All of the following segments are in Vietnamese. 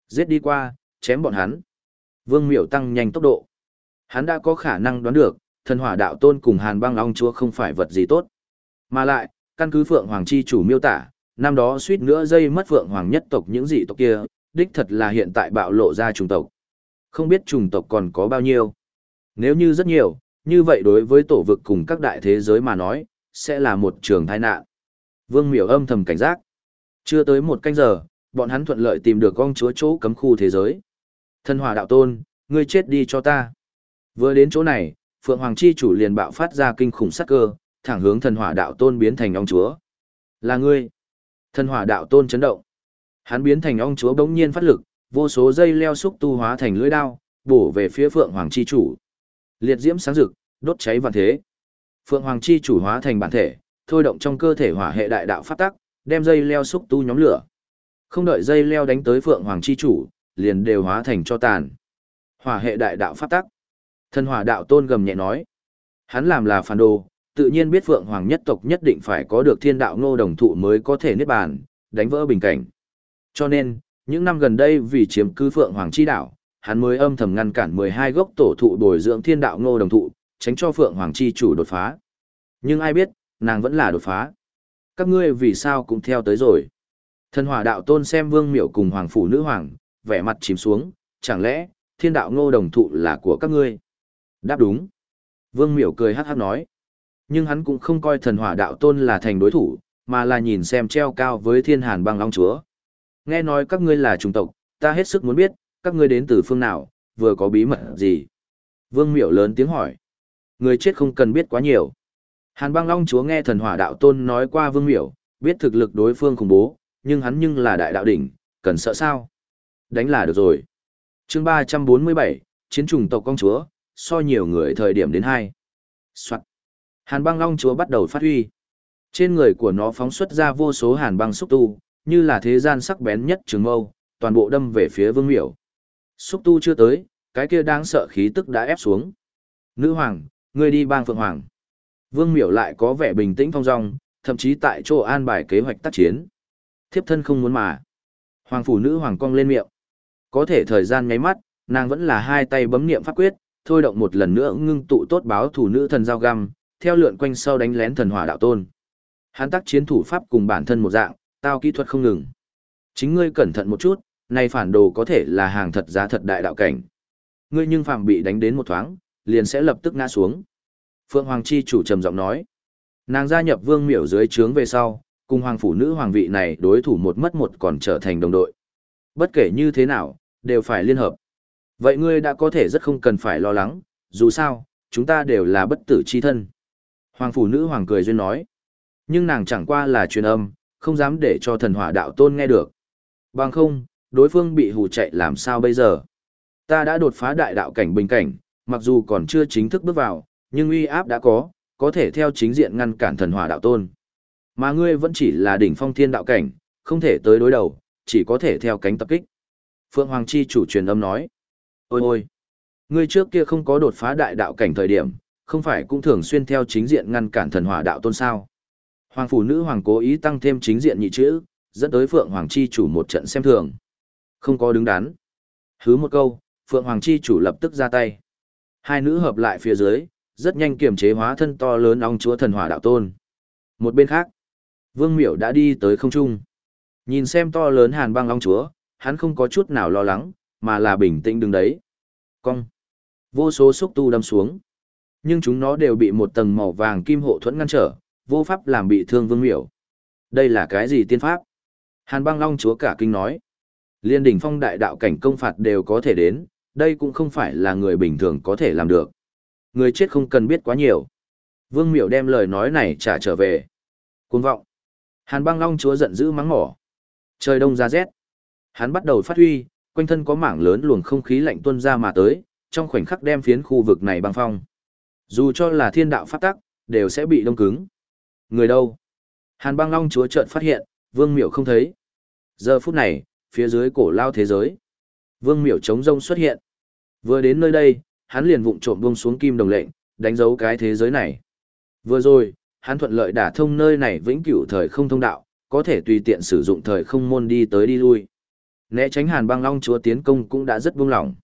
Giết đi qua, chém bọn hắn. Vương Miểu tăng nhanh tốc độ. Hắn đã có khả năng đoán được, thần hỏa đạo tôn cùng Hàn Băng Long Chúa không phải vật gì tốt. Mà lại, căn cứ Phượng Hoàng Chi chủ miêu tả, năm đó suýt nữa dây mất Phượng Hoàng nhất tộc những dị tộc kia, đích thật là hiện tại bạo lộ ra chủng tộc. Không biết chủng tộc còn có bao nhiêu. Nếu như rất nhiều, như vậy đối với tổ vực cùng các đại thế giới mà nói, sẽ là một trường tai nạn. Vương Miểu âm thầm cảnh giác. Chưa tới một canh giờ, bọn hắn thuận lợi tìm được con chúa chỗ cấm khu thế giới. Thần hỏa đạo tôn, ngươi chết đi cho ta. Vừa đến chỗ này, Phượng Hoàng Chi chủ liền bạo phát ra kinh khủng sát cơ, thẳng hướng thần hỏa đạo tôn biến thành ong chúa. Là ngươi. Thần hỏa đạo tôn chấn động. Hắn biến thành ong chúa bỗng nhiên phát lực, vô số dây leo xúc tu hóa thành lưỡi đao, bổ về phía Phượng Hoàng Chi chủ. Liệt diễm sáng rực, đốt cháy vạn thế. Phượng Hoàng Chi chủ hóa thành bản thể, thôi động trong cơ thể hỏa hệ đại đạo pháp tắc, đem dây leo xúc tu nhóm lửa. Không đợi dây leo đánh tới Phượng Hoàng Chi chủ, liền đều hóa thành cho tàn. Hỏa hệ đại đạo pháp tắc. Thần hỏa đạo tôn gầm nhẹ nói. Hắn làm là phản đồ, tự nhiên biết Phượng Hoàng nhất tộc nhất định phải có được thiên đạo ngô đồng thụ mới có thể niết bàn, đánh vỡ bình cảnh. Cho nên, những năm gần đây vì chiếm cứ Phượng Hoàng chi đảo, hắn mới âm thầm ngăn cản 12 gốc tổ thụ bồi dưỡng thiên đạo ngô đồng thụ, tránh cho Phượng Hoàng chi chủ đột phá. Nhưng ai biết, nàng vẫn là đột phá. Các ngươi vì sao cũng theo tới rồi. Thần hỏa đạo tôn xem Vương Miểu cùng Hoàng phủ nữ hoàng, vẻ mặt chìm xuống, chẳng lẽ, thiên đạo ngô đồng thụ là của các ngươi? Đáp đúng. Vương Miểu cười hát hát nói. Nhưng hắn cũng không coi thần hỏa đạo tôn là thành đối thủ, mà là nhìn xem treo cao với thiên Hàn Băng Long chúa. Nghe nói các ngươi là chủng tộc, ta hết sức muốn biết, các ngươi đến từ phương nào, vừa có bí mật gì? Vương Miểu lớn tiếng hỏi. Người chết không cần biết quá nhiều. Hàn Băng Long chúa nghe thần hỏa đạo tôn nói qua Vương Miểu, biết thực lực đối phương khủng bố, nhưng hắn nhưng là đại đạo đỉnh, cần sợ sao? Đánh là được rồi. Chương 347, chiến chủng tộc công chúa, so nhiều người thời điểm đến 2. Soạn. Hàn Băng Long chúa bắt đầu phát huy. Trên người của nó phóng xuất ra vô số hàn băng xúc tu, như là thế gian sắc bén nhất trường mâu, toàn bộ đâm về phía Vương Miểu. Xúc tu chưa tới, cái kia đáng sợ khí tức đã ép xuống. Nữ hoàng, ngươi đi bang Phượng Hoàng. Vương Miểu lại có vẻ bình tĩnh thong dong, thậm chí tại chỗ an bài kế hoạch tác chiến. Thiếp thân không muốn mà. Hoàng phủ nữ hoàng cong lên miệng. Có thể thời gian nháy mắt, nàng vẫn là hai tay bấm niệm pháp quyết, thôi động một lần nữa ngưng tụ tốt báo thủ nữ thần giao găm, theo lượn quanh sau đánh lén thần hỏa đạo tôn. Hắn tác chiến thủ pháp cùng bản thân một dạng, tao kỹ thuật không ngừng. Chính ngươi cẩn thận một chút, này phản đồ có thể là hàng thật giá thật đại đạo cảnh. Ngươi nhưng phạm bị đánh đến một thoáng, liền sẽ lập tức ngã xuống. Phượng Hoàng chi chủ trầm giọng nói. Nàng gia nhập Vương Miểu dưới trướng về sau, cùng hoàng phủ nữ hoàng vị này đối thủ một mất một còn trở thành đồng đội. Bất kể như thế nào, đều phải liên hợp. Vậy ngươi đã có thể rất không cần phải lo lắng, dù sao, chúng ta đều là bất tử chi thân. Hoàng phủ nữ hoàng cười duyên nói. Nhưng nàng chẳng qua là truyền âm, không dám để cho thần hỏa đạo tôn nghe được. Bằng không, đối phương bị hù chạy làm sao bây giờ? Ta đã đột phá đại đạo cảnh bình cảnh, mặc dù còn chưa chính thức bước vào, nhưng uy áp đã có thể theo chính diện ngăn cản thần hỏa đạo tôn. Mà ngươi vẫn chỉ là đỉnh phong thiên đạo cảnh, không thể tới đối đầu, chỉ có thể theo cánh tập kích. Phượng Hoàng chi chủ truyền âm nói. Ôi ôi! Ngươi trước kia không có đột phá đại đạo cảnh thời điểm, không phải cũng thường xuyên theo chính diện ngăn cản thần hỏa đạo tôn sao? Hoàng phủ nữ hoàng cố ý tăng thêm chính diện nhị chữ, dẫn tới Phượng Hoàng chi chủ một trận xem thường. Không có đứng đắn. Hứ một câu, Phượng Hoàng chi chủ lập tức ra tay. Hai nữ hợp lại phía dưới, rất nhanh kiềm chế hóa thân to lớn ong chúa thần hỏa đạo tôn. Một bên khác, Vương Miểu đã đi tới không trung. Nhìn xem to lớn hàn băng ong chúa, hắn không có chút nào lo lắng, mà là bình tĩnh đứng đấy. Cong. Vô số xúc tu đâm xuống. Nhưng chúng nó đều bị một tầng màu vàng kim hộ thuẫn ngăn trở, vô pháp làm bị thương Vương Miểu. Đây là cái gì tiên pháp? Hàn băng long chúa cả kinh nói. Liên đỉnh phong đại đạo cảnh công phạt đều có thể đến, đây cũng không phải là người bình thường có thể làm được. Người chết không cần biết quá nhiều. Vương Miểu đem lời nói này trả trở về. Cuồng vọng. Hàn băng long chúa giận dữ mắng mỏ. Trời đông ra rét. Hắn bắt đầu phát huy, quanh thân có mảng lớn luồng không khí lạnh tuôn ra mà tới, trong khoảnh khắc đem phiến khu vực này băng phong. Dù cho là thiên đạo pháp tắc, đều sẽ bị đông cứng. Người đâu? Hàn băng long chúa chợt phát hiện, Vương Miểu không thấy. Giờ phút này, phía dưới cổ lao thế giới, Vương Miểu trống rông xuất hiện. Vừa đến nơi đây, hắn liền vụng trộm buông xuống kim đồng lệnh, đánh dấu cái thế giới này. Vừa rồi, hắn thuận lợi đả thông nơi này vĩnh cửu thời không thông đạo, có thể tùy tiện sử dụng thời không môn đi tới đi lui. Né tránh Hàn Băng Long chúa tiến công cũng đã rất buông lỏng.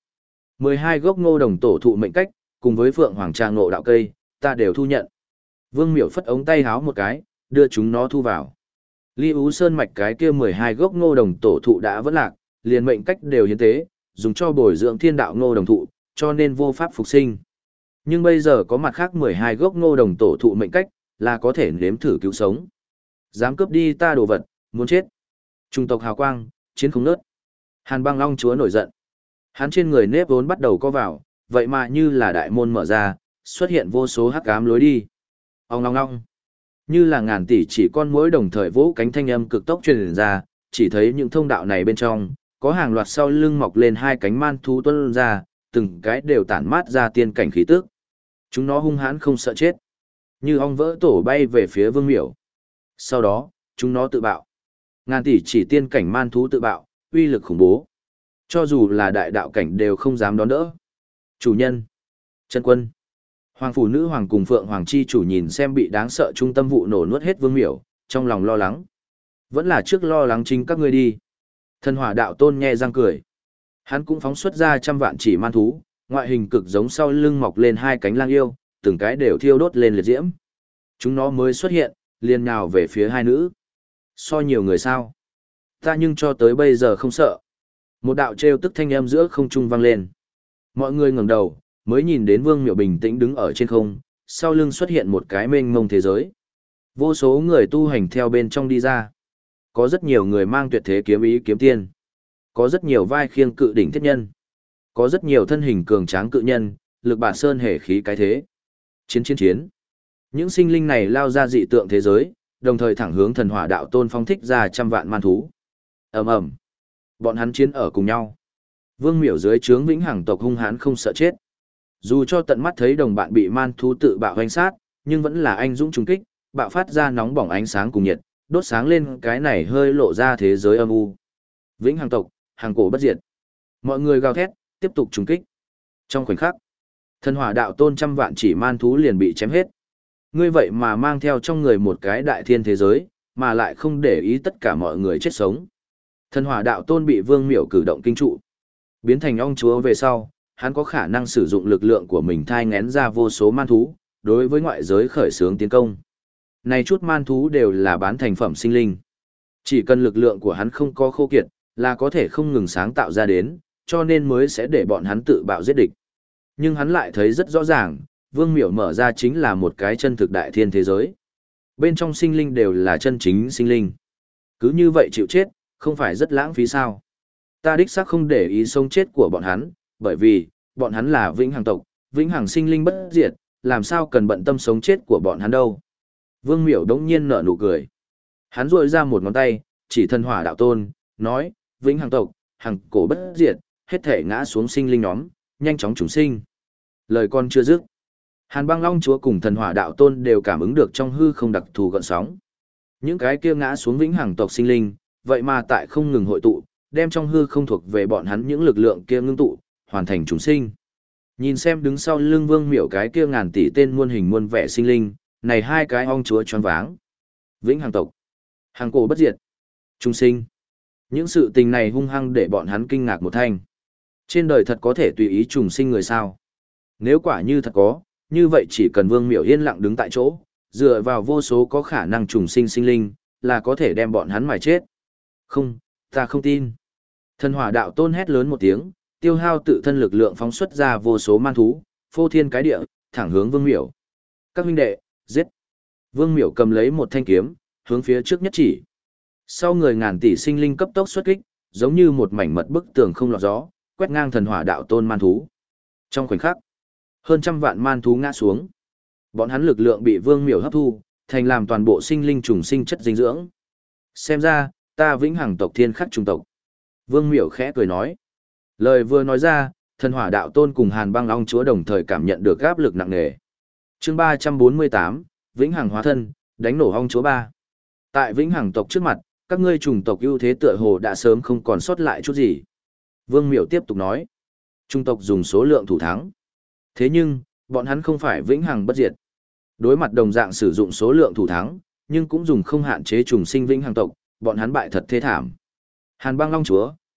12 gốc ngô đồng tổ thụ mệnh cách, cùng với Phượng Hoàng Trà ngộ đạo cây, ta đều thu nhận. Vương Miểu phất ống tay háo một cái, đưa chúng nó thu vào. Ly Ú Sơn mạch cái kia 12 gốc ngô đồng tổ thụ đã vẫn lạc, liền mệnh cách đều hiến tế, dùng cho bồi dưỡng thiên đạo ngô đồng thụ, cho nên vô pháp phục sinh. Nhưng bây giờ có mặt khác 12 gốc ngô đồng tổ thụ mệnh cách, là có thể nếm thử cứu sống. Dám cướp đi ta đồ vật, muốn chết. Trung tộc hào quang, chiến không nớt. Hàn Băng Long chúa nổi giận. Hắn trên người nếp vốn bắt đầu co vào, vậy mà như là đại môn mở ra, xuất hiện vô số hắc ám lối đi. Ong long long. Như là ngàn tỷ chỉ con muỗi đồng thời vỗ cánh thanh âm cực tốc truyền ra, chỉ thấy những thông đạo này bên trong, có hàng loạt sau lưng mọc lên hai cánh man thú tuôn ra, từng cái đều tản mát ra tiên cảnh khí tức. Chúng nó hung hãn không sợ chết. Như ong vỡ tổ bay về phía Vương Miểu. Sau đó, chúng nó tự bạo. Ngàn tỷ chỉ tiên cảnh man thú tự bạo, uy lực khủng bố. Cho dù là đại đạo cảnh đều không dám đón đỡ. Chủ nhân. Chân quân. Hoàng phủ nữ hoàng cùng Phượng Hoàng chi chủ nhìn xem bị đáng sợ trung tâm vụ nổ nuốt hết Vương Miểu, trong lòng lo lắng. Vẫn là trước lo lắng chính các ngươi đi. Thần hỏa đạo tôn nhe răng cười. Hắn cũng phóng xuất ra trăm vạn chỉ man thú, ngoại hình cực giống sau lưng mọc lên hai cánh lang yêu, từng cái đều thiêu đốt lên liệt diễm. Chúng nó mới xuất hiện, liền nhào về phía hai nữ. So nhiều người sao? Ta nhưng cho tới bây giờ không sợ. Một đạo trêu tức thanh âm giữa không trung vang lên. Mọi người ngẩng đầu, mới nhìn đến Vương Miểu bình tĩnh đứng ở trên không, sau lưng xuất hiện một cái mênh mông thế giới. Vô số người tu hành theo bên trong đi ra. Có rất nhiều người mang tuyệt thế kiếm ý kiếm tiên. Có rất nhiều vai khiêng cự đỉnh thiết nhân. Có rất nhiều thân hình cường tráng cự nhân, lực bản sơn hề khí cái thế. Chiến. Những sinh linh này lao ra dị tượng thế giới, đồng thời thẳng hướng thần hỏa đạo tôn phóng thích ra trăm vạn man thú. Ầm ầm. Bọn hắn chiến ở cùng nhau. Vương Miểu dưới trướng vĩnh hằng tộc hung hãn không sợ chết. Dù cho tận mắt thấy đồng bạn bị man thú tự bạo hoành sát, nhưng vẫn là anh dũng trùng kích, bạo phát ra nóng bỏng ánh sáng cùng nhiệt, đốt sáng lên cái này hơi lộ ra thế giới âm u. Vĩnh hằng tộc, hàng cổ bất diệt. Mọi người gào thét, tiếp tục trùng kích. Trong khoảnh khắc, thần hỏa đạo tôn trăm vạn chỉ man thú liền bị chém hết. Ngươi vậy mà mang theo trong người một cái đại thiên thế giới, mà lại không để ý tất cả mọi người chết sống. Thần hỏa đạo tôn bị Vương Miểu cử động kinh trụ. Biến thành ong chúa về sau, hắn có khả năng sử dụng lực lượng của mình thai ngén ra vô số man thú, đối với ngoại giới khởi xướng tiến công. Này chút man thú đều là bán thành phẩm sinh linh. Chỉ cần lực lượng của hắn không có khô kiệt, là có thể không ngừng sáng tạo ra đến, cho nên mới sẽ để bọn hắn tự bạo giết địch. Nhưng hắn lại thấy rất rõ ràng, Vương Miểu mở ra chính là một cái chân thực đại thiên thế giới. Bên trong sinh linh đều là chân chính sinh linh. Cứ như vậy chịu chết, không phải rất lãng phí sao? Ta đích xác không để ý sống chết của bọn hắn, bởi vì, bọn hắn là vĩnh hằng tộc, vĩnh hằng sinh linh bất diệt, làm sao cần bận tâm sống chết của bọn hắn đâu. Vương Miểu đống nhiên nở nụ cười. Hắn rội ra một ngón tay, chỉ thần hỏa đạo tôn, nói, vĩnh hằng tộc, hằng cổ bất diệt, hết thể ngã xuống sinh linh nhóm, nhanh chóng chúng sinh. Lời con chưa dứt. Hàn Băng Long chúa cùng thần hỏa đạo tôn đều cảm ứng được trong hư không đặc thù gợn sóng. Những cái kia ngã xuống vĩnh hằng tộc sinh linh, vậy mà tại không ngừng hội tụ, đem trong hư không thuộc về bọn hắn những lực lượng kia ngưng tụ, hoàn thành chúng sinh. Nhìn xem đứng sau lưng Vương Miểu cái kia ngàn tỷ tên muôn hình muôn vẻ sinh linh, này hai cái ong chúa choáng váng. Vĩnh hằng tộc, hằng cổ bất diệt, chúng sinh. Những sự tình này hung hăng để bọn hắn kinh ngạc một thanh. Trên đời thật có thể tùy ý trùng sinh người sao? Nếu quả như thật có, như vậy chỉ cần Vương Miểu yên lặng đứng tại chỗ, dựa vào vô số có khả năng trùng sinh sinh linh, là có thể đem bọn hắn mài chết. Không, ta không tin. Thần hỏa đạo tôn hét lớn một tiếng, tiêu hao tự thân lực lượng phóng xuất ra vô số man thú, phô thiên cái địa, thẳng hướng Vương Miểu. Các huynh đệ, giết. Vương Miểu cầm lấy một thanh kiếm, hướng phía trước nhất chỉ. Sau người ngàn tỷ sinh linh cấp tốc xuất kích, giống như một mảnh mật bức tường không lọt gió, quét ngang thần hỏa đạo tôn man thú. Trong khoảnh khắc, hơn trăm vạn man thú ngã xuống. Bọn hắn lực lượng bị Vương Miểu hấp thu, thành làm toàn bộ sinh linh trùng sinh chất dinh dưỡng. Xem ra, ta vĩnh hằng tộc thiên khắc trung tộc. Vương Miểu khẽ cười nói. Lời vừa nói ra, thần hỏa đạo tôn cùng Hàn Băng Long chúa đồng thời cảm nhận được áp lực nặng nề. Chương 348, Vĩnh Hằng hóa thân, đánh nổ ong chúa 3. Tại Vĩnh Hằng tộc trước mặt, các ngươi chủng tộc ưu thế tựa hồ đã sớm không còn sót lại chút gì. Vương Miểu tiếp tục nói. Trung tộc dùng số lượng thủ thắng. Thế nhưng, bọn hắn không phải Vĩnh Hằng bất diệt. Đối mặt đồng dạng sử dụng số lượng thủ thắng, nhưng cũng dùng không hạn chế trùng sinh Vĩnh Hằng tộc, bọn hắn bại thật thê thảm. Hàn Băng Long chúa,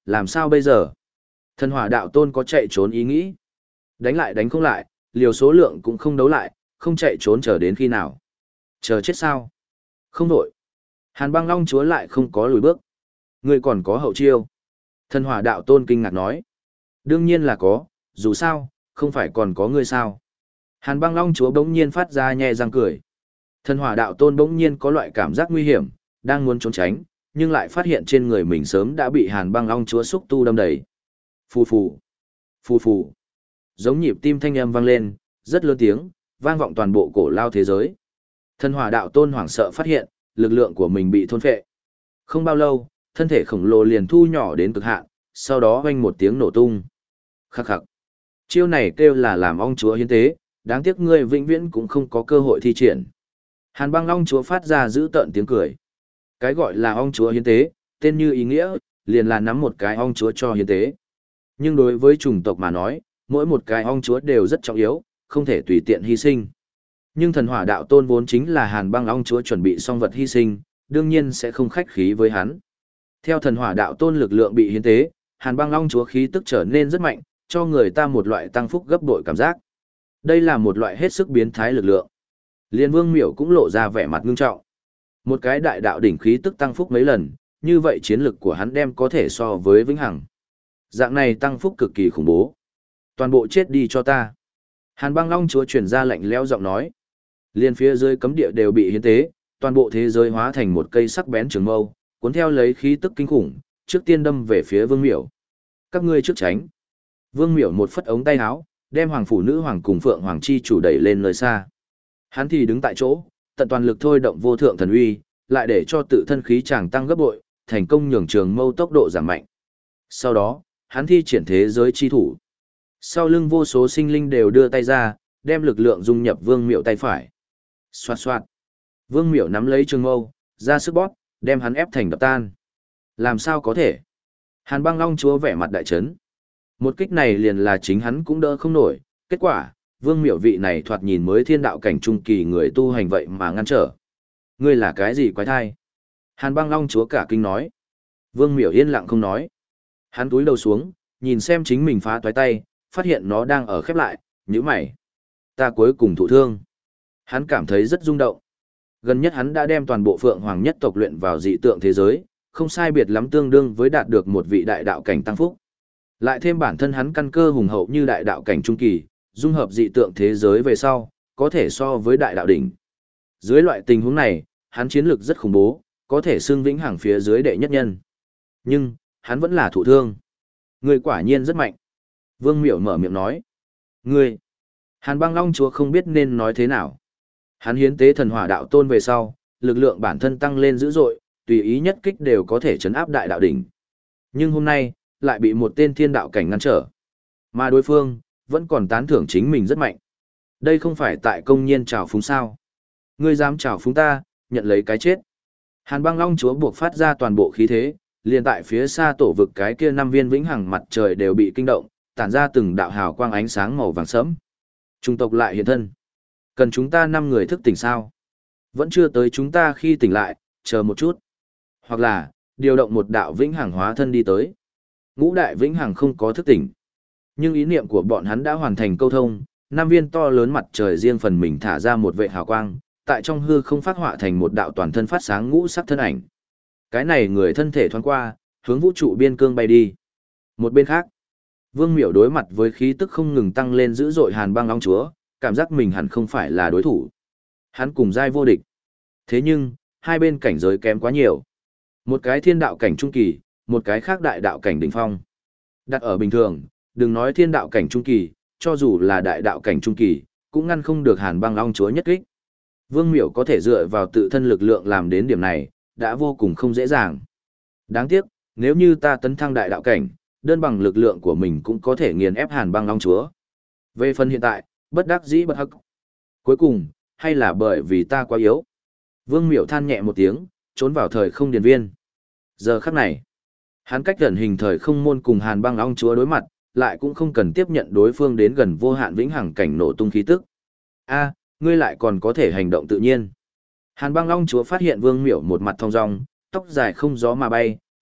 làm sao bây giờ? Thần hỏa đạo tôn có chạy trốn ý nghĩ. Đánh lại đánh không lại, liều số lượng cũng không đấu lại, không chạy trốn chờ đến khi nào. Chờ chết sao? Không đổi. Hàn băng long chúa lại không có lùi bước. Ngươi còn có hậu chiêu. Thần hỏa đạo tôn kinh ngạc nói. Đương nhiên là có, dù sao, không phải còn có ngươi sao. Hàn băng long chúa bỗng nhiên phát ra nhẹ răng cười. Thần hỏa đạo tôn bỗng nhiên có loại cảm giác nguy hiểm, đang muốn trốn tránh, nhưng lại phát hiện trên người mình sớm đã bị hàn băng long chúa xúc tu đâm đầy. Phù phù, phù phù. Giống nhịp tim thanh âm vang lên, rất lớn tiếng, vang vọng toàn bộ cổ lao thế giới. Thần hỏa đạo tôn hoảng sợ phát hiện, lực lượng của mình bị thôn phệ. Không bao lâu, thân thể khổng lồ liền thu nhỏ đến cực hạn, sau đó vang một tiếng nổ tung. Khắc khắc. Chiêu này kêu là làm ong chúa hiến tế, đáng tiếc ngươi vĩnh viễn cũng không có cơ hội thi triển. Hàn băng ong chúa phát ra dữ tợn tiếng cười. Cái gọi là ong chúa hiến tế, tên như ý nghĩa, liền là nắm một cái ong chúa cho hiến tế. Nhưng đối với chủng tộc mà nói, mỗi một cái ong chúa đều rất trọng yếu, không thể tùy tiện hy sinh. Nhưng thần hỏa đạo tôn vốn chính là hàn băng ong chúa chuẩn bị xong vật hy sinh, đương nhiên sẽ không khách khí với hắn. Theo thần hỏa đạo tôn lực lượng bị hiến tế, hàn băng ong chúa khí tức trở nên rất mạnh, cho người ta một loại tăng phúc gấp bội cảm giác. Đây là một loại hết sức biến thái lực lượng. Liên Vương Miểu cũng lộ ra vẻ mặt ngưng trọng. Một cái đại đạo đỉnh khí tức tăng phúc mấy lần, như vậy chiến lực của hắn đem có thể so với vĩnh hằng. Dạng này tăng phúc cực kỳ khủng bố. Toàn bộ chết đi cho ta. Hàn băng long chúa truyền ra lạnh lẽo giọng nói. Liên phía dưới cấm địa đều bị hiến tế, toàn bộ thế giới hóa thành một cây sắc bén trường mâu, cuốn theo lấy khí tức kinh khủng, trước tiên đâm về phía Vương Miểu. Các ngươi trước tránh. Vương Miểu một phất ống tay áo, đem hoàng phủ nữ hoàng cùng phượng hoàng chi chủ đẩy lên nơi xa. Hắn thì đứng tại chỗ, tận toàn lực thôi động vô thượng thần uy, lại để cho tự thân khí chàng tăng gấp bội, thành công nhường trường mâu tốc độ giảm mạnh. Sau đó, hắn thi triển thế giới chi thủ. Sau lưng vô số sinh linh đều đưa tay ra, đem lực lượng dung nhập Vương Miểu tay phải. Xoạt xoạt. Vương Miểu nắm lấy trường mâu, ra sức bóp, đem hắn ép thành đập tan. Làm sao có thể? Hàn băng long chúa vẻ mặt đại chấn. Một kích này liền là chính hắn cũng đỡ không nổi, kết quả, Vương Miểu vị này thoạt nhìn mới thiên đạo cảnh trung kỳ người tu hành vậy mà ngăn trở. Ngươi là cái gì quái thai? Hàn băng long chúa cả kinh nói. Vương Miểu yên lặng không nói. Hắn túi đầu xuống, nhìn xem chính mình phá toái tay, phát hiện nó đang ở khép lại, nhíu mày. Ta cuối cùng thụ thương. Hắn cảm thấy rất rung động. Gần nhất hắn đã đem toàn bộ Phượng Hoàng nhất tộc luyện vào dị tượng thế giới, không sai biệt lắm tương đương với đạt được một vị đại đạo cảnh tăng phúc. Lại thêm bản thân hắn căn cơ hùng hậu như đại đạo cảnh trung kỳ, dung hợp dị tượng thế giới về sau, có thể so với đại đạo đỉnh. Dưới loại tình huống này, hắn chiến lược rất khủng bố, có thể xưng vĩnh hằng phía dưới đệ nhất nhân. Nhưng, hắn vẫn là thụ thương. Người quả nhiên rất mạnh. Vương Miểu mở miệng nói. Ngươi! Hàn băng long chúa không biết nên nói thế nào. Hắn hiến tế thần hỏa đạo tôn về sau, lực lượng bản thân tăng lên dữ dội, tùy ý nhất kích đều có thể chấn áp đại đạo đỉnh. Nhưng hôm nay, lại bị một tên thiên đạo cảnh ngăn trở. Mà đối phương, vẫn còn tán thưởng chính mình rất mạnh. Đây không phải tại công nhiên trào phúng sao. Ngươi dám trào phúng ta, nhận lấy cái chết. Hàn băng long chúa buộc phát ra toàn bộ khí thế, liền tại phía xa tổ vực cái kia 5 viên vĩnh hằng mặt trời đều bị kinh động, tản ra từng đạo hào quang ánh sáng màu vàng sẫm. Trung tộc lại hiện thân. Cần chúng ta 5 người thức tỉnh sao? Vẫn chưa tới chúng ta khi tỉnh lại, chờ một chút. Hoặc là, điều động một đạo vĩnh hằng hóa thân đi tới. Ngũ đại vĩnh hằng không có thức tỉnh. Nhưng ý niệm của bọn hắn đã hoàn thành câu thông, 5 viên to lớn mặt trời riêng phần mình thả ra một vệ hào quang, tại trong hư không phát họa thành một đạo toàn thân phát sáng ngũ sắc thân ảnh. Cái này người thân thể thoáng qua, hướng vũ trụ biên cương bay đi. Một bên khác, Vương Miểu đối mặt với khí tức không ngừng tăng lên dữ dội hàn băng long chúa, cảm giác mình hẳn không phải là đối thủ. Hắn cùng giai vô địch. Thế nhưng, hai bên cảnh giới kém quá nhiều. Một cái thiên đạo cảnh trung kỳ, một cái khác đại đạo cảnh đỉnh phong. Đặt ở bình thường, đừng nói thiên đạo cảnh trung kỳ, cho dù là đại đạo cảnh trung kỳ, cũng ngăn không được hàn băng long chúa nhất kích. Vương Miểu có thể dựa vào tự thân lực lượng làm đến điểm này, đã vô cùng không dễ dàng. Đáng tiếc, nếu như ta tấn thăng đại đạo cảnh, đơn bằng lực lượng của mình cũng có thể nghiền ép hàn băng long chúa. Về phần hiện tại, bất đắc dĩ bất hắc. Cuối cùng, hay là bởi vì ta quá yếu. Vương Miểu than nhẹ một tiếng, trốn vào thời không điền viên. Giờ khắc này, hắn cách gần hình thời không môn cùng hàn băng long chúa đối mặt, lại cũng không cần tiếp nhận đối phương đến gần vô hạn vĩnh hằng cảnh nổ tung khí tức. A, ngươi lại còn có thể hành động tự nhiên. Hàn băng long chúa phát hiện Vương Miểu một mặt thong dong, tóc dài không gió mà bay,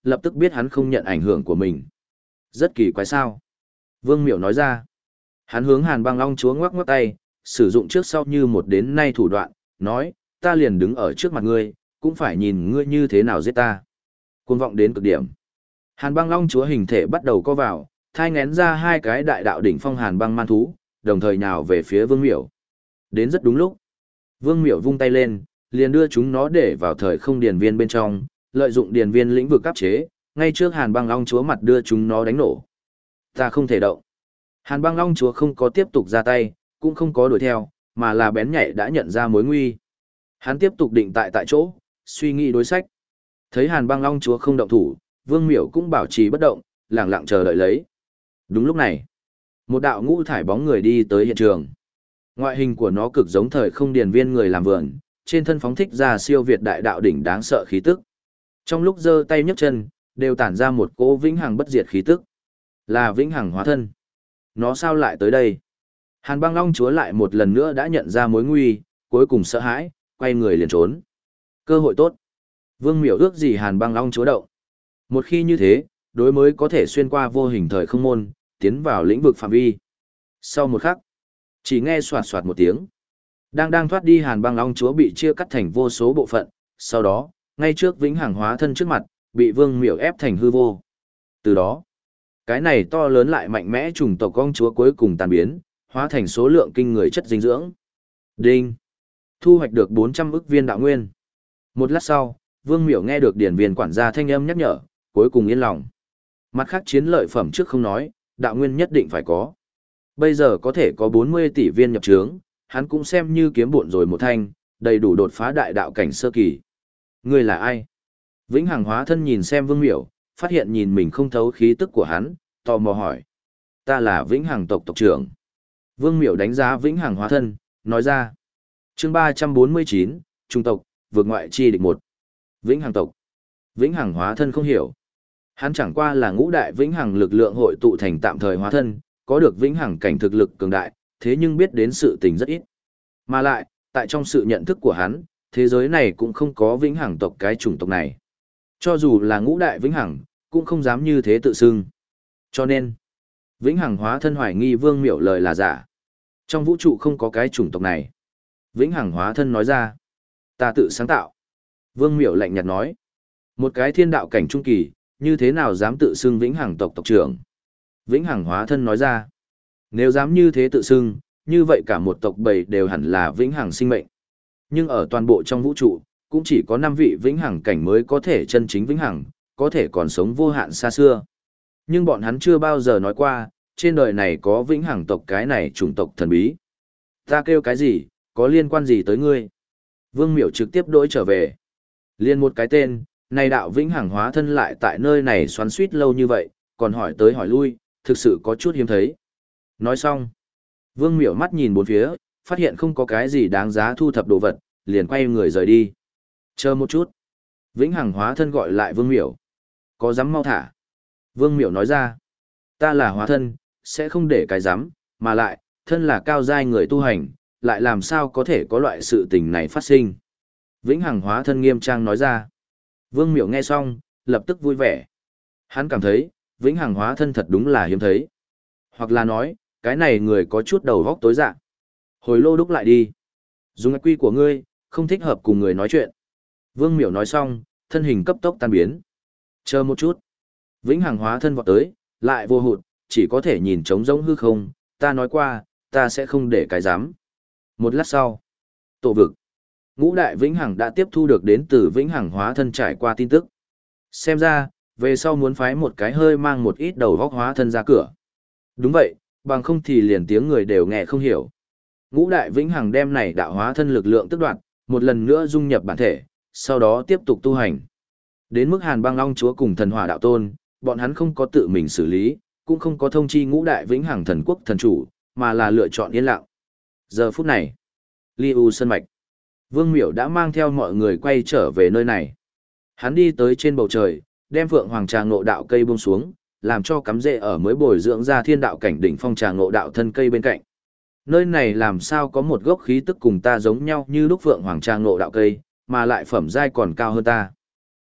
lập tức biết hắn không nhận ảnh hưởng của mình. Rất kỳ quái sao? Vương Miểu nói ra. Hắn hướng Hàn Băng Long Chúa ngoắc ngoắc tay, sử dụng trước sau như một đến nay thủ đoạn, nói, ta liền đứng ở trước mặt ngươi, cũng phải nhìn ngươi như thế nào giết ta. Cuồng vọng đến cực điểm. Hàn Băng Long Chúa hình thể bắt đầu co vào, thai ngén ra hai cái đại đạo đỉnh phong Hàn Băng man thú, đồng thời nhào về phía Vương Miểu. Đến rất đúng lúc. Vương Miểu vung tay lên, liền đưa chúng nó để vào thời không điền viên bên trong, lợi dụng điền viên lĩnh vực áp chế, ngay trước Hàn Băng Long Chúa mặt đưa chúng nó đánh nổ. Ta không thể động. Hàn Băng Long Chúa không có tiếp tục ra tay, cũng không có đuổi theo, mà là bén nhạy đã nhận ra mối nguy. Hắn tiếp tục định tại chỗ, suy nghĩ đối sách. Thấy Hàn Băng Long Chúa không động thủ, Vương Miểu cũng bảo trì bất động, lặng lặng chờ đợi lấy. Đúng lúc này, một đạo ngũ thải bóng người đi tới hiện trường. Ngoại hình của nó cực giống thời không điền viên người làm vườn, trên thân phóng thích ra siêu việt đại đạo đỉnh đáng sợ khí tức. Trong lúc giơ tay nhấc chân, đều tản ra một cỗ vĩnh hằng bất diệt khí tức. Là vĩnh hằng hóa thân. Nó sao lại tới đây? Hàn Băng Long Chúa lại một lần nữa đã nhận ra mối nguy, cuối cùng sợ hãi, quay người liền trốn. Cơ hội tốt. Vương Miểu ước gì Hàn Băng Long Chúa động. Một khi như thế, đối mới có thể xuyên qua vô hình thời không môn, tiến vào lĩnh vực phạm vi. Sau một khắc, chỉ nghe soạt soạt một tiếng. Đang thoát đi Hàn Băng Long Chúa bị chia cắt thành vô số bộ phận, sau đó, ngay trước vĩnh hằng hóa thân trước mặt, bị Vương Miểu ép thành hư vô. Từ đó, cái này to lớn lại mạnh mẽ chủng tộc Long Chúa cuối cùng tan biến, hóa thành số lượng kinh người chất dinh dưỡng. Đinh! Thu hoạch được 400 ức viên đạo nguyên. Một lát sau, Vương Miểu nghe được điển viên quản gia thanh âm nhắc nhở, cuối cùng yên lòng. Mặt khác chiến lợi phẩm trước không nói, đạo nguyên nhất định phải có. Bây giờ có thể có 40 tỷ viên nhập trướng, hắn cũng xem như kiếm bộn rồi một thanh, đầy đủ đột phá đại đạo cảnh sơ kỳ. Ngươi là ai? Vĩnh hằng hóa thân nhìn xem Vương Miểu, phát hiện nhìn mình không thấu khí tức của hắn, tò mò hỏi. Ta là Vĩnh hằng tộc tộc trưởng. Vương Miểu đánh giá Vĩnh hằng hóa thân, nói ra. Chương 349, Trung tộc, vượt ngoại chi địch 1. Vĩnh hằng tộc. Vĩnh hằng hóa thân không hiểu. Hắn chẳng qua là ngũ đại vĩnh hằng lực lượng hội tụ thành tạm thời hóa thân, có được vĩnh hằng cảnh thực lực cường đại, thế nhưng biết đến sự tình rất ít. Mà lại, tại trong sự nhận thức của hắn, thế giới này cũng không có vĩnh hằng tộc cái chủng tộc này. Cho dù là ngũ đại vĩnh hằng, cũng không dám như thế tự xưng. Cho nên, vĩnh hằng hóa thân hoài nghi Vương Miểu lời là giả. Trong vũ trụ không có cái chủng tộc này. Vĩnh hằng hóa thân nói ra, ta tự sáng tạo. Vương Miểu lạnh nhạt nói, một cái thiên đạo cảnh trung kỳ, như thế nào dám tự xưng vĩnh hằng tộc tộc trưởng? Vĩnh hằng hóa thân nói ra, nếu dám như thế tự xưng, như vậy cả một tộc bầy đều hẳn là vĩnh hằng sinh mệnh. Nhưng ở toàn bộ trong vũ trụ, cũng chỉ có 5 vị vĩnh hằng cảnh mới có thể chân chính vĩnh hằng, có thể còn sống vô hạn xa xưa. Nhưng bọn hắn chưa bao giờ nói qua, trên đời này có vĩnh hằng tộc cái này chủng tộc thần bí. Ta kêu cái gì, có liên quan gì tới ngươi? Vương Miểu trực tiếp đổi trở về. Liên một cái tên, này đạo vĩnh hằng hóa thân lại tại nơi này xoắn suýt lâu như vậy, còn hỏi tới hỏi lui, thực sự có chút hiếm thấy. Nói xong, Vương Miểu mắt nhìn bốn phía, phát hiện không có cái gì đáng giá thu thập đồ vật, liền quay người rời đi. Chờ một chút. Vĩnh hằng hóa thân gọi lại Vương Miểu. Có dám mau thả? Vương Miểu nói ra. Ta là hóa thân, sẽ không để cái dám, mà lại, thân là cao giai người tu hành, lại làm sao có thể có loại sự tình này phát sinh. Vĩnh hằng hóa thân nghiêm trang nói ra. Vương Miểu nghe xong, lập tức vui vẻ. Hắn cảm thấy, vĩnh hằng hóa thân thật đúng là hiếm thấy. Hoặc là nói, cái này người có chút đầu góc tối dạng. Hồi lô đúc lại đi. Dùng quy của ngươi, không thích hợp cùng người nói chuyện. Vương Miểu nói xong, thân hình cấp tốc tan biến. Chờ một chút. Vĩnh hằng hóa thân vọt tới, lại vô hụt, chỉ có thể nhìn trống rỗng hư không. Ta nói qua, ta sẽ không để cái dám. Một lát sau, tổ vực. Ngũ đại vĩnh hằng đã tiếp thu được đến từ vĩnh hằng hóa thân trải qua tin tức. Xem ra, về sau muốn phái một cái hơi mang một ít đầu góc hóa thân ra cửa. Đúng vậy, bằng không thì liền tiếng người đều nghe không hiểu. Ngũ đại vĩnh hằng đem này đạo hóa thân lực lượng tức đoạt, một lần nữa dung nhập bản thể, sau đó tiếp tục tu hành. Đến mức Hàn Băng Long Chúa cùng thần hỏa đạo tôn, bọn hắn không có tự mình xử lý, cũng không có thông chi ngũ đại vĩnh hằng thần quốc thần chủ, mà là lựa chọn yên lặng. Giờ phút này, Liu Sơn Mạch, Vương Miểu đã mang theo mọi người quay trở về nơi này. Hắn đi tới trên bầu trời, đem Phượng Hoàng Trà Ngộ Đạo cây buông xuống, làm cho cắm rễ ở mới bồi dưỡng ra thiên đạo cảnh đỉnh phong Trà Ngộ Đạo thân cây bên cạnh. Nơi này làm sao có một gốc khí tức cùng ta giống nhau như lúc Phượng Hoàng Trà Ngộ Đạo cây, mà lại phẩm giai còn cao hơn ta.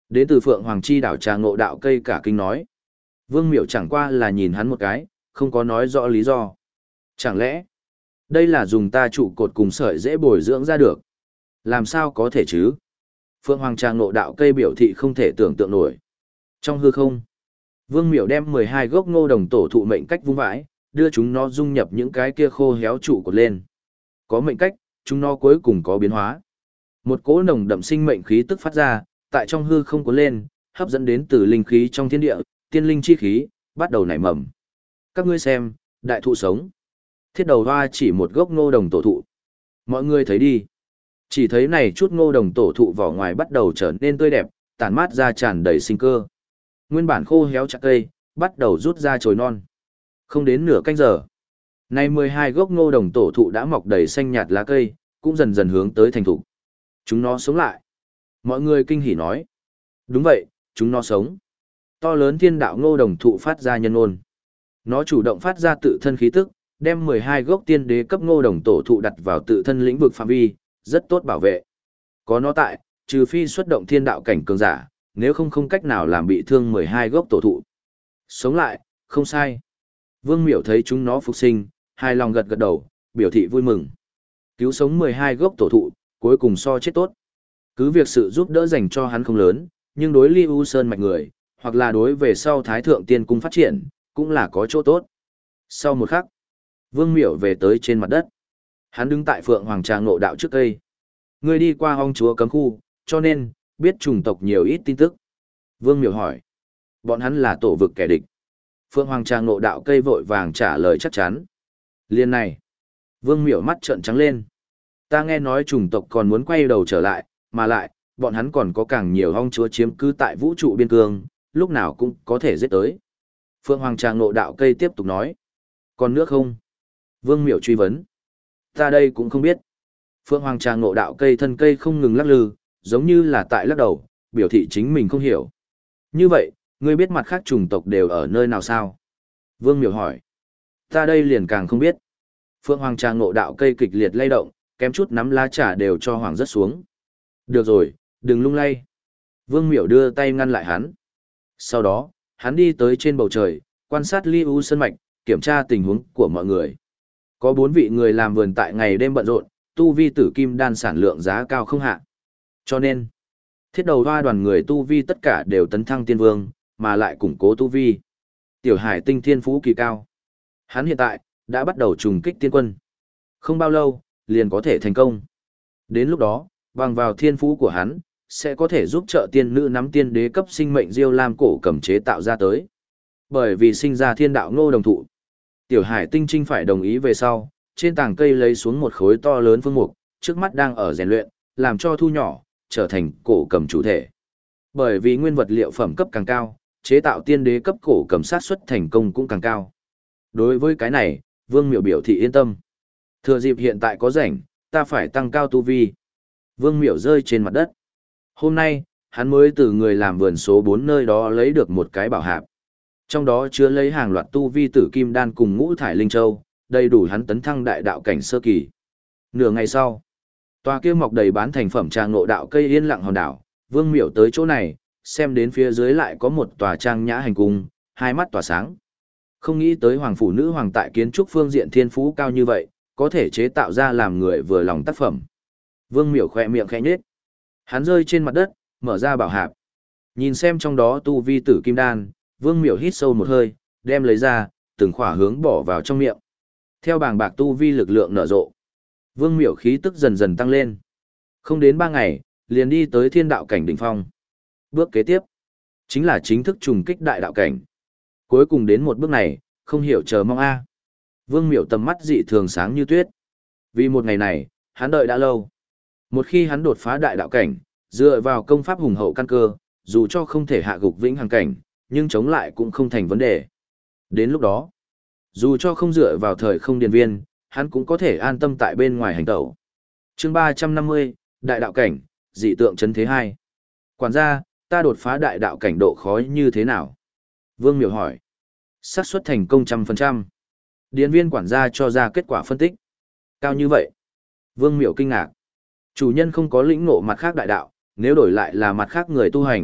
Đến từ Phượng Hoàng Chi đảo trà ngộ đạo cây cả kinh nói. Vương Miểu chẳng qua là nhìn hắn một cái, không có nói rõ lý do. Chẳng lẽ, đây là dùng ta trụ cột cùng sợi dễ bồi dưỡng ra được? Làm sao có thể chứ? Phượng Hoàng trà ngộ đạo cây biểu thị không thể tưởng tượng nổi. Trong hư không, Vương Miểu đem 12 gốc ngô đồng tổ thụ mệnh cách vung vãi, đưa chúng nó dung nhập những cái kia khô héo trụ cột lên. Có mệnh cách, chúng nó cuối cùng có biến hóa. Một cỗ nồng đậm sinh mệnh khí tức phát ra, tại trong hư không cuốn lên, hấp dẫn đến từ linh khí trong thiên địa, tiên linh chi khí, bắt đầu nảy mầm. Các ngươi xem, đại thụ sống. Thiết đầu hoa chỉ một gốc ngô đồng tổ thụ. Mọi người thấy đi. Chỉ thấy này chút ngô đồng tổ thụ vỏ ngoài bắt đầu trở nên tươi đẹp, tản mát ra tràn đầy sinh cơ. Nguyên bản khô héo chặt cây, bắt đầu rút ra chồi non. Không đến nửa canh giờ. Nay 12 gốc ngô đồng tổ thụ đã mọc đầy xanh nhạt lá cây, cũng dần dần hướng tới thành thục. Chúng nó sống lại. Mọi người kinh hỉ nói. Đúng vậy, chúng nó sống. To lớn thiên đạo ngô đồng thụ phát ra nhân ôn. Nó chủ động phát ra tự thân khí tức, đem 12 gốc tiên đế cấp ngô đồng tổ thụ đặt vào tự thân lĩnh vực phạm vi, rất tốt bảo vệ. Có nó tại, trừ phi xuất động thiên đạo cảnh cường giả, nếu không cách nào làm bị thương 12 gốc tổ thụ. Sống lại, không sai. Vương Miểu thấy chúng nó phục sinh, hài lòng gật gật đầu, biểu thị vui mừng. Cứu sống 12 gốc tổ thụ, cuối cùng so chết tốt. Cứ việc sự giúp đỡ dành cho hắn không lớn, nhưng đối Ly U Sơn mạch người, hoặc là đối về sau Thái Thượng Tiên Cung phát triển, cũng là có chỗ tốt. Sau một khắc, Vương Miểu về tới trên mặt đất. Hắn đứng tại Phượng Hoàng Trà ngộ đạo trước cây. Người đi qua hong chúa cấm khu, cho nên, biết chủng tộc nhiều ít tin tức. Vương Miểu hỏi. Bọn hắn là tổ vực kẻ địch. Phượng Hoàng Trà ngộ đạo cây vội vàng trả lời chắc chắn. Liên này. Vương Miểu mắt trợn trắng lên. Ta nghe nói chủng tộc còn muốn quay đầu trở lại, mà lại, bọn hắn còn có càng nhiều hong chúa chiếm cứ tại vũ trụ biên cương, lúc nào cũng có thể giết tới. Phượng Hoàng Trà ngộ đạo cây tiếp tục nói. Còn nước không? Vương Miểu truy vấn. Ta đây cũng không biết. Phượng Hoàng Trà ngộ đạo cây thân cây không ngừng lắc lư, giống như là tại lắc đầu, biểu thị chính mình không hiểu. Như vậy, ngươi biết mặt khác chủng tộc đều ở nơi nào sao? Vương Miểu hỏi. Ta đây liền càng không biết. Phượng Hoàng Trà ngộ đạo cây kịch liệt lay động, kém chút nắm lá trà đều cho Hoàng rất xuống. Được rồi, đừng lung lay. Vương Miểu đưa tay ngăn lại hắn. Sau đó, hắn đi tới trên bầu trời, quan sát Ly U Sơn mạch, kiểm tra tình huống của mọi người. Có 4 vị người làm vườn tại ngày đêm bận rộn, tu vi tử kim đan sản lượng giá cao không hạ. Cho nên, thiết đầu hoa đoàn người tu vi tất cả đều tấn thăng tiên vương, mà lại củng cố tu vi. Tiểu Hải tinh thiên phú kỳ cao. Hắn hiện tại, đã bắt đầu trùng kích tiên quân. Không bao lâu, liền có thể thành công. Đến lúc đó, bằng vào thiên phú của hắn, sẽ có thể giúp trợ tiên nữ nắm tiên đế cấp sinh mệnh diêu lam cổ cầm chế tạo ra tới. Bởi vì sinh ra thiên đạo ngô đồng thụ. Tiểu Hải tinh trinh phải đồng ý về sau, trên tảng cây lấy xuống một khối to lớn phương mục, trước mắt đang ở rèn luyện, làm cho thu nhỏ, trở thành cổ cầm chủ thể. Bởi vì nguyên vật liệu phẩm cấp càng cao, chế tạo tiên đế cấp cổ cầm sát suất thành công cũng càng cao. Đối với cái này, Vương Miểu biểu thị yên tâm. Thừa dịp hiện tại có rảnh, ta phải tăng cao tu vi. Vương Miểu rơi trên mặt đất. Hôm nay, hắn mới từ người làm vườn số 4 nơi đó lấy được một cái bảo hạp. Trong đó chứa lấy hàng loạt tu vi tử kim đan cùng ngũ thải linh châu, đầy đủ hắn tấn thăng đại đạo cảnh sơ kỳ. Nửa ngày sau, tòa kia mọc đầy bán thành phẩm trà ngộ đạo cây yên lặng hòn đảo, Vương Miểu tới chỗ này, xem đến phía dưới lại có một tòa trang nhã hành cung, hai mắt tỏa sáng. Không nghĩ tới hoàng phủ nữ hoàng tại kiến trúc phương diện thiên phú cao như vậy, có thể chế tạo ra làm người vừa lòng tác phẩm. Vương Miểu khẽ miệng khẽ nhếch. Hắn rơi trên mặt đất, mở ra bảo hạp. Nhìn xem trong đó tu vi tử kim đan, Vương Miểu hít sâu một hơi, đem lấy ra, từng khỏa hướng bỏ vào trong miệng. Theo bảng bạc tu vi lực lượng nở rộ, Vương Miểu khí tức dần dần tăng lên. Không đến 3 ngày, liền đi tới thiên đạo cảnh đỉnh phong. Bước kế tiếp, chính là chính thức trùng kích đại đạo cảnh. Cuối cùng đến một bước này, không hiểu chờ mong a. Vương Miểu tầm mắt dị thường sáng như tuyết. Vì một ngày này, hắn đợi đã lâu. Một khi hắn đột phá đại đạo cảnh, dựa vào công pháp hùng hậu căn cơ, dù cho không thể hạ gục vĩnh hằng cảnh, nhưng chống lại cũng không thành vấn đề. Đến lúc đó, dù cho không dựa vào thời không điện viên, hắn cũng có thể an tâm tại bên ngoài hành tẩu. Chương 350, Đại đạo cảnh, dị tượng chấn thế 2. Quản gia, ta đột phá đại đạo cảnh độ khó như thế nào? Vương Miểu hỏi. Xác suất thành công 100%. Điện viên quản gia cho ra kết quả phân tích. Cao như vậy. Vương Miểu kinh ngạc. Chủ nhân không có lĩnh ngộ mặt khác đại đạo, nếu đổi lại là mặt khác người tu hành,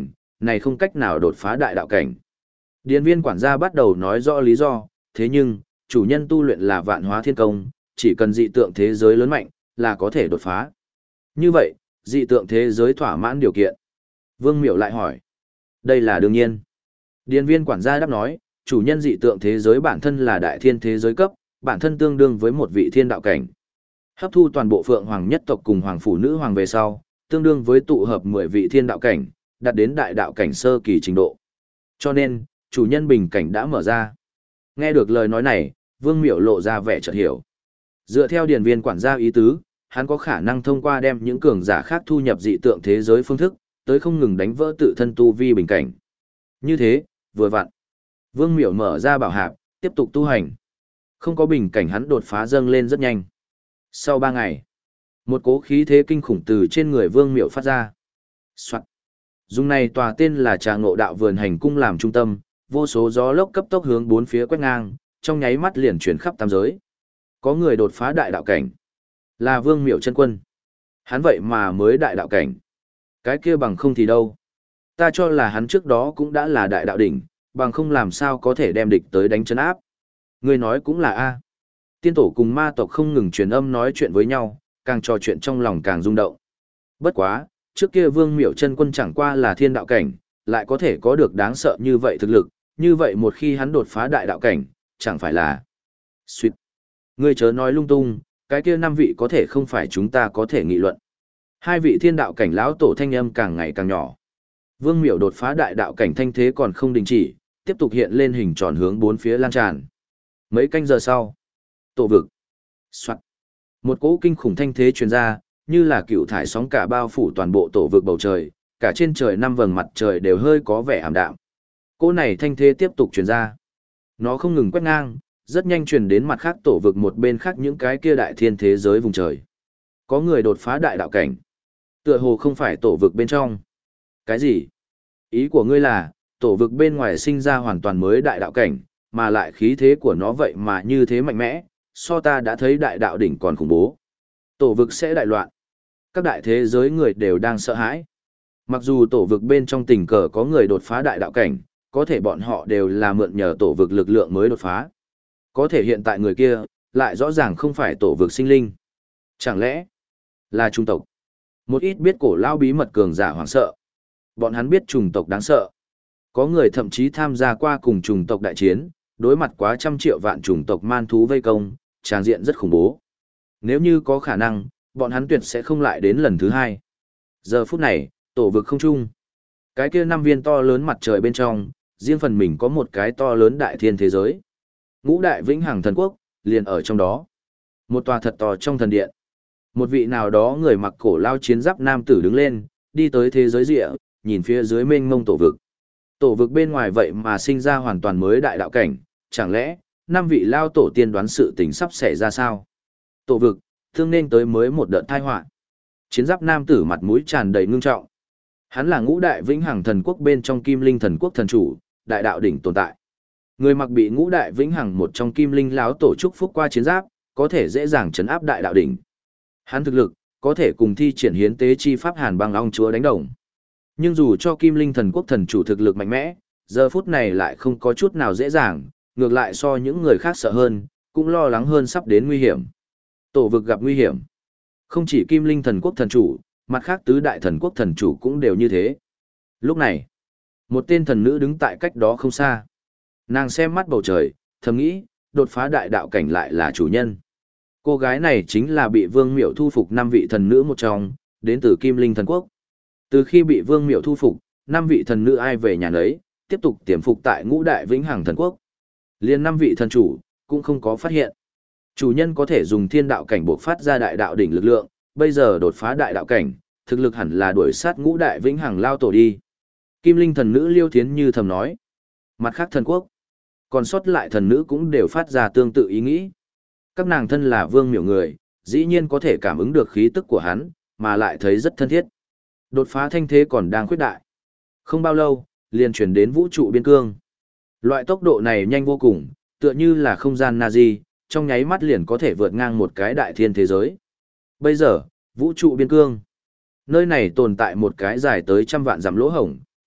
này không cách nào đột phá đại đạo cảnh. Điền viên quản gia bắt đầu nói rõ lý do, thế nhưng, chủ nhân tu luyện là vạn hóa thiên công, chỉ cần dị tượng thế giới lớn mạnh, là có thể đột phá. Như vậy, dị tượng thế giới thỏa mãn điều kiện. Vương Miểu lại hỏi. Đây là đương nhiên. Điền viên quản gia đáp nói, chủ nhân dị tượng thế giới bản thân là đại thiên thế giới cấp, bản thân tương đương với một vị thiên đạo cảnh. Hấp thu toàn bộ Phượng Hoàng nhất tộc cùng Hoàng phủ nữ hoàng về sau, tương đương với tụ hợp 10 vị thiên đạo cảnh, đạt đến đại đạo cảnh sơ kỳ trình độ. Cho nên, chủ nhân bình cảnh đã mở ra. Nghe được lời nói này, Vương Miểu lộ ra vẻ chợt hiểu. Dựa theo điền viên quản gia ý tứ, hắn có khả năng thông qua đem những cường giả khác thu nhập dị tượng thế giới phương thức, tới không ngừng đánh vỡ tự thân tu vi bình cảnh. Như thế, vừa vặn. Vương Miểu mở ra bảo hạp, tiếp tục tu hành. Không có bình cảnh hắn đột phá dâng lên rất nhanh. Sau 3 ngày, một cố khí thế kinh khủng từ trên người Vương Miểu phát ra. Soạn. Dùng này tòa tên là Trà Ngộ Đạo Vườn Hành Cung làm trung tâm, vô số gió lốc cấp tốc hướng bốn phía quét ngang, trong nháy mắt liền chuyển khắp tam giới. Có người đột phá đại đạo cảnh. Là Vương Miểu chân quân. Hắn vậy mà mới đại đạo cảnh. Cái kia bằng không thì đâu. Ta cho là hắn trước đó cũng đã là đại đạo đỉnh, bằng không làm sao có thể đem địch tới đánh chân áp. Người nói cũng là A. Tiên tổ cùng ma tộc không ngừng truyền âm nói chuyện với nhau, càng trò chuyện trong lòng càng rung động. Bất quá, trước kia Vương Miểu chân quân chẳng qua là thiên đạo cảnh, lại có thể có được đáng sợ như vậy thực lực, như vậy một khi hắn đột phá đại đạo cảnh, chẳng phải là... Xuyệt. Ngươi chớ nói lung tung, cái kia 5 vị có thể không phải chúng ta có thể nghị luận. 2 vị thiên đạo cảnh lão tổ thanh âm càng ngày càng nhỏ. Vương Miểu đột phá đại đạo cảnh thanh thế còn không đình chỉ, tiếp tục hiện lên hình tròn hướng bốn phía lan tràn. Mấy canh giờ sau, tổ vực. Soạt. Một cỗ kinh khủng thanh thế truyền ra, như là cựu thải sóng cả bao phủ toàn bộ tổ vực bầu trời, cả trên trời 5 vầng mặt trời đều hơi có vẻ ảm đạm. Cỗ này thanh thế tiếp tục truyền ra. Nó không ngừng quét ngang, rất nhanh truyền đến mặt khác tổ vực một bên khác những cái kia đại thiên thế giới vùng trời. Có người đột phá đại đạo cảnh. Tựa hồ không phải tổ vực bên trong. Cái gì? Ý của ngươi là, tổ vực bên ngoài sinh ra hoàn toàn mới đại đạo cảnh, mà lại khí thế của nó vậy mà như thế mạnh mẽ, so ta đã thấy đại đạo đỉnh còn khủng bố. Tổ vực sẽ đại loạn. Các đại thế giới người đều đang sợ hãi. Mặc dù tổ vực bên trong tình cờ có người đột phá đại đạo cảnh, có thể bọn họ đều là mượn nhờ tổ vực lực lượng mới đột phá. Có thể hiện tại người kia, lại rõ ràng không phải tổ vực sinh linh. Chẳng lẽ là trung tộc? Một ít biết cổ lao bí mật cường giả hoảng sợ. Bọn hắn biết chủng tộc đáng sợ. Có người thậm chí tham gia qua cùng chủng tộc đại chiến, đối mặt quá trăm triệu vạn chủng tộc man thú vây công, tràng diện rất khủng bố. Nếu như có khả năng, bọn hắn tuyệt sẽ không lại đến lần thứ 2. Giờ phút này, tổ vực không trung. Cái kia 5 viên to lớn mặt trời bên trong, riêng phần mình có một cái to lớn đại thiên thế giới. Ngũ đại vĩnh hằng thần quốc, liền ở trong đó. Một tòa thật to trong thần điện. Một vị nào đó người mặc cổ lao chiến giáp nam tử đứng lên, đi tới thế giới rịa, nhìn phía dưới mênh mông tổ vực. Tổ vực bên ngoài vậy mà sinh ra hoàn toàn mới đại đạo cảnh, chẳng lẽ, 5 vị lao tổ tiên đoán sự tình sắp xảy ra sao? Tổ vực, thương nên tới mới một đợt tai họa. Chiến giáp nam tử mặt mũi tràn đầy ngưng trọng. Hắn là ngũ đại vĩnh hằng thần quốc bên trong Kim Linh thần quốc thần chủ, đại đạo đỉnh tồn tại. Người mặc bị ngũ đại vĩnh hằng một trong Kim Linh lão tổ chúc phúc qua chiến giáp, có thể dễ dàng trấn áp đại đạo đỉnh. Hắn thực lực có thể cùng thi triển hiến tế chi pháp Hàn Băng Long chúa đánh đồng. Nhưng dù cho Kim Linh thần quốc thần chủ thực lực mạnh mẽ, giờ phút này lại không có chút nào dễ dàng, ngược lại so những người khác sợ hơn, cũng lo lắng hơn sắp đến nguy hiểm. Tổ vực gặp nguy hiểm. Không chỉ Kim Linh thần quốc thần chủ, mặt khác tứ đại thần quốc thần chủ cũng đều như thế. Lúc này, một tên thần nữ đứng tại cách đó không xa. Nàng xem mắt bầu trời, thầm nghĩ, đột phá đại đạo cảnh lại là chủ nhân. Cô gái này chính là bị Vương Miểu thu phục 5 vị thần nữ một trong, đến từ Kim Linh thần quốc. Từ khi bị Vương Miểu thu phục, 5 vị thần nữ ai về nhà nấy, tiếp tục tiềm phục tại ngũ đại vĩnh hằng thần quốc. Liên 5 vị thần chủ, cũng không có phát hiện. Chủ nhân có thể dùng thiên đạo cảnh buộc phát ra đại đạo đỉnh lực lượng, bây giờ đột phá đại đạo cảnh, thực lực hẳn là đuổi sát ngũ đại vĩnh hằng lao tổ đi. Kim Linh thần nữ Liêu Thiến Như thầm nói. Mặt khác thần quốc, còn sót lại thần nữ cũng đều phát ra tương tự ý nghĩ. Các nàng thân là Vương Miểu người, dĩ nhiên có thể cảm ứng được khí tức của hắn, mà lại thấy rất thân thiết. Đột phá thanh thế còn đang khuyết đại. Không bao lâu, liền chuyển đến vũ trụ biên cương. Loại tốc độ này nhanh vô cùng, tựa như là không gian Nazi, trong nháy mắt liền có thể vượt ngang một cái đại thiên thế giới. Bây giờ, vũ trụ biên cương. Nơi này tồn tại một cái dài tới trăm vạn dặm lỗ hổng,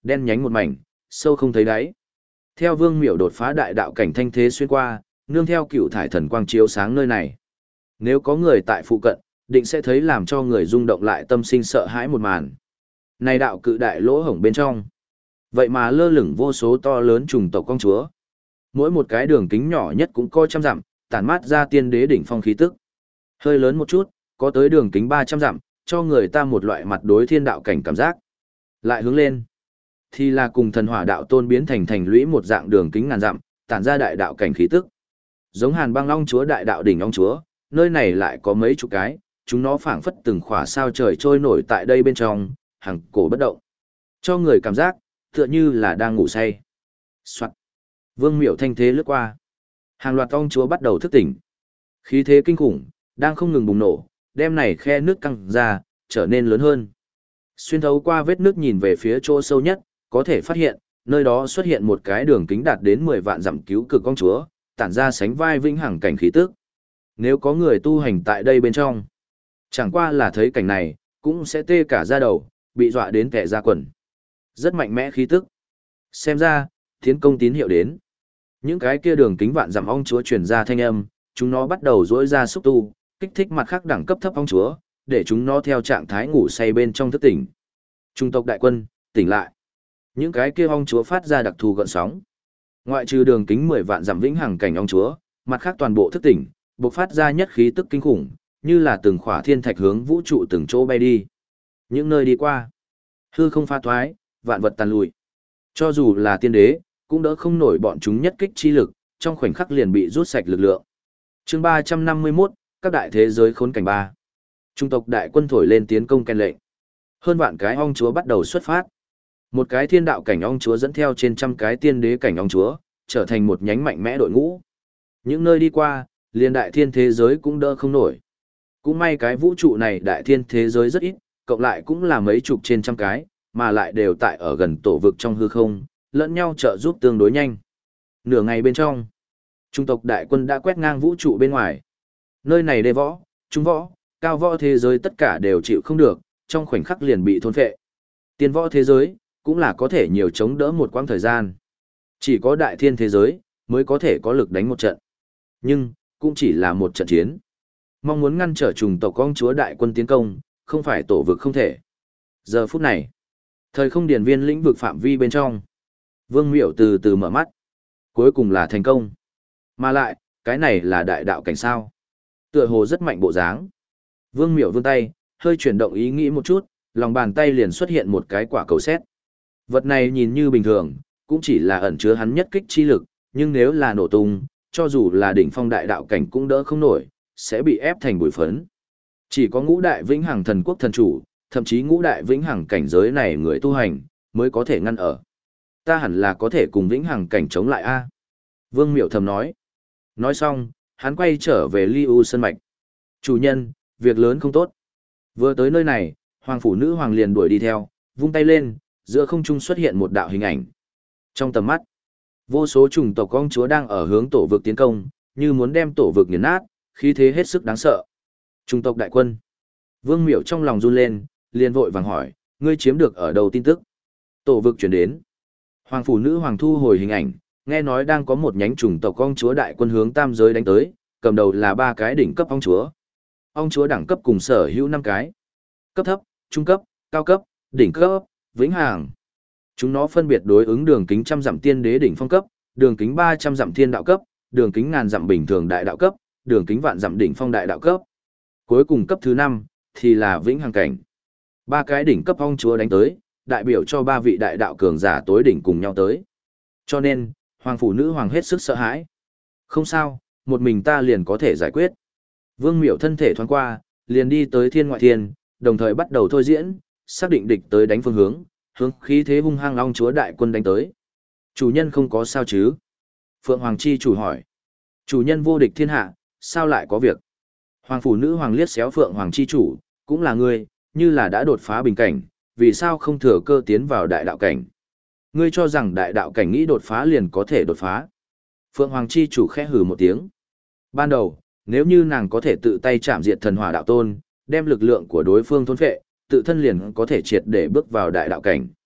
đen nhánh một mảnh, sâu không thấy đáy. Theo Vương Miểu đột phá đại đạo cảnh thanh thế xuyên qua, nương theo cựu thải thần quang chiếu sáng nơi này. Nếu có người tại phụ cận, định sẽ thấy làm cho người rung động lại tâm sinh sợ hãi một màn. Này đạo cự đại lỗ hổng bên trong. Vậy mà lơ lửng vô số to lớn trùng tộc công chúa. Mỗi một cái đường kính nhỏ nhất cũng coi trăm dặm, tản mát ra tiên đế đỉnh phong khí tức. Hơi lớn một chút, có tới đường kính 300 dặm, cho người ta một loại mặt đối thiên đạo cảnh cảm giác. Lại hướng lên, thì là cùng thần hỏa đạo tôn biến thành thành lũy một dạng đường kính ngàn dặm, tản ra đại đạo cảnh khí tức. Giống Hàn Băng Long chúa đại đạo đỉnh long chúa, nơi này lại có mấy chục cái, chúng nó phảng phất từng khỏa sao trời trôi nổi tại đây bên trong, hàng cổ bất động. Cho người cảm giác, tựa như là đang ngủ say. Soạn. Vương Miểu thanh thế lướt qua. Hàng loạt ong chúa bắt đầu thức tỉnh. Khí thế kinh khủng, đang không ngừng bùng nổ, đem này khe nước căng ra, trở nên lớn hơn. Xuyên thấu qua vết nước nhìn về phía chỗ sâu nhất, có thể phát hiện, nơi đó xuất hiện một cái đường kính đạt đến 10 vạn dặm cứu cực ong chúa, tản ra sánh vai vĩnh hằng cảnh khí tức. Nếu có người tu hành tại đây bên trong, chẳng qua là thấy cảnh này, cũng sẽ tê cả da đầu, bị dọa đến kẻ ra quần. Rất mạnh mẽ khí tức. Xem ra, tiến công tín hiệu đến. Những cái kia đường kính vạn dặm ong chúa truyền ra thanh âm, chúng nó bắt đầu rỗi ra xúc tu, kích thích mặt khác đẳng cấp thấp ong chúa, để chúng nó theo trạng thái ngủ say bên trong thức tỉnh. Trung tộc đại quân, tỉnh lại. Những cái kia ong chúa phát ra đặc thù gợn sóng. Ngoại trừ đường kính 10 vạn dặm vĩnh hằng cảnh ong chúa, mặt khác toàn bộ thức tỉnh, bộc phát ra nhất khí tức kinh khủng, như là từng khỏa thiên thạch hướng vũ trụ từng chỗ bay đi. Những nơi đi qua, hư không pha thoái, vạn vật tàn lùi. Cho dù là tiên đế, cũng đỡ không nổi bọn chúng nhất kích chi lực, trong khoảnh khắc liền bị rút sạch lực lượng. Chương 351, các đại thế giới khốn cảnh 3. Trung tộc đại quân thổi lên tiến công kèn lệnh. Hơn vạn cái ong chúa bắt đầu xuất phát. Một cái thiên đạo cảnh ong chúa dẫn theo trên trăm cái tiên đế cảnh ong chúa, trở thành một nhánh mạnh mẽ đội ngũ. Những nơi đi qua, liền đại thiên thế giới cũng đỡ không nổi. Cũng may cái vũ trụ này đại thiên thế giới rất ít, cộng lại cũng là mấy chục trên trăm cái, mà lại đều tại ở gần tổ vực trong hư không, lẫn nhau trợ giúp tương đối nhanh. Nửa ngày bên trong, trung tộc đại quân đã quét ngang vũ trụ bên ngoài. Nơi này đê võ, trung võ, cao võ thế giới tất cả đều chịu không được, trong khoảnh khắc liền bị thôn phệ. Tiên võ thế giới, cũng là có thể nhiều chống đỡ một quãng thời gian. Chỉ có đại thiên thế giới, mới có thể có lực đánh một trận. Nhưng, cũng chỉ là một trận chiến. Mong muốn ngăn trở trùng tộc công chúa đại quân tiến công, không phải tổ vực không thể. Giờ phút này, thời không điển viên lĩnh vực phạm vi bên trong. Vương Miểu từ từ mở mắt. Cuối cùng là thành công. Mà lại, cái này là đại đạo cảnh sao. Tựa hồ rất mạnh bộ dáng. Vương Miểu vươn tay, hơi chuyển động ý nghĩ một chút, lòng bàn tay liền xuất hiện một cái quả cầu sét. Vật này nhìn như bình thường, cũng chỉ là ẩn chứa hắn nhất kích chi lực, nhưng nếu là nổ tung, cho dù là đỉnh phong đại đạo cảnh cũng đỡ không nổi, sẽ bị ép thành bụi phấn. Chỉ có ngũ đại vĩnh hằng thần quốc thần chủ, thậm chí ngũ đại vĩnh hằng cảnh giới này người tu hành, mới có thể ngăn ở. Ta hẳn là có thể cùng vĩnh hằng cảnh chống lại a. Vương Miểu thầm nói. Nói xong, hắn quay trở về Ly U Sơn Mạch. Chủ nhân, việc lớn không tốt. Vừa tới nơi này, hoàng phủ nữ hoàng liền đuổi đi theo, vung tay lên, giữa không trung xuất hiện một đạo hình ảnh. Trong tầm mắt, vô số chủng tộc công chúa đang ở hướng tổ vực tiến công, như muốn đem tổ vực nghiền nát, khí thế hết sức đáng sợ. Chủng tộc đại quân. Vương Miểu trong lòng run lên, liền vội vàng hỏi, ngươi chiếm được ở đâu tin tức? Tổ vực chuyển đến. Hoàng phủ nữ hoàng thu hồi hình ảnh, nghe nói đang có một nhánh chủng tộc công chúa đại quân hướng tam giới đánh tới, cầm đầu là 3 cái đỉnh cấp ong chúa. Ong chúa đẳng cấp cùng sở hữu 5 cái. Cấp thấp, trung cấp, cao cấp, đỉnh cấp, vĩnh hằng. Chúng nó phân biệt đối ứng đường kính trăm dặm tiên đế đỉnh phong cấp, đường kính 300 dặm thiên đạo cấp, đường kính ngàn dặm bình thường đại đạo cấp, đường kính vạn dặm đỉnh phong đại đạo cấp. Cuối cùng cấp thứ 5 thì là vĩnh hằng cảnh. 3 cái đỉnh cấp ong chúa đánh tới, đại biểu cho 3 vị đại đạo cường giả tối đỉnh cùng nhau tới. Cho nên, hoàng phủ nữ hoàng hết sức sợ hãi. Không sao, một mình ta liền có thể giải quyết. Vương Miểu thân thể thoáng qua, liền đi tới thiên ngoại thiên, đồng thời bắt đầu thôi diễn, xác định địch tới đánh phương hướng, hướng khí thế hung hăng ong chúa đại quân đánh tới. Chủ nhân không có sao chứ? Phượng Hoàng chi chủ hỏi. Chủ nhân vô địch thiên hạ, sao lại có việc? Hoàng phủ nữ hoàng liếc xéo Phượng Hoàng chi chủ, cũng là ngươi, như là đã đột phá bình cảnh, vì sao không thừa cơ tiến vào đại đạo cảnh? Ngươi cho rằng đại đạo cảnh nghĩ đột phá liền có thể đột phá. Phượng Hoàng chi chủ khẽ hừ một tiếng. Ban đầu, nếu như nàng có thể tự tay chạm diệt thần hỏa đạo tôn, đem lực lượng của đối phương thôn phệ, tự thân liền có thể triệt để bước vào đại đạo cảnh.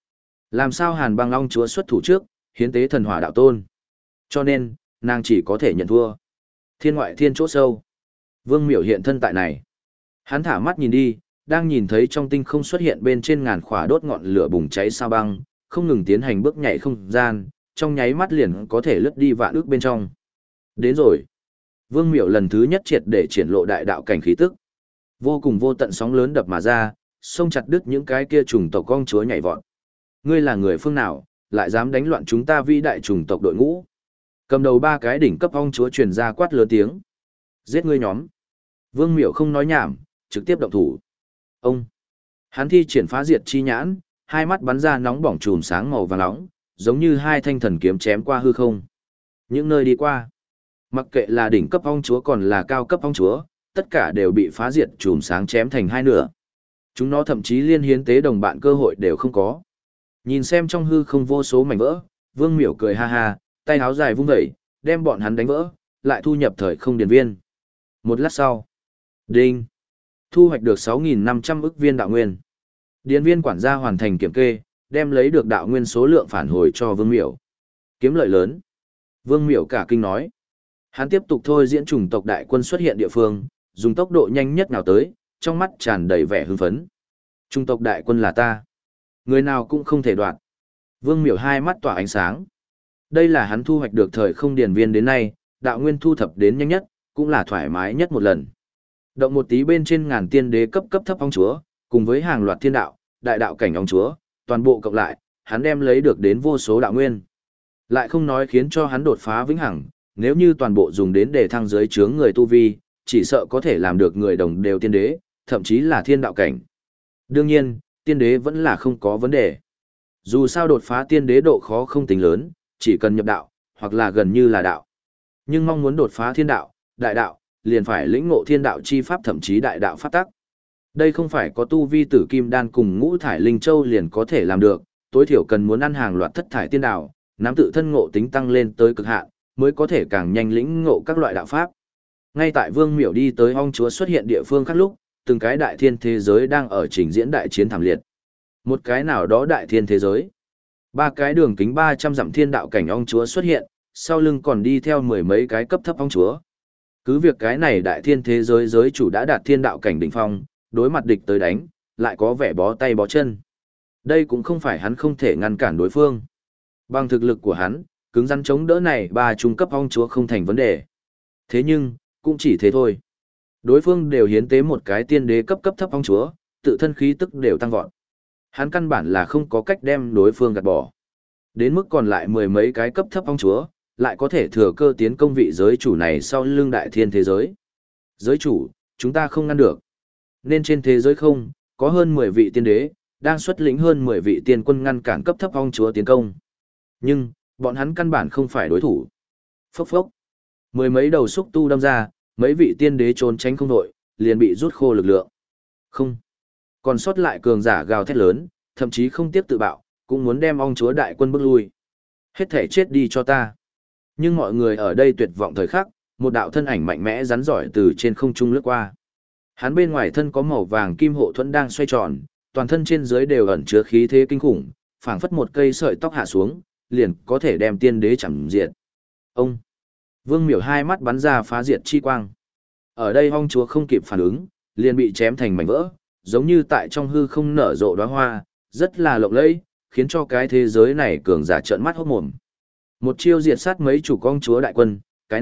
Làm sao Hàn Băng Long chúa xuất thủ trước, hiến tế thần hỏa đạo tôn. Cho nên, nàng chỉ có thể nhận thua. Thiên ngoại thiên chỗ sâu. Vương Miểu hiện thân tại này. Hắn thả mắt nhìn đi, đang nhìn thấy trong tinh không xuất hiện bên trên ngàn khỏa đốt ngọn lửa bùng cháy sao băng, không ngừng tiến hành bước nhảy không gian, trong nháy mắt liền có thể lướt đi vạn ước bên trong. Đến rồi. Vương Miểu lần thứ nhất triệt để triển lộ đại đạo cảnh khí tức. Vô cùng vô tận sóng lớn đập mà ra, xông chặt đứt những cái kia trùng tộc con chúa nhảy vọt. Ngươi là người phương nào, lại dám đánh loạn chúng ta vĩ đại trùng tộc đội ngũ? Cầm đầu ba cái đỉnh cấp ong chúa truyền ra quát lớn tiếng. Giết ngươi nhóm. Vương Miểu không nói nhảm, trực tiếp động thủ. Ông. Hắn thi triển phá diệt chi nhãn, hai mắt bắn ra nóng bỏng chùm sáng màu vàng nóng, giống như hai thanh thần kiếm chém qua hư không. Những nơi đi qua, mặc kệ là đỉnh cấp ong chúa còn là cao cấp ong chúa, tất cả đều bị phá diệt chùm sáng chém thành hai nửa. Chúng nó thậm chí liên hiến tế đồng bạn cơ hội đều không có. Nhìn xem trong hư không vô số mảnh vỡ, Vương Miểu cười ha ha, tay háo dài vung vẩy, đem bọn hắn đánh vỡ, lại thu nhập thời không điền viên. Một lát sau, đinh, thu hoạch được 6.500 ức viên đạo nguyên. Điền viên quản gia hoàn thành kiểm kê, đem lấy được đạo nguyên số lượng phản hồi cho Vương Miểu. Kiếm lợi lớn. Vương Miểu cả kinh nói. Hắn tiếp tục thôi diễn chủng tộc đại quân xuất hiện địa phương, dùng tốc độ nhanh nhất nào tới, trong mắt tràn đầy vẻ hưng phấn. Chủng tộc đại quân là ta. Người nào cũng không thể đoạt. Vương Miểu hai mắt tỏa ánh sáng. Đây là hắn thu hoạch được thời không điền viên đến nay, đạo nguyên thu thập đến nhanh nhất, cũng là thoải mái nhất một lần. Động một tí bên trên ngàn tiên đế cấp thấp ong chúa, cùng với hàng loạt thiên đạo, đại đạo cảnh ong chúa, toàn bộ cộng lại, hắn đem lấy được đến vô số đạo nguyên. Lại không nói khiến cho hắn đột phá vĩnh hằng, nếu như toàn bộ dùng đến để thăng giới chướng người tu vi, chỉ sợ có thể làm được người đồng đều tiên đế, thậm chí là thiên đạo cảnh. Đương nhiên, tiên đế vẫn là không có vấn đề. Dù sao đột phá tiên đế độ khó không tính lớn, chỉ cần nhập đạo, hoặc là gần như là đạo. Nhưng mong muốn đột phá thiên đạo, đại đạo, liền phải lĩnh ngộ thiên đạo chi pháp thậm chí đại đạo pháp tắc. Đây không phải có tu vi tử kim đan cùng ngũ thải linh châu liền có thể làm được, tối thiểu cần muốn ăn hàng loạt thất thải tiên đạo, nắm tự thân ngộ tính tăng lên tới cực hạn, mới có thể càng nhanh lĩnh ngộ các loại đạo pháp. Ngay tại Vương Miểu đi tới ong chúa xuất hiện địa phương khác lúc, từng cái đại thiên thế giới đang ở trình diễn đại chiến thảm liệt. Một cái nào đó đại thiên thế giới, ba cái đường kính 300 dặm thiên đạo cảnh ong chúa xuất hiện, sau lưng còn đi theo mười mấy cái cấp thấp ong chúa. Cứ việc cái này đại thiên thế giới giới chủ đã đạt thiên đạo cảnh đỉnh phong, đối mặt địch tới đánh, lại có vẻ bó tay bó chân. Đây cũng không phải hắn không thể ngăn cản đối phương. Bằng thực lực của hắn, cứng rắn chống đỡ này ba trung cấp ong chúa không thành vấn đề. Thế nhưng, cũng chỉ thế thôi. Đối phương đều hiến tế một cái tiên đế cấp thấp ong chúa, tự thân khí tức đều tăng vọt. Hắn căn bản là không có cách đem đối phương gạt bỏ. Đến mức còn lại mười mấy cái cấp thấp ong chúa, lại có thể thừa cơ tiến công vị giới chủ này sau lưng đại thiên thế giới. Giới chủ, chúng ta không ngăn được. Nên trên thế giới không, có hơn 10 vị tiên đế, đang xuất lĩnh hơn 10 vị tiên quân ngăn cản cấp thấp ong chúa tiến công. Nhưng, bọn hắn căn bản không phải đối thủ. Phốc phốc. Mười mấy đầu xúc tu đâm ra, mấy vị tiên đế trốn tránh không đội, liền bị rút khô lực lượng. Không. Còn sót lại cường giả gào thét lớn, thậm chí không tiếp tự bạo, cũng muốn đem ong chúa đại quân bước lui. Hết thể chết đi cho ta. Nhưng mọi người ở đây tuyệt vọng thời khắc, một đạo thân ảnh mạnh mẽ rắn giỏi từ trên không trung lướt qua. Hắn bên ngoài thân có màu vàng kim hộ thuẫn đang xoay tròn, toàn thân trên dưới đều ẩn chứa khí thế kinh khủng, phảng phất một cây sợi tóc hạ xuống, liền có thể đem tiên đế chẳng diệt. Ông Vương Miểu hai mắt bắn ra phá diệt chi quang. Ở đây ong chúa không kịp phản ứng, liền bị chém thành mảnh vỡ, giống như tại trong hư không nở rộ đóa hoa, rất là lộng lẫy, khiến cho cái thế giới này cường giả trợn mắt hốt mồm. Một chiêu diệt sát mấy chủ ong chúa đại quân, cái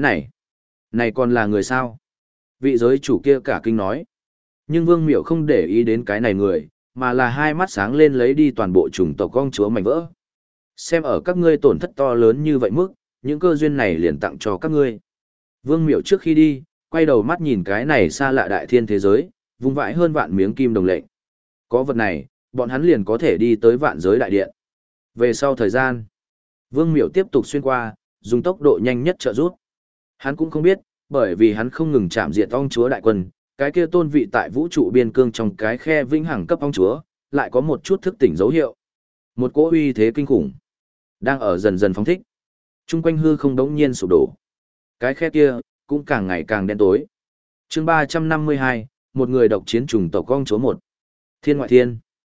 này còn là người sao? Vị giới chủ kia cả kinh nói. Nhưng Vương Miểu không để ý đến cái này người, mà là hai mắt sáng lên lấy đi toàn bộ chủng tộc ong chúa mảnh vỡ. Xem ở các ngươi tổn thất to lớn như vậy mức, những cơ duyên này liền tặng cho các ngươi. Vương Miểu trước khi đi, quay đầu mắt nhìn cái này xa lạ đại thiên thế giới, vung vãi hơn vạn miếng kim đồng lệnh. Có vật này, bọn hắn liền có thể đi tới vạn giới đại điện. Về sau thời gian, Vương Miểu tiếp tục xuyên qua, dùng tốc độ nhanh nhất trợ rút. Hắn cũng không biết, bởi vì hắn không ngừng chạm diệt ong chúa đại quân, cái kia tôn vị tại vũ trụ biên cương trong cái khe vĩnh hằng cấp ong chúa, lại có một chút thức tỉnh dấu hiệu. Một cỗ uy thế kinh khủng đang ở dần dần phóng thích. Trung quanh hư không đống nhiên sụp đổ. Cái khe kia cũng càng ngày càng đen tối. Chương 352, một người độc chiến trùng tộc ong chúa 1. Thiên ngoại thiên.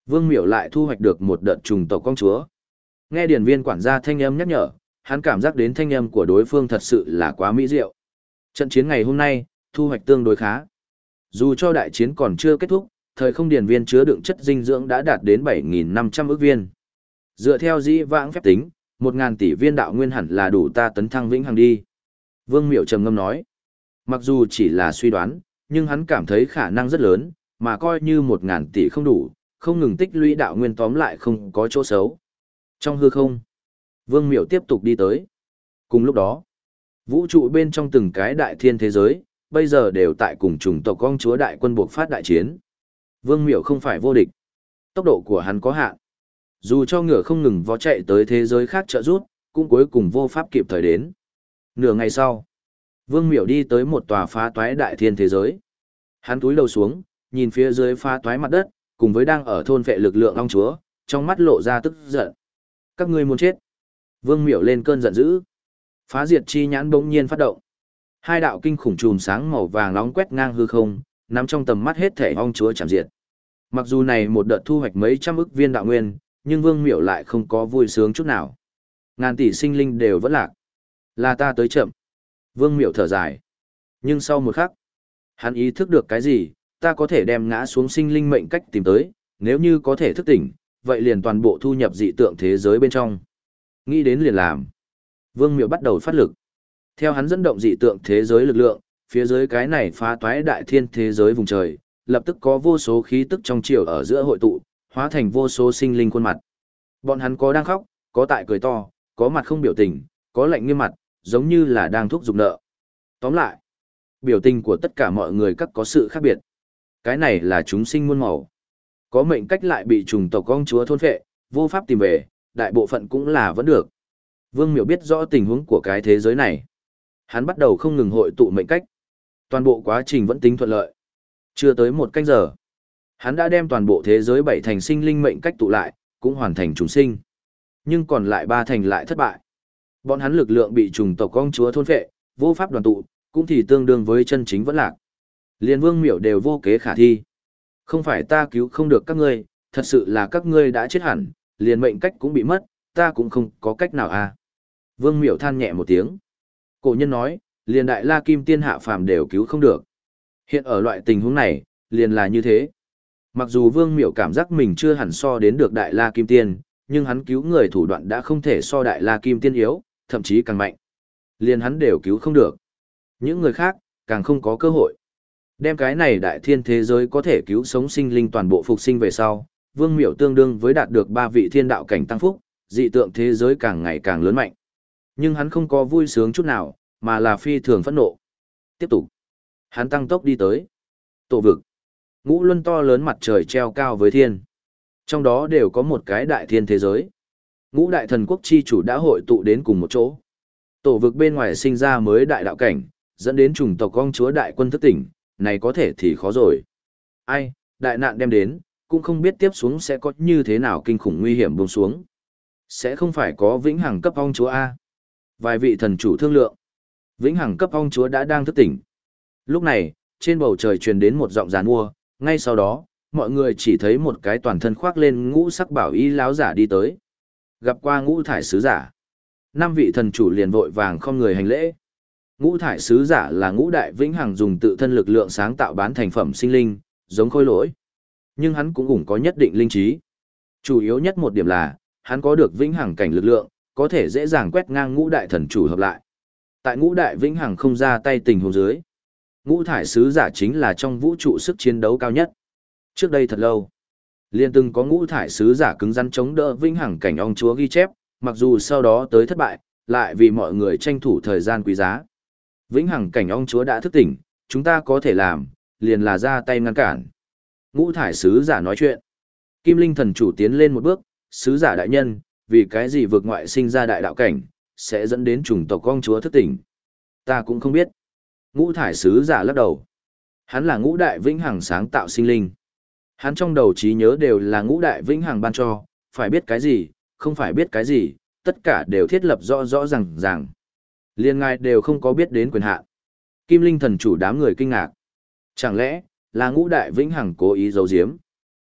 Vương Miểu lại thu hoạch được một đợt trùng tộc công chúa. Nghe điển viên quản gia thanh âm nhắc nhở, hắn cảm giác đến thanh âm của đối phương thật sự là quá mỹ diệu. Trận chiến ngày hôm nay, thu hoạch tương đối khá. Dù cho đại chiến còn chưa kết thúc, thời không điển viên chứa đựng chất dinh dưỡng đã đạt đến 7.500 ức viên. Dựa theo dĩ vãng phép tính, 1.000 tỷ viên đạo nguyên hẳn là đủ ta tấn thăng vĩnh hằng đi. Vương Miểu trầm ngâm nói. Mặc dù chỉ là suy đoán, nhưng hắn cảm thấy khả năng rất lớn, mà coi như 1.000 tỷ không đủ, không ngừng tích lũy đạo nguyên tóm lại không có chỗ xấu. Trong hư không, Vương Miểu tiếp tục đi tới. Cùng lúc đó, vũ trụ bên trong từng cái đại thiên thế giới, bây giờ đều tại cùng chủng tộc công chúa đại quân buộc phát đại chiến. Vương Miểu không phải vô địch. Tốc độ của hắn có hạn. Dù cho ngựa không ngừng vó chạy tới thế giới khác trợ rút, cũng cuối cùng vô pháp kịp thời đến. Nửa ngày sau, Vương Miểu đi tới một tòa phá toái đại thiên thế giới. Hắn túi đầu xuống, nhìn phía dưới phá toái mặt đất, cùng với đang ở thôn vệ lực lượng ong chúa, trong mắt lộ ra tức giận. Các ngươi muốn chết. Vương Miểu lên cơn giận dữ. Phá diệt chi nhãn bỗng nhiên phát động. Hai đạo kinh khủng chùm sáng màu vàng nóng quét ngang hư không, nắm trong tầm mắt hết thể ong chúa chạm diệt. Mặc dù này một đợt thu hoạch mấy trăm ức viên đạo nguyên, nhưng Vương Miểu lại không có vui sướng chút nào. Ngàn tỷ sinh linh đều vẫn lạc. Là ta tới chậm. Vương Miểu thở dài. Nhưng sau một khắc, hắn ý thức được cái gì, ta có thể đem ngã xuống sinh linh mệnh cách tìm tới, nếu như có thể thức tỉnh, vậy liền toàn bộ thu nhập dị tượng thế giới bên trong. Nghĩ đến liền làm. Vương Miểu bắt đầu phát lực. Theo hắn dẫn động dị tượng thế giới lực lượng, phía dưới cái này phá toái đại thiên thế giới vùng trời, lập tức có vô số khí tức trong chiều ở giữa hội tụ, hóa thành vô số sinh linh khuôn mặt. Bọn hắn có đang khóc, có tại cười to, có mặt không biểu tình, có lạnh nghiêm mặt, giống như là đang thúc giục nợ. Tóm lại, biểu tình của tất cả mọi người các có sự khác biệt. Cái này là chúng sinh muôn màu. Có mệnh cách lại bị trùng tộc công chúa thôn phệ, vô pháp tìm về, đại bộ phận cũng là vẫn được. Vương Miểu biết rõ tình huống của cái thế giới này. Hắn bắt đầu không ngừng hội tụ mệnh cách. Toàn bộ quá trình vẫn tính thuận lợi. Chưa tới một canh giờ, hắn đã đem toàn bộ thế giới 7 thành sinh linh mệnh cách tụ lại, cũng hoàn thành trùng sinh. Nhưng còn lại 3 thành lại thất bại. Bọn hắn lực lượng bị trùng tộc công chúa thôn phệ, vô pháp đoàn tụ, cũng thì tương đương với chân chính vẫn lạc. Liên Vương Miểu đều vô kế khả thi. Không phải ta cứu không được các ngươi, thật sự là các ngươi đã chết hẳn, liền mệnh cách cũng bị mất, ta cũng không có cách nào à. Vương Miểu than nhẹ một tiếng. Cổ nhân nói, liền đại la kim tiên hạ phàm đều cứu không được. Hiện ở loại tình huống này, liền là như thế. Mặc dù Vương Miểu cảm giác mình chưa hẳn so đến được đại la kim tiên, nhưng hắn cứu người thủ đoạn đã không thể so đại la kim tiên yếu, thậm chí càng mạnh. Liền hắn đều cứu không được. Những người khác, càng không có cơ hội. Đem cái này đại thiên thế giới có thể cứu sống sinh linh toàn bộ phục sinh về sau, Vương Miểu tương đương với đạt được 3 vị thiên đạo cảnh tăng phúc, dị tượng thế giới càng ngày càng lớn mạnh. Nhưng hắn không có vui sướng chút nào, mà là phi thường phẫn nộ. Tiếp tục. Hắn tăng tốc đi tới. Tổ vực. Ngũ luân to lớn mặt trời treo cao với thiên. Trong đó đều có một cái đại thiên thế giới. Ngũ đại thần quốc chi chủ đã hội tụ đến cùng một chỗ. Tổ vực bên ngoài sinh ra mới đại đạo cảnh, dẫn đến chủng tộc công chúa đại quân thức tỉnh, này có thể thì khó rồi. Ai, đại nạn đem đến, cũng không biết tiếp xuống sẽ có như thế nào kinh khủng nguy hiểm buông xuống. Sẽ không phải có vĩnh hằng cấp công chúa A. Vài vị thần chủ thương lượng. Vĩnh hằng cấp công chúa đã đang thức tỉnh. Lúc này, trên bầu trời truyền đến một giọng giàn mua, ngay sau đó, mọi người chỉ thấy một cái toàn thân khoác lên ngũ sắc bảo y láo giả đi tới. Gặp qua ngũ thải sứ giả. 5 vị thần chủ liền vội vàng không người hành lễ. Ngũ thải sứ giả là ngũ đại vĩnh hằng dùng tự thân lực lượng sáng tạo bán thành phẩm sinh linh, giống khôi lỗi. Nhưng hắn cũng có nhất định linh trí. Chủ yếu nhất một điểm là, hắn có được vĩnh hằng cảnh lực lượng, có thể dễ dàng quét ngang ngũ đại thần chủ hợp lại. Tại ngũ đại vĩnh hằng không ra tay tình huống dưới, ngũ thải sứ giả chính là trong vũ trụ sức chiến đấu cao nhất. Trước đây thật lâu, liên từng có ngũ thải sứ giả cứng rắn chống đỡ vĩnh hằng cảnh ong chúa ghi chép, mặc dù sau đó tới thất bại, lại vì mọi người tranh thủ thời gian quý giá. Vĩnh hằng cảnh ong chúa đã thức tỉnh, chúng ta có thể làm, liền là ra tay ngăn cản. Ngũ thải sứ giả nói chuyện. Kim Linh thần chủ tiến lên một bước, sứ giả đại nhân, vì cái gì vượt ngoại sinh ra đại đạo cảnh, sẽ dẫn đến chủng tộc ong chúa thức tỉnh. Ta cũng không biết. Ngũ thải sứ giả lắc đầu. Hắn là ngũ đại vĩnh hằng sáng tạo sinh linh. Hắn trong đầu trí nhớ đều là ngũ đại vĩnh hằng ban cho, phải biết cái gì, không phải biết cái gì, tất cả đều thiết lập rõ rõ ràng. Liên ngài đều không có biết đến quyền hạn. Kim Linh thần chủ đám người kinh ngạc. Chẳng lẽ, là ngũ đại vĩnh hằng cố ý giấu giếm?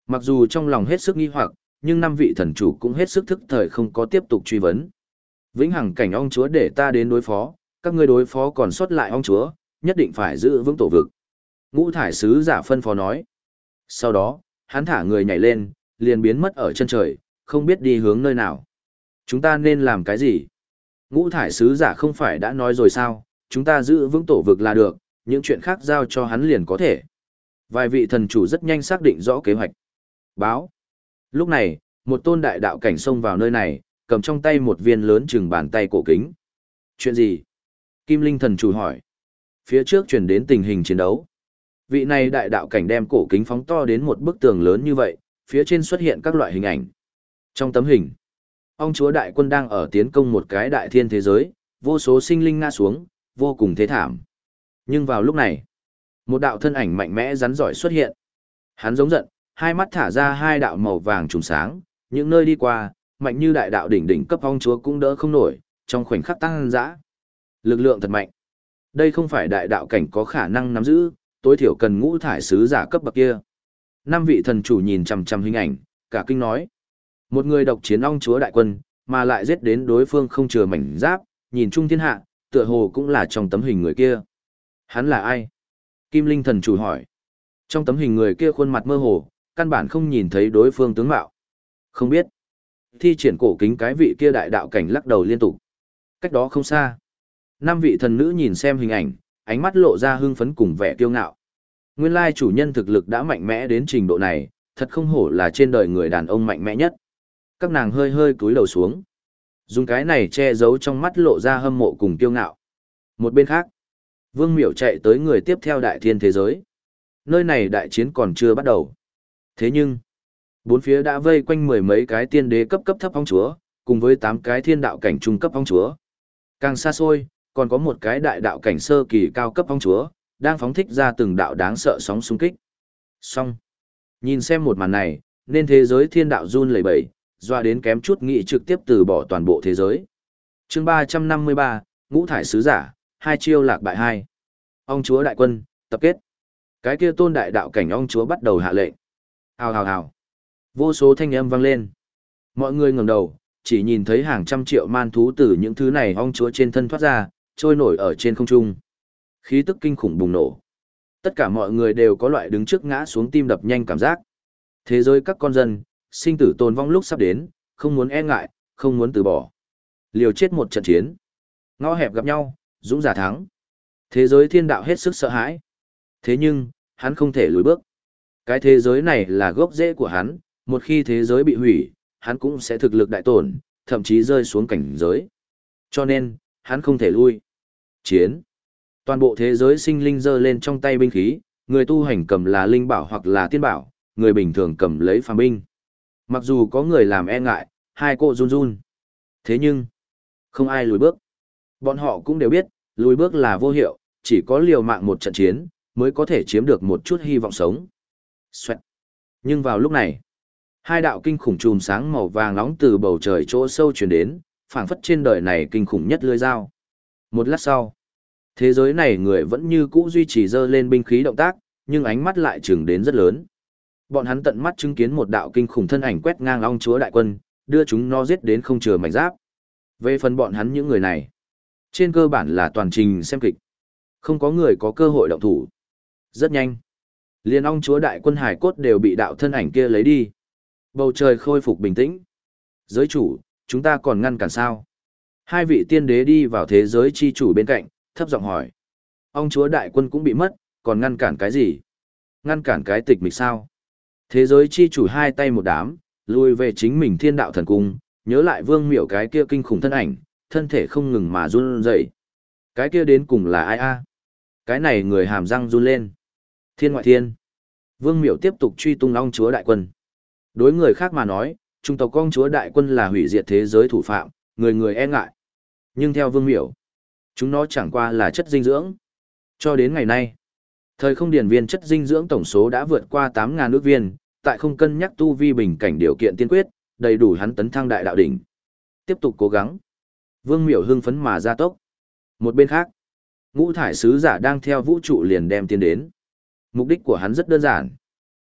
Mặc dù trong lòng hết sức nghi hoặc, nhưng năm vị thần chủ cũng hết sức thức thời không có tiếp tục truy vấn. Vĩnh hằng cảnh ong chúa để ta đến đối phó, các ngươi đối phó còn sót lại ong chúa, nhất định phải giữ vững tổ vực. Ngũ thải sứ giả phân phó nói. Sau đó, hắn thả người nhảy lên, liền biến mất ở chân trời, không biết đi hướng nơi nào. Chúng ta nên làm cái gì? Ngũ thải sứ giả không phải đã nói rồi sao, chúng ta giữ vững tổ vực là được, những chuyện khác giao cho hắn liền có thể. Vài vị thần chủ rất nhanh xác định rõ kế hoạch. Báo. Lúc này, một tôn đại đạo cảnh xông vào nơi này, cầm trong tay một viên lớn chừng bàn tay cổ kính. Chuyện gì? Kim Linh thần chủ hỏi. Phía trước chuyển đến tình hình chiến đấu. Vị này đại đạo cảnh đem cổ kính phóng to đến một bức tường lớn như vậy, phía trên xuất hiện các loại hình ảnh. Trong tấm hình, ông chúa đại quân đang ở tiến công một cái đại thiên thế giới, vô số sinh linh ngã xuống, vô cùng thế thảm. Nhưng vào lúc này, một đạo thân ảnh mạnh mẽ rắn giỏi xuất hiện. Hắn giống giận, hai mắt thả ra hai đạo màu vàng trùng sáng, những nơi đi qua, mạnh như đại đạo đỉnh đỉnh cấp ông chúa cũng đỡ không nổi, trong khoảnh khắc tăng dã. Lực lượng thật mạnh. Đây không phải đại đạo cảnh có khả năng nắm giữ, tối thiểu cần ngũ thải sứ giả cấp bậc kia. Năm vị thần chủ nhìn chằm chằm hình ảnh, cả kinh nói. Một người độc chiến ong chúa đại quân, mà lại giết đến đối phương không chừa mảnh giáp, nhìn chung thiên hạ, tựa hồ cũng là trong tấm hình người kia. Hắn là ai? Kim Linh thần chủ hỏi. Trong tấm hình người kia khuôn mặt mơ hồ, căn bản không nhìn thấy đối phương tướng mạo. Không biết. Thi triển cổ kính cái vị kia đại đạo cảnh lắc đầu liên tục. Cách đó không xa. Năm vị thần nữ nhìn xem hình ảnh, ánh mắt lộ ra hưng phấn cùng vẻ kiêu ngạo. Nguyên lai chủ nhân thực lực đã mạnh mẽ đến trình độ này, thật không hổ là trên đời người đàn ông mạnh mẽ nhất. Các nàng hơi hơi cúi đầu xuống. Dùng cái này che giấu trong mắt lộ ra hâm mộ cùng kiêu ngạo. Một bên khác, Vương Miểu chạy tới người tiếp theo đại thiên thế giới. Nơi này đại chiến còn chưa bắt đầu. Thế nhưng, bốn phía đã vây quanh mười mấy cái tiên đế cấp cấp thấp ong chúa, cùng với 8 cái thiên đạo cảnh trung cấp ong chúa. Càng xa xôi, còn có một cái đại đạo cảnh sơ kỳ cao cấp ong chúa, đang phóng thích ra từng đạo đáng sợ sóng xung kích. Xong. Nhìn xem một màn này, nên thế giới thiên đạo run lẩy bẩy, doa đến kém chút nghị trực tiếp từ bỏ toàn bộ thế giới. Chương 353, Ngũ thải sứ giả, hai chiêu lạc bại hai. Ong chúa đại quân, tập kết. Cái kia tôn đại đạo cảnh ong chúa bắt đầu hạ lệnh. Hào hào hào. Vô số thanh âm vang lên. Mọi người ngẩng đầu, chỉ nhìn thấy hàng trăm triệu man thú từ những thứ này ong chúa trên thân thoát ra, trôi nổi ở trên không trung. Khí tức kinh khủng bùng nổ. Tất cả mọi người đều có loại đứng trước ngã xuống tim đập nhanh cảm giác. Thế giới các con dân, sinh tử tồn vong lúc sắp đến, không muốn e ngại, không muốn từ bỏ. Liều chết một trận chiến. Ngõ hẹp gặp nhau, dũng giả thắng. Thế giới thiên đạo hết sức sợ hãi. Thế nhưng, hắn không thể lùi bước. Cái thế giới này là gốc rễ của hắn, một khi thế giới bị hủy, hắn cũng sẽ thực lực đại tổn, thậm chí rơi xuống cảnh giới. Cho nên, hắn không thể lui. Chiến. Toàn bộ thế giới sinh linh giơ lên trong tay binh khí, người tu hành cầm là linh bảo hoặc là tiên bảo, người bình thường cầm lấy phàm binh. Mặc dù có người làm e ngại, hai cô run run. Thế nhưng, không ai lùi bước. Bọn họ cũng đều biết, lùi bước là vô hiệu, chỉ có liều mạng một trận chiến, mới có thể chiếm được một chút hy vọng sống. Xoẹt. Nhưng vào lúc này, hai đạo kinh khủng chùm sáng màu vàng nóng từ bầu trời chỗ sâu truyền đến, phảng phất trên đời này kinh khủng nhất lưỡi dao. Một lát sau, thế giới này người vẫn như cũ duy trì dơ lên binh khí động tác, nhưng ánh mắt lại trừng đến rất lớn. Bọn hắn tận mắt chứng kiến một đạo kinh khủng thân ảnh quét ngang ong chúa đại quân, đưa chúng nó giết đến không chừa mảnh giáp. Về phần bọn hắn những người này, trên cơ bản là toàn trình xem kịch. Không có người có cơ hội động thủ. Rất nhanh, liền ong chúa đại quân hải cốt đều bị đạo thân ảnh kia lấy đi. Bầu trời khôi phục bình tĩnh. Giới chủ, chúng ta còn ngăn cản sao? Hai vị tiên đế đi vào thế giới chi chủ bên cạnh, thấp giọng hỏi. Ong chúa đại quân cũng bị mất, còn ngăn cản cái gì? Ngăn cản cái tịch mịch sao? Thế giới chi chủ hai tay một đám, lùi về chính mình thiên đạo thần cung, nhớ lại vương miểu cái kia kinh khủng thân ảnh, thân thể không ngừng mà run rẩy. Cái kia đến cùng là ai a? Cái này người hàm răng run lên. Thiên ngoại thiên. Vương miểu tiếp tục truy tung ong chúa đại quân. Đối người khác mà nói, trung tộc ong chúa đại quân là hủy diệt thế giới thủ phạm, người người e ngại. Nhưng theo vương miểu, chúng nó chẳng qua là chất dinh dưỡng. Cho đến ngày nay, thời không điển viên chất dinh dưỡng tổng số đã vượt qua 8.000 ước viên, tại không cân nhắc tu vi bình cảnh điều kiện tiên quyết, đầy đủ hắn tấn thăng đại đạo đỉnh. Tiếp tục cố gắng. Vương miểu hưng phấn mà gia tốc. Một bên khác, ngũ thải sứ giả đang theo vũ trụ liền đem tiến đến. Mục đích của hắn rất đơn giản.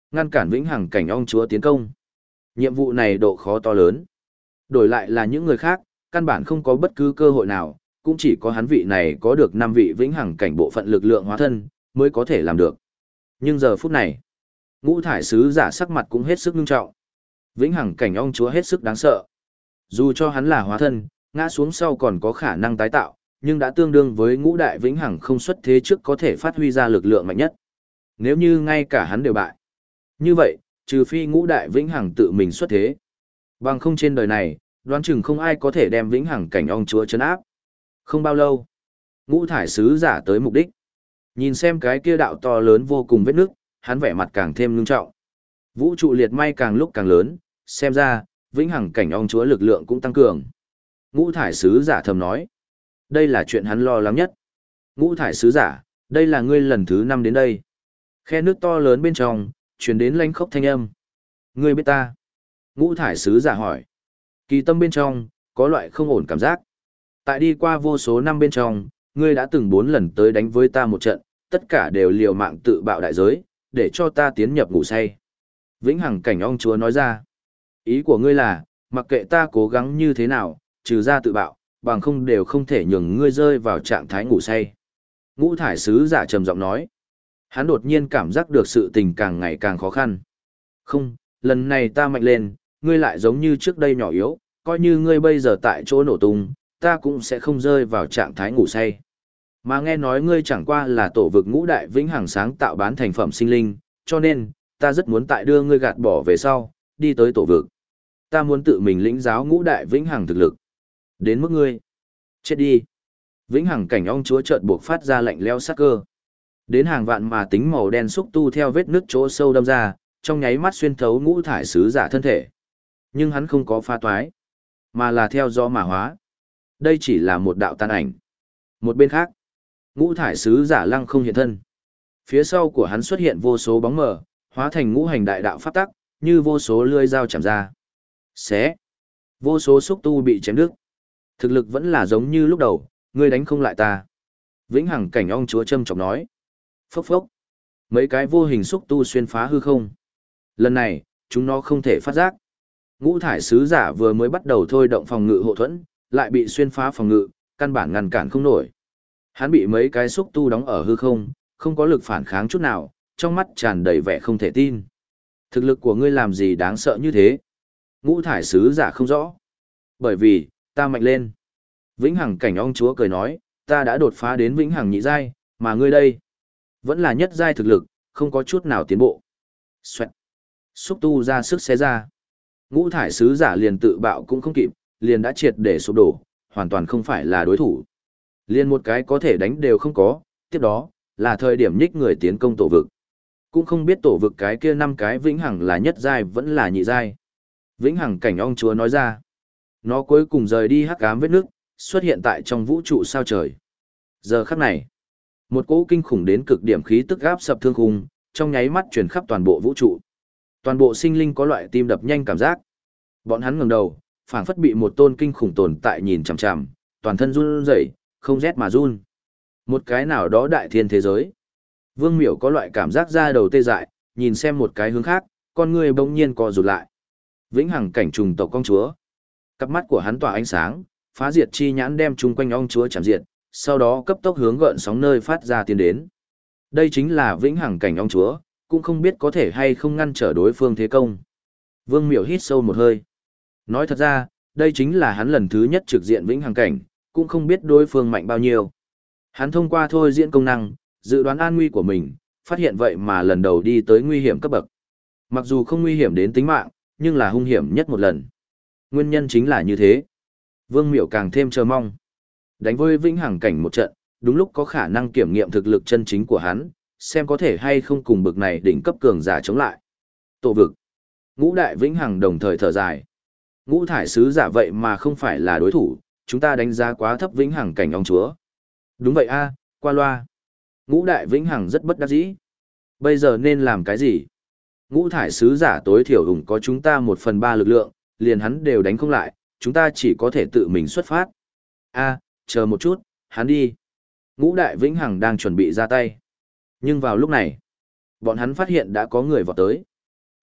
ngăn cản vĩnh hằng cảnh ong chúa tiến công. Nhiệm vụ này độ khó to lớn. Đổi lại là những người khác, căn bản không có bất cứ cơ hội nào, cũng chỉ có hắn vị này có được 5 vị vĩnh hằng cảnh bộ phận lực lượng hóa thân, mới có thể làm được. Nhưng giờ phút này, ngũ thải sứ giả sắc mặt cũng hết sức nghiêm trọng. Vĩnh hằng cảnh ong chúa hết sức đáng sợ. Dù cho hắn là hóa thân, ngã xuống sau còn có khả năng tái tạo, nhưng đã tương đương với ngũ đại vĩnh hằng không xuất thế trước có thể phát huy ra lực lượng mạnh nhất. Nếu như ngay cả hắn đều bại, như vậy, trừ phi ngũ đại vĩnh hằng tự mình xuất thế, bằng không trên đời này, đoán chừng không ai có thể đem vĩnh hằng cảnh ong chúa trấn áp. Không bao lâu, ngũ thải sứ giả tới mục đích. Nhìn xem cái kia đạo to lớn vô cùng vết nước, hắn vẻ mặt càng thêm ngưng trọng. Vũ trụ liệt may càng lúc càng lớn, xem ra, vĩnh hằng cảnh ong chúa lực lượng cũng tăng cường. Ngũ thải sứ giả thầm nói. Đây là chuyện hắn lo lắng nhất. Ngũ thải sứ giả, đây là ngươi lần thứ 5 đến đây. Khe nước to lớn bên trong, truyền đến lanh khốc thanh âm. Ngươi biết ta? Ngũ thải sứ giả hỏi. Kỳ tâm bên trong, có loại không ổn cảm giác. Tại đi qua vô số năm bên trong, ngươi đã từng 4 lần tới đánh với ta một trận, tất cả đều liều mạng tự bạo đại giới, để cho ta tiến nhập ngủ say. Vĩnh hằng cảnh ong chúa nói ra. Ý của ngươi là, mặc kệ ta cố gắng như thế nào, trừ ra tự bạo, bằng không đều không thể nhường ngươi rơi vào trạng thái ngủ say. Ngũ thải sứ giả trầm giọng nói. Hắn đột nhiên cảm giác được sự tình càng ngày càng khó khăn. Không, lần này ta mạnh lên, ngươi lại giống như trước đây nhỏ yếu, coi như ngươi bây giờ tại chỗ nổ tung, ta cũng sẽ không rơi vào trạng thái ngủ say. Mà nghe nói ngươi chẳng qua là tổ vực ngũ đại vĩnh hằng sáng tạo bán thành phẩm sinh linh, cho nên, ta rất muốn tại đưa ngươi gạt bỏ về sau, đi tới tổ vực. Ta muốn tự mình lĩnh giáo ngũ đại vĩnh hằng thực lực. Đến mức ngươi. Chết đi. Vĩnh hằng cảnh ong chúa chợt buộc phát ra lạnh lẽo sát cơ. Đến hàng vạn mà tính màu đen xúc tu theo vết nước chỗ sâu đâm ra, trong nháy mắt xuyên thấu ngũ thải sứ giả thân thể. Nhưng hắn không có pha toái, mà là theo gió mà hóa. Đây chỉ là một đạo tàn ảnh. Một bên khác, ngũ thải sứ giả lăng không hiện thân. Phía sau của hắn xuất hiện vô số bóng mờ, hóa thành ngũ hành đại đạo pháp tắc, như vô số lưỡi dao chạm ra. Xé. Vô số xúc tu bị chém đứt. Thực lực vẫn là giống như lúc đầu, ngươi đánh không lại ta. Vĩnh hằng cảnh ong chúa châm chọc nói. Phốc phốc. Mấy cái vô hình xúc tu xuyên phá hư không. Lần này, chúng nó không thể phát giác. Ngũ thải sứ giả vừa mới bắt đầu thôi động phòng ngự hộ thuẫn, lại bị xuyên phá phòng ngự, căn bản ngăn cản không nổi. Hắn bị mấy cái xúc tu đóng ở hư không, không có lực phản kháng chút nào, trong mắt tràn đầy vẻ không thể tin. Thực lực của ngươi làm gì đáng sợ như thế? Ngũ thải sứ giả không rõ. Bởi vì, ta mạnh lên. Vĩnh hằng cảnh ong chúa cười nói, ta đã đột phá đến vĩnh hằng nhị giai, mà ngươi đây vẫn là nhất giai thực lực, không có chút nào tiến bộ. Xoẹt. Xúc tu ra sức xé ra. Ngũ thải sứ giả liền tự bạo cũng không kịp, liền đã triệt để sụp đổ, hoàn toàn không phải là đối thủ. Liền một cái có thể đánh đều không có, tiếp đó, là thời điểm nhích người tiến công tổ vực. Cũng không biết tổ vực cái kia 5 cái vĩnh hằng là nhất giai vẫn là nhị giai. Vĩnh hằng cảnh ong chúa nói ra. Nó cuối cùng rời đi hắc ám vết nước, xuất hiện tại trong vũ trụ sao trời. Giờ khắc này, một cỗ kinh khủng đến cực điểm khí tức áp sập thương khung, trong nháy mắt truyền khắp toàn bộ vũ trụ. Toàn bộ sinh linh có loại tim đập nhanh cảm giác. Bọn hắn ngẩng đầu, phảng phất bị một tôn kinh khủng tồn tại nhìn chằm chằm, toàn thân run rẩy, không rét mà run. Một cái nào đó đại thiên thế giới. Vương Miểu có loại cảm giác da đầu tê dại, nhìn xem một cái hướng khác, con người bỗng nhiên co rụt lại. Vĩnh hằng cảnh trùng tộc công chúa. Cặp mắt của hắn tỏa ánh sáng, phá diệt chi nhãn đem chung quanh ong chúa chạm diệt, sau đó cấp tốc hướng gợn sóng nơi phát ra tiến đến. Đây chính là vĩnh hằng cảnh ong chúa, cũng không biết có thể hay không ngăn trở đối phương thế công. Vương Miểu hít sâu một hơi. Nói thật ra, đây chính là hắn lần thứ nhất trực diện vĩnh hằng cảnh, cũng không biết đối phương mạnh bao nhiêu. Hắn thông qua thôi diễn công năng, dự đoán an nguy của mình, phát hiện vậy mà lần đầu đi tới nguy hiểm cấp bậc. Mặc dù không nguy hiểm đến tính mạng, nhưng là hung hiểm nhất một lần. Nguyên nhân chính là như thế. Vương Miểu càng thêm chờ mong. Đánh với vĩnh hằng cảnh một trận, đúng lúc có khả năng kiểm nghiệm thực lực chân chính của hắn, xem có thể hay không cùng bực này đỉnh cấp cường giả chống lại. Tổ vực. Ngũ đại vĩnh hằng đồng thời thở dài. Ngũ thải sứ giả vậy mà không phải là đối thủ, chúng ta đánh giá quá thấp vĩnh hằng cảnh ong chúa. Đúng vậy a, qua loa. Ngũ đại vĩnh hằng rất bất đắc dĩ. Bây giờ nên làm cái gì? Ngũ thải sứ giả tối thiểu ủng có chúng ta 1/3 lực lượng, liền hắn đều đánh không lại, chúng ta chỉ có thể tự mình xuất phát. A, chờ một chút, hắn đi. Ngũ đại vĩnh hằng đang chuẩn bị ra tay. Nhưng vào lúc này, bọn hắn phát hiện đã có người vọt tới.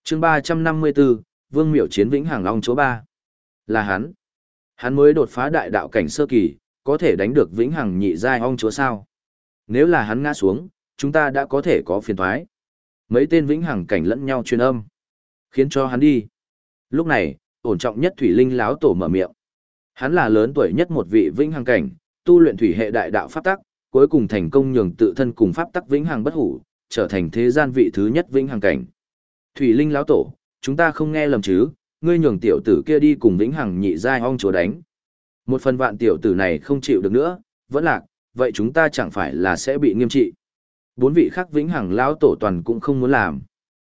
Chương 354, Vương Miểu chiến Vĩnh Hằng Long Chúa 3. Là hắn. Hắn mới đột phá đại đạo cảnh sơ kỳ, có thể đánh được Vĩnh Hằng nhị giai Long Chúa sao? Nếu là hắn ngã xuống, chúng ta đã có thể có phiền toái. Mấy tên Vĩnh Hằng cảnh lẫn nhau truyền âm, khiến cho hắn đi. Lúc này, ổn trọng nhất Thủy Linh lão tổ mở miệng. Hắn là lớn tuổi nhất một vị Vĩnh Hằng cảnh, tu luyện thủy hệ đại đạo pháp tắc, cuối cùng thành công nhường tự thân cùng pháp tắc Vĩnh Hằng bất hủ, trở thành thế gian vị thứ nhất Vĩnh Hằng cảnh. Thủy Linh lão tổ, chúng ta không nghe lầm chứ, ngươi nhường tiểu tử kia đi cùng Vĩnh Hằng nhị giai Long Chúa đánh. Một phần vạn tiểu tử này không chịu được nữa, vẫn lạc, vậy chúng ta chẳng phải là sẽ bị nghiêm trị. Bốn vị khác Vĩnh Hằng lão tổ toàn cũng không muốn làm.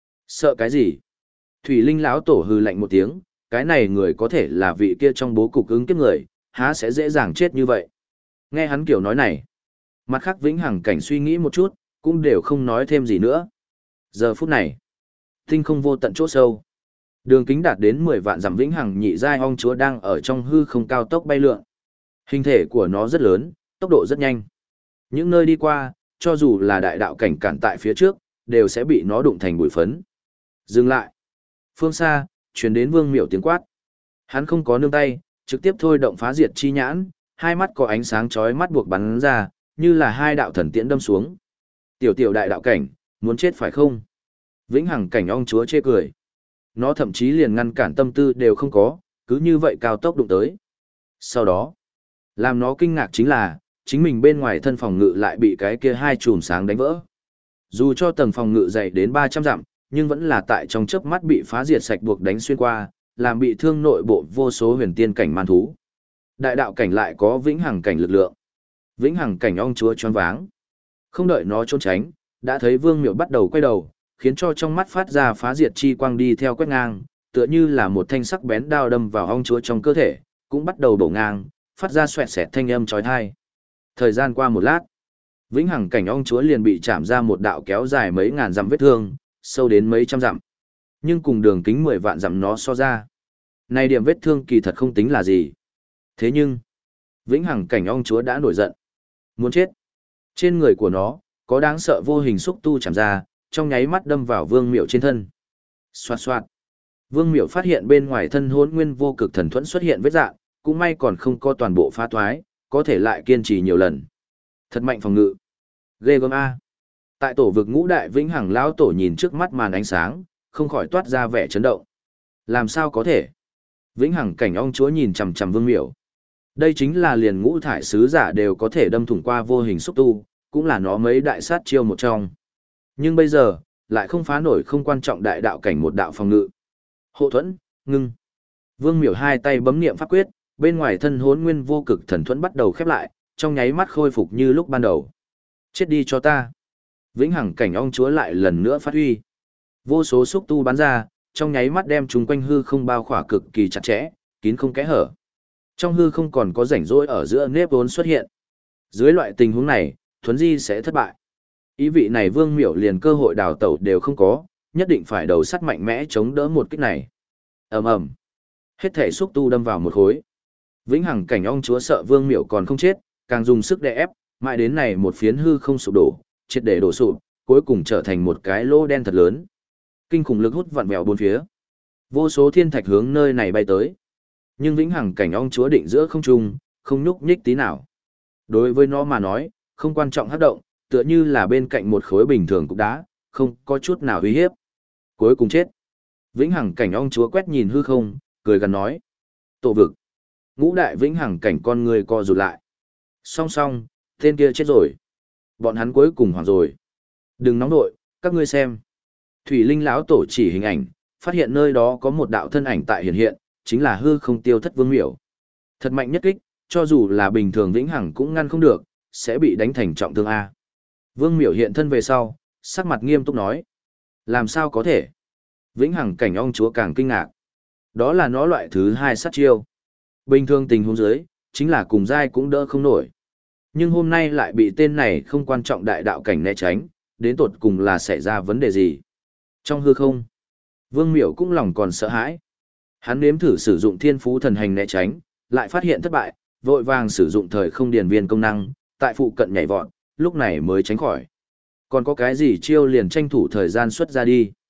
Sợ cái gì? Thủy Linh lão tổ hừ lạnh một tiếng, cái này người có thể là vị kia trong bố cục ứng kiếp người, há sẽ dễ dàng chết như vậy. Nghe hắn kiểu nói này, mặt khác Vĩnh Hằng cảnh suy nghĩ một chút, cũng đều không nói thêm gì nữa. Giờ phút này, tinh không vô tận chỗ sâu, đường kính đạt đến 10 vạn dặm Vĩnh Hằng nhị giai Long Chúa đang ở trong hư không cao tốc bay lượn. Hình thể của nó rất lớn, tốc độ rất nhanh. Những nơi đi qua, cho dù là đại đạo cảnh cản tại phía trước, đều sẽ bị nó đụng thành bụi phấn. Dừng lại. Phương xa, truyền đến Vương Miểu tiếng quát. Hắn không có nương tay, trực tiếp thôi động phá diệt chi nhãn, hai mắt có ánh sáng chói mắt buộc bắn ra, như là hai đạo thần tiễn đâm xuống. Tiểu đại đạo cảnh, muốn chết phải không? Vĩnh Hằng cảnh Long Chúa chê cười. Nó thậm chí liền ngăn cản tâm tư đều không có, cứ như vậy cao tốc đụng tới. Sau đó, làm nó kinh ngạc chính là, chính mình bên ngoài thân phòng ngự lại bị cái kia hai chùm sáng đánh vỡ. Dù cho tầng phòng ngự dày đến 300 dặm, nhưng vẫn là tại trong chớp mắt bị phá diệt sạch buộc đánh xuyên qua, làm bị thương nội bộ vô số huyền tiên cảnh man thú. Đại đạo cảnh lại có Vĩnh Hằng cảnh lực lượng. Vĩnh Hằng cảnh Long Chúa choáng váng. Không đợi nó trốn tránh, đã thấy Vương Miểu bắt đầu quay đầu, khiến cho trong mắt phát ra phá diệt chi quang đi theo quét ngang, tựa như là một thanh sắc bén đao đâm vào Long Chúa trong cơ thể, cũng bắt đầu đổ ngang, phát ra xoẹt xẹt thanh âm chói tai. Thời gian qua một lát, Vĩnh Hằng cảnh Long Chúa liền bị chạm ra một đạo kéo dài mấy ngàn dặm vết thương, sâu đến mấy trăm dặm. Nhưng cùng đường kính 10 vạn dặm nó so ra, này điểm vết thương kỳ thật không tính là gì. Thế nhưng, Vĩnh Hằng cảnh Long Chúa đã nổi giận, muốn chết. Trên người của nó, có đáng sợ vô hình xúc tu chạm ra, trong nháy mắt đâm vào Vương Miểu trên thân. Xoạt xoạt. Vương Miểu phát hiện bên ngoài thân Hỗn Nguyên vô cực thần thuẫn xuất hiện vết rạn, cũng may còn không có toàn bộ phá thoái, có thể lại kiên trì nhiều lần. Thật mạnh phòng ngự. Ghê gớm a. Tại tổ vực Ngũ Đại Vĩnh Hằng lão tổ nhìn trước mắt màn ánh sáng, không khỏi toát ra vẻ chấn động. Làm sao có thể? Vĩnh Hằng cảnh Long Chúa nhìn chằm chằm Vương Miểu. Đây chính là liền ngũ thải sứ giả đều có thể đâm thủng qua vô hình xúc tu, cũng là nó mấy đại sát chiêu một trong. Nhưng bây giờ, lại không phá nổi không quan trọng đại đạo cảnh một đạo phòng ngự. Hộ thuẫn, ngưng. Vương Miểu hai tay bấm niệm pháp quyết, bên ngoài thân Hỗn Nguyên vô cực thần thuẫn bắt đầu khép lại, trong nháy mắt khôi phục như lúc ban đầu. Chết đi cho ta. Vĩnh Hằng cảnh Long Chúa lại lần nữa phát huy. Vô số xúc tu bắn ra, trong nháy mắt đem chúng quanh hư không bao khỏa cực kỳ chặt chẽ, kín không kẽ hở. Trong hư không còn có rảnh rỗi ở giữa nếp vốn xuất hiện. Dưới loại tình huống này, Thuấn Di sẽ thất bại. Ý vị này Vương Miểu liền cơ hội đào tẩu đều không có, nhất định phải đầu sắt mạnh mẽ chống đỡ một kích này. Ầm ầm. Hết thể xúc tu đâm vào một khối. Vĩnh Hằng cảnh Long Chúa sợ Vương Miểu còn không chết, càng dùng sức đè ép, mãi đến này một phiến hư không sụp đổ, triệt để đổ sụp, cuối cùng trở thành một cái lỗ đen thật lớn. Kinh khủng lực hút vặn vẹo bốn phía. Vô số thiên thạch hướng nơi này bay tới. Nhưng Vĩnh Hằng cảnh Long Chúa định giữa không trung, không nhúc nhích tí nào. Đối với nó mà nói, không quan trọng hấp động, tựa như là bên cạnh một khối bình thường cục đá, không có chút nào uy hiếp. Cuối cùng chết. Vĩnh Hằng cảnh Long Chúa quét nhìn hư không, cười gần nói: "Tổ vực." Ngũ đại Vĩnh Hằng cảnh con người co rụt lại. Song song, tên kia chết rồi. Bọn hắn cuối cùng hoảng rồi. Đừng nóng nội, các ngươi xem. Thủy Linh lão tổ chỉ hình ảnh, phát hiện nơi đó có một đạo thân ảnh tại hiện hiện, chính là hư không tiêu thất Vương Miểu. Thật mạnh nhất kích, cho dù là bình thường Vĩnh Hằng cũng ngăn không được, sẽ bị đánh thành trọng thương A. Vương Miểu hiện thân về sau, sắc mặt nghiêm túc nói: "Làm sao có thể?" Vĩnh Hằng cảnh Long Chúa càng kinh ngạc. Đó là nó loại thứ hai sát chiêu. Bình thường tình huống dưới, chính là cùng giai cũng đỡ không nổi. Nhưng hôm nay lại bị tên này không quan trọng đại đạo cảnh né tránh, đến tột cùng là xảy ra vấn đề gì? Trong hư không, Vương Miểu cũng lòng còn sợ hãi. Hắn nếm thử sử dụng thiên phú thần hành né tránh, lại phát hiện thất bại, vội vàng sử dụng thời không điền viên công năng, tại phụ cận nhảy vọt, lúc này mới tránh khỏi. Còn có cái gì chiêu liền tranh thủ thời gian xuất ra đi.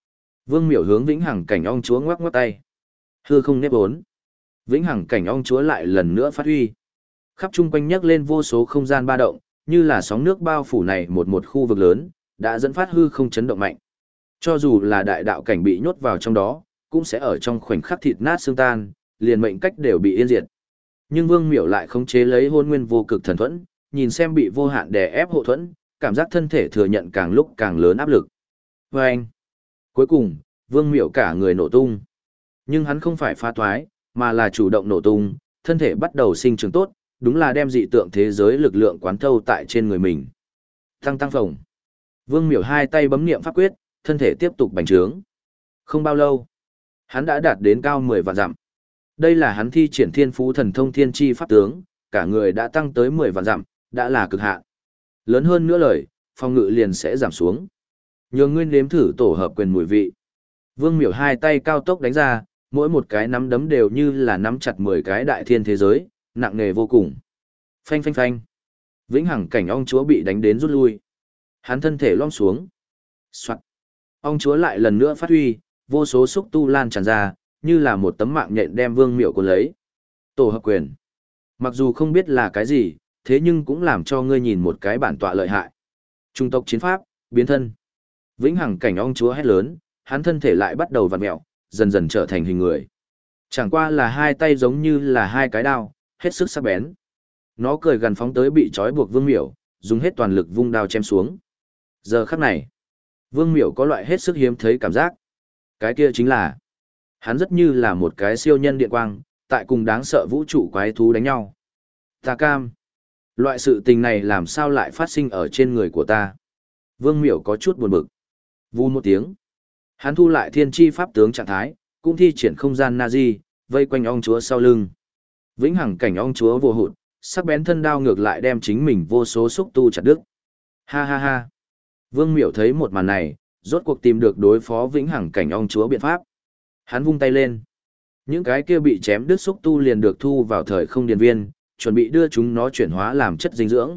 Vương Miểu hướng Vĩnh Hằng Cảnh Ong Chúa ngoắc ngoắc tay. Hư không nếp ốn. Vĩnh Hằng Cảnh Ong Chúa lại lần nữa phát huy. Khắp chung quanh nhấc lên vô số không gian ba động, như là sóng nước bao phủ này một khu vực lớn, đã dẫn phát hư không chấn động mạnh. Cho dù là đại đạo cảnh bị nhốt vào trong đó, cũng sẽ ở trong khoảnh khắc thịt nát xương tan, liền mệnh cách đều bị yên diệt. Nhưng Vương Miểu lại khống chế lấy hôn nguyên vô cực thần thuẫn, nhìn xem bị vô hạn đè ép hộ thuẫn, cảm giác thân thể thừa nhận càng lúc càng lớn áp lực. Và anh, cuối cùng, Vương Miểu cả người nổ tung. Nhưng hắn không phải phá thoái, mà là chủ động nổ tung, thân thể bắt đầu sinh trưởng tốt, đúng là đem dị tượng thế giới lực lượng quán thâu tại trên người mình. Tăng tăng phồng. Vương Miểu hai tay bấm niệm pháp quyết, thân thể tiếp tục bành trướng. Không bao lâu, hắn đã đạt đến cao 10 vạn dặm. Đây là hắn thi triển thiên phú thần thông thiên chi pháp tướng, cả người đã tăng tới 10 vạn dặm, đã là cực hạn. Lớn hơn nữa lời, phòng ngự liền sẽ giảm xuống. Nhường ngươi nếm thử tổ hợp quyền mùi vị. Vương Miểu hai tay cao tốc đánh ra, mỗi một cái nắm đấm đều như là nắm chặt 10 cái đại thiên thế giới, nặng nề vô cùng. Phanh phanh phanh. Vĩnh Hằng Cảnh Ong Chúa bị đánh đến rút lui. Hắn thân thể lõm xuống. Soạt. Ong Chúa lại lần nữa phát huy, vô số xúc tu lan tràn ra, như là một tấm mạng nhện đem Vương Miểu cuốn lấy. Tổ hợp quyền. Mặc dù không biết là cái gì, thế nhưng cũng làm cho ngươi nhìn một cái bản tọa lợi hại. Trung tộc chiến pháp, biến thân. Vĩnh Hằng Cảnh Ong Chúa hét lớn, hắn thân thể lại bắt đầu vặn mèo, dần dần trở thành hình người. Chẳng qua là hai tay giống như là hai cái đao, hết sức sắc bén. Nó cười gần phóng tới bị trói buộc Vương Miểu, dùng hết toàn lực vung đao chém xuống. Giờ khắc này, Vương Miểu có loại hết sức hiếm thấy cảm giác. Cái kia chính là, hắn rất như là một cái siêu nhân điện quang, tại cùng đáng sợ vũ trụ quái thú đánh nhau. Ta cam. Loại sự tình này làm sao lại phát sinh ở trên người của ta? Vương Miểu có chút buồn bực. Vù một tiếng. Hắn thu lại thiên chi pháp tướng trạng thái, cũng thi triển không gian Nazi, vây quanh ong chúa sau lưng. Vĩnh Hằng Cảnh Ong Chúa vô hụt, sắc bén thân đao ngược lại đem chính mình vô số xúc tu chặt đứt. Ha ha ha. Vương Miểu thấy một màn này, rốt cuộc tìm được đối phó Vĩnh Hằng Cảnh Ong Chúa biện pháp. Hắn vung tay lên. Những cái kia bị chém đứt xúc tu liền được thu vào thời không điền viên, chuẩn bị đưa chúng nó chuyển hóa làm chất dinh dưỡng.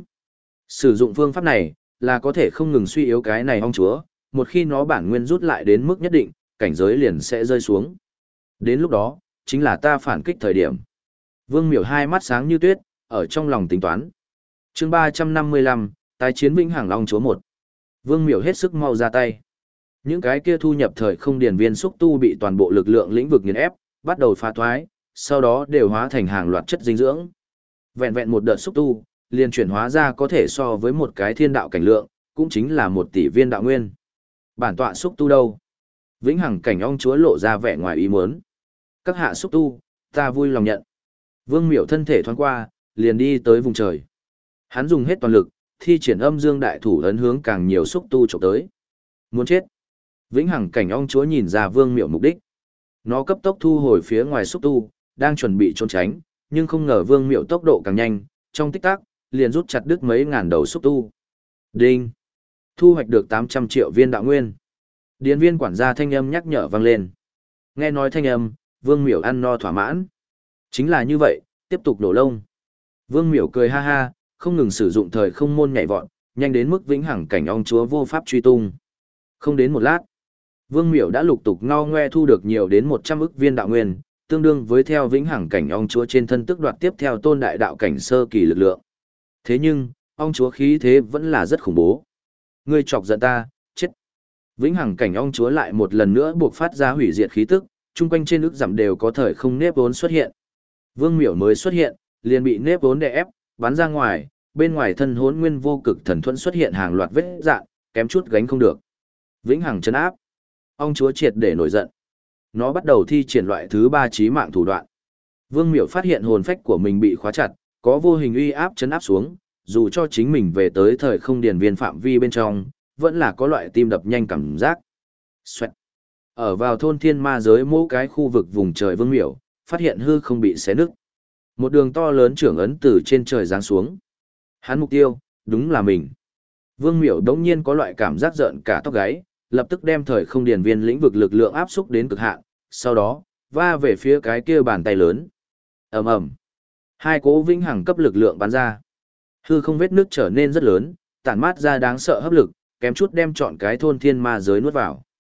Sử dụng phương pháp này, là có thể không ngừng suy yếu cái này ong chúa, một khi nó bản nguyên rút lại đến mức nhất định, cảnh giới liền sẽ rơi xuống. Đến lúc đó, chính là ta phản kích thời điểm. Vương Miểu hai mắt sáng như tuyết, ở trong lòng tính toán. Chương 355, tái chiến Vĩnh Hằng Ong Chúa 1. Vương Miểu hết sức mau ra tay. Những cái kia thu nhập thời không điền viên xúc tu bị toàn bộ lực lượng lĩnh vực nghiền ép, bắt đầu phá thoái, sau đó đều hóa thành hàng loạt chất dinh dưỡng. Vẹn vẹn một đợt xúc tu, liền chuyển hóa ra có thể so với một cái thiên đạo cảnh lượng, cũng chính là 1 tỷ viên đạo nguyên. Bản tọa xúc tu đâu? Vĩnh Hằng Cảnh Ong Chúa lộ ra vẻ ngoài ý muốn. Các hạ xúc tu, ta vui lòng nhận. Vương Miểu thân thể thoáng qua, liền đi tới vùng trời. Hắn dùng hết toàn lực, thi triển âm dương đại thủ ấn hướng càng nhiều xúc tu chụp tới. Muốn chết. Vĩnh Hằng Cảnh Ong Chúa nhìn ra Vương Miểu mục đích. Nó cấp tốc thu hồi phía ngoài xúc tu, đang chuẩn bị trốn tránh, nhưng không ngờ Vương Miểu tốc độ càng nhanh, trong tích tắc, liền rút chặt đứt mấy ngàn đầu xúc tu. Đinh! Thu hoạch được 800 triệu viên đạo nguyên. Điền viên quản gia thanh âm nhắc nhở vang lên. Nghe nói thanh âm, Vương Miểu ăn no thỏa mãn. Chính là như vậy, tiếp tục đổ lông. Vương Miểu cười ha ha, không ngừng sử dụng thời không môn nhảy vọt, nhanh đến mức Vĩnh Hằng Cảnh Ong Chúa vô pháp truy tung. Không đến một lát, Vương Miểu đã lục tục ngao ngoe thu được nhiều đến 100 ức viên đạo nguyên, tương đương với theo Vĩnh Hằng Cảnh Ong Chúa trên thân tức đoạt tiếp theo tôn đại đạo cảnh sơ kỳ lực lượng. Thế nhưng, ong chúa khí thế vẫn là rất khủng bố. Ngươi chọc giận ta, chết. Vĩnh Hằng Cảnh Ong Chúa lại một lần nữa buộc phát ra hủy diệt khí tức, chung quanh trên ức dặm đều có thời không nếp vốn xuất hiện. Vương Miểu mới xuất hiện, liền bị nếp vốn đè ép, bắn ra ngoài, bên ngoài thân hỗn nguyên vô cực thần thuẫn xuất hiện hàng loạt vết rạn, kém chút gánh không được. Vĩnh Hằng trấn áp. Ong chúa triệt để nổi giận. Nó bắt đầu thi triển loại thứ 3 chí mạng thủ đoạn. Vương Miểu phát hiện hồn phách của mình bị khóa chặt, có vô hình uy áp trấn áp xuống, dù cho chính mình về tới thời không điền viên phạm vi bên trong, vẫn là có loại tim đập nhanh cảm giác. Xoẹt. Ở vào thôn thiên ma giới mỗi cái khu vực vùng trời Vương Miểu, phát hiện hư không bị xé nứt. Một đường to lớn trưởng ấn từ trên trời giáng xuống. Hắn mục tiêu, đúng là mình. Vương Miểu đống nhiên có loại cảm giác giận cả tóc gáy, lập tức đem thời không điền viên lĩnh vực lực lượng áp xúc đến cực hạn, sau đó, va về phía cái kia bàn tay lớn. Ầm ầm. Hai cỗ vĩnh hằng cấp lực lượng bắn ra. Hư không vết nước trở nên rất lớn, tản mát ra đáng sợ hấp lực, kém chút đem trọn cái thôn thiên ma giới nuốt vào.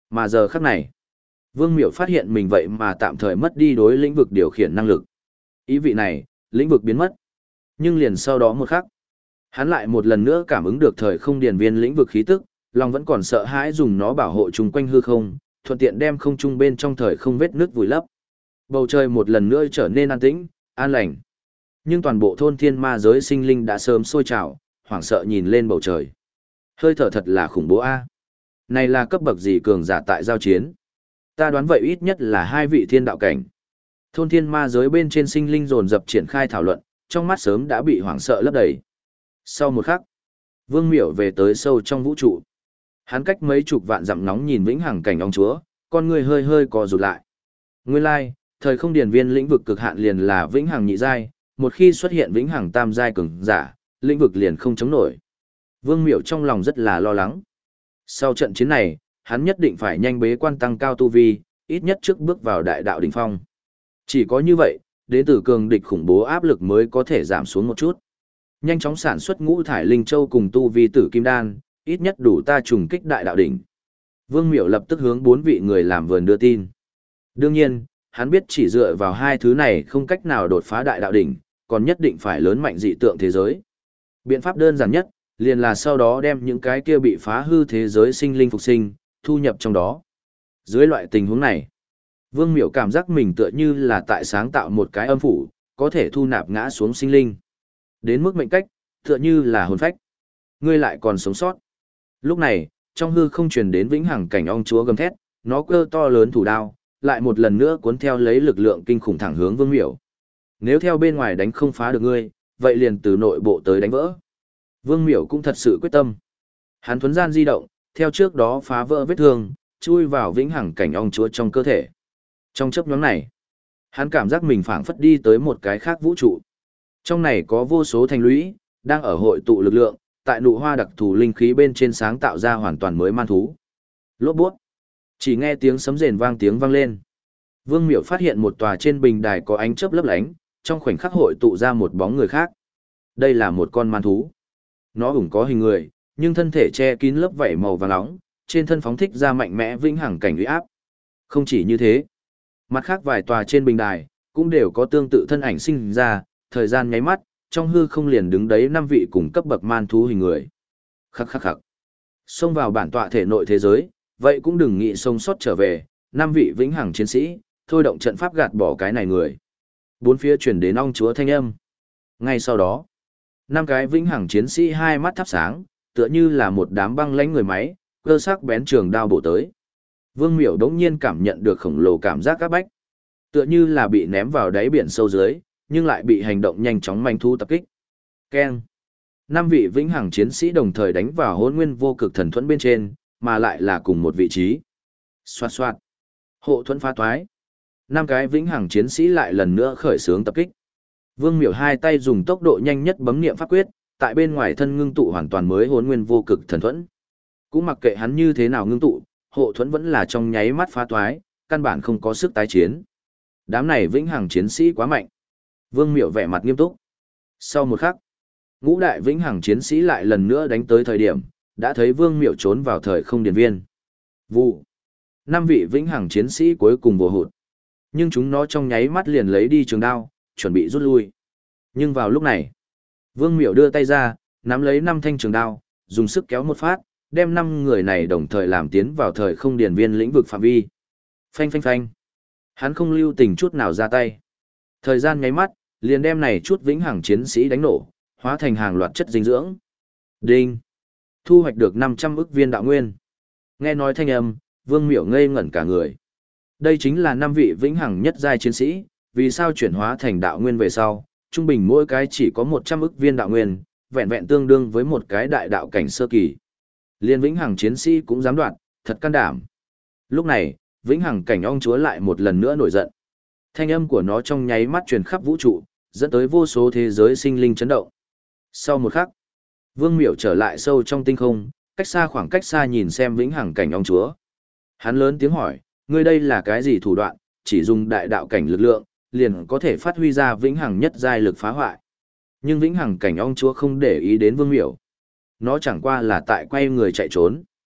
Mà giờ khắc này, Vương Miểu phát hiện mình vậy mà tạm thời mất đi đối lĩnh vực điều khiển năng lực. Ý vị này, lĩnh vực biến mất. Nhưng liền sau đó một khắc, hắn lại một lần nữa cảm ứng được thời không điển viên lĩnh vực khí tức, lòng vẫn còn sợ hãi dùng nó bảo hộ chung quanh hư không, thuận tiện đem không trung bên trong thời không vết nước vùi lấp. Bầu trời một lần nữa trở nên an tĩnh, an lành. Nhưng toàn bộ thôn thiên ma giới sinh linh đã sớm sôi trào, hoảng sợ nhìn lên bầu trời. Hơi thở thật là khủng bố a. Này là cấp bậc gì cường giả tại giao chiến? Ta đoán vậy ít nhất là 2 vị thiên đạo cảnh. Thôn thiên ma giới bên trên sinh linh dồn dập triển khai thảo luận, trong mắt sớm đã bị hoảng sợ lấp đầy. Sau một khắc, Vương Miểu về tới sâu trong vũ trụ. Hắn cách mấy chục vạn dặm nóng nhìn vĩnh hằng cảnh ong chúa, con người hơi hơi co rụt lại. Nguyên lai, thời không điển viên lĩnh vực cực hạn liền là vĩnh hằng nhị giai, một khi xuất hiện vĩnh hằng tam giai cường giả, lĩnh vực liền không chống nổi. Vương Miểu trong lòng rất là lo lắng. Sau trận chiến này, hắn nhất định phải nhanh bế quan tăng cao tu vi, ít nhất trước bước vào đại đạo đỉnh phong. Chỉ có như vậy, đến từ cường địch khủng bố áp lực mới có thể giảm xuống một chút. Nhanh chóng sản xuất ngũ thải linh châu cùng tu vi tử kim đan, ít nhất đủ ta trùng kích đại đạo đỉnh. Vương Miểu lập tức hướng 4 vị người làm vườn đưa tin. Đương nhiên, hắn biết chỉ dựa vào 2 thứ này không cách nào đột phá đại đạo đỉnh, còn nhất định phải lớn mạnh dị tượng thế giới. Biện pháp đơn giản nhất, liền là sau đó đem những cái kia bị phá hư thế giới sinh linh phục sinh, thu nhập trong đó. Dưới loại tình huống này, Vương Miểu cảm giác mình tựa như là tại sáng tạo một cái âm phủ, có thể thu nạp ngã xuống sinh linh. Đến mức mệnh cách, tựa như là hồn phách. Ngươi lại còn sống sót. Lúc này, trong hư không truyền đến vĩnh hằng cảnh ong chúa gầm thét, nó cơ to lớn thủ đao, lại một lần nữa cuốn theo lấy lực lượng kinh khủng thẳng hướng Vương Miểu. Nếu theo bên ngoài đánh không phá được ngươi, vậy liền từ nội bộ tới đánh vỡ. Vương Miểu cũng thật sự quyết tâm. Hắn thuấn gian di động, theo trước đó phá vỡ vết thương, chui vào vĩnh hằng cảnh ong chúa trong cơ thể. Trong chớp nhoáng này, hắn cảm giác mình phảng phất đi tới một cái khác vũ trụ. Trong này có vô số thành lũy, đang ở hội tụ lực lượng, tại nụ hoa đặc thù linh khí bên trên sáng tạo ra hoàn toàn mới man thú. Lốp bút. Chỉ nghe tiếng sấm rền vang lên. Vương Miểu phát hiện một tòa trên bình đài có ánh chớp lấp lánh, trong khoảnh khắc hội tụ ra một bóng người khác. Đây là một con man thú. Nó ủng có hình người, nhưng thân thể che kín lớp vảy màu vàng nóng, trên thân phóng thích ra mạnh mẽ vĩnh hằng cảnh uy áp. Không chỉ như thế, mặt khác vài tòa trên bình đài cũng đều có tương tự thân ảnh sinh ra, thời gian nháy mắt, trong hư không liền đứng đấy 5 vị cùng cấp bậc man thú hình người. Khắc khắc khắc. Xông vào bản tọa thể nội thế giới, vậy cũng đừng nghĩ sống sót trở về, 5 vị vĩnh hằng chiến sĩ, thôi động trận pháp gạt bỏ cái này người. Bốn phía truyền đến ong chúa thanh âm. Ngay sau đó, 5 cái vĩnh hằng chiến sĩ hai mắt thắp sáng, tựa như là một đám băng lãnh người máy, cơ sắc bén trường đao bổ tới. Vương Miểu đống nhiên cảm nhận được khổng lồ cảm giác áp bách, tựa như là bị ném vào đáy biển sâu dưới, nhưng lại bị hành động nhanh chóng manh thu tập kích. Keng. 5 vị vĩnh hằng chiến sĩ đồng thời đánh vào Hỗn Nguyên Vô Cực Thần Thuẫn bên trên, mà lại là cùng một vị trí. Xoạt xoạt. Hộ thuẫn phá toái. 5 cái vĩnh hằng chiến sĩ lại lần nữa khởi xướng tập kích. Vương Miểu hai tay dùng tốc độ nhanh nhất bấm niệm pháp quyết, tại bên ngoài thân ngưng tụ hoàn toàn mới Hỗn Nguyên Vô Cực Thần Thuẫn. Cũng mặc kệ hắn như thế nào ngưng tụ, hộ thuẫn vẫn là trong nháy mắt phá toái, căn bản không có sức tái chiến. Đám này vĩnh hằng chiến sĩ quá mạnh. Vương Miểu vẻ mặt nghiêm túc. Sau một khắc, ngũ đại vĩnh hằng chiến sĩ lại lần nữa đánh tới thời điểm, đã thấy Vương Miểu trốn vào thời không điển viên. Vụ. 5 vị vĩnh hằng chiến sĩ cuối cùng vô hụt. Nhưng chúng nó trong nháy mắt liền lấy đi trường đao, chuẩn bị rút lui. Nhưng vào lúc này, Vương Miểu đưa tay ra, nắm lấy 5 thanh trường đao, dùng sức kéo một phát, đem 5 người này đồng thời làm tiến vào thời không điển viên lĩnh vực phạm vi. Phanh phanh phanh. Hắn không lưu tình chút nào ra tay. Thời gian nháy mắt, liền đem này chút vĩnh hằng chiến sĩ đánh nổ, hóa thành hàng loạt chất dinh dưỡng. Đinh. Thu hoạch được 500 ức viên đạo nguyên. Nghe nói thanh âm, Vương Miểu ngây ngẩn cả người. Đây chính là 5 vị vĩnh hằng nhất giai chiến sĩ, vì sao chuyển hóa thành đạo nguyên về sau, trung bình mỗi cái chỉ có 100 ức viên đạo nguyên, vẹn vẹn tương đương với một cái đại đạo cảnh sơ kỳ. Liên vĩnh hằng chiến sĩ cũng dám đoạt, thật can đảm. Lúc này, vĩnh hằng cảnh ong chúa lại một lần nữa nổi giận. Thanh âm của nó trong nháy mắt truyền khắp vũ trụ, dẫn tới vô số thế giới sinh linh chấn động. Sau một khắc, Vương Miểu trở lại sâu trong tinh không, khoảng cách xa nhìn xem vĩnh hằng cảnh ong chúa. Hắn lớn tiếng hỏi, ngươi đây là cái gì thủ đoạn, chỉ dùng đại đạo cảnh lực lượng, liền có thể phát huy ra vĩnh hằng nhất giai lực phá hoại. Nhưng vĩnh hằng cảnh ong chúa không để ý đến Vương Miểu. Nó chẳng qua là tại quay người chạy trốn.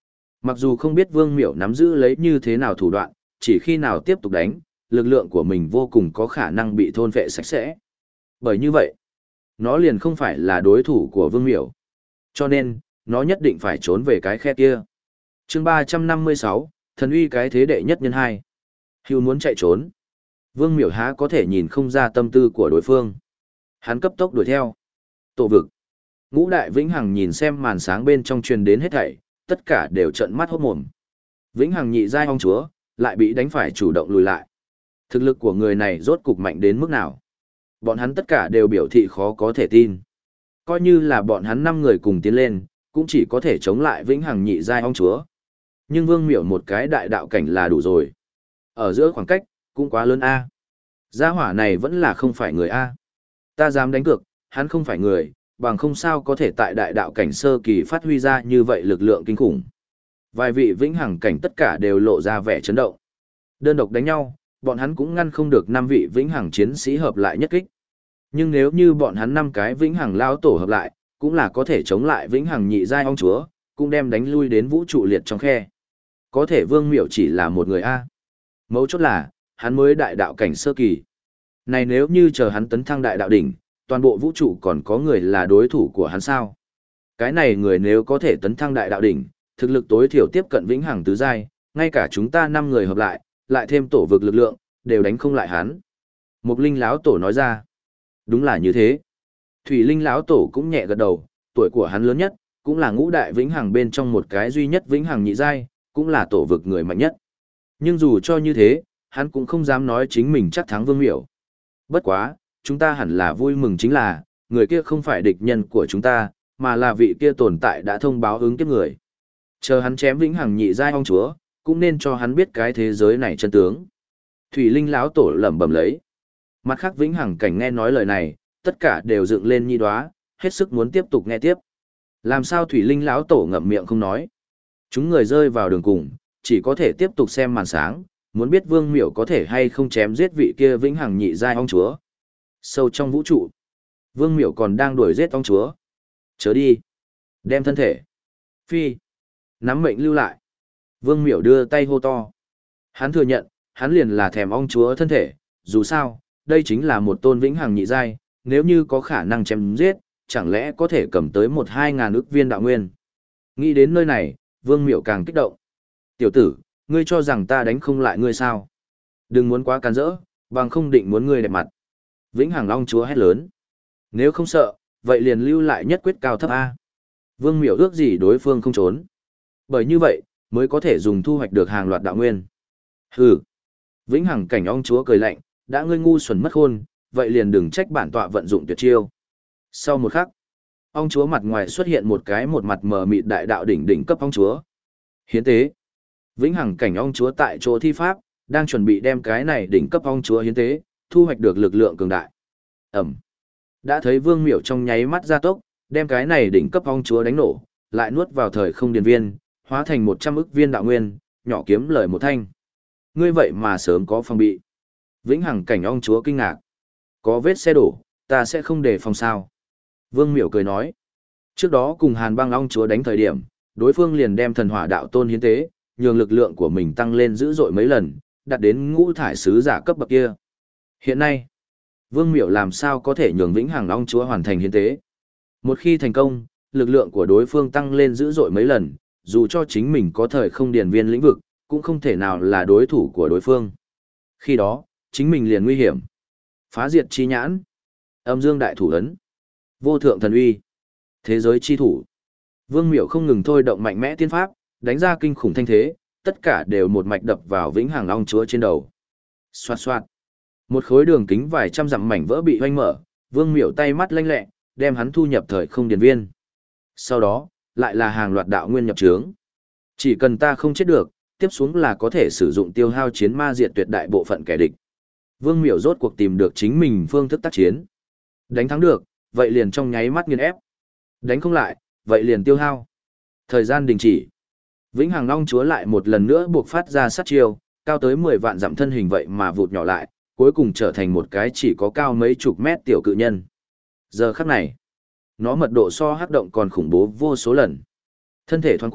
Mặc dù không biết Vương Miểu nắm giữ lấy như thế nào thủ đoạn, chỉ khi nào tiếp tục đánh, lực lượng của mình vô cùng có khả năng bị thôn phệ sạch sẽ. Bởi như vậy, nó liền không phải là đối thủ của Vương Miểu. Cho nên, nó nhất định phải trốn về cái khe kia. Chương 356, thần uy cái thế đệ nhất nhân 2. Hưu muốn chạy trốn. Vương Miểu há có thể nhìn không ra tâm tư của đối phương. Hắn cấp tốc đuổi theo. Tổ vực. Ngũ Đại Vĩnh Hằng nhìn xem màn sáng bên trong truyền đến hết thảy, tất cả đều trợn mắt hốt mồm. Vĩnh Hằng nhị giai ong chúa, lại bị đánh phải chủ động lùi lại. Thực lực của người này rốt cục mạnh đến mức nào? Bọn hắn tất cả đều biểu thị khó có thể tin. Coi như là bọn hắn 5 người cùng tiến lên, cũng chỉ có thể chống lại Vĩnh Hằng nhị giai ong chúa. Nhưng Vương Miểu một cái đại đạo cảnh là đủ rồi. Ở giữa khoảng cách, cũng quá lớn a. Gia hỏa này vẫn là không phải người a. Ta dám đánh cược, hắn không phải người, bằng không sao có thể tại đại đạo cảnh sơ kỳ phát huy ra như vậy lực lượng kinh khủng. Vài vị Vĩnh Hằng cảnh tất cả đều lộ ra vẻ chấn động. Đơn độc đánh nhau, bọn hắn cũng ngăn không được 5 vị Vĩnh Hằng chiến sĩ hợp lại nhất kích. Nhưng nếu như bọn hắn 5 cái Vĩnh Hằng lao tổ hợp lại, cũng là có thể chống lại Vĩnh Hằng nhị giai ong chúa, cũng đem đánh lui đến vũ trụ liệt trong khe. Có thể Vương Miểu chỉ là một người a. Mấu chốt là, hắn mới đại đạo cảnh sơ kỳ. Này nếu như chờ hắn tấn thăng đại đạo đỉnh, toàn bộ vũ trụ còn có người là đối thủ của hắn sao? Cái này người nếu có thể tấn thăng đại đạo đỉnh, thực lực tối thiểu tiếp cận Vĩnh Hằng tứ giai, ngay cả chúng ta 5 người hợp lại, lại thêm tổ vực lực lượng, đều đánh không lại hắn. Mục Linh lão tổ nói ra. Đúng là như thế. Thủy Linh lão tổ cũng nhẹ gật đầu, tuổi của hắn lớn nhất, cũng là ngũ đại Vĩnh Hằng bên trong một cái duy nhất Vĩnh Hằng nhị giai, cũng là tổ vực người mạnh nhất. Nhưng dù cho như thế, hắn cũng không dám nói chính mình chắc thắng Vương Miểu. Bất quá, chúng ta hẳn là vui mừng chính là, người kia không phải địch nhân của chúng ta, mà là vị kia tồn tại đã thông báo ứng kiếp người. Chờ hắn chém Vĩnh Hằng nhị giai ong chúa, cũng nên cho hắn biết cái thế giới này chân tướng. Thủy Linh lão tổ lẩm bẩm lấy. Mặt khác Vĩnh Hằng cảnh nghe nói lời này, tất cả đều dựng lên nhi đoá, hết sức muốn tiếp tục nghe tiếp. Làm sao Thủy Linh lão tổ ngậm miệng không nói? Chúng người rơi vào đường cùng, chỉ có thể tiếp tục xem màn sáng, muốn biết Vương Miểu có thể hay không chém giết vị kia Vĩnh Hằng nhị giai ong chúa. Sâu trong vũ trụ, Vương Miểu còn đang đuổi giết ong chúa. Chớ đi, đem thân thể. Phi, nắm mệnh lưu lại. Vương Miểu đưa tay hô to. Hắn thừa nhận, hắn liền là thèm ong chúa thân thể, dù sao, đây chính là một tôn Vĩnh Hằng nhị giai, nếu như có khả năng chém giết, chẳng lẽ có thể cầm tới 1-2 ngàn ức viên đạo nguyên. Nghĩ đến nơi này, Vương Miểu càng kích động. Tiểu tử, ngươi cho rằng ta đánh không lại ngươi sao? Đừng muốn quá can rỡ, bằng không định muốn ngươi đẹp mặt. Vĩnh Hằng ong chúa hét lớn. Nếu không sợ, vậy liền lưu lại nhất quyết cao thấp A. Vương Miểu ước gì đối phương không trốn. Bởi như vậy, mới có thể dùng thu hoạch được hàng loạt đạo nguyên. Hừ. Vĩnh Hằng cảnh ong chúa cười lạnh, đã ngươi ngu xuẩn mất khôn, vậy liền đừng trách bản tọa vận dụng tuyệt chiêu. Sau một khắc, ong chúa mặt ngoài xuất hiện một mặt mờ mịt đại đạo đỉnh cấp ong chúa. Hiến tế. Vĩnh Hằng cảnh ong chúa tại chỗ thi pháp, đang chuẩn bị đem cái này đỉnh cấp ong chúa hiến tế, thu hoạch được lực lượng cường đại. Ẩm. Đã thấy Vương Miểu trong nháy mắt gia tốc, đem cái này đỉnh cấp ong chúa đánh nổ, lại nuốt vào thời không điền viên, hóa thành 100 ức viên đạo nguyên, nhỏ kiếm lời một thanh. Ngươi vậy mà sớm có phòng bị. Vĩnh Hằng cảnh ong chúa kinh ngạc. Có vết xe đổ, ta sẽ không đề phòng sao. Vương Miểu cười nói. Trước đó cùng Hàn Băng ong chúa đánh thời điểm, đối phương liền đem thần hỏa đạo tôn hiến tế, nhường lực lượng của mình tăng lên dữ dội mấy lần, đạt đến ngũ thải sứ giả cấp bậc kia. Hiện nay, Vương Miểu làm sao có thể nhường Vĩnh Hằng ong chúa hoàn thành hiến tế. Một khi thành công, lực lượng của đối phương tăng lên dữ dội mấy lần, dù cho chính mình có thời không điền viên lĩnh vực, cũng không thể nào là đối thủ của đối phương. Khi đó, chính mình liền nguy hiểm. Phá diệt chi nhãn, âm dương đại thủ ấn, vô thượng thần uy, thế giới chi thủ. Vương Miểu không ngừng thôi động mạnh mẽ tiên pháp, đánh ra kinh khủng thanh thế, tất cả đều một mạch đập vào Vĩnh Hằng ong chúa trên đầu. Xoạt xoạt. Một khối đường kính vài trăm dặm mảnh vỡ bị hoanh mở, Vương Miểu tay mắt lanh lẹ, đem hắn thu nhập thời không điền viên. Sau đó, lại là hàng loạt đạo nguyên nhập trướng. Chỉ cần ta không chết được, tiếp xuống là có thể sử dụng tiêu hao chiến ma diệt tuyệt đại bộ phận kẻ địch. Vương Miểu rốt cuộc tìm được chính mình phương thức tác chiến. Đánh thắng được, vậy liền trong nháy mắt nghiền ép. Đánh không lại, vậy liền tiêu hao. Thời gian đình chỉ. Vĩnh Hằng ong chúa lại một lần nữa buộc phát ra sát chiêu, cao tới 10 vạn dặm thân hình vậy mà vụt nhỏ lại, cuối cùng trở thành một cái chỉ có cao mấy chục mét tiểu cự nhân. Giờ khắc này, nó mật độ so hắc động còn khủng bố vô số lần. Thân thể thoáng qua,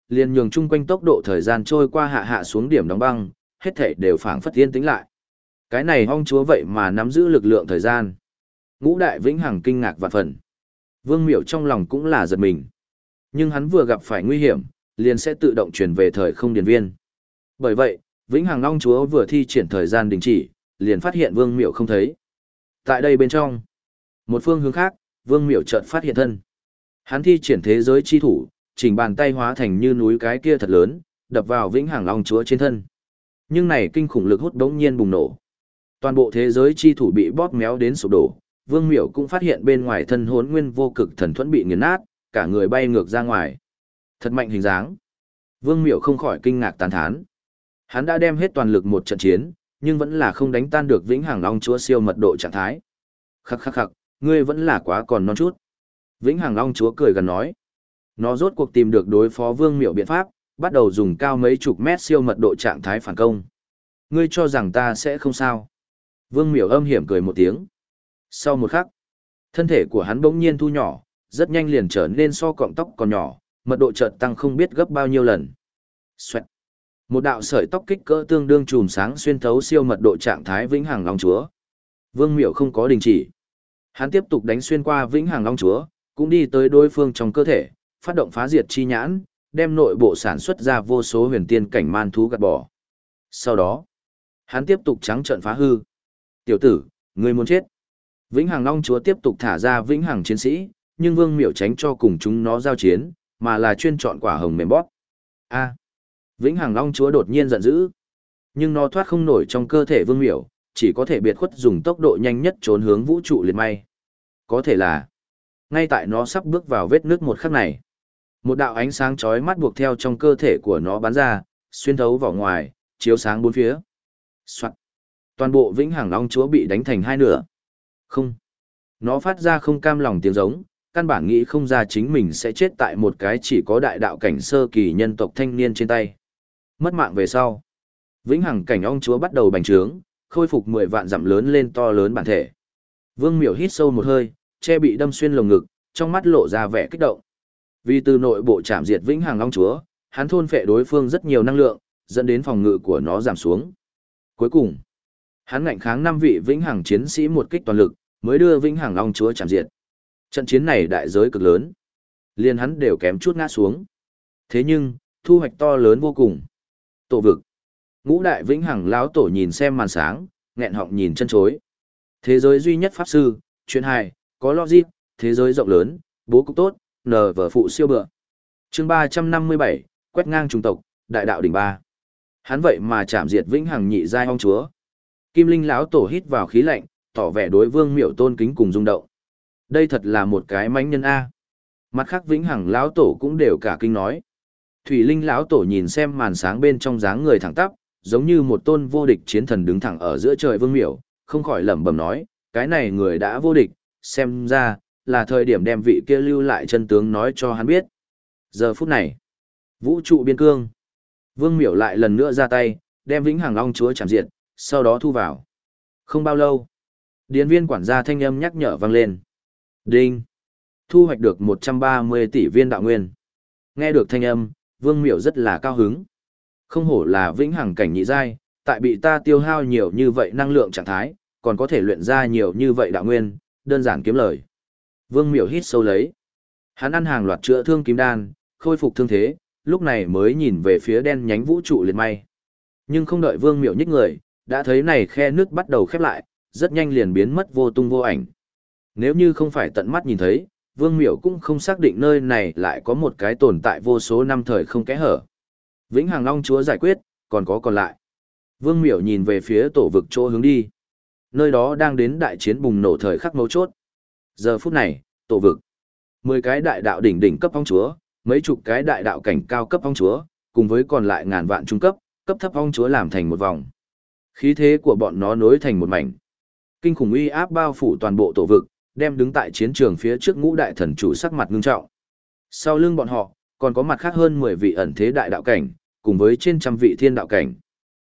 liền nhường chung quanh tốc độ thời gian trôi qua hạ xuống điểm đóng băng, hết thảy đều phảng phất yên tĩnh lại. Cái này ong chúa vậy mà nắm giữ lực lượng thời gian. Ngũ Đại Vĩnh Hằng kinh ngạc vạn phần. Vương Miểu trong lòng cũng là giật mình. Nhưng hắn vừa gặp phải nguy hiểm, liền sẽ tự động chuyển về thời không điền viên. Bởi vậy, Vĩnh Hằng ong chúa vừa thi triển thời gian đình chỉ, liền phát hiện Vương Miểu không thấy. Tại đây bên trong, một phương hướng khác, Vương Miểu chợt phát hiện thân. Hắn thi triển thế giới chi thủ, chỉnh bàn tay hóa thành như núi cái kia thật lớn, đập vào Vĩnh Hằng ong chúa trên thân. Nhưng này kinh khủng lực hút đống nhiên bùng nổ. Toàn bộ thế giới chi thủ bị bóp méo đến sụp đổ, Vương Miểu cũng phát hiện bên ngoài thân Hỗn Nguyên vô cực thần thuẫn bị nghiền nát, cả người bay ngược ra ngoài. Thật mạnh hình dáng. Vương Miểu không khỏi kinh ngạc tán thán. Hắn đã đem hết toàn lực một trận chiến, nhưng vẫn là không đánh tan được Vĩnh Hằng Long Chúa siêu mật độ trạng thái. Khắc khắc khắc, ngươi vẫn là quá còn non chút. Vĩnh Hằng Long Chúa cười gần nói. Nó rốt cuộc tìm được đối phó Vương Miểu biện pháp, bắt đầu dùng cao mấy chục mét siêu mật độ trạng thái phản công. Ngươi cho rằng ta sẽ không sao? Vương Miểu âm hiểm cười một tiếng. Sau một khắc, thân thể của hắn bỗng nhiên thu nhỏ, rất nhanh liền trở nên so cọng tóc còn nhỏ, mật độ chợt tăng không biết gấp bao nhiêu lần. Xoẹt. Một đạo sợi tóc kích cỡ tương đương chùm sáng xuyên thấu siêu mật độ trạng thái Vĩnh Hằng Long Chúa. Vương Miểu không có đình chỉ. Hắn tiếp tục đánh xuyên qua Vĩnh Hằng Long Chúa, cũng đi tới đối phương trong cơ thể, phát động phá diệt chi nhãn, đem nội bộ sản xuất ra vô số huyền tiên cảnh man thú gạt bỏ. Sau đó, hắn tiếp tục trắng trợn phá hư. Tiểu tử, ngươi muốn chết. Vĩnh Hằng Long Chúa tiếp tục thả ra Vĩnh Hằng chiến sĩ, nhưng Vương Miểu tránh cho cùng chúng nó giao chiến, mà là chuyên chọn quả hồng mềm bóp. A. Vĩnh Hằng Long Chúa đột nhiên giận dữ, nhưng nó thoát không nổi trong cơ thể Vương Miểu, chỉ có thể biệt khuất dùng tốc độ nhanh nhất trốn hướng vũ trụ liệt may. Có thể là, ngay tại nó sắp bước vào vết nước một khắc này, một đạo ánh sáng chói mắt buộc theo trong cơ thể của nó bắn ra, xuyên thấu vào ngoài, chiếu sáng bốn phía. Soạt. Toàn bộ Vĩnh Hằng Long Chúa bị đánh thành hai nửa. Không. Nó phát ra không cam lòng tiếng giống, căn bản nghĩ không ra chính mình sẽ chết tại một cái chỉ có đại đạo cảnh sơ kỳ nhân tộc thanh niên trên tay. Mất mạng về sau, Vĩnh Hằng cảnh ong chúa bắt đầu bành trướng, khôi phục 10 vạn dặm lớn lên to lớn bản thể. Vương Miểu hít sâu một hơi, che bị đâm xuyên lồng ngực, trong mắt lộ ra vẻ kích động. Vì từ nội bộ chạm diệt Vĩnh Hằng ong chúa, hắn thôn phệ đối phương rất nhiều năng lượng, dẫn đến phòng ngự của nó giảm xuống. Cuối cùng, hắn ngạnh kháng 5 vị Vĩnh Hằng chiến sĩ một kích toàn lực, mới đưa Vĩnh Hằng ong chúa chạm diệt. Trận chiến này đại giới cực lớn, liền hắn đều kém chút ngã xuống. Thế nhưng, thu hoạch to lớn vô cùng. Tổ vực. Ngũ Đại Vĩnh Hằng lão tổ nhìn xem màn sáng, nghẹn họng nhìn chân chối. Thế giới duy nhất pháp sư, chuyện hài, có logic, thế giới rộng lớn, bố cục tốt, nờ vở phụ siêu bựa. Chương 357, quét ngang chủng tộc, đại đạo đỉnh 3. Hắn vậy mà chạm diệt Vĩnh Hằng nhị giai ong chúa. Kim Linh lão tổ hít vào khí lạnh, tỏ vẻ đối Vương Miểu tôn kính cùng rung động. Đây thật là một cái mãnh nhân a. Mặt khác Vĩnh Hằng lão tổ cũng đều cả kinh nói. Thủy Linh lão tổ nhìn xem màn sáng bên trong dáng người thẳng tắp, giống như một tôn vô địch chiến thần đứng thẳng ở giữa trời Vương Miểu, không khỏi lẩm bẩm nói, cái này người đã vô địch, xem ra là thời điểm đem vị kia lưu lại chân tướng nói cho hắn biết. Giờ phút này, vũ trụ biên cương, Vương Miểu lại lần nữa ra tay, đem Vĩnh Hằng ong chúa chạm diệt, sau đó thu vào. Không bao lâu, điền viên quản gia thanh âm nhắc nhở vang lên. Đinh! Thu hoạch được 130 tỷ viên đạo nguyên. Nghe được thanh âm, Vương Miểu rất là cao hứng. Không hổ là Vĩnh Hằng cảnh nhị giai, tại bị ta tiêu hao nhiều như vậy năng lượng trạng thái, còn có thể luyện ra nhiều như vậy đạo nguyên, đơn giản kiếm lời. Vương Miểu hít sâu lấy. Hắn ăn hàng loạt chữa thương kim đan, khôi phục thương thế, lúc này mới nhìn về phía đen nhánh vũ trụ liệt may. Nhưng không đợi Vương Miểu nhích người, đã thấy này khe nước bắt đầu khép lại, rất nhanh liền biến mất vô tung vô ảnh. Nếu như không phải tận mắt nhìn thấy, Vương Miểu cũng không xác định nơi này lại có một cái tồn tại vô số năm thời không kẽ hở. Vĩnh Hằng Long Chúa giải quyết, còn có còn lại. Vương Miểu nhìn về phía tổ vực chỗ hướng đi. Nơi đó đang đến đại chiến bùng nổ thời khắc mấu chốt. Giờ phút này, tổ vực. 10 cái đại đạo đỉnh đỉnh cấp ong chúa, mấy chục cái đại đạo cảnh cao cấp ong chúa, cùng với còn lại ngàn vạn trung cấp, cấp thấp ong chúa làm thành một vòng. Khí thế của bọn nó nối thành một mảnh. Kinh khủng uy áp bao phủ toàn bộ tổ vực, đem đứng tại chiến trường phía trước ngũ đại thần chủ sắc mặt ngưng trọng. Sau lưng bọn họ, còn có mặt khác hơn 10 vị ẩn thế đại đạo cảnh, cùng với trên trăm vị thiên đạo cảnh.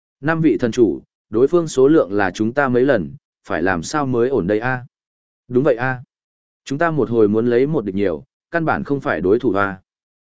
5 vị thần chủ, đối phương số lượng là chúng ta mấy lần, phải làm sao mới ổn đây a? Đúng vậy a. Chúng ta một hồi muốn lấy một địch nhiều, căn bản không phải đối thủ a.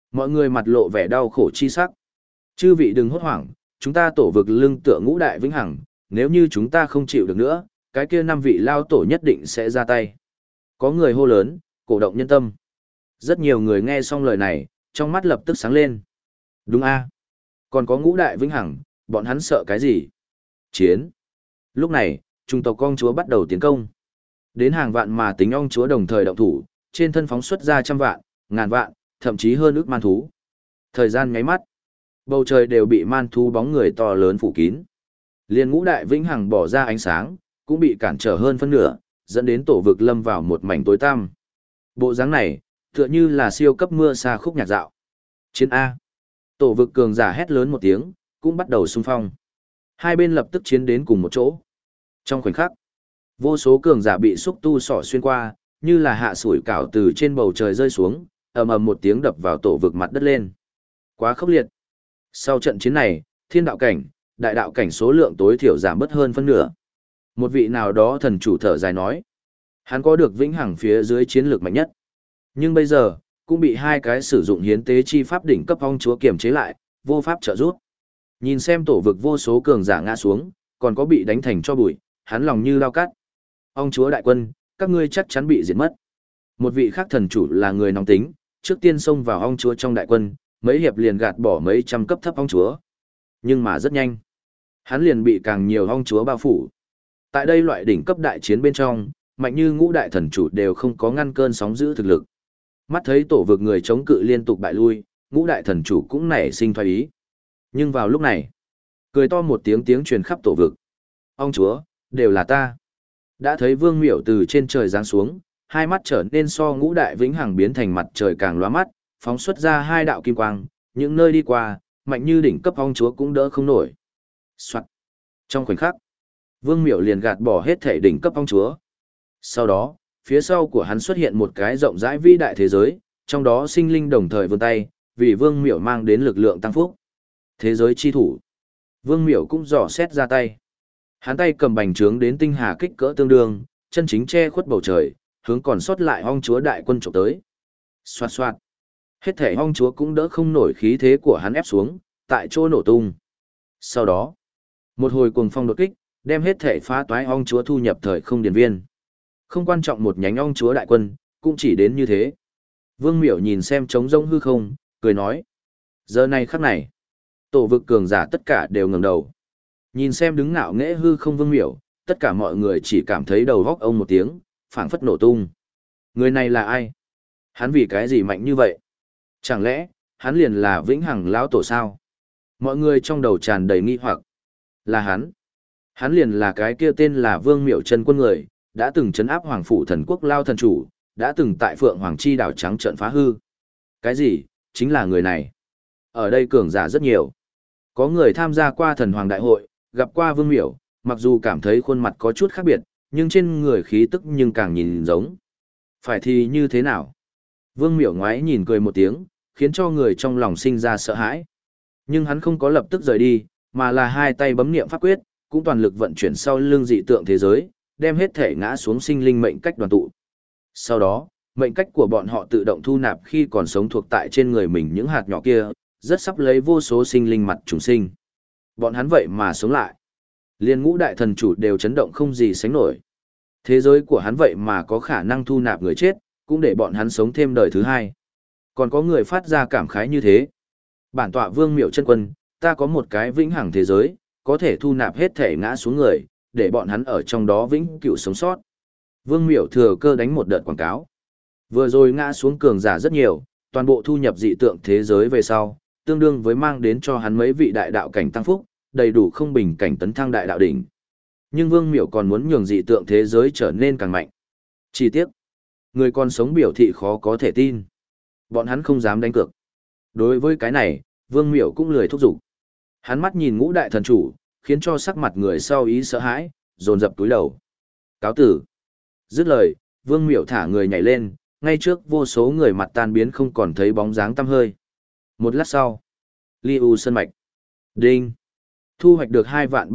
Mọi người mặt lộ vẻ đau khổ chi sắc. Chư vị đừng hốt hoảng, chúng ta tổ vực lưng tựa ngũ đại vĩnh hằng, nếu như chúng ta không chịu được nữa, cái kia 5 vị lao tổ nhất định sẽ ra tay. Có người hô lớn, cổ động nhân tâm. Rất nhiều người nghe xong lời này, trong mắt lập tức sáng lên. Đúng a, còn có ngũ đại vĩnh hằng, bọn hắn sợ cái gì? Chiến. Lúc này, trung tộc ong chúa bắt đầu tiến công. Đến hàng vạn mà tính ong chúa đồng thời động thủ, trên thân phóng xuất ra trăm vạn, ngàn vạn, thậm chí hơn ước man thú. Thời gian nháy mắt, bầu trời đều bị man thú bóng người to lớn phủ kín. Liên ngũ đại vĩnh hằng bỏ ra ánh sáng, cũng bị cản trở hơn phân nửa, dẫn đến tổ vực lâm vào một mảnh tối tăm. Bộ dáng này, tựa như là siêu cấp mưa sa khúc nhạc dạo. Chiến A. Tổ vực cường giả hét lớn một tiếng, cũng bắt đầu xung phong. Hai bên lập tức chiến đến cùng một chỗ. Trong khoảnh khắc, vô số cường giả bị xúc tu sỏ xuyên qua, như là hạ sủi cảo từ trên bầu trời rơi xuống, ầm ầm một tiếng đập vào tổ vực mặt đất lên. Quá khốc liệt. Sau trận chiến này, thiên đạo cảnh, đại đạo cảnh số lượng tối thiểu giảm bớt hơn phân nửa. Một vị nào đó thần chủ thở dài nói, hắn có được vĩnh hằng phía dưới chiến lược mạnh nhất. Nhưng bây giờ, cũng bị hai cái sử dụng hiến tế chi pháp đỉnh cấp ong chúa kiềm chế lại, vô pháp trợ giúp. Nhìn xem tổ vực vô số cường giả ngã xuống, còn có bị đánh thành cho bụi, hắn lòng như lao cắt. Ong chúa đại quân, các ngươi chắc chắn bị diệt mất. Một vị khác thần chủ là người nóng tính, trước tiên xông vào ong chúa trong đại quân, mấy hiệp liền gạt bỏ mấy trăm cấp thấp ong chúa. Nhưng mà rất nhanh, hắn liền bị càng nhiều ong chúa bao phủ. Tại đây loại đỉnh cấp đại chiến bên trong, mạnh như ngũ đại thần chủ đều không có ngăn cơn sóng dữ thực lực. Mắt thấy tổ vực người chống cự liên tục bại lui, ngũ đại thần chủ cũng nảy sinh thoái ý. Nhưng vào lúc này, cười to một tiếng truyền khắp tổ vực. Ông chúa, đều là ta. Đã thấy Vương Miểu từ trên trời giáng xuống, hai mắt trở nên so ngũ đại vĩnh hằng biến thành mặt trời càng lóa mắt, phóng xuất ra hai đạo kim quang, những nơi đi qua, mạnh như đỉnh cấp ông chúa cũng đỡ không nổi. Soạt. Trong khoảnh khắc, Vương Miểu liền gạt bỏ hết thể đỉnh cấp ông chúa. Sau đó, phía sau của hắn xuất hiện một cái rộng rãi vĩ đại thế giới, trong đó sinh linh đồng thời vươn tay, vì Vương Miểu mang đến lực lượng tăng phúc. Thế giới chi thủ. Vương Miểu cũng dò xét ra tay. Hắn tay cầm bành trướng đến tinh hà kích cỡ tương đương, chân chính che khuất bầu trời, hướng còn sót lại ong chúa đại quân chụp tới. Xoạt xoạt. Hết thể ong chúa cũng đỡ không nổi khí thế của hắn ép xuống, tại chỗ nổ tung. Sau đó, một hồi cuồng phong đột kích, đem hết thể phá toái ong chúa thu nhập thời không điển viên. Không quan trọng một nhánh ong chúa đại quân, cũng chỉ đến như thế. Vương Miểu nhìn xem trống rỗng hư không, cười nói. Giờ này khắc này, tổ vực cường giả tất cả đều ngẩng đầu. Nhìn xem đứng ngạo nghễ hư không Vương Miểu, tất cả mọi người chỉ cảm thấy đầu góc ông một tiếng, phảng phất nổ tung. Người này là ai? Hắn vì cái gì mạnh như vậy? Chẳng lẽ, hắn liền là vĩnh hằng lão tổ sao? Mọi người trong đầu tràn đầy nghi hoặc. Là hắn. Hắn liền là cái kia tên là Vương Miểu chân quân người, đã từng trấn áp hoàng phủ thần quốc lao thần chủ, đã từng tại Phượng Hoàng Chi đảo trắng trận phá hư. Cái gì? Chính là người này. Ở đây cường giả rất nhiều. Có người tham gia qua thần hoàng đại hội, gặp qua Vương Miểu, mặc dù cảm thấy khuôn mặt có chút khác biệt, nhưng trên người khí tức nhưng càng nhìn giống. Phải thì như thế nào? Vương Miểu ngoái nhìn cười một tiếng, khiến cho người trong lòng sinh ra sợ hãi. Nhưng hắn không có lập tức rời đi, mà là hai tay bấm niệm pháp quyết, cũng toàn lực vận chuyển sau lưng dị tượng thế giới, đem hết thể ngã xuống sinh linh mệnh cách đoàn tụ. Sau đó, mệnh cách của bọn họ tự động thu nạp khi còn sống thuộc tại trên người mình những hạt nhỏ kia, rất sắp lấy vô số sinh linh mặt trùng sinh. Bọn hắn vậy mà sống lại. Liên ngũ đại thần chủ đều chấn động không gì sánh nổi. Thế giới của hắn vậy mà có khả năng thu nạp người chết, cũng để bọn hắn sống thêm đời thứ hai. Còn có người phát ra cảm khái như thế. Bản tọa Vương Miểu chân quân, ta có một cái vĩnh hằng thế giới, có thể thu nạp hết thể ngã xuống người, để bọn hắn ở trong đó vĩnh cửu sống sót. Vương Miểu thừa cơ đánh một đợt quảng cáo. Vừa rồi ngã xuống cường giả rất nhiều, toàn bộ thu nhập dị tượng thế giới về sau, tương đương với mang đến cho hắn mấy vị đại đạo cảnh tăng phúc, đầy đủ không bình cảnh tấn thăng đại đạo đỉnh. Nhưng Vương Miểu còn muốn nhường dị tượng thế giới trở nên càng mạnh. Chỉ tiếc, người còn sống biểu thị khó có thể tin. Bọn hắn không dám đánh cược. Đối với cái này, Vương Miểu cũng lười thúc giục. Hắn mắt nhìn ngũ đại thần chủ, khiến cho sắc mặt người sau ý sợ hãi, dồn dập túi đầu. Cáo tử. Dứt lời, Vương Miểu thả người nhảy lên, ngay trước vô số người mặt tan biến không còn thấy bóng dáng tăm hơi. Một lát sau, Liu Sơn Mạch. Đinh. Thu hoạch được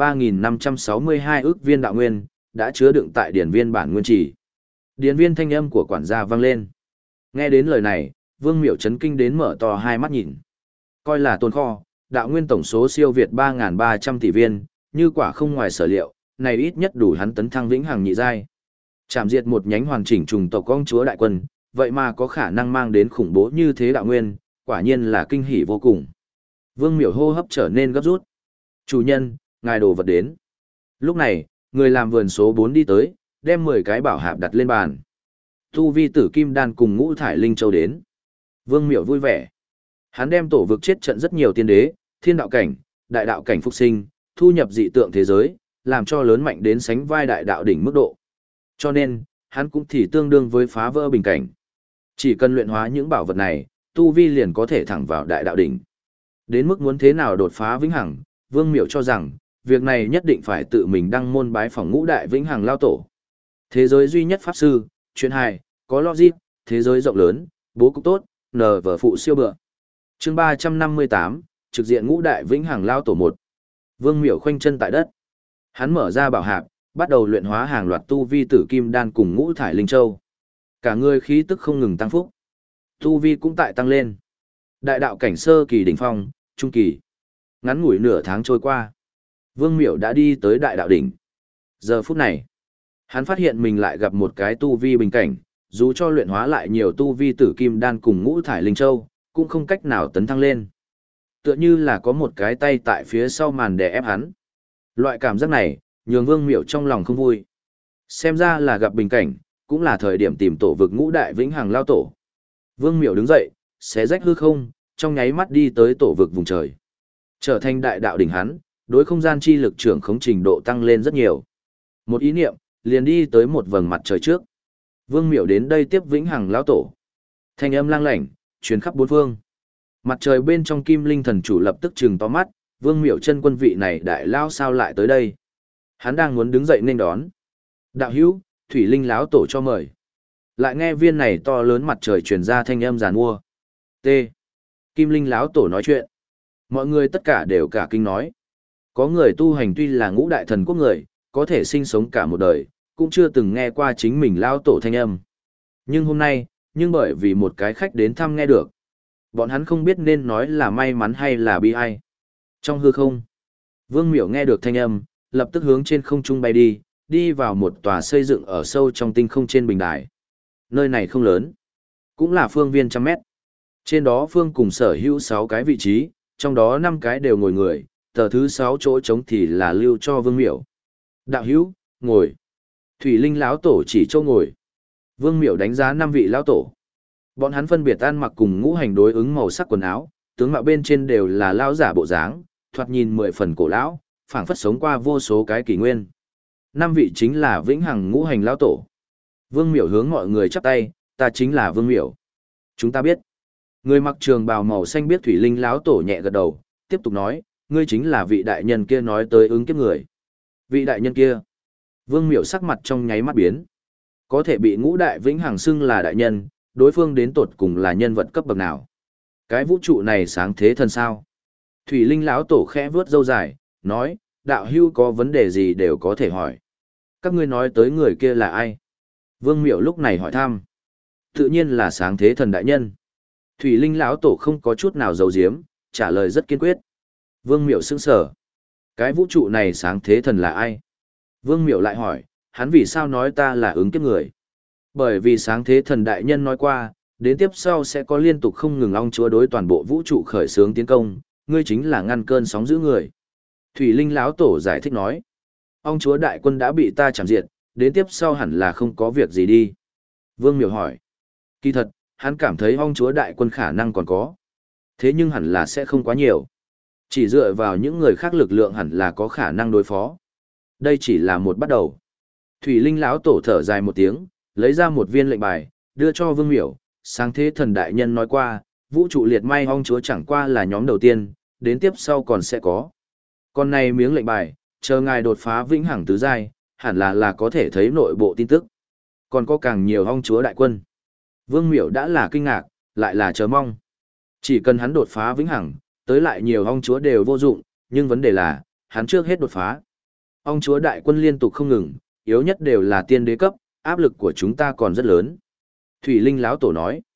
2.3562 ức viên đạo nguyên, đã chứa đựng tại điển viên bản nguyên chỉ. Điển viên thanh âm của quản gia vang lên. Nghe đến lời này, Vương Miểu chấn kinh đến mở to hai mắt nhìn. Coi là tồn kho, đạo nguyên tổng số siêu việt 3.300 tỷ viên, như quả không ngoài sở liệu, này ít nhất đủ hắn tấn thăng vĩnh hằng nhị giai. Chạm diệt một nhánh hoàn chỉnh trùng tộc công chúa đại quân, vậy mà có khả năng mang đến khủng bố như thế đạo nguyên, quả nhiên là kinh hỉ vô cùng. Vương Miểu hô hấp trở nên gấp rút. Chủ nhân, ngài đồ vật đến. Lúc này, người làm vườn số 4 đi tới, đem 10 cái bảo hạp đặt lên bàn. Tu vi tử kim đan cùng ngũ thải linh châu đến. Vương Miểu vui vẻ. Hắn đem tổ vực chết trận rất nhiều tiên đế, thiên đạo cảnh, đại đạo cảnh phục sinh, thu nhập dị tượng thế giới, làm cho lớn mạnh đến sánh vai đại đạo đỉnh mức độ. Cho nên, hắn cũng thì tương đương với phá vỡ bình cảnh. Chỉ cần luyện hóa những bảo vật này, tu vi liền có thể thẳng vào đại đạo đỉnh. Đến mức muốn thế nào đột phá vĩnh hằng, Vương Miểu cho rằng, việc này nhất định phải tự mình đăng môn bái phỏng ngũ đại vĩnh hằng lao tổ. Thế giới duy nhất pháp sư, chuyện hài, có logic, thế giới rộng lớn, bố cục tốt, nờ vở phụ siêu bựa. Chương 358, trực diện ngũ đại vĩnh hằng lao tổ 1. Vương Miểu khoanh chân tại đất. Hắn mở ra bảo hạp, bắt đầu luyện hóa hàng loạt tu vi tử kim đan cùng ngũ thải linh châu. Cả người khí tức không ngừng tăng phúc. Tu vi cũng tại tăng lên. Đại đạo cảnh sơ kỳ đỉnh phong, trung kỳ. Ngắn ngủi nửa tháng trôi qua, Vương Miểu đã đi tới đại đạo đỉnh. Giờ phút này, hắn phát hiện mình lại gặp một cái tu vi bình cảnh, dù cho luyện hóa lại nhiều tu vi tử kim đan cùng ngũ thải linh châu, cũng không cách nào tấn thăng lên. Tựa như là có một cái tay tại phía sau màn đè ép hắn. Loại cảm giác này, nhường Vương Miểu trong lòng không vui. Xem ra là gặp bình cảnh, cũng là thời điểm tìm tổ vực ngũ đại vĩnh hằng lao tổ. Vương Miểu đứng dậy, xé rách hư không, trong nháy mắt đi tới tổ vực vùng trời. Trở thành đại đạo đỉnh hắn, đối không gian chi lực trưởng khống trình độ tăng lên rất nhiều. Một ý niệm, liền đi tới một vầng mặt trời trước. Vương Miểu đến đây tiếp vĩnh hằng lão tổ. Thanh âm lang lảnh, truyền khắp bốn phương. Mặt trời bên trong Kim Linh thần chủ lập tức trừng to mắt, Vương Miểu chân quân vị này đại lao sao lại tới đây? Hắn đang muốn đứng dậy nên đón. Đạo hữu, Thủy Linh lão tổ cho mời. Lại nghe viên này to lớn mặt trời truyền ra thanh âm giàn mua. T. Kim Linh lão tổ nói chuyện. Mọi người tất cả đều cả kinh nói. Có người tu hành tuy là ngũ đại thần quốc người, có thể sinh sống cả một đời, cũng chưa từng nghe qua chính mình lão tổ thanh âm. Nhưng hôm nay, bởi vì một cái khách đến thăm nghe được. Bọn hắn không biết nên nói là may mắn hay là bi ai. Trong hư không, Vương Miểu nghe được thanh âm, lập tức hướng trên không trung bay đi vào một tòa xây dựng ở sâu trong tinh không trên bình đài. Nơi này không lớn, cũng là phương viên 100 mét. Trên đó phương cùng sở hữu 6 cái vị trí, trong đó 5 cái đều ngồi người, tờ thứ 6 chỗ trống thì là lưu cho Vương Miểu. Đạo hữu, ngồi. Thủy Linh lão tổ chỉ chỗ ngồi. Vương Miểu đánh giá 5 vị lão tổ. Bọn hắn phân biệt ăn mặc cùng ngũ hành đối ứng màu sắc quần áo, tướng mạo bên trên đều là lão giả bộ dáng, thoạt nhìn 10 phần cổ lão, phảng phất sống qua vô số cái kỷ nguyên. 5 vị chính là vĩnh hằng ngũ hành lão tổ. Vương Miểu hướng mọi người chắp tay, ta chính là Vương Miểu. Chúng ta biết. Người mặc trường bào màu xanh biết Thủy Linh lão tổ nhẹ gật đầu, tiếp tục nói, ngươi chính là vị đại nhân kia nói tới ứng kiếp người. Vị đại nhân kia. Vương Miểu sắc mặt trong nháy mắt biến. Có thể bị ngũ đại vĩnh hằng xưng là đại nhân, đối phương đến tột cùng là nhân vật cấp bậc nào? Cái vũ trụ này sáng thế thần sao? Thủy Linh lão tổ khẽ vướt râu dài, nói, đạo hưu có vấn đề gì đều có thể hỏi. Các ngươi nói tới người kia là ai? Vương Miểu lúc này hỏi thăm. Tự nhiên là sáng thế thần đại nhân. Thủy Linh lão tổ không có chút nào giấu giếm, trả lời rất kiên quyết. Vương Miểu sững sờ. Cái vũ trụ này sáng thế thần là ai? Vương Miểu lại hỏi, hắn vì sao nói ta là ứng kiếp người? Bởi vì sáng thế thần đại nhân nói qua, đến tiếp sau sẽ có liên tục không ngừng ong chúa đối toàn bộ vũ trụ khởi xướng tiến công, ngươi chính là ngăn cơn sóng giữ người. Thủy Linh lão tổ giải thích nói, ong chúa đại quân đã bị ta chảm diệt, đến tiếp sau hẳn là không có việc gì đi. Vương Miểu hỏi, kỳ thật, hắn cảm thấy ong chúa đại quân khả năng còn có. Thế nhưng hẳn là sẽ không quá nhiều. Chỉ dựa vào những người khác lực lượng hẳn là có khả năng đối phó. Đây chỉ là một bắt đầu. Thủy Linh lão tổ thở dài một tiếng, lấy ra một viên lệnh bài, đưa cho Vương Miểu. Sáng thế thần đại nhân nói qua, vũ trụ liệt may ong chúa chẳng qua là nhóm đầu tiên, đến tiếp sau còn sẽ có. Còn này miếng lệnh bài, chờ ngài đột phá vĩnh hằng tứ giai, hẳn là có thể thấy nội bộ tin tức. Còn có càng nhiều ong chúa đại quân. Vương Miểu đã là kinh ngạc, lại là chờ mong. Chỉ cần hắn đột phá vĩnh hằng, tới lại nhiều ong chúa đều vô dụng, nhưng vấn đề là, hắn trước hết đột phá. Ong chúa đại quân liên tục không ngừng, yếu nhất đều là tiên đế cấp, áp lực của chúng ta còn rất lớn. Thủy Linh lão tổ nói,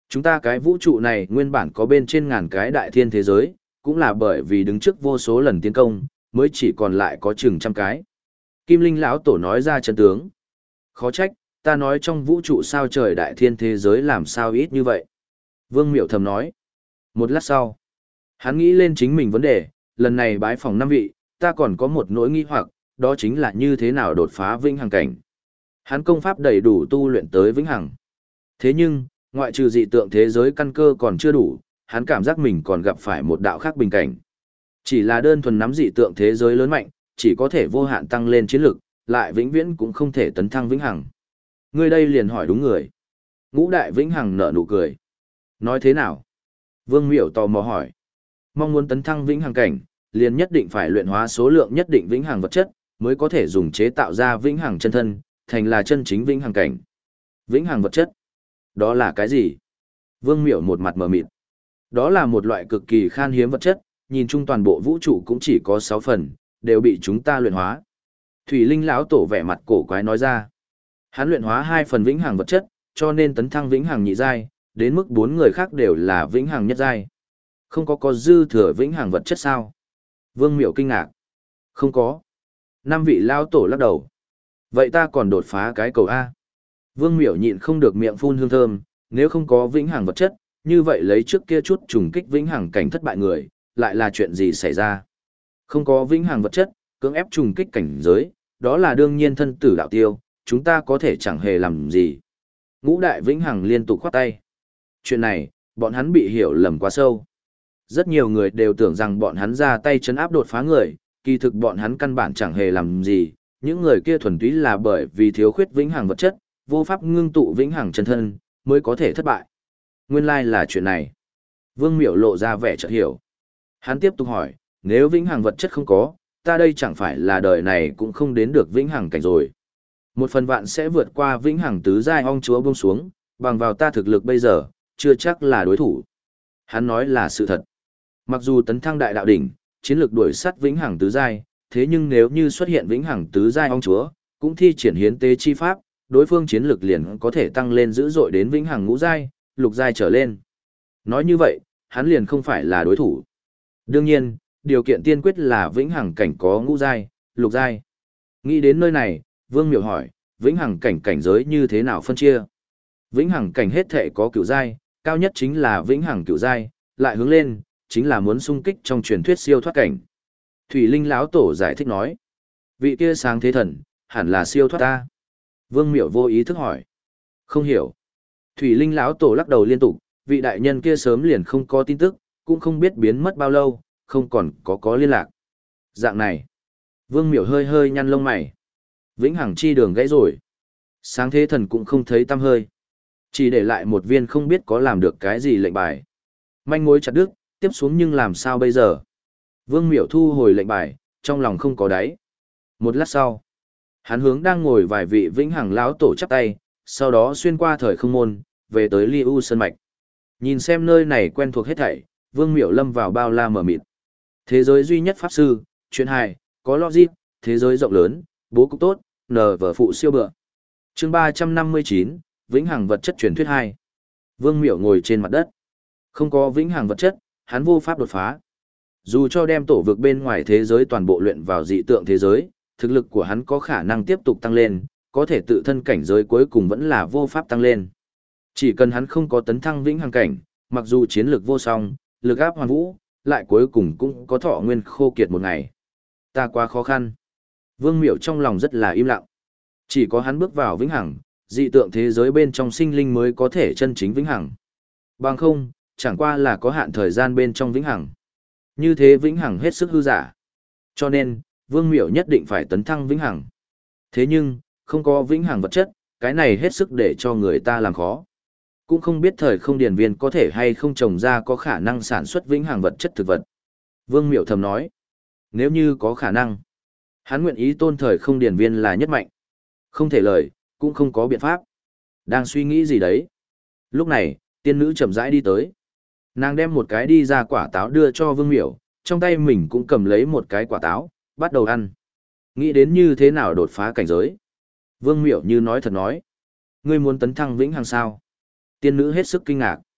Chúng ta cái vũ trụ này nguyên bản có bên trên ngàn cái đại thiên thế giới, cũng là bởi vì đứng trước vô số lần tiến công, mới chỉ còn lại có chừng trăm cái. Kim Linh lão tổ nói ra chân tướng. Khó trách, ta nói trong vũ trụ sao trời đại thiên thế giới làm sao ít như vậy. Vương Miểu thầm nói. Một lát sau, hắn nghĩ lên chính mình vấn đề, lần này bái phòng 5 vị, ta còn có một nỗi nghi hoặc, đó chính là như thế nào đột phá vĩnh hằng cảnh. Hắn công pháp đầy đủ tu luyện tới vĩnh hằng. Thế nhưng, ngoại trừ dị tượng thế giới căn cơ còn chưa đủ, hắn cảm giác mình còn gặp phải một đạo khác bình cảnh. Chỉ là đơn thuần nắm dị tượng thế giới lớn mạnh, chỉ có thể vô hạn tăng lên chiến lực, lại vĩnh viễn cũng không thể tấn thăng vĩnh hằng. Ngươi đây liền hỏi đúng người. Ngũ đại vĩnh hằng nở nụ cười. Nói thế nào? Vương Miểu tò mò hỏi. Mong muốn tấn thăng vĩnh hằng cảnh, liền nhất định phải luyện hóa số lượng nhất định vĩnh hằng vật chất, mới có thể dùng chế tạo ra vĩnh hằng chân thân, thành là chân chính vĩnh hằng cảnh. Vĩnh hằng vật chất? Đó là cái gì? Vương Miểu một mặt mờ mịt. Đó là một loại cực kỳ khan hiếm vật chất, nhìn chung toàn bộ vũ trụ cũng chỉ có 6 phần, đều bị chúng ta luyện hóa. Thủy Linh lão tổ vẻ mặt cổ quái nói ra. Hắn luyện hóa 2 phần vĩnh hằng vật chất, cho nên tấn thăng vĩnh hằng nhị giai, đến mức 4 người khác đều là vĩnh hằng nhất giai. Không có dư thừa vĩnh hằng vật chất sao? Vương Miểu kinh ngạc. Không có. 5 vị lão tổ lắc đầu. Vậy ta còn đột phá cái cầu A. Vương Miểu nhịn không được miệng phun hương thơm, nếu không có vĩnh hằng vật chất, như vậy lấy trước kia chút trùng kích vĩnh hằng cảnh thất bại người, lại là chuyện gì xảy ra? Không có vĩnh hằng vật chất, cưỡng ép trùng kích cảnh giới, đó là đương nhiên thân tử đạo tiêu, chúng ta có thể chẳng hề làm gì. Ngũ đại vĩnh hằng liên tục khoát tay. Chuyện này, bọn hắn bị hiểu lầm quá sâu. Rất nhiều người đều tưởng rằng bọn hắn ra tay trấn áp đột phá người, kỳ thực bọn hắn căn bản chẳng hề làm gì, những người kia thuần túy là bởi vì thiếu khuyết vĩnh hằng vật chất, vô pháp ngưng tụ vĩnh hằng chân thân, mới có thể thất bại. Nguyên lai là chuyện này. Vương Miểu lộ ra vẻ chợt hiểu. Hắn tiếp tục hỏi, nếu vĩnh hằng vật chất không có, ta đây chẳng phải là đời này cũng không đến được vĩnh hằng cảnh rồi. Một phần vạn sẽ vượt qua vĩnh hằng tứ giai ong chúa buông xuống, bằng vào ta thực lực bây giờ, chưa chắc là đối thủ. Hắn nói là sự thật. Mặc dù tấn thăng đại đạo đỉnh, chiến lược đuổi sát vĩnh hằng tứ giai, thế nhưng nếu như xuất hiện vĩnh hằng tứ giai ong chúa, cũng thi triển hiến tế chi pháp, đối phương chiến lược liền có thể tăng lên dữ dội đến vĩnh hằng ngũ giai, lục giai trở lên. Nói như vậy, hắn liền không phải là đối thủ. Đương nhiên, điều kiện tiên quyết là vĩnh hằng cảnh có ngũ giai, lục giai. Nghĩ đến nơi này, Vương Miểu hỏi, vĩnh hằng cảnh cảnh giới như thế nào phân chia? Vĩnh hằng cảnh hết thể có cửu giai, cao nhất chính là vĩnh hằng cửu giai, lại hướng lên, chính là muốn xung kích trong truyền thuyết siêu thoát cảnh. Thủy Linh lão tổ giải thích nói, vị kia sáng thế thần, hẳn là siêu thoát ta. Vương Miểu vô ý thức hỏi, không hiểu. Thủy Linh lão tổ lắc đầu liên tục, vị đại nhân kia sớm liền không có tin tức, cũng không biết biến mất bao lâu, không còn có liên lạc. Dạng này, Vương Miểu hơi hơi nhăn lông mày. Vĩnh hằng chi đường gãy rồi. Sáng thế thần cũng không thấy tăm hơi. Chỉ để lại một viên không biết có làm được cái gì lệnh bài. Manh mối chặt đứt, tiếp xuống nhưng làm sao bây giờ? Vương Miểu thu hồi lệnh bài, trong lòng không có đáy. Một lát sau, hắn hướng đang ngồi vài vị vĩnh hằng lão tổ chắp tay, sau đó xuyên qua thời không môn, về tới Ly U Sơn Mạch. Nhìn xem nơi này quen thuộc hết thảy, Vương Miểu lâm vào bao la mở mịt. Thế giới duy nhất pháp sư, chuyện hài, có logic, thế giới rộng lớn, bố cục tốt, nờ vở phụ siêu bựa. Chương 359, Vĩnh hằng vật chất truyền thuyết 2. Vương Miểu ngồi trên mặt đất. Không có vĩnh hằng vật chất, hắn vô pháp đột phá. Dù cho đem tổ vực bên ngoài thế giới toàn bộ luyện vào dị tượng thế giới, thực lực của hắn có khả năng tiếp tục tăng lên, có thể tự thân cảnh giới cuối cùng vẫn là vô pháp tăng lên. Chỉ cần hắn không có tấn thăng vĩnh hằng cảnh, mặc dù chiến lược vô song, lực áp hoàn vũ, lại cuối cùng cũng có thọ nguyên khô kiệt một ngày. Ta quá khó khăn. Vương Miểu trong lòng rất là im lặng. Chỉ có hắn bước vào vĩnh hằng, dị tượng thế giới bên trong sinh linh mới có thể chân chính vĩnh hằng. Bằng không, chẳng qua là có hạn thời gian bên trong vĩnh hằng. Như thế vĩnh hằng hết sức hư giả. Cho nên, Vương Miểu nhất định phải tấn thăng vĩnh hằng. Thế nhưng, không có vĩnh hằng vật chất, cái này hết sức để cho người ta làm khó. Cũng không biết thời không điển viên có thể hay không trồng ra có khả năng sản xuất vĩnh hằng vật chất thực vật. Vương Miểu thầm nói, nếu như có khả năng, hắn nguyện ý tôn thời không điển viên là nhất mạnh. Không thể lời, cũng không có biện pháp. Đang suy nghĩ gì đấy? Lúc này, tiên nữ chậm rãi đi tới. Nàng đem một cái đi ra quả táo đưa cho Vương Miểu, trong tay mình cũng cầm lấy một cái quả táo, bắt đầu ăn. Nghĩ đến như thế nào đột phá cảnh giới. Vương Miểu như nói thật nói. Ngươi muốn tấn thăng vĩnh hằng sao? Tiên nữ hết sức kinh ngạc.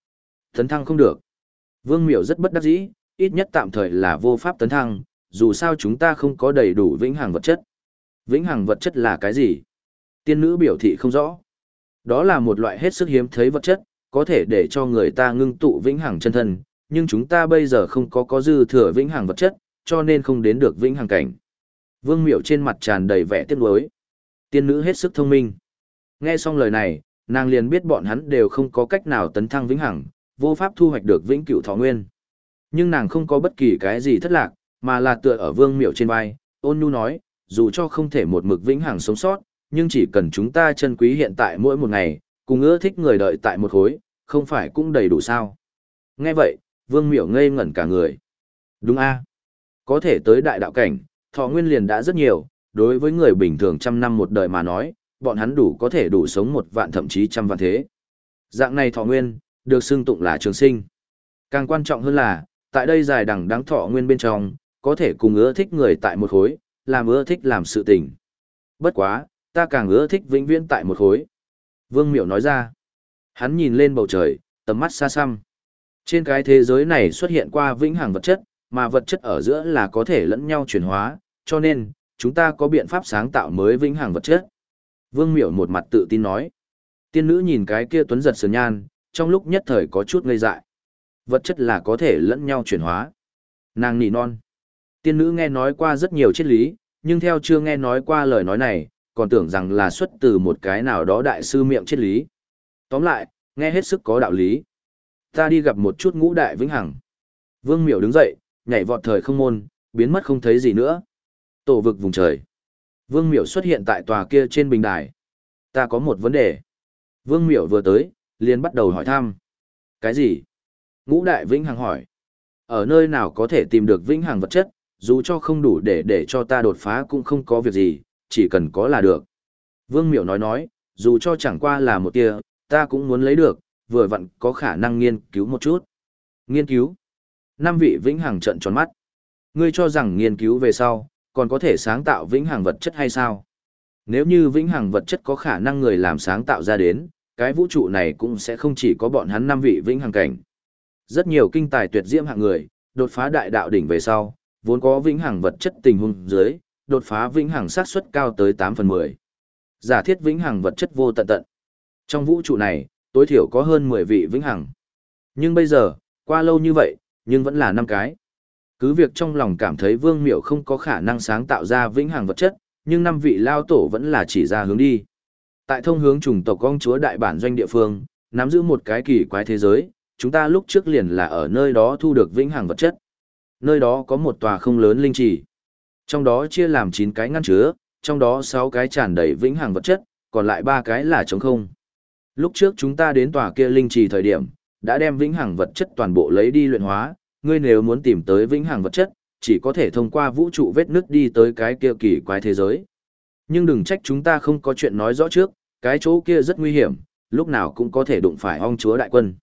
Tấn thăng không được. Vương Miểu rất bất đắc dĩ, ít nhất tạm thời là vô pháp tấn thăng, dù sao chúng ta không có đầy đủ vĩnh hằng vật chất. Vĩnh hằng vật chất là cái gì? Tiên nữ biểu thị không rõ. Đó là một loại hết sức hiếm thấy vật chất, có thể để cho người ta ngưng tụ vĩnh hằng chân thân, nhưng chúng ta bây giờ không có dư thừa vĩnh hằng vật chất, cho nên không đến được vĩnh hằng cảnh. Vương Miểu trên mặt tràn đầy vẻ tiếc nuối. Tiên nữ hết sức thông minh. Nghe xong lời này, nàng liền biết bọn hắn đều không có cách nào tấn thăng vĩnh hằng, vô pháp thu hoạch được vĩnh cửu thọ nguyên. Nhưng nàng không có bất kỳ cái gì thất lạc, mà là tựa ở Vương Miểu trên vai, ôn nhu nói, dù cho không thể một mực vĩnh hằng sống sót, nhưng chỉ cần chúng ta trân quý hiện tại mỗi một ngày, cùng ưa thích người đợi tại một khối, không phải cũng đầy đủ sao. Nghe vậy, Vương Miểu ngây ngẩn cả người. Đúng a, có thể tới đại đạo cảnh, thọ nguyên liền đã rất nhiều, đối với người bình thường trăm năm một đời mà nói, bọn hắn có thể đủ sống 1 vạn thậm chí 100 vạn thế. Dạng này thọ nguyên, được xưng tụng là trường sinh. Càng quan trọng hơn là, tại đây dài đằng đẵng thọ nguyên bên trong, có thể cùng ưa thích người tại một khối, làm ưa thích làm sự tình. Bất quá, ta càng ưa thích vĩnh viễn tại một khối. Vương Miểu nói ra. Hắn nhìn lên bầu trời, tầm mắt xa xăm. Trên cái thế giới này xuất hiện qua vĩnh hằng vật chất, mà vật chất ở giữa là có thể lẫn nhau chuyển hóa, cho nên, chúng ta có biện pháp sáng tạo mới vĩnh hằng vật chất. Vương Miểu một mặt tự tin nói. Tiên nữ nhìn cái kia tuấn giật sườn nhan, trong lúc nhất thời có chút ngây dại. Vật chất là có thể lẫn nhau chuyển hóa. Nàng nỉ non. Tiên nữ nghe nói qua rất nhiều triết lý, nhưng theo chưa nghe nói qua lời nói này, còn tưởng rằng là xuất từ một cái nào đó đại sư miệng triết lý. Tóm lại, nghe hết sức có đạo lý. Ta đi gặp một chút ngũ đại vĩnh hằng. Vương Miểu đứng dậy, nhảy vọt thời không môn, biến mất không thấy gì nữa. Tổ vực vùng trời. Vương Miểu xuất hiện tại tòa kia trên bình đài. Ta có một vấn đề. Vương Miểu vừa tới, liền bắt đầu hỏi thăm. Cái gì? Ngũ đại vĩnh hằng hỏi. Ở nơi nào có thể tìm được vĩnh hằng vật chất, dù cho không đủ để cho ta đột phá cũng không có việc gì, chỉ cần có là được. Vương Miểu nói, dù cho chẳng qua là một tia, ta cũng muốn lấy được, vừa vặn có khả năng nghiên cứu một chút. Nghiên cứu? 5 vị vĩnh hằng trợn tròn mắt. Ngươi cho rằng nghiên cứu về sau, còn có thể sáng tạo vĩnh hằng vật chất hay sao? Nếu như vĩnh hằng vật chất có khả năng người làm sáng tạo ra đến, cái vũ trụ này cũng sẽ không chỉ có bọn hắn 5 vị vĩnh hằng cảnh. Rất nhiều kinh tài tuyệt diễm hạng người, đột phá đại đạo đỉnh về sau, vốn có vĩnh hằng vật chất tình huống dưới, đột phá vĩnh hằng xác suất cao tới 8/10. Giả thiết vĩnh hằng vật chất vô tận tận. Trong vũ trụ này, tối thiểu có hơn 10 vị vĩnh hằng. Nhưng bây giờ, qua lâu như vậy, nhưng vẫn là 5 cái. Cứ việc trong lòng cảm thấy Vương Miểu không có khả năng sáng tạo ra vĩnh hằng vật chất, nhưng 5 vị lao tổ vẫn là chỉ ra hướng đi. Tại thông hướng chủng tộc công chúa đại bản doanh địa phương, nắm giữ một cái kỳ quái thế giới, chúng ta lúc trước liền là ở nơi đó thu được vĩnh hằng vật chất. Nơi đó có một tòa không lớn linh trì. Trong đó chia làm 9 cái ngăn chứa, trong đó 6 cái tràn đầy vĩnh hằng vật chất, còn lại 3 cái là trống không. Lúc trước chúng ta đến tòa kia linh trì thời điểm, đã đem vĩnh hằng vật chất toàn bộ lấy đi luyện hóa, ngươi nếu muốn tìm tới vĩnh hằng vật chất, chỉ có thể thông qua vũ trụ vết nứt đi tới cái kia kỳ quái thế giới. Nhưng đừng trách chúng ta không có chuyện nói rõ trước, cái chỗ kia rất nguy hiểm, lúc nào cũng có thể đụng phải ong chúa đại quân.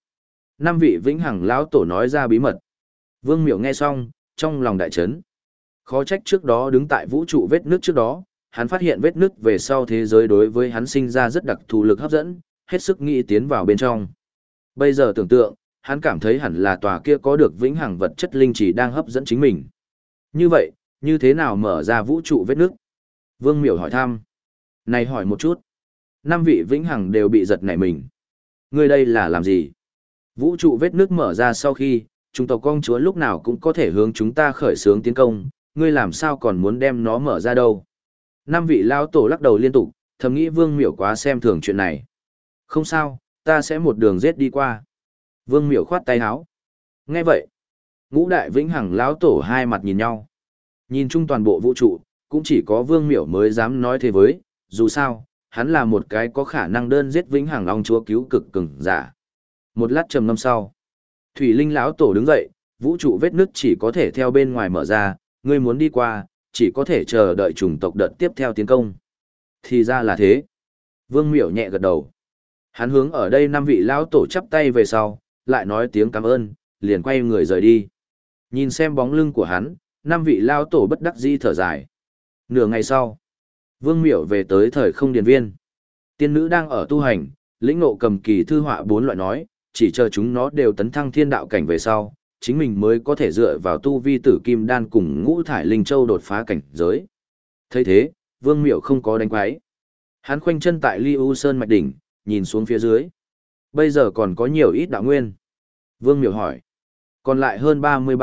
5 vị vĩnh hằng lão tổ nói ra bí mật. Vương Miểu nghe xong, trong lòng đại chấn. Khó trách trước đó đứng tại vũ trụ vết nứt trước đó, hắn phát hiện vết nứt về sau thế giới đối với hắn sinh ra rất đặc thù lực hấp dẫn, hết sức nghĩ tiến vào bên trong. Bây giờ tưởng tượng, hắn cảm thấy hẳn là tòa kia có được vĩnh hằng vật chất linh chỉ đang hấp dẫn chính mình. Như vậy, như thế nào mở ra vũ trụ vết nứt? Vương Miểu hỏi thăm. Này hỏi một chút. 5 vị vĩnh hằng đều bị giật nảy mình. Ngươi đây là làm gì? Vũ trụ vết nứt mở ra sau khi, chúng tộc công chúa lúc nào cũng có thể hướng chúng ta khởi xướng tiến công, ngươi làm sao còn muốn đem nó mở ra đâu? 5 vị lao tổ lắc đầu liên tục, thầm nghĩ Vương Miểu quá xem thường chuyện này. Không sao, ta sẽ một đường giết đi qua. Vương Miểu khoát tay áo. Nghe vậy, ngũ đại vĩnh hằng lão tổ hai mặt nhìn nhau. Nhìn chung toàn bộ vũ trụ, cũng chỉ có Vương Miểu mới dám nói thế với, dù sao, hắn là một cái có khả năng đơn giết vĩnh hằng long chúa cứu cực cường giả. Một lát trầm ngâm sau, Thủy Linh lão tổ đứng dậy, vũ trụ vết nứt chỉ có thể theo bên ngoài mở ra, ngươi muốn đi qua, chỉ có thể chờ đợi chủng tộc đợt tiếp theo tiến công. Thì ra là thế. Vương Miểu nhẹ gật đầu. Hắn hướng ở đây 5 vị lão tổ chắp tay về sau, lại nói tiếng cảm ơn, liền quay người rời đi. Nhìn xem bóng lưng của hắn, 5 vị lão tổ bất đắc dĩ thở dài. Nửa ngày sau, Vương Miểu về tới thời không điền viên. Tiên nữ đang ở tu hành, lĩnh ngộ cầm kỳ thư họa 4 loại nói, chỉ chờ chúng nó đều tấn thăng thiên đạo cảnh về sau, chính mình mới có thể dựa vào tu vi tử kim đan cùng ngũ thải linh châu đột phá cảnh giới. Thấy thế, Vương Miểu không có đánh quái. Hắn khoanh chân tại Ly U Sơn mạch đỉnh, nhìn xuống phía dưới. Bây giờ còn có nhiều ít đạo nguyên. Vương Miểu hỏi. Còn lại hơn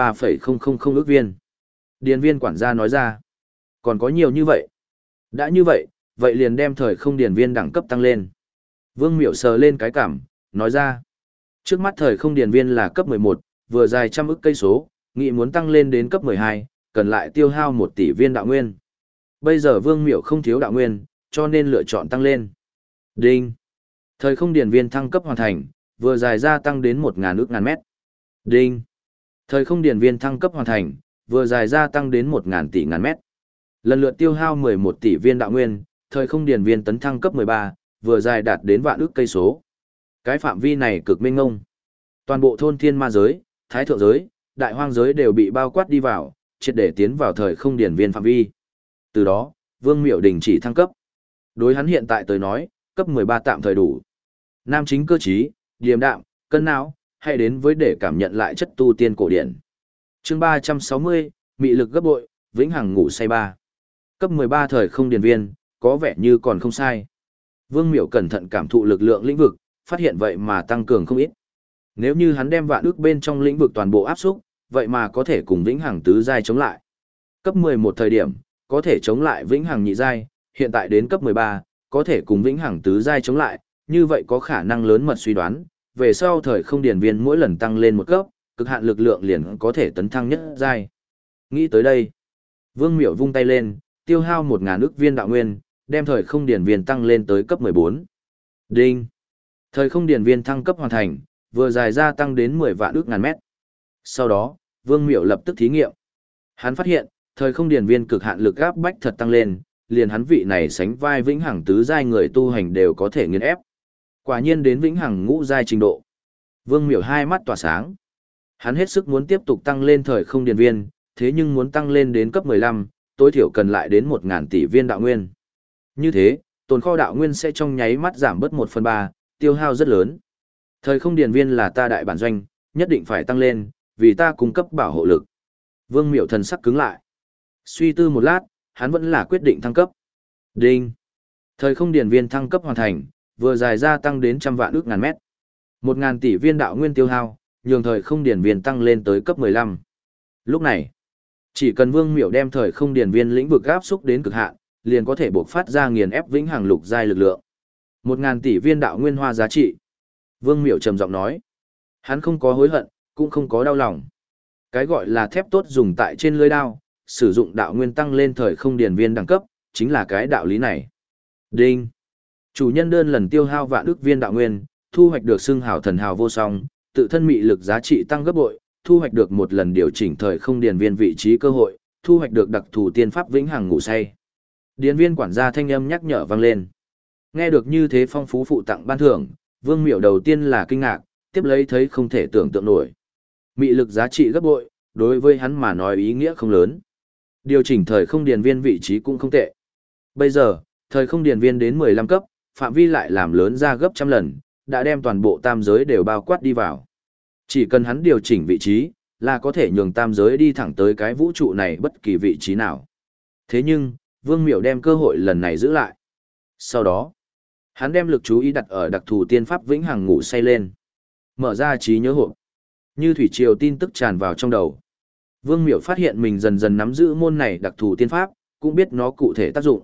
33,000 ức viên. Điền viên quản gia nói ra. Còn có nhiều như vậy. Đã như vậy, vậy liền đem thời không điền viên đẳng cấp tăng lên. Vương Miểu sờ lên cái cảm, nói ra. Trước mắt thời không điền viên là cấp 11, vừa dài trăm ức cây số, nghị muốn tăng lên đến cấp 12, cần lại tiêu hao 1 tỷ viên đạo nguyên. Bây giờ Vương Miểu không thiếu đạo nguyên, cho nên lựa chọn tăng lên. Đinh. Thời không điền viên thăng cấp hoàn thành, vừa dài gia tăng đến 1.000 ức ngàn mét. Đinh. Thời không điền viên thăng cấp hoàn thành, vừa dài gia tăng đến 1.000 tỷ ngàn mét. Lần lượt tiêu hao 11 tỷ viên đạo nguyên, thời không điền viên tấn thăng cấp 13, vừa dài đạt đến vạn ức cây số. Cái phạm vi này cực mênh mông. Toàn bộ thôn thiên ma giới, thái thượng giới, đại hoang giới đều bị bao quát đi vào, triệt để tiến vào thời không điền viên phạm vi. Từ đó, Vương Miểu đình chỉ thăng cấp. Đối hắn hiện tại tới nói, cấp 13 tạm thời đủ. Nam chính cơ trí, điềm đạm, cân não, hãy đến với để cảm nhận lại chất tu tiên cổ điển. Chương 360, mị lực gấp bội, vĩnh hằng ngủ say 3. Cấp 13 thời không điền viên, có vẻ như còn không sai. Vương Miểu cẩn thận cảm thụ lực lượng lĩnh vực, phát hiện vậy mà tăng cường không ít. Nếu như hắn đem vạn ước bên trong lĩnh vực toàn bộ áp xúc, vậy mà có thể cùng vĩnh hằng tứ giai chống lại. Cấp 11 thời điểm, có thể chống lại vĩnh hằng nhị giai, hiện tại đến cấp 13, có thể cùng vĩnh hằng tứ giai chống lại, như vậy có khả năng lớn mật suy đoán, về sau thời không điền viên mỗi lần tăng lên một cấp, cực hạn lực lượng liền có thể tấn thăng nhất giai. Nghĩ tới đây, Vương Miểu vung tay lên, tiêu hao 1.000 ức viên đạo nguyên, đem thời không điền viên tăng lên tới cấp 14. Đinh. Thời không điền viên thăng cấp hoàn thành, vừa dài gia tăng đến 10 vạn ức ngàn mét. Sau đó, Vương Miểu lập tức thí nghiệm. Hắn phát hiện, thời không điền viên cực hạn lực áp bách thật tăng lên, liền hắn vị này sánh vai vĩnh hằng tứ giai người tu hành đều có thể nghiền ép. Quả nhiên đến vĩnh hằng ngũ giai trình độ. Vương Miểu hai mắt tỏa sáng. Hắn hết sức muốn tiếp tục tăng lên thời không điền viên, thế nhưng muốn tăng lên đến cấp 15, tối thiểu cần lại đến 1.000 tỷ viên đạo nguyên. Như thế, tồn kho đạo nguyên sẽ trong nháy mắt giảm bớt 1/3, tiêu hao rất lớn. Thời không điền viên là ta đại bản doanh, nhất định phải tăng lên, vì ta cung cấp bảo hộ lực. Vương Miểu thần sắc cứng lại. Suy tư một lát, hắn vẫn là quyết định thăng cấp. Đinh. Thời không điền viên thăng cấp hoàn thành, vừa dài gia tăng đến trăm vạn ức ngàn mét. 1.000 tỷ viên đạo nguyên tiêu hao, nhường thời không điền viên tăng lên tới cấp 15. Lúc này, chỉ cần Vương Miểu đem thời không điền viên lĩnh vực áp xúc đến cực hạn, liền có thể bộc phát ra nghiền ép vĩnh hằng lục giai lực lượng. 1.000 tỷ viên đạo nguyên hoa giá trị. Vương Miểu trầm giọng nói. Hắn không có hối hận, cũng không có đau lòng. Cái gọi là thép tốt dùng tại trên lưới đao, sử dụng đạo nguyên tăng lên thời không điền viên đẳng cấp, chính là cái đạo lý này. Đinh. Chủ nhân đơn lần tiêu hao vạn ức viên đạo nguyên, thu hoạch được xưng hào thần hào vô song, tự thân mị lực giá trị tăng gấp bội, thu hoạch được một lần điều chỉnh thời không điền viên vị trí cơ hội, thu hoạch được đặc thù tiên pháp vĩnh hằng ngủ say. Điền viên quản gia thanh âm nhắc nhở vang lên. Nghe được như thế phong phú phụ tặng ban thưởng, Vương Miểu đầu tiên là kinh ngạc, tiếp lấy thấy không thể tưởng tượng nổi. Mị lực giá trị gấp bội, đối với hắn mà nói ý nghĩa không lớn. Điều chỉnh thời không điền viên vị trí cũng không tệ. Bây giờ, thời không điền viên đến 15 cấp, phạm vi lại làm lớn ra gấp trăm lần, đã đem toàn bộ tam giới đều bao quát đi vào. Chỉ cần hắn điều chỉnh vị trí, là có thể nhường tam giới đi thẳng tới cái vũ trụ này bất kỳ vị trí nào. Thế nhưng, Vương Miểu đem cơ hội lần này giữ lại. Sau đó, hắn đem lực chú ý đặt ở đặc thù tiên pháp vĩnh hằng ngủ say lên. Mở ra trí nhớ hộp. Như thủy triều tin tức tràn vào trong đầu. Vương Miểu phát hiện mình dần dần nắm giữ môn này đặc thù tiên pháp, cũng biết nó cụ thể tác dụng.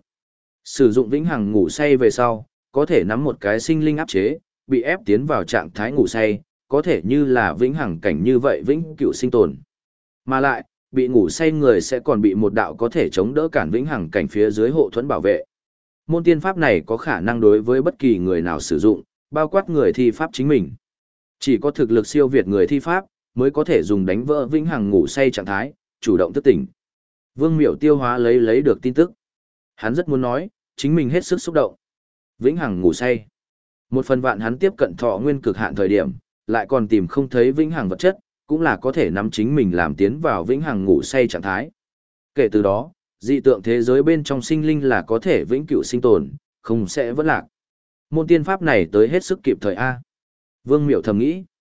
Sử dụng vĩnh hằng ngủ say về sau, có thể nắm một cái sinh linh áp chế, bị ép tiến vào trạng thái ngủ say, có thể như là vĩnh hằng cảnh như vậy vĩnh cửu sinh tồn. Mà lại, bị ngủ say người sẽ còn bị một đạo có thể chống đỡ cản vĩnh hằng cảnh phía dưới hộ thuẫn bảo vệ. Môn tiên pháp này có khả năng đối với bất kỳ người nào sử dụng, bao quát người thi pháp chính mình. Chỉ có thực lực siêu việt người thi pháp, mới có thể dùng đánh vỡ vĩnh hằng ngủ say trạng thái, chủ động thức tỉnh. Vương Miểu tiêu hóa lấy được tin tức. Hắn rất muốn nói, chính mình hết sức xúc động. Vĩnh hằng ngủ say. Một phần vạn hắn tiếp cận thọ nguyên cực hạn thời điểm, lại còn tìm không thấy vĩnh hằng vật chất, cũng là có thể nắm chính mình làm tiến vào vĩnh hằng ngủ say trạng thái. Kể từ đó, dị tượng thế giới bên trong sinh linh là có thể vĩnh cửu sinh tồn, không sẽ vỡ lạc. Môn tiên pháp này tới hết sức kịp thời A. Vương Miểu thầm nghĩ.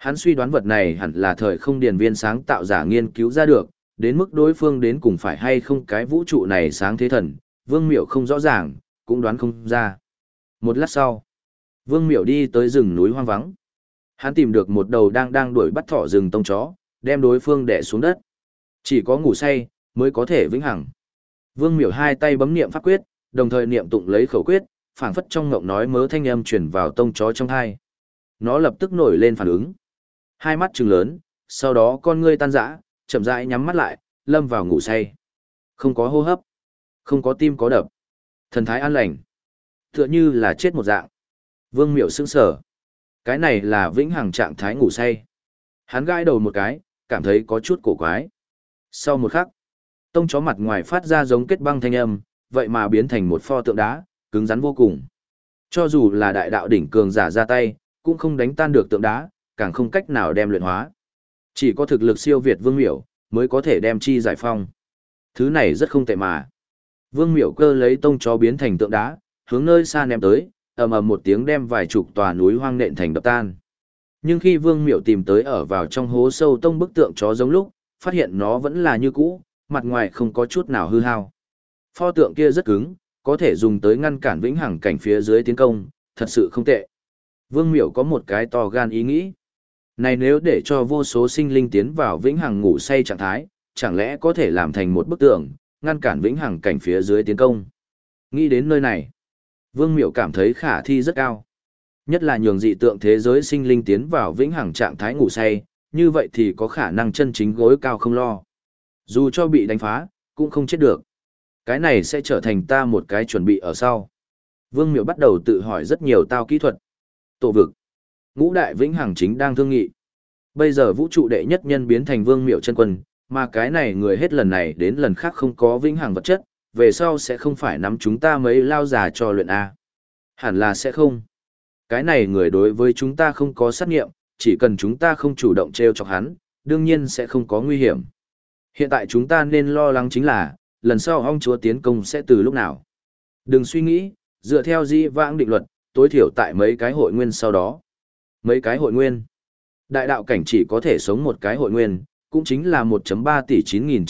Hắn suy đoán vật này hẳn là thời không điền viên sáng tạo giả nghiên cứu ra được, đến mức đối phương đến cùng phải hay không cái vũ trụ này sáng thế thần, Vương Miểu không rõ ràng, cũng đoán không ra. Một lát sau, Vương Miểu đi tới rừng núi hoang vắng. Hắn tìm được một đầu đang đuổi bắt thỏ rừng tông chó, đem đối phương đè xuống đất. Chỉ có ngủ say mới có thể vĩnh hằng. Vương Miểu hai tay bấm niệm pháp quyết, đồng thời niệm tụng lấy khẩu quyết, phảng phất trong ngộng nói mớ thanh âm truyền vào tông chó trong tai. Nó lập tức nổi lên phản ứng. Hai mắt trừng lớn, sau đó con ngươi tan rã, chậm rãi nhắm mắt lại, lâm vào ngủ say. Không có hô hấp, không có tim có đập. Thần thái an lành, tựa như là chết một dạng. Vương Miểu sững sờ. Cái này là vĩnh hằng trạng thái ngủ say. Hắn gãi đầu một cái, cảm thấy có chút cổ quái. Sau một khắc, tông chó mặt ngoài phát ra giống kết băng thanh âm, vậy mà biến thành một pho tượng đá, cứng rắn vô cùng. Cho dù là đại đạo đỉnh cường giả ra tay, cũng không đánh tan được tượng đá, càng không cách nào đem luyện hóa. Chỉ có thực lực siêu việt Vương Miểu, mới có thể đem chi giải phong. Thứ này rất không tệ mà. Vương Miểu cơ lấy tông chó biến thành tượng đá, hướng nơi xa ném tới, ầm ầm một tiếng đem vài chục tòa núi hoang nện thành đập tan. Nhưng khi Vương Miểu tìm tới ở vào trong hố sâu tông bức tượng chó giống lúc, phát hiện nó vẫn là như cũ, mặt ngoài không có chút nào hư hao. Pho tượng kia rất cứng, có thể dùng tới ngăn cản vĩnh hằng cảnh phía dưới tiến công, thật sự không tệ. Vương Miểu có một cái to gan ý nghĩ. Này nếu để cho vô số sinh linh tiến vào vĩnh hằng ngủ say trạng thái, chẳng lẽ có thể làm thành một bức tượng, ngăn cản vĩnh hằng cảnh phía dưới tiến công. Nghĩ đến nơi này, Vương Miểu cảm thấy khả thi rất cao. Nhất là nhường dị tượng thế giới sinh linh tiến vào vĩnh hằng trạng thái ngủ say, như vậy thì có khả năng chân chính gối cao không lo. Dù cho bị đánh phá, cũng không chết được. Cái này sẽ trở thành ta một cái chuẩn bị ở sau. Vương Miểu bắt đầu tự hỏi rất nhiều tao kỹ thuật. Tổ vực. Ngũ đại vĩnh hằng chính đang thương nghị. Bây giờ vũ trụ đệ nhất nhân biến thành Vương Miểu chân quân, mà cái này người hết lần này đến lần khác không có vĩnh hằng vật chất, về sau sẽ không phải nắm chúng ta mấy lao già cho luyện A. Hẳn là sẽ không. Cái này người đối với chúng ta không có sát nghiệm, chỉ cần chúng ta không chủ động treo chọc hắn, đương nhiên sẽ không có nguy hiểm. Hiện tại chúng ta nên lo lắng chính là, lần sau ong chúa tiến công sẽ từ lúc nào. Đừng suy nghĩ, dựa theo di vãng định luật, tối thiểu tại mấy cái hội nguyên sau đó. Mấy cái hội nguyên. Đại đạo cảnh chỉ có thể sống một cái hội nguyên, cũng chính là 1.3 tỷ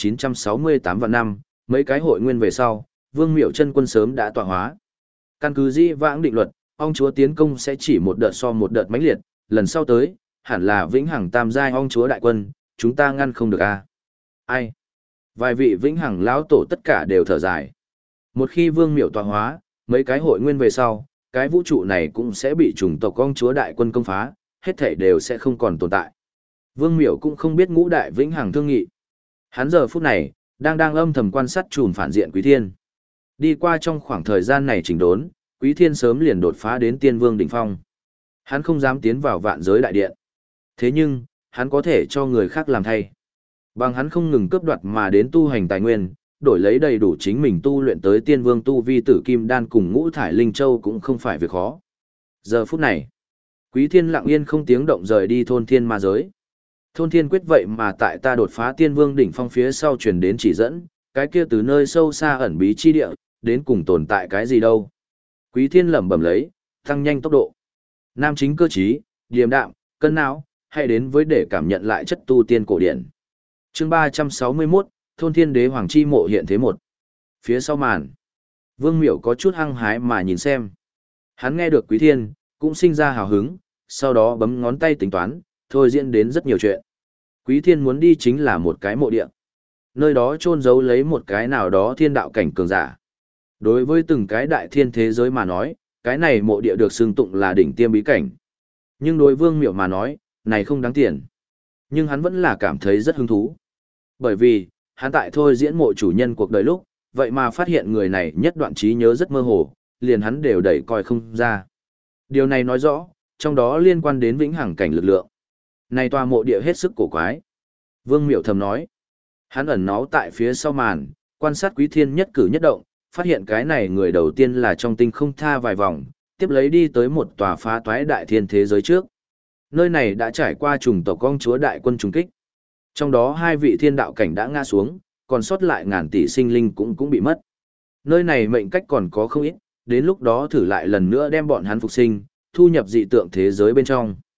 9.968 vạn năm, mấy cái hội nguyên về sau, Vương Miểu chân quân sớm đã tọa hóa. Căn cứ di vãng định luật, ong chúa tiến công sẽ chỉ một đợt so một đợt mãnh liệt, lần sau tới, hẳn là vĩnh hằng tam giai ong chúa đại quân, chúng ta ngăn không được a. Ai? Vài vị vĩnh hằng lão tổ tất cả đều thở dài. Một khi Vương Miểu tọa hóa, mấy cái hội nguyên về sau, cái vũ trụ này cũng sẽ bị chủng tộc ong chúa đại quân công phá, hết thảy đều sẽ không còn tồn tại. Vương Miểu cũng không biết ngũ đại vĩnh hằng thương nghị. Hắn giờ phút này, đang âm thầm quan sát chùm phản diện Quý Thiên. Đi qua trong khoảng thời gian này chỉnh đốn, Quý Thiên sớm liền đột phá đến tiên vương đỉnh phong. Hắn không dám tiến vào vạn giới đại điện. Thế nhưng, hắn có thể cho người khác làm thay. Bằng hắn không ngừng cướp đoạt mà đến tu hành tài nguyên, đổi lấy đầy đủ chính mình tu luyện tới tiên vương tu vi tử kim đan cùng ngũ thải linh châu cũng không phải việc khó. Giờ phút này, Quý Thiên lặng yên không tiếng động rời đi thôn thiên ma giới. Thôn thiên quyết vậy mà tại ta đột phá tiên vương đỉnh phong phía sau truyền đến chỉ dẫn, cái kia từ nơi sâu xa ẩn bí chi địa, đến cùng tồn tại cái gì đâu. Quý Thiên lẩm bẩm lấy, tăng nhanh tốc độ. Nam chính cơ trí, điềm đạm, cân não, hãy đến với để cảm nhận lại chất tu tiên cổ điển. Chương 361, Thôn Thiên Đế Hoàng Chi Mộ hiện thế một. Phía sau màn, Vương Miểu có chút hăng hái mà nhìn xem. Hắn nghe được Quý Thiên, cũng sinh ra hào hứng, sau đó bấm ngón tay tính toán, thôi diễn đến rất nhiều chuyện. Quý Thiên muốn đi chính là một cái mộ địa. Nơi đó chôn giấu lấy một cái nào đó thiên đạo cảnh cường giả. Đối với từng cái đại thiên thế giới mà nói, cái này mộ địa được xưng tụng là đỉnh tiêm bí cảnh. Nhưng đối Vương Miểu mà nói, này không đáng tiền. Nhưng hắn vẫn là cảm thấy rất hứng thú. Bởi vì, hắn tại thôi diễn mộ chủ nhân cuộc đời lúc, vậy mà phát hiện người này nhất đoạn trí nhớ rất mơ hồ, liền hắn đều đẩy coi không ra. Điều này nói rõ, trong đó liên quan đến vĩnh hằng cảnh lực lượng. Này tòa mộ địa hết sức cổ quái. Vương Miểu thầm nói. Hắn ẩn náu tại phía sau màn, quan sát Quý Thiên nhất cử nhất động, phát hiện cái này người đầu tiên là trong tinh không tha vài vòng, tiếp lấy đi tới một tòa phá toái đại thiên thế giới trước. Nơi này đã trải qua trùng tộc ong chúa đại quân trùng kích. Trong đó hai vị thiên đạo cảnh đã ngã xuống, còn sót lại ngàn tỷ sinh linh cũng bị mất. Nơi này mệnh cách còn có không ít, đến lúc đó thử lại lần nữa đem bọn hắn phục sinh, thu nhập dị tượng thế giới bên trong.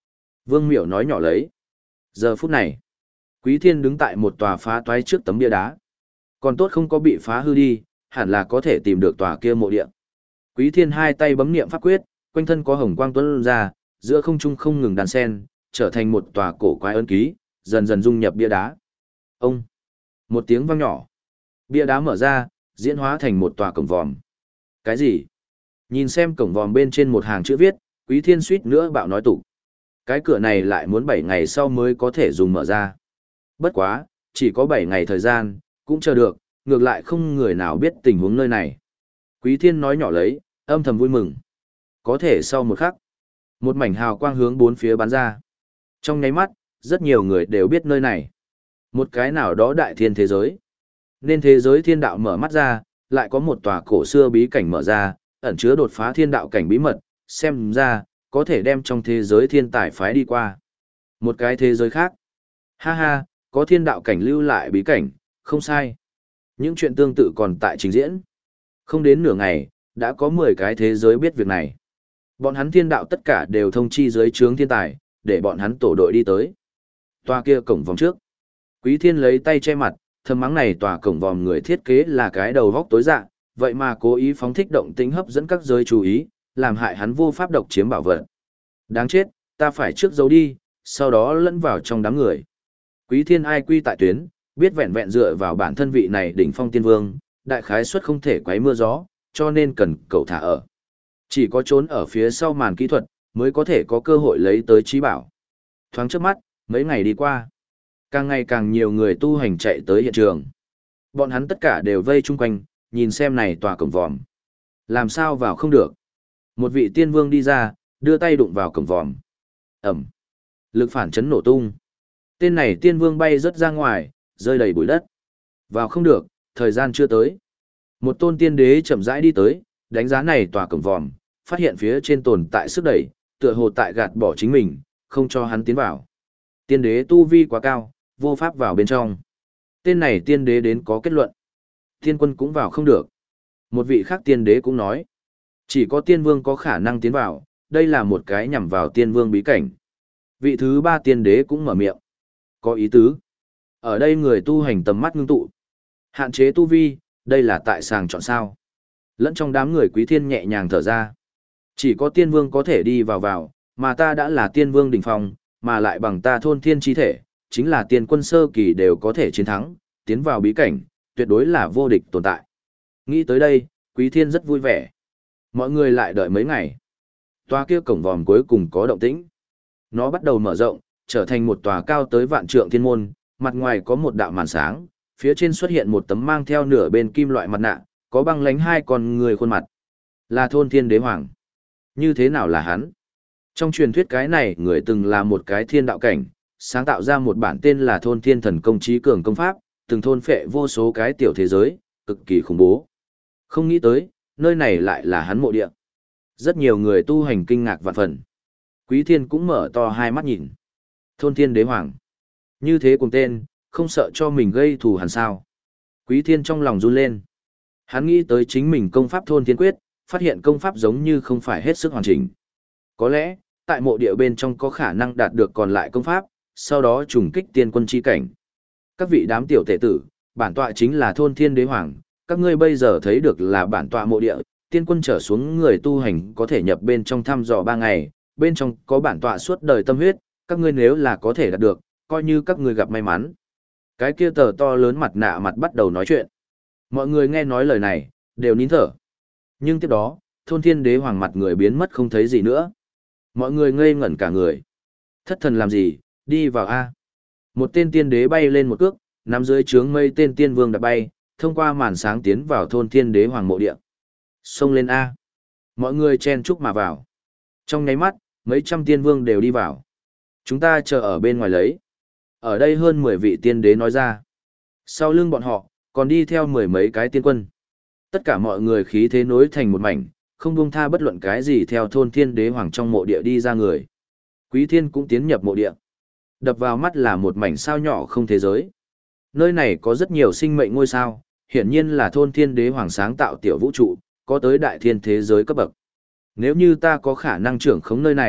Vương Miểu nói nhỏ lấy. Giờ phút này, Quý Thiên đứng tại một tòa phá toái trước tấm bia đá. Còn tốt không có bị phá hư đi, hẳn là có thể tìm được tòa kia mộ địa. Quý Thiên hai tay bấm niệm pháp quyết, quanh thân có hồng quang tuôn ra, giữa không trung không ngừng đan sen, trở thành một tòa cổ quái ấn ký, dần dần dung nhập bia đá. Ông! Một tiếng vang nhỏ. Bia đá mở ra, diễn hóa thành một tòa cổng vòm. Cái gì? Nhìn xem cổng vòm bên trên một hàng chữ viết, Quý Thiên suýt nữa bạo nói tục. Cái cửa này lại muốn 7 ngày sau mới có thể dùng mở ra. Bất quá, chỉ có 7 ngày thời gian, cũng chờ được, ngược lại không người nào biết tình huống nơi này. Quý Thiên nói nhỏ lấy, âm thầm vui mừng. Có thể sau một khắc, một mảnh hào quang hướng bốn phía bắn ra. Trong nháy mắt, rất nhiều người đều biết nơi này. Một cái nào đó đại thiên thế giới. Nên thế giới thiên đạo mở mắt ra, lại có một tòa cổ xưa bí cảnh mở ra, ẩn chứa đột phá thiên đạo cảnh bí mật, xem ra, có thể đem trong thế giới thiên tài phái đi qua. Một cái thế giới khác. Ha ha, có thiên đạo cảnh lưu lại bí cảnh, không sai. Những chuyện tương tự còn tại trình diễn. Không đến nửa ngày, đã có 10 cái thế giới biết việc này. Bọn hắn thiên đạo tất cả đều thông chi dưới trướng thiên tài, để bọn hắn tổ đội đi tới. Tòa kia cổng vòng trước. Quý Thiên lấy tay che mặt, thầm mắng này tòa cổng vòm người thiết kế là cái đầu góc tối dạ, vậy mà cố ý phóng thích động tính hấp dẫn các giới chú ý, làm hại hắn vô pháp độc chiếm bảo vật. Đáng chết, ta phải trước giấu đi, sau đó lẫn vào trong đám người. Quý Thiên ai quy tại tuyến, biết vẹn vẹn dựa vào bản thân vị này đỉnh phong tiên vương, đại khái suất không thể quấy mưa gió, cho nên cần cậu thả ở. Chỉ có trốn ở phía sau màn kỹ thuật, mới có thể có cơ hội lấy tới trí bảo. Thoáng trước mắt, mấy ngày đi qua. Càng ngày càng nhiều người tu hành chạy tới hiện trường. Bọn hắn tất cả đều vây chung quanh, nhìn xem này tòa cổng vòm. Làm sao vào không được. Một vị tiên vương đi ra, đưa tay đụng vào cổng vòm. Ẩm. Lực phản chấn nổ tung. Tên này tiên vương bay rớt ra ngoài, rơi đầy bụi đất. Vào không được, thời gian chưa tới. Một tôn tiên đế chậm rãi đi tới, đánh giá này tòa cổng vòm, phát hiện phía trên tồn tại sức đẩy, tựa hồ tại gạt bỏ chính mình, không cho hắn tiến vào. Tiên đế tu vi quá cao, vô pháp vào bên trong. Tên này tiên đế đến có kết luận. Tiên quân cũng vào không được. Một vị khác tiên đế cũng nói. Chỉ có tiên vương có khả năng tiến vào, đây là một cái nhằm vào tiên vương bí cảnh. Vị thứ ba tiên đế cũng mở miệng. Có ý tứ. Ở đây người tu hành tầm mắt ngưng tụ. Hạn chế tu vi, đây là tại sàng chọn sao. Lẫn trong đám người Quý Thiên nhẹ nhàng thở ra. Chỉ có tiên vương có thể đi vào, mà ta đã là tiên vương đỉnh phong, mà lại bằng ta thôn thiên chi thể, chính là tiên quân sơ kỳ đều có thể chiến thắng, tiến vào bí cảnh, tuyệt đối là vô địch tồn tại. Nghĩ tới đây, Quý Thiên rất vui vẻ. Mọi người lại đợi mấy ngày. Tòa kia cổng vòm cuối cùng có động tĩnh. Nó bắt đầu mở rộng, trở thành một tòa cao tới vạn trượng thiên môn, mặt ngoài có một đạo màn sáng, phía trên xuất hiện một tấm mang theo nửa bên kim loại mặt nạ, có băng lánh hai con người khuôn mặt. Là thôn thiên đế hoàng. Như thế nào là hắn? Trong truyền thuyết cái này người từng là một cái thiên đạo cảnh, sáng tạo ra một bản tên là thôn thiên thần công trí cường công pháp, từng thôn phệ vô số cái tiểu thế giới, cực kỳ khủng bố. Không nghĩ tới, nơi này lại là hắn mộ địa. Rất nhiều người tu hành kinh ngạc vạn phần. Quý Thiên cũng mở to hai mắt nhìn. Thôn thiên đế hoàng. Như thế cùng tên, không sợ cho mình gây thù hằn sao. Quý Thiên trong lòng run lên. Hắn nghĩ tới chính mình công pháp thôn thiên quyết, phát hiện công pháp giống như không phải hết sức hoàn chỉnh. Có lẽ, tại mộ địa bên trong có khả năng đạt được còn lại công pháp, sau đó trùng kích tiên quân chi cảnh. Các vị đám tiểu tể tử, bản tọa chính là thôn thiên đế hoàng, các ngươi bây giờ thấy được là bản tọa mộ địa, tiên quân trở xuống người tu hành có thể nhập bên trong thăm dò 3 ngày, bên trong có bản tọa suốt đời tâm huyết, các ngươi nếu là có thể đạt được, coi như các ngươi gặp may mắn. Cái kia tờ to lớn mặt nạ mặt bắt đầu nói chuyện. Mọi người nghe nói lời này, đều nín thở. Nhưng tiếp đó, thôn thiên đế hoàng mặt người biến mất không thấy gì nữa. Mọi người ngây ngẩn cả người. Thất thần làm gì, đi vào A. Một tên tiên đế bay lên một cước, nắm dưới trướng mây tên tiên vương đã bay, thông qua màn sáng tiến vào thôn thiên đế hoàng mộ địa. Xông lên A. Mọi người chen chúc mà vào. Trong nháy mắt, mấy trăm tiên vương đều đi vào. Chúng ta chờ ở bên ngoài lấy. Ở đây hơn 10 vị tiên đế nói ra. Sau lưng bọn họ, còn đi theo 10 mấy cái tiên quân. Tất cả mọi người khí thế nối thành một mảnh, không buông tha bất luận cái gì theo thôn thiên đế hoàng trong mộ địa đi ra người. Quý Thiên cũng tiến nhập mộ địa. Đập vào mắt là một mảnh sao nhỏ không thế giới. Nơi này có rất nhiều sinh mệnh ngôi sao, hiển nhiên là thôn thiên đế hoàng sáng tạo tiểu vũ trụ, có tới đại thiên thế giới cấp bậc. Nếu như ta có khả năng trưởng khống nơi này,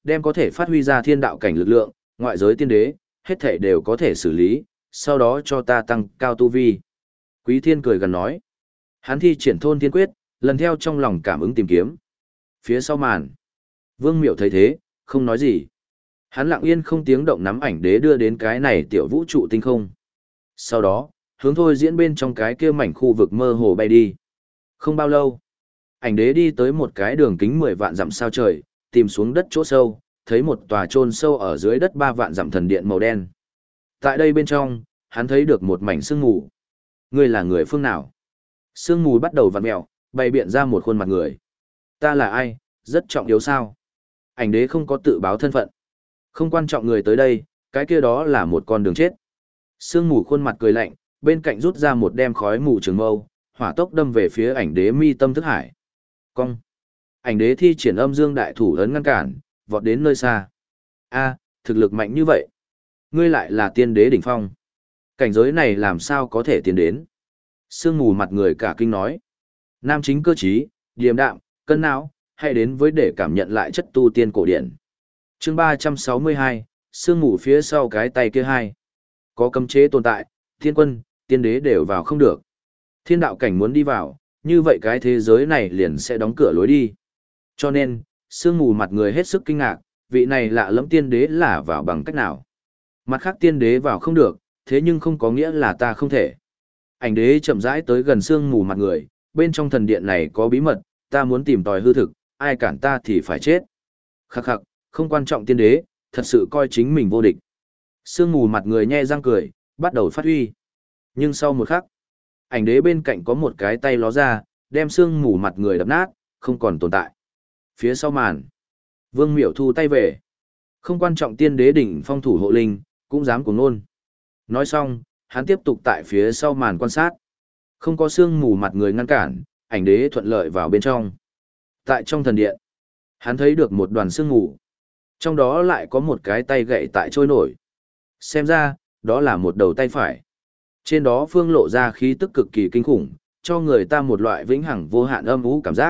đem có thể phát huy ra thiên đạo cảnh lực lượng, ngoại giới tiên đế, hết thảy đều có thể xử lý, sau đó cho ta tăng cao tu vi. Quý Thiên cười gần nói. Hắn thi triển thôn thiên quyết, lần theo trong lòng cảm ứng tìm kiếm. Phía sau màn, Vương Miểu thấy thế, không nói gì. Hắn lặng yên không tiếng động nắm ảnh đế đưa đến cái này tiểu vũ trụ tinh không. Sau đó, hướng thôi diễn bên trong cái kia mảnh khu vực mơ hồ bay đi. Không bao lâu, ảnh đế đi tới một cái đường kính 10 vạn dặm sao trời, tìm xuống đất chỗ sâu, thấy một tòa chôn sâu ở dưới đất 3 vạn dặm thần điện màu đen. Tại đây bên trong, hắn thấy được một mảnh sương mù. Ngươi là người phương nào? Sương mù bắt đầu vặn mèo, bày biện ra một khuôn mặt người. Ta là ai, rất trọng yếu sao? Ảnh đế không có tự báo thân phận. Không quan trọng người tới đây, cái kia đó là một con đường chết. Sương mù khuôn mặt cười lạnh, bên cạnh rút ra một đem khói mù trường mâu, hỏa tốc đâm về phía ảnh đế mi tâm thức hải. Cong. Ảnh đế thi triển âm dương đại thủ ấn ngăn cản, vọt đến nơi xa. A, thực lực mạnh như vậy. Ngươi lại là tiên đế đỉnh phong. Cảnh giới này làm sao có thể tiến đến? Sương mù mặt người cả kinh nói. Nam chính cơ trí, điềm đạm, cân não, hãy đến với để cảm nhận lại chất tu tiên cổ điển. Chương 362, sương mù phía sau cái tay kia hai. Có cấm chế tồn tại, thiên quân, tiên đế đều vào không được. Thiên đạo cảnh muốn đi vào, như vậy cái thế giới này liền sẽ đóng cửa lối đi. Cho nên, sương mù mặt người hết sức kinh ngạc, vị này lạ lẫm tiên đế là vào bằng cách nào. Mặt khác tiên đế vào không được, thế nhưng không có nghĩa là ta không thể. Ảnh đế chậm rãi tới gần sương mù mặt người, bên trong thần điện này có bí mật, ta muốn tìm tòi hư thực, ai cản ta thì phải chết. Khắc khắc, không quan trọng tiên đế, thật sự coi chính mình vô địch. Sương mù mặt người nhe răng cười, bắt đầu phát huy. Nhưng sau một khắc, ảnh đế bên cạnh có một cái tay ló ra, đem sương mù mặt người đập nát, không còn tồn tại. Phía sau màn, Vương Miểu thu tay về. Không quan trọng tiên đế đỉnh phong thủ hộ linh, cũng dám cuồng ngôn. Nói xong, hắn tiếp tục tại phía sau màn quan sát. Không có sương mù mặt người ngăn cản, ảnh đế thuận lợi vào bên trong. Tại trong thần điện, hắn thấy được một đoàn sương mù. Trong đó lại có một cái tay gậy tại trôi nổi. Xem ra, đó là một đầu tay phải. Trên đó phương lộ ra khí tức cực kỳ kinh khủng, cho người ta một loại vĩnh hằng vô hạn âm u cảm giác.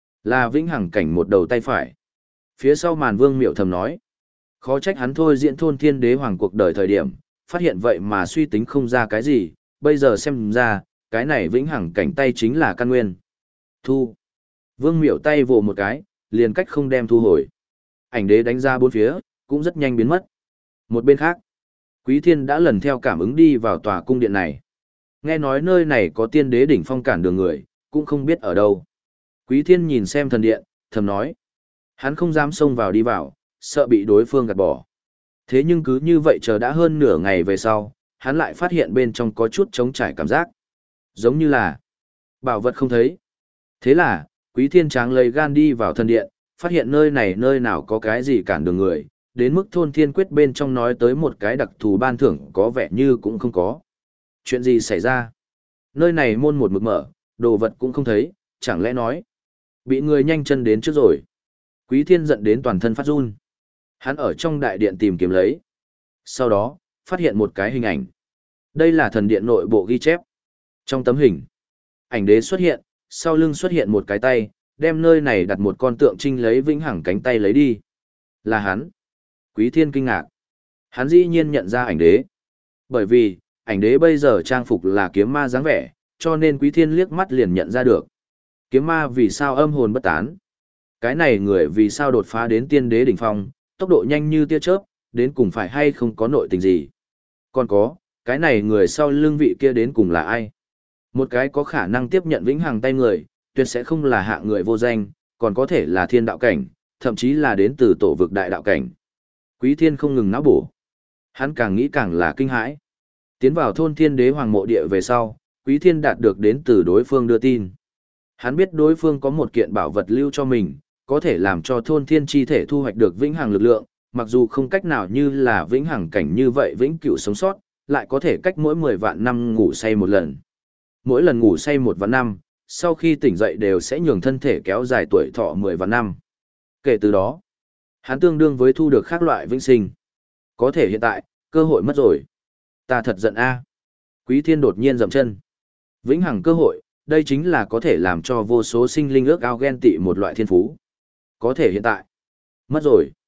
Là vĩnh hằng cảnh một đầu tay phải. Phía sau màn Vương Miểu thầm nói. Khó trách hắn thôi diễn thôn thiên đế hoàng cuộc đời thời điểm, phát hiện vậy mà suy tính không ra cái gì, bây giờ xem ra, cái này vĩnh hằng cảnh tay chính là căn nguyên. Thu. Vương Miểu tay vồ một cái, liền cách không đem thu hồi. Ảnh đế đánh ra bốn phía, cũng rất nhanh biến mất. Một bên khác, Quý Thiên đã lần theo cảm ứng đi vào tòa cung điện này. Nghe nói nơi này có tiên đế đỉnh phong cản đường người, cũng không biết ở đâu. Quý Thiên nhìn xem thần điện, thầm nói. Hắn không dám xông vào đi vào, sợ bị đối phương gạt bỏ. Thế nhưng cứ như vậy chờ đã hơn nửa ngày về sau, hắn lại phát hiện bên trong có chút trống trải cảm giác. Giống như là bảo vật không thấy. Thế là, Quý Thiên Tráng lấy gan đi vào thần điện, phát hiện nơi này nơi nào có cái gì cản đường người, đến mức thôn thiên quyết bên trong nói tới một cái đặc thù ban thưởng có vẻ như cũng không có. Chuyện gì xảy ra? Nơi này môn một mực mở, đồ vật cũng không thấy, chẳng lẽ nói bị người nhanh chân đến trước rồi. Quý Thiên giận đến toàn thân phát run. Hắn ở trong đại điện tìm kiếm lấy. Sau đó, phát hiện một cái hình ảnh. Đây là thần điện nội bộ ghi chép. Trong tấm hình, ảnh đế xuất hiện, sau lưng xuất hiện một cái tay, đem nơi này đặt một con tượng trinh lấy vĩnh hằng cánh tay lấy đi. Là hắn. Quý Thiên kinh ngạc. Hắn dĩ nhiên nhận ra ảnh đế. Bởi vì, ảnh đế bây giờ trang phục là kiếm ma dáng vẻ, cho nên Quý Thiên liếc mắt liền nhận ra được. Kiếm ma vì sao âm hồn bất tán? Cái này người vì sao đột phá đến tiên đế đỉnh phong, tốc độ nhanh như tia chớp, đến cùng phải hay không có nội tình gì? Còn có, cái này người sau lưng vị kia đến cùng là ai? Một cái có khả năng tiếp nhận vĩnh hằng tay người, tuyệt sẽ không là hạng người vô danh, còn có thể là thiên đạo cảnh, thậm chí là đến từ tổ vực đại đạo cảnh. Quý Thiên không ngừng não bổ. Hắn càng nghĩ càng là kinh hãi. Tiến vào thôn thiên đế hoàng mộ địa về sau, Quý Thiên đạt được đến từ đối phương đưa tin. Hắn biết đối phương có một kiện bảo vật lưu cho mình, có thể làm cho thôn thiên chi thể thu hoạch được vĩnh hằng lực lượng, mặc dù không cách nào như là vĩnh hằng cảnh như vậy vĩnh cửu sống sót, lại có thể cách mỗi 10 vạn năm ngủ say một lần. Mỗi lần ngủ say 1 vạn năm, sau khi tỉnh dậy đều sẽ nhường thân thể kéo dài tuổi thọ 10 vạn năm. Kể từ đó, hắn tương đương với thu được khác loại vĩnh sinh. Có thể hiện tại, cơ hội mất rồi. Ta thật giận a. Quý Thiên đột nhiên dậm chân. Vĩnh hằng cơ hội, đây chính là có thể làm cho vô số sinh linh ước ao ghen tị một loại thiên phú. Có thể hiện tại, mất rồi.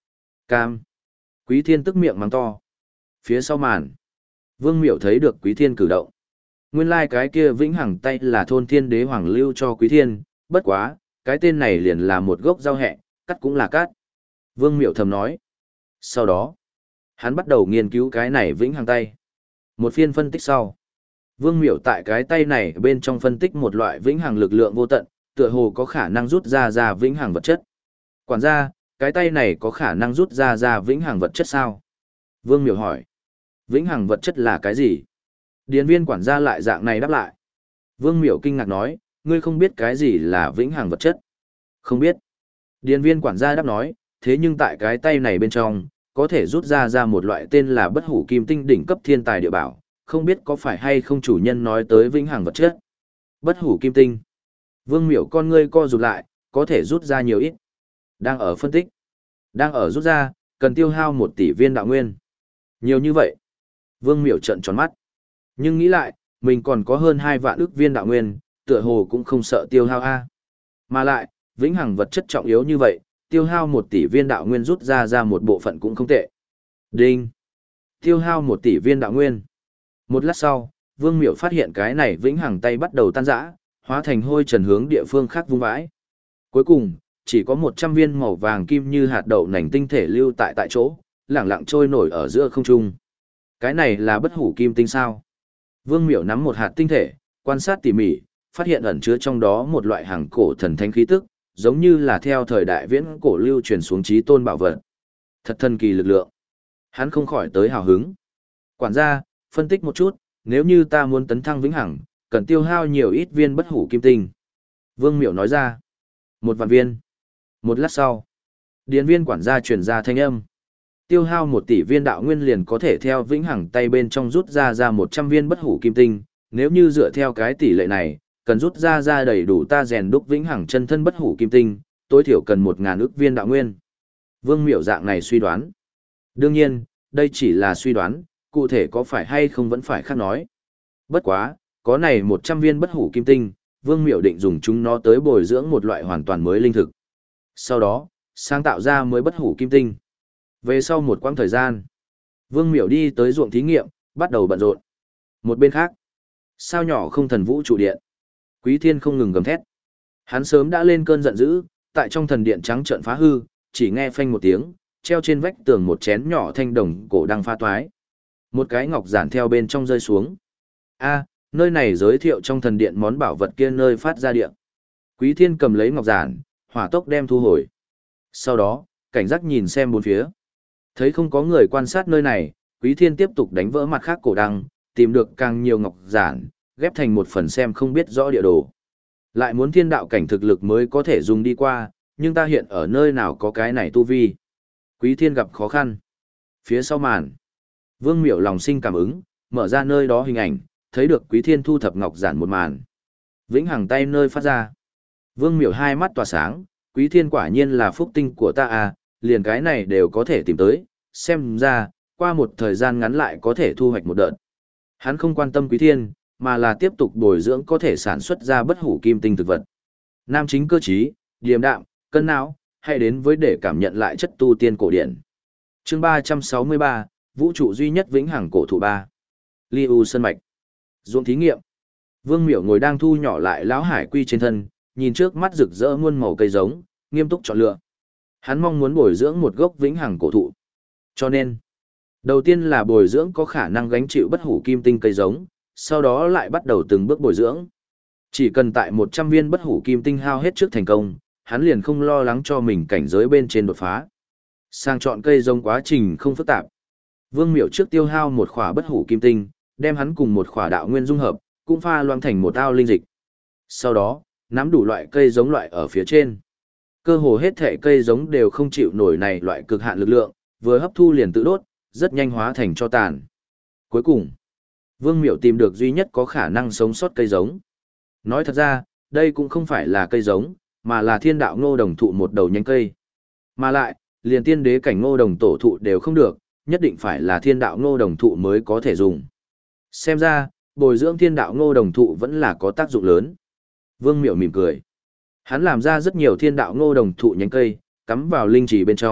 Cam. Quý Thiên tức miệng mắng to. Phía sau màn, Vương Miểu thấy được Quý Thiên cử động. Nguyên lai cái kia vĩnh hằng tay là thôn thiên đế hoàng lưu cho Quý Thiên, bất quá, cái tên này liền là một gốc rau hẹ, cắt cũng là cắt. Vương Miểu thầm nói. Sau đó, hắn bắt đầu nghiên cứu cái này vĩnh hằng tay. Một phiên phân tích sau, Vương Miểu tại cái tay này bên trong phân tích một loại vĩnh hằng lực lượng vô tận, tựa hồ có khả năng rút ra vĩnh hằng vật chất. Quản gia, cái tay này có khả năng rút ra vĩnh hằng vật chất sao? Vương Miểu hỏi. Vĩnh hằng vật chất là cái gì? Điền viên quản gia lại dạng này đáp lại. Vương Miểu kinh ngạc nói, ngươi không biết cái gì là vĩnh hằng vật chất? Không biết. Điền viên quản gia đáp nói, thế nhưng tại cái tay này bên trong, có thể rút ra một loại tên là bất hủ kim tinh đỉnh cấp thiên tài địa bảo, không biết có phải hay không chủ nhân nói tới vĩnh hằng vật chất. Bất hủ kim tinh. Vương Miểu con ngươi co rụt lại, có thể rút ra nhiều ít. Đang ở phân tích. Đang ở rút ra, cần tiêu hao 1 tỷ viên đạo nguyên. Nhiều như vậy. Vương Miểu trợn tròn mắt. Nhưng nghĩ lại, mình còn có hơn 2 vạn ức viên đạo nguyên, tựa hồ cũng không sợ tiêu hao a. Mà lại, vĩnh hằng vật chất trọng yếu như vậy, tiêu hao 1 tỷ viên đạo nguyên rút ra một bộ phận cũng không tệ. Đinh. Tiêu hao 1 tỷ viên đạo nguyên. Một lát sau, Vương Miểu phát hiện cái này vĩnh hằng tay bắt đầu tan rã, hóa thành hôi trần hướng địa phương khác vung vãi. Cuối cùng, chỉ có 100 viên màu vàng kim như hạt đậu nành tinh thể lưu tại chỗ, lẳng lặng trôi nổi ở giữa không trung. Cái này là bất hủ kim tinh sao? Vương Miểu nắm một hạt tinh thể, quan sát tỉ mỉ, phát hiện ẩn chứa trong đó một loại hàng cổ thần thánh khí tức, giống như là theo thời đại viễn cổ lưu truyền xuống chí tôn bảo vật. Thật thần kỳ lực lượng. Hắn không khỏi tới hào hứng. Quản gia, phân tích một chút, nếu như ta muốn tấn thăng vĩnh hằng, cần tiêu hao nhiều ít viên bất hủ kim tinh. Vương Miểu nói ra. 1 vạn viên. Một lát sau, điền viên quản gia truyền ra thanh âm. Tiêu hao 1 tỷ viên đạo nguyên liền có thể theo vĩnh hằng tay bên trong rút ra 100 viên bất hủ kim tinh, nếu như dựa theo cái tỷ lệ này, cần rút ra đầy đủ ta rèn đúc vĩnh hằng chân thân bất hủ kim tinh, tối thiểu cần 1000 ức viên đạo nguyên. Vương Miểu dạng này suy đoán. Đương nhiên, đây chỉ là suy đoán, cụ thể có phải hay không vẫn phải khác nói. Bất quá, có này 100 viên bất hủ kim tinh, Vương Miểu định dùng chúng nó tới bồi dưỡng một loại hoàn toàn mới linh thực. Sau đó, sáng tạo ra mới bất hủ kim tinh. Về sau một quãng thời gian, Vương Miểu đi tới ruộng thí nghiệm, bắt đầu bận rộn. Một bên khác, sao nhỏ không thần vũ trụ điện. Quý Thiên không ngừng gầm thét. Hắn sớm đã lên cơn giận dữ, tại trong thần điện trắng trợn phá hư, chỉ nghe phanh một tiếng, treo trên vách tường một chén nhỏ thanh đồng cổ đang pha toái. Một cái ngọc giản theo bên trong rơi xuống. A, nơi này giới thiệu trong thần điện món bảo vật kia nơi phát ra điện. Quý Thiên cầm lấy ngọc giản, hỏa tốc đem thu hồi. Sau đó, cảnh giác nhìn xem bốn phía. Thấy không có người quan sát nơi này, Quý Thiên tiếp tục đánh vỡ mặt khác cổ đăng, tìm được càng nhiều ngọc giản, ghép thành một phần xem không biết rõ địa đồ. Lại muốn thiên đạo cảnh thực lực mới có thể dùng đi qua, nhưng ta hiện ở nơi nào có cái này tu vi. Quý Thiên gặp khó khăn. Phía sau màn, Vương Miểu lòng sinh cảm ứng, mở ra nơi đó hình ảnh, thấy được Quý Thiên thu thập ngọc giản một màn. Vĩnh hằng tay nơi phát ra. Vương Miểu hai mắt tỏa sáng, Quý Thiên quả nhiên là phúc tinh của ta à, liền cái này đều có thể tìm tới, xem ra, qua một thời gian ngắn lại có thể thu hoạch một đợt. Hắn không quan tâm Quý Thiên, mà là tiếp tục bồi dưỡng có thể sản xuất ra bất hủ kim tinh thực vật. Nam chính cơ trí, điềm đạm, cân não, hãy đến với để cảm nhận lại chất tu tiên cổ điển. Chương 363, vũ trụ duy nhất vĩnh hằng cổ thụ 3. Liu Sơn mạch. Ruộng thí nghiệm. Vương Miểu ngồi đang thu nhỏ lại lão hải quy trên thân, nhìn trước mắt rực rỡ muôn màu cây giống, nghiêm túc chọn lựa. Hắn mong muốn bồi dưỡng một gốc vĩnh hằng cổ thụ. Cho nên, đầu tiên là bồi dưỡng có khả năng gánh chịu bất hủ kim tinh cây giống, sau đó lại bắt đầu từng bước bồi dưỡng. Chỉ cần tại 100 viên bất hủ kim tinh hao hết trước thành công, hắn liền không lo lắng cho mình cảnh giới bên trên đột phá. Sang chọn cây giống quá trình không phức tạp. Vương Miểu trước tiêu hao một khỏa bất hủ kim tinh, đem hắn cùng một khỏa đạo nguyên dung hợp, cũng pha loãng thành một ao linh dịch. Sau đó, nắm đủ loại cây giống loại ở phía trên. Cơ hồ hết thể cây giống đều không chịu nổi này loại cực hạn lực lượng, vừa hấp thu liền tự đốt, rất nhanh hóa thành tro tàn. Cuối cùng, Vương Miểu tìm được duy nhất có khả năng sống sót cây giống. Nói thật ra, đây cũng không phải là cây giống, mà là thiên đạo ngô đồng thụ một đầu nhánh cây. Mà lại, liền tiên đế cảnh ngô đồng tổ thụ đều không được, nhất định phải là thiên đạo ngô đồng thụ mới có thể dùng. Xem ra, bồi dưỡng thiên đạo ngô đồng thụ vẫn là có tác dụng lớn. Vương Miểu mỉm cười. Hắn làm ra rất nhiều thiên đạo ngô đồng thụ nhánh cây, cắm vào linh trì bên trong,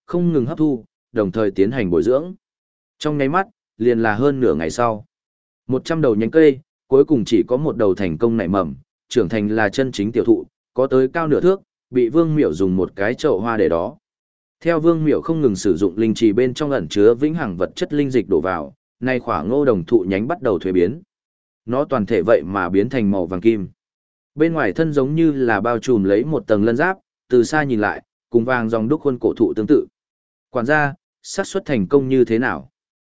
không ngừng hấp thu, đồng thời tiến hành bồi dưỡng. Trong nháy mắt, liền là hơn nửa ngày sau. 100 đầu nhánh cây, cuối cùng chỉ có một đầu thành công nảy mầm, trưởng thành là chân chính tiểu thụ, có tới cao nửa thước, bị Vương Miểu dùng một cái chậu hoa để đó. Theo Vương Miểu không ngừng sử dụng linh trì bên trong ẩn chứa vĩnh hằng vật chất linh dịch đổ vào, nay khỏa ngô đồng thụ nhánh bắt đầu thuế biến. Nó toàn thể vậy mà biến thành màu vàng kim. Bên ngoài thân giống như là bao trùm lấy một tầng lân giáp, từ xa nhìn lại, cùng vàng dòng đúc khuôn cổ thụ tương tự. Quản gia, xác suất thành công như thế nào?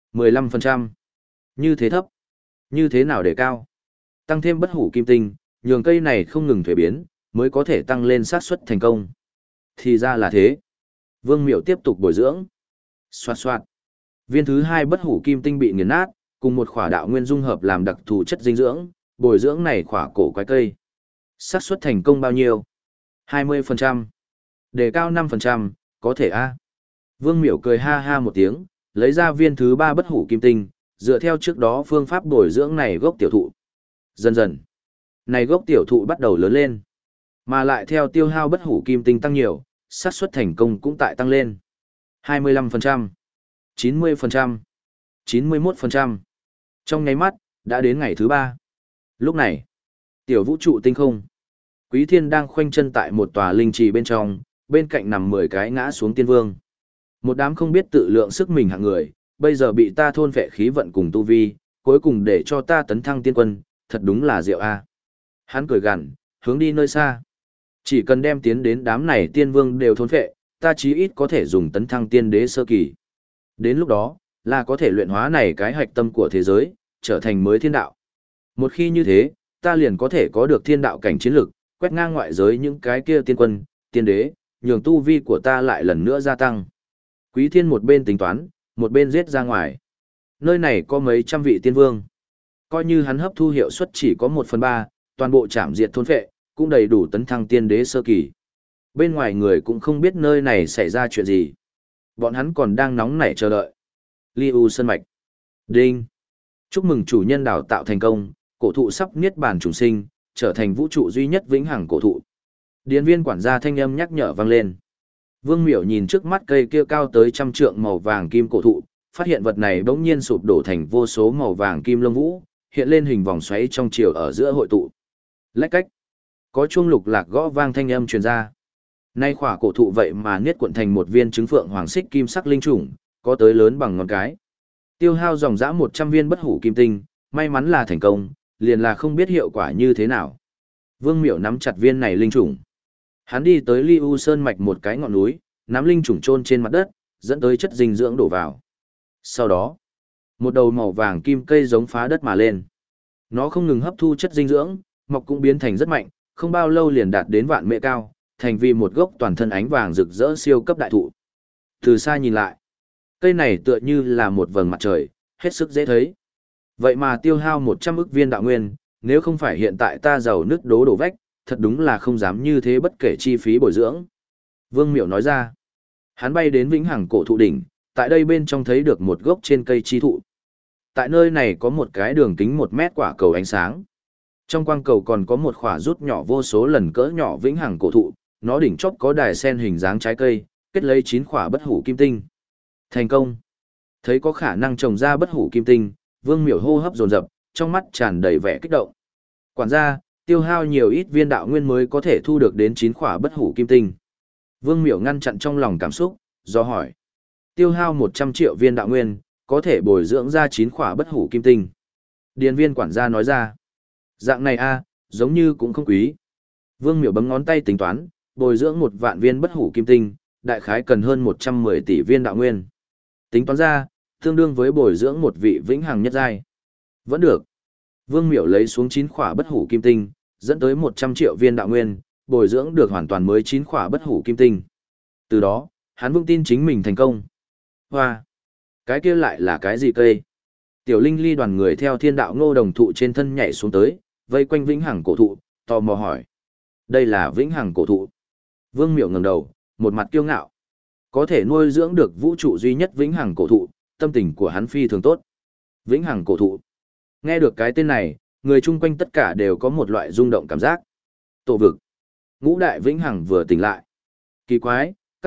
15%. Như thế thấp. Như thế nào để cao? Tăng thêm bất hủ kim tinh, nhường cây này không ngừng thuế biến, mới có thể tăng lên xác suất thành công. Thì ra là thế. Vương Miểu tiếp tục bồi dưỡng. Xoạt xoạt. Viên thứ 2 bất hủ kim tinh bị nghiền nát, cùng một khỏa đạo nguyên dung hợp làm đặc thù chất dinh dưỡng, bồi dưỡng này khỏa cổ quái cây. Xác suất thành công bao nhiêu? 20%. Đề cao 5%, có thể a. Vương Miểu cười ha ha một tiếng, lấy ra viên thứ 3 bất hủ kim tinh, dựa theo trước đó phương pháp bồi dưỡng này gốc tiểu thụ. Dần dần, này gốc tiểu thụ bắt đầu lớn lên, mà lại theo tiêu hao bất hủ kim tinh tăng nhiều, xác suất thành công cũng tại tăng lên. 25%, 90%, 91%. Trong nháy mắt, đã đến ngày thứ 3. Lúc này, tiểu vũ trụ tinh không, Quý Thiên đang khoanh chân tại một tòa linh trì bên trong, bên cạnh nằm 10 cái ngã xuống tiên vương. Một đám không biết tự lượng sức mình hạng người, bây giờ bị ta thôn phệ khí vận cùng tu vi, cuối cùng để cho ta tấn thăng tiên quân, thật đúng là diệu a. Hắn cười gằn, hướng đi nơi xa. Chỉ cần đem tiến đến đám này tiên vương đều thôn phệ, ta chí ít có thể dùng tấn thăng tiên đế sơ kỳ. Đến lúc đó, là có thể luyện hóa này cái hạch tâm của thế giới, trở thành mới thiên đạo. Một khi như thế, ta liền có thể có được thiên đạo cảnh chiến lực, quét ngang ngoại giới những cái kia tiên quân, tiên đế, nhường tu vi của ta lại lần nữa gia tăng. Quý Thiên một bên tính toán, một bên giết ra ngoài. Nơi này có mấy trăm vị tiên vương. Coi như hắn hấp thu hiệu suất chỉ có 1/3, toàn bộ chạm diệt thôn phệ, cũng đầy đủ tấn thăng tiên đế sơ kỳ. Bên ngoài người cũng không biết nơi này xảy ra chuyện gì. Bọn hắn còn đang nóng nảy chờ đợi. Liu Sơn Mạch. Đinh. Chúc mừng chủ nhân đào tạo thành công, cổ thụ sắp niết bàn trùng sinh, trở thành vũ trụ duy nhất vĩnh hằng cổ thụ. Điền viên quản gia thanh âm nhắc nhở vang lên. Vương Miểu nhìn trước mắt cây kia cao tới 100 trượng màu vàng kim cổ thụ, phát hiện vật này bỗng nhiên sụp đổ thành vô số màu vàng kim lông vũ, hiện lên hình vòng xoáy trong chiều ở giữa hội tụ. Lách cách. Có chuông lục lạc gõ vang thanh âm truyền ra. Nay khỏa cổ thụ vậy mà niết cuộn thành một viên trứng phượng hoàng xích kim sắc linh trùng, có tới lớn bằng ngón cái. Tiêu hao dòng dã 100 viên bất hủ kim tinh, may mắn là thành công, liền là không biết hiệu quả như thế nào. Vương Miểu nắm chặt viên này linh trùng. Hắn đi tới Liu Sơn mạch một cái ngọn núi, nắm linh trùng chôn trên mặt đất, dẫn tới chất dinh dưỡng đổ vào. Sau đó, một đầu màu vàng kim cây giống phá đất mà lên. Nó không ngừng hấp thu chất dinh dưỡng, mọc cũng biến thành rất mạnh, không bao lâu liền đạt đến vạn mệ cao, thành vì một gốc toàn thân ánh vàng rực rỡ siêu cấp đại thụ. Từ xa nhìn lại, cây này tựa như là một vầng mặt trời, hết sức dễ thấy. Vậy mà tiêu hao 100 ức viên đạo nguyên, nếu không phải hiện tại ta giàu nứt đố đổ vách, thật đúng là không dám như thế bất kể chi phí bồi dưỡng. Vương Miểu nói ra, hắn bay đến vĩnh hằng cổ thụ đỉnh, tại đây bên trong thấy được một gốc trên cây chi thụ. Tại nơi này có một cái đường kính 1 mét quả cầu ánh sáng. Trong quang cầu còn có một khỏa rút nhỏ vô số lần cỡ nhỏ vĩnh hằng cổ thụ, nó đỉnh chóp có đài sen hình dáng trái cây, kết lấy 9 khỏa bất hủ kim tinh. Thành công. Thấy có khả năng trồng ra bất hủ kim tinh, Vương Miểu hô hấp dồn dập, trong mắt tràn đầy vẻ kích động. Quản gia, tiêu hao nhiều ít viên đạo nguyên mới có thể thu được đến 9 khỏa bất hủ kim tinh. Vương Miểu ngăn chặn trong lòng cảm xúc, do hỏi. Tiêu hao 100 triệu viên đạo nguyên, có thể bồi dưỡng ra 9 khỏa bất hủ kim tinh. Điền viên quản gia nói ra. Dạng này a, giống như cũng không quý. Vương Miểu bấm ngón tay tính toán, bồi dưỡng 1 vạn viên bất hủ kim tinh, đại khái cần hơn 110 tỷ viên đạo nguyên. Tính toán ra, tương đương với bồi dưỡng một vị vĩnh hằng nhất giai. Vẫn được. Vương Miểu lấy xuống 9 khỏa bất hủ kim tinh, dẫn tới 100 triệu viên đạo nguyên, bồi dưỡng được hoàn toàn mới 9 khỏa bất hủ kim tinh. Từ đó, hắn vững tin chính mình thành công. Hoa! Cái kia lại là cái gì cây? Tiểu Linh Ly đoàn người theo thiên đạo ngô đồng thụ trên thân nhảy xuống tới, vây quanh vĩnh hằng cổ thụ, tò mò hỏi. Đây là vĩnh hằng cổ thụ. Vương Miểu ngẩng đầu, một mặt kiêu ngạo. Có thể nuôi dưỡng được vũ trụ duy nhất vĩnh hằng cổ thụ, tâm tình của hắn phi thường tốt. Vĩnh hằng cổ thụ. Nghe được cái tên này, người chung quanh tất cả đều có một loại rung động cảm giác. Tổ vực. Ngũ đại vĩnh hằng vừa tỉnh lại. Kỳ quái,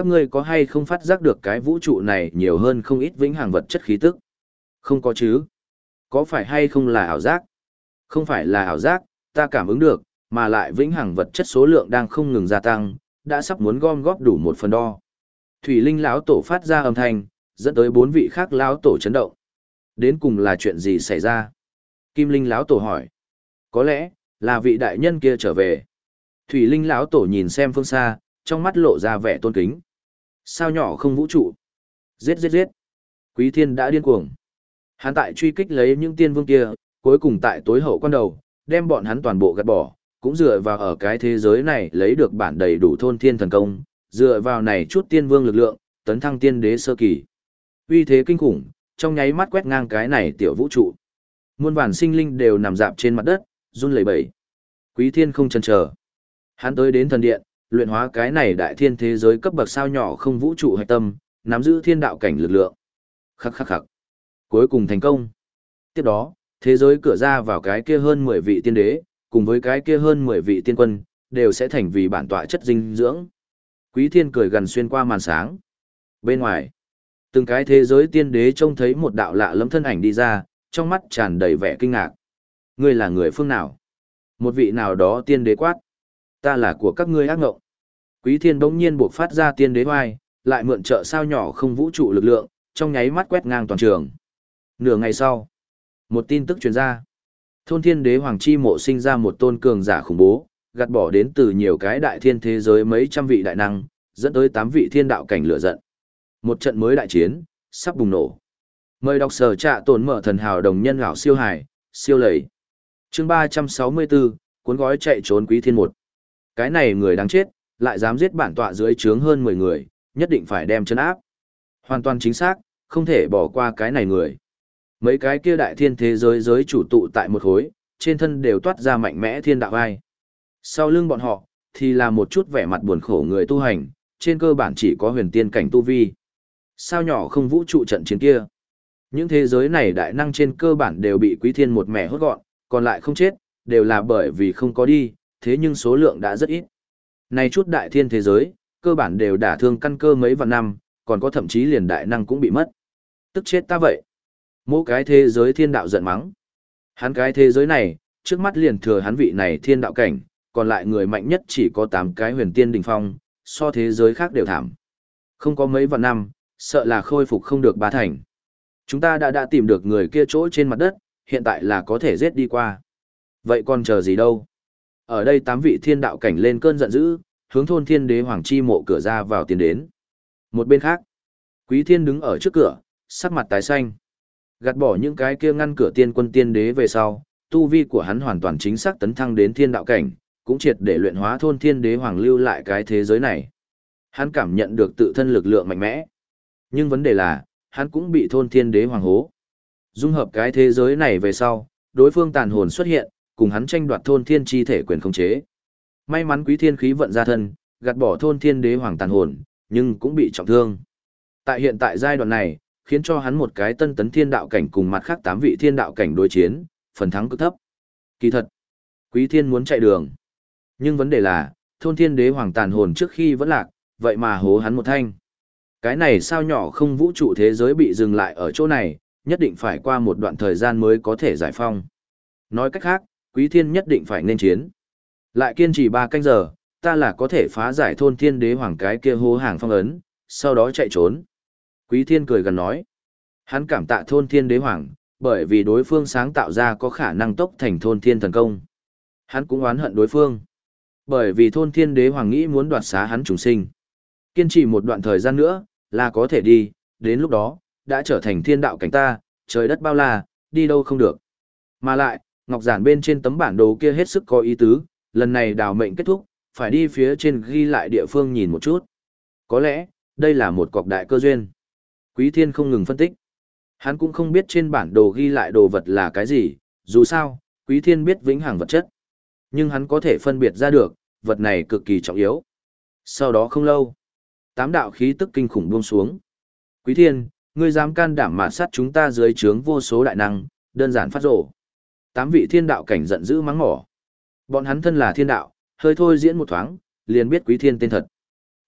các ngươi có hay không phát giác được cái vũ trụ này nhiều hơn không ít vĩnh hằng vật chất khí tức? Không có chứ. Có phải hay không là ảo giác? Không phải là ảo giác, ta cảm ứng được, mà lại vĩnh hằng vật chất số lượng đang không ngừng gia tăng, đã sắp muốn gom góp đủ 1 phần đo. Thủy Linh lão tổ phát ra âm thanh, dẫn tới 4 vị khác lão tổ chấn động. Đến cùng là chuyện gì xảy ra? Kim Linh lão tổ hỏi. Có lẽ là vị đại nhân kia trở về. Thủy Linh lão tổ nhìn xem phương xa, trong mắt lộ ra vẻ tôn kính. Sao nhỏ không vũ trụ? Giết giết giết. Quý Thiên đã điên cuồng. Hắn tại truy kích lấy những tiên vương kia, cuối cùng tại tối hậu quan đầu, đem bọn hắn toàn bộ gạt bỏ, cũng dựa vào ở cái thế giới này lấy được bản đầy đủ thôn thiên thần công, dựa vào này chút tiên vương lực lượng, tấn thăng tiên đế sơ kỳ. Uy thế kinh khủng, trong nháy mắt quét ngang cái này tiểu vũ trụ. Muôn vàn sinh linh đều nằm dạp trên mặt đất, run lẩy bẩy. Quý Thiên không chần chờ. Hắn tới đến thần điện, luyện hóa cái này đại thiên thế giới cấp bậc sao nhỏ không vũ trụ hạch tâm, nắm giữ thiên đạo cảnh lực lượng. Khắc khắc khắc. Cuối cùng thành công. Tiếp đó, thế giới cửa ra vào cái kia hơn 10 vị tiên đế, cùng với cái kia hơn 10 vị tiên quân, đều sẽ thành vì bản tọa chất dinh dưỡng. Quý Thiên cười gần xuyên qua màn sáng. Bên ngoài, từng cái thế giới tiên đế trông thấy một đạo lạ lẫm thân ảnh đi ra, trong mắt tràn đầy vẻ kinh ngạc. Ngươi là người phương nào? Một vị nào đó tiên đế quát. Ta là của các ngươi ác ngộng. Quý Thiên bỗng nhiên buộc phát ra tiên đế oai, lại mượn trợ sao nhỏ không vũ trụ lực lượng, trong nháy mắt quét ngang toàn trường. Nửa ngày sau, một tin tức truyền ra. Thôn Thiên Đế Hoàng Chi Mộ sinh ra một tôn cường giả khủng bố, gạt bỏ đến từ nhiều cái đại thiên thế giới mấy trăm vị đại năng, dẫn tới 8 vị thiên đạo cảnh lửa giận. Một trận mới đại chiến, sắp bùng nổ. Mời đọc sở trạ tồn mở thần hào đồng nhân gạo siêu hải, siêu lầy. Chương 364, cuốn gói chạy trốn Quý Thiên một. Cái này người đáng chết, lại dám giết bản tọa dưới trướng hơn 10 người, nhất định phải đem chân áp. Hoàn toàn chính xác, không thể bỏ qua cái này người. Mấy cái kia đại thiên thế giới giới chủ tụ tại một khối, trên thân đều toát ra mạnh mẽ thiên đạo ai. Sau lưng bọn họ, thì là một chút vẻ mặt buồn khổ người tu hành, trên cơ bản chỉ có huyền tiên cảnh tu vi. Sao nhỏ không vũ trụ trận chiến kia. Những thế giới này đại năng trên cơ bản đều bị Quý Thiên một mẻ hốt gọn, còn lại không chết, đều là bởi vì không có đi, thế nhưng số lượng đã rất ít. Này chút đại thiên thế giới, cơ bản đều đả thương căn cơ mấy vạn năm, còn có thậm chí liền đại năng cũng bị mất. Tức chết ta vậy. Mỗi cái thế giới thiên đạo giận mắng. Hắn cái thế giới này, trước mắt liền thừa hắn vị này thiên đạo cảnh, còn lại người mạnh nhất chỉ có 8 cái huyền tiên đỉnh phong, so thế giới khác đều thảm. Không có mấy vạn năm, sợ là khôi phục không được 3 thành. Chúng ta đã tìm được người kia chỗ trên mặt đất, hiện tại là có thể giết đi qua. Vậy còn chờ gì đâu? Ở đây 8 vị thiên đạo cảnh lên cơn giận dữ, hướng thôn Thiên Đế Hoàng Chi Mộ cửa ra vào tiến đến. Một bên khác, Quý Thiên đứng ở trước cửa, sắc mặt tái xanh. Gạt bỏ những cái kia ngăn cửa tiên quân tiên đế về sau, tu vi của hắn hoàn toàn chính xác tấn thăng đến thiên đạo cảnh, cũng triệt để luyện hóa thôn Thiên Đế Hoàng lưu lại cái thế giới này. Hắn cảm nhận được tự thân lực lượng mạnh mẽ. Nhưng vấn đề là, hắn cũng bị thôn Thiên Đế Hoàng hố. Dung hợp cái thế giới này về sau, đối phương tàn hồn xuất hiện, cùng hắn tranh đoạt thôn thiên chi thể quyền khống chế. May mắn Quý Thiên khí vận ra thân, gạt bỏ thôn Thiên Đế Hoàng tàn hồn, nhưng cũng bị trọng thương. Tại hiện tại giai đoạn này, khiến cho hắn một cái tân tấn thiên đạo cảnh cùng mặt khác 8 vị thiên đạo cảnh đối chiến, phần thắng cực thấp. Kỳ thật, Quý Thiên muốn chạy đường. Nhưng vấn đề là, thôn Thiên Đế Hoàng tàn hồn trước khi vẫn lạc, vậy mà hố hắn một thanh. Cái này sao nhỏ không vũ trụ thế giới bị dừng lại ở chỗ này, nhất định phải qua một đoạn thời gian mới có thể giải phong. Nói cách khác, Quý Thiên nhất định phải nên chiến. Lại kiên trì 3 canh giờ, ta là có thể phá giải thôn Thiên Đế Hoàng cái kia hố hàng phong ấn, sau đó chạy trốn. Quý Thiên cười gần nói. Hắn cảm tạ thôn Thiên Đế Hoàng, bởi vì đối phương sáng tạo ra có khả năng tốc thành thôn thiên thần công. Hắn cũng oán hận đối phương. Bởi vì thôn Thiên Đế Hoàng nghĩ muốn đoạt xá hắn trùng sinh. Kiên trì một đoạn thời gian nữa, là có thể đi, đến lúc đó, đã trở thành thiên đạo cảnh ta, trời đất bao la, đi đâu không được. Mà lại, ngọc giản bên trên tấm bản đồ kia hết sức có ý tứ, lần này đào mệnh kết thúc, phải đi phía trên ghi lại địa phương nhìn một chút. Có lẽ, đây là một cọc đại cơ duyên. Quý Thiên không ngừng phân tích. Hắn cũng không biết trên bản đồ ghi lại đồ vật là cái gì, dù sao, Quý Thiên biết vĩnh hằng vật chất. Nhưng hắn có thể phân biệt ra được, vật này cực kỳ trọng yếu. Sau đó không lâu, 8 đạo khí tức kinh khủng buông xuống. Quý Thiên, ngươi dám can đảm mạt sát chúng ta dưới trướng vô số đại năng, đơn giản phát rổ. 8 vị thiên đạo cảnh giận dữ mắng mỏ. Bọn hắn thân là thiên đạo, hơi thôi diễn một thoáng, liền biết Quý Thiên tên thật.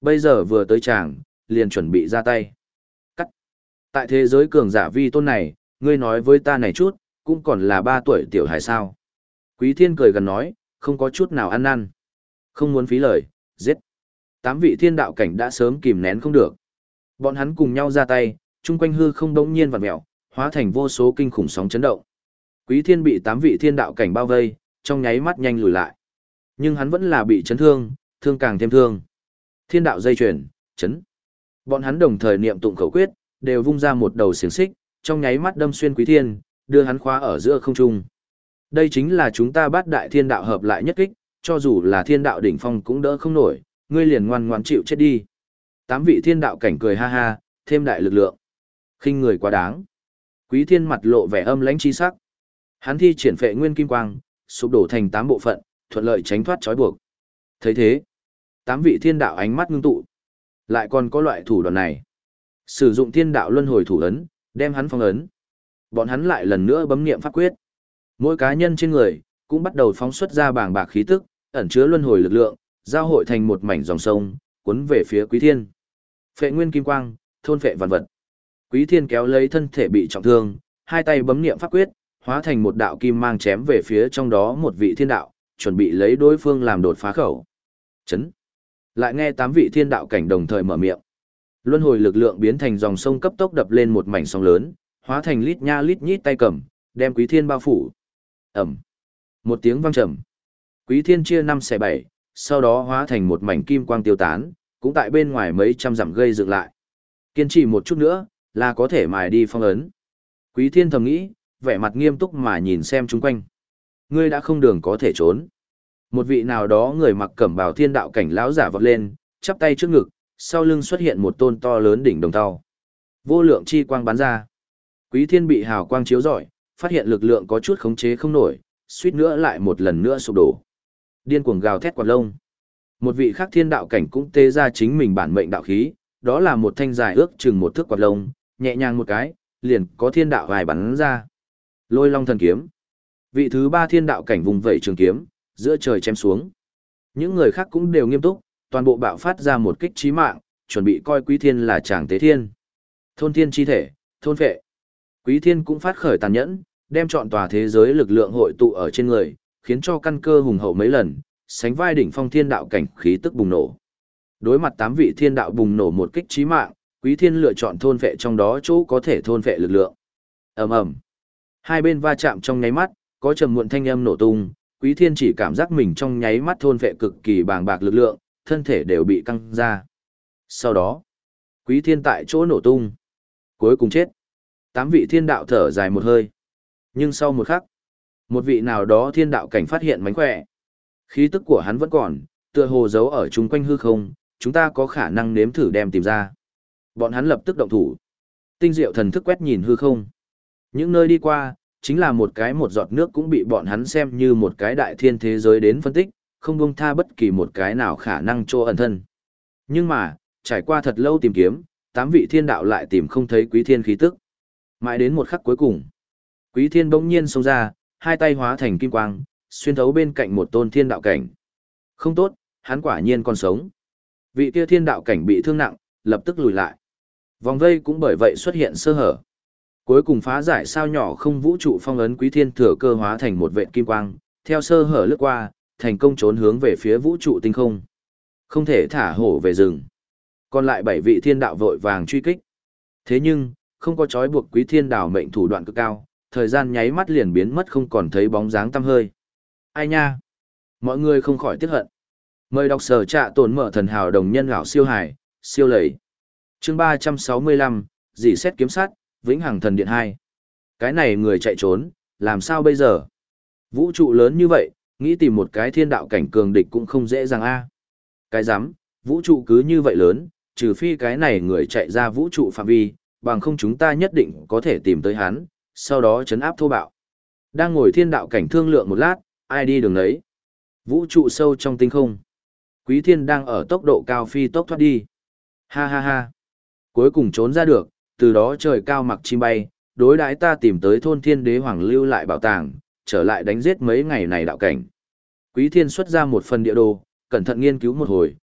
Bây giờ vừa tới chàng, liền chuẩn bị ra tay. Cắt. Tại thế giới cường giả vi tôn này, ngươi nói với ta này chút, cũng còn là 3 tuổi tiểu hài sao. Quý thiên cười gần nói, không có chút nào ăn năn. Không muốn phí lời, giết. 8 vị thiên đạo cảnh đã sớm kìm nén không được. Bọn hắn cùng nhau ra tay, chung quanh hư không đống nhiên vặn mèo, hóa thành vô số kinh khủng sóng chấn động. Quý thiên bị 8 vị thiên đạo cảnh bao vây, trong nháy mắt nhanh lùi lại. Nhưng hắn vẫn là bị chấn thương, thương càng thêm thương. Thiên đạo dây chuyền, chấn. Bọn hắn đồng thời niệm tụng khẩu quyết, đều vung ra một đầu xiềng xích, trong nháy mắt đâm xuyên Quý thiên, đưa hắn khóa ở giữa không trung. Đây chính là chúng ta bát đại thiên đạo hợp lại nhất kích, cho dù là thiên đạo đỉnh phong cũng đỡ không nổi, ngươi liền ngoan ngoãn chịu chết đi. 8 vị thiên đạo cảnh cười ha ha, thêm đại lực lượng. Khinh người quá đáng. Quý thiên mặt lộ vẻ âm lãnh chi sắc. Hắn thi triển phệ nguyên kim quang, sụp đổ thành 8 bộ phận, thuận lợi tránh thoát trói buộc. Thấy thế, 8 vị thiên đạo ánh mắt ngưng tụ. Lại còn có loại thủ đoạn này. Sử dụng thiên đạo luân hồi thủ ấn, đem hắn phong ấn. Bọn hắn lại lần nữa bấm niệm pháp quyết. Mỗi cá nhân trên người cũng bắt đầu phóng xuất ra bàng bạc khí tức, ẩn chứa luân hồi lực lượng, giao hội thành một mảnh dòng sông, cuốn về phía Quý thiên. Phệ nguyên kim quang, thôn phệ vạn vật. Quý thiên kéo lấy thân thể bị trọng thương, hai tay bấm niệm pháp quyết, hóa thành một đạo kim mang chém về phía trong đó một vị thiên đạo, chuẩn bị lấy đối phương làm đột phá khẩu. Chấn. Lại nghe 8 vị thiên đạo cảnh đồng thời mở miệng. Luân hồi lực lượng biến thành dòng sông cấp tốc đập lên một mảnh sóng lớn, hóa thành lít nha lít nhít tay cầm, đem Quý thiên bao phủ. Ẩm. Một tiếng vang trầm. Quý thiên chia 5 xẻ 7, sau đó hóa thành một mảnh kim quang tiêu tán, cũng tại bên ngoài mấy trăm dặm gây dựng lại. Kiên trì một chút nữa, là có thể mài đi phong ấn. Quý thiên thầm nghĩ, vẻ mặt nghiêm túc mà nhìn xem chung quanh. Ngươi đã không đường có thể trốn. Một vị nào đó người mặc cẩm bào thiên đạo cảnh lão giả vọt lên, chắp tay trước ngực, sau lưng xuất hiện một tôn to lớn đỉnh đồng tàu. Vô lượng chi quang bắn ra. Quý thiên bị hào quang chiếu rọi, phát hiện lực lượng có chút khống chế không nổi, suýt nữa lại một lần nữa sụp đổ. Điên cuồng gào thét quạt lông. Một vị khác thiên đạo cảnh cũng tê ra chính mình bản mệnh đạo khí, đó là một thanh dài ước chừng một thước quạt lông, nhẹ nhàng một cái, liền có thiên đạo vài bắn ra. Lôi long thần kiếm. Vị thứ 3 thiên đạo cảnh vùng vẩy trường kiếm, giữa trời chém xuống. Những người khác cũng đều nghiêm túc, toàn bộ bạo phát ra một kích chí mạng, chuẩn bị coi Quý thiên là tràng tế thiên. Thôn thiên chi thể, thôn phệ. Quý thiên cũng phát khởi tàn nhẫn, đem trọn tòa thế giới lực lượng hội tụ ở trên người, khiến cho căn cơ hùng hậu mấy lần, sánh vai đỉnh phong thiên đạo cảnh khí tức bùng nổ. Đối mặt 8 vị thiên đạo bùng nổ một kích chí mạng, Quý thiên lựa chọn thôn phệ trong đó chỗ có thể thôn phệ lực lượng. Ầm ầm. Hai bên va chạm trong nháy mắt, có trầm muộn thanh âm nổ tung, Quý thiên chỉ cảm giác mình trong nháy mắt thôn phệ cực kỳ bàng bạc lực lượng, thân thể đều bị căng ra. Sau đó, Quý thiên tại chỗ nổ tung. Cuối cùng chết. 8 vị thiên đạo thở dài một hơi. Nhưng sau một khắc, một vị nào đó thiên đạo cảnh phát hiện mánh khỏe. Khí tức của hắn vẫn còn, tựa hồ giấu ở chung quanh hư không, chúng ta có khả năng nếm thử đem tìm ra. Bọn hắn lập tức động thủ. Tinh diệu thần thức quét nhìn hư không. Những nơi đi qua, chính là một giọt nước cũng bị bọn hắn xem như một cái đại thiên thế giới đến phân tích, không buông tha bất kỳ một cái nào khả năng chỗ ẩn thân. Nhưng mà, trải qua thật lâu tìm kiếm, 8 vị thiên đạo lại tìm không thấy Quý thiên khí tức. Mãi đến một khắc cuối cùng, Quý thiên bỗng nhiên xông ra, hai tay hóa thành kim quang, xuyên thấu bên cạnh một tôn thiên đạo cảnh. Không tốt, hắn quả nhiên còn sống. Vị kia thiên đạo cảnh bị thương nặng, lập tức lùi lại. Vòng vây cũng bởi vậy xuất hiện sơ hở. Cuối cùng phá giải sao nhỏ không vũ trụ phong ấn, Quý thiên thừa cơ hóa thành một vệt kim quang, theo sơ hở lướt qua, thành công trốn hướng về phía vũ trụ tinh không. Không thể thả hổ về rừng. Còn lại 7 vị thiên đạo vội vàng truy kích. Thế nhưng, không có trói buộc Quý thiên đảo mệnh thủ đoạn cực cao, thời gian nháy mắt liền biến mất không còn thấy bóng dáng tăm hơi. Ai nha? Mọi người không khỏi tiếc hận. Mời đọc sở trạ tổn mở thần hào đồng nhân gạo siêu hải, siêu lầy. Chương 365, dì xét kiếm sát, Vĩnh Hằng Thần Điện 2. Cái này người chạy trốn, làm sao bây giờ? Vũ trụ lớn như vậy, nghĩ tìm một cái thiên đạo cảnh cường địch cũng không dễ dàng a. Cái rắm, vũ trụ cứ như vậy lớn, trừ phi cái này người chạy ra vũ trụ phạm vi, bằng không chúng ta nhất định có thể tìm tới hắn, sau đó trấn áp thô bạo. Đang ngồi thiên đạo cảnh thương lượng một lát, ai đi đường đấy? Vũ trụ sâu trong tinh không. Quý thiên đang ở tốc độ cao phi tốc thoát đi. Ha ha ha. Cuối cùng trốn ra được, từ đó trời cao mặc chim bay, đối đãi ta tìm tới thôn thiên đế hoàng lưu lại bảo tàng, trở lại đánh giết mấy ngày này đạo cảnh. Quý thiên xuất ra một phần địa đồ, cẩn thận nghiên cứu một hồi,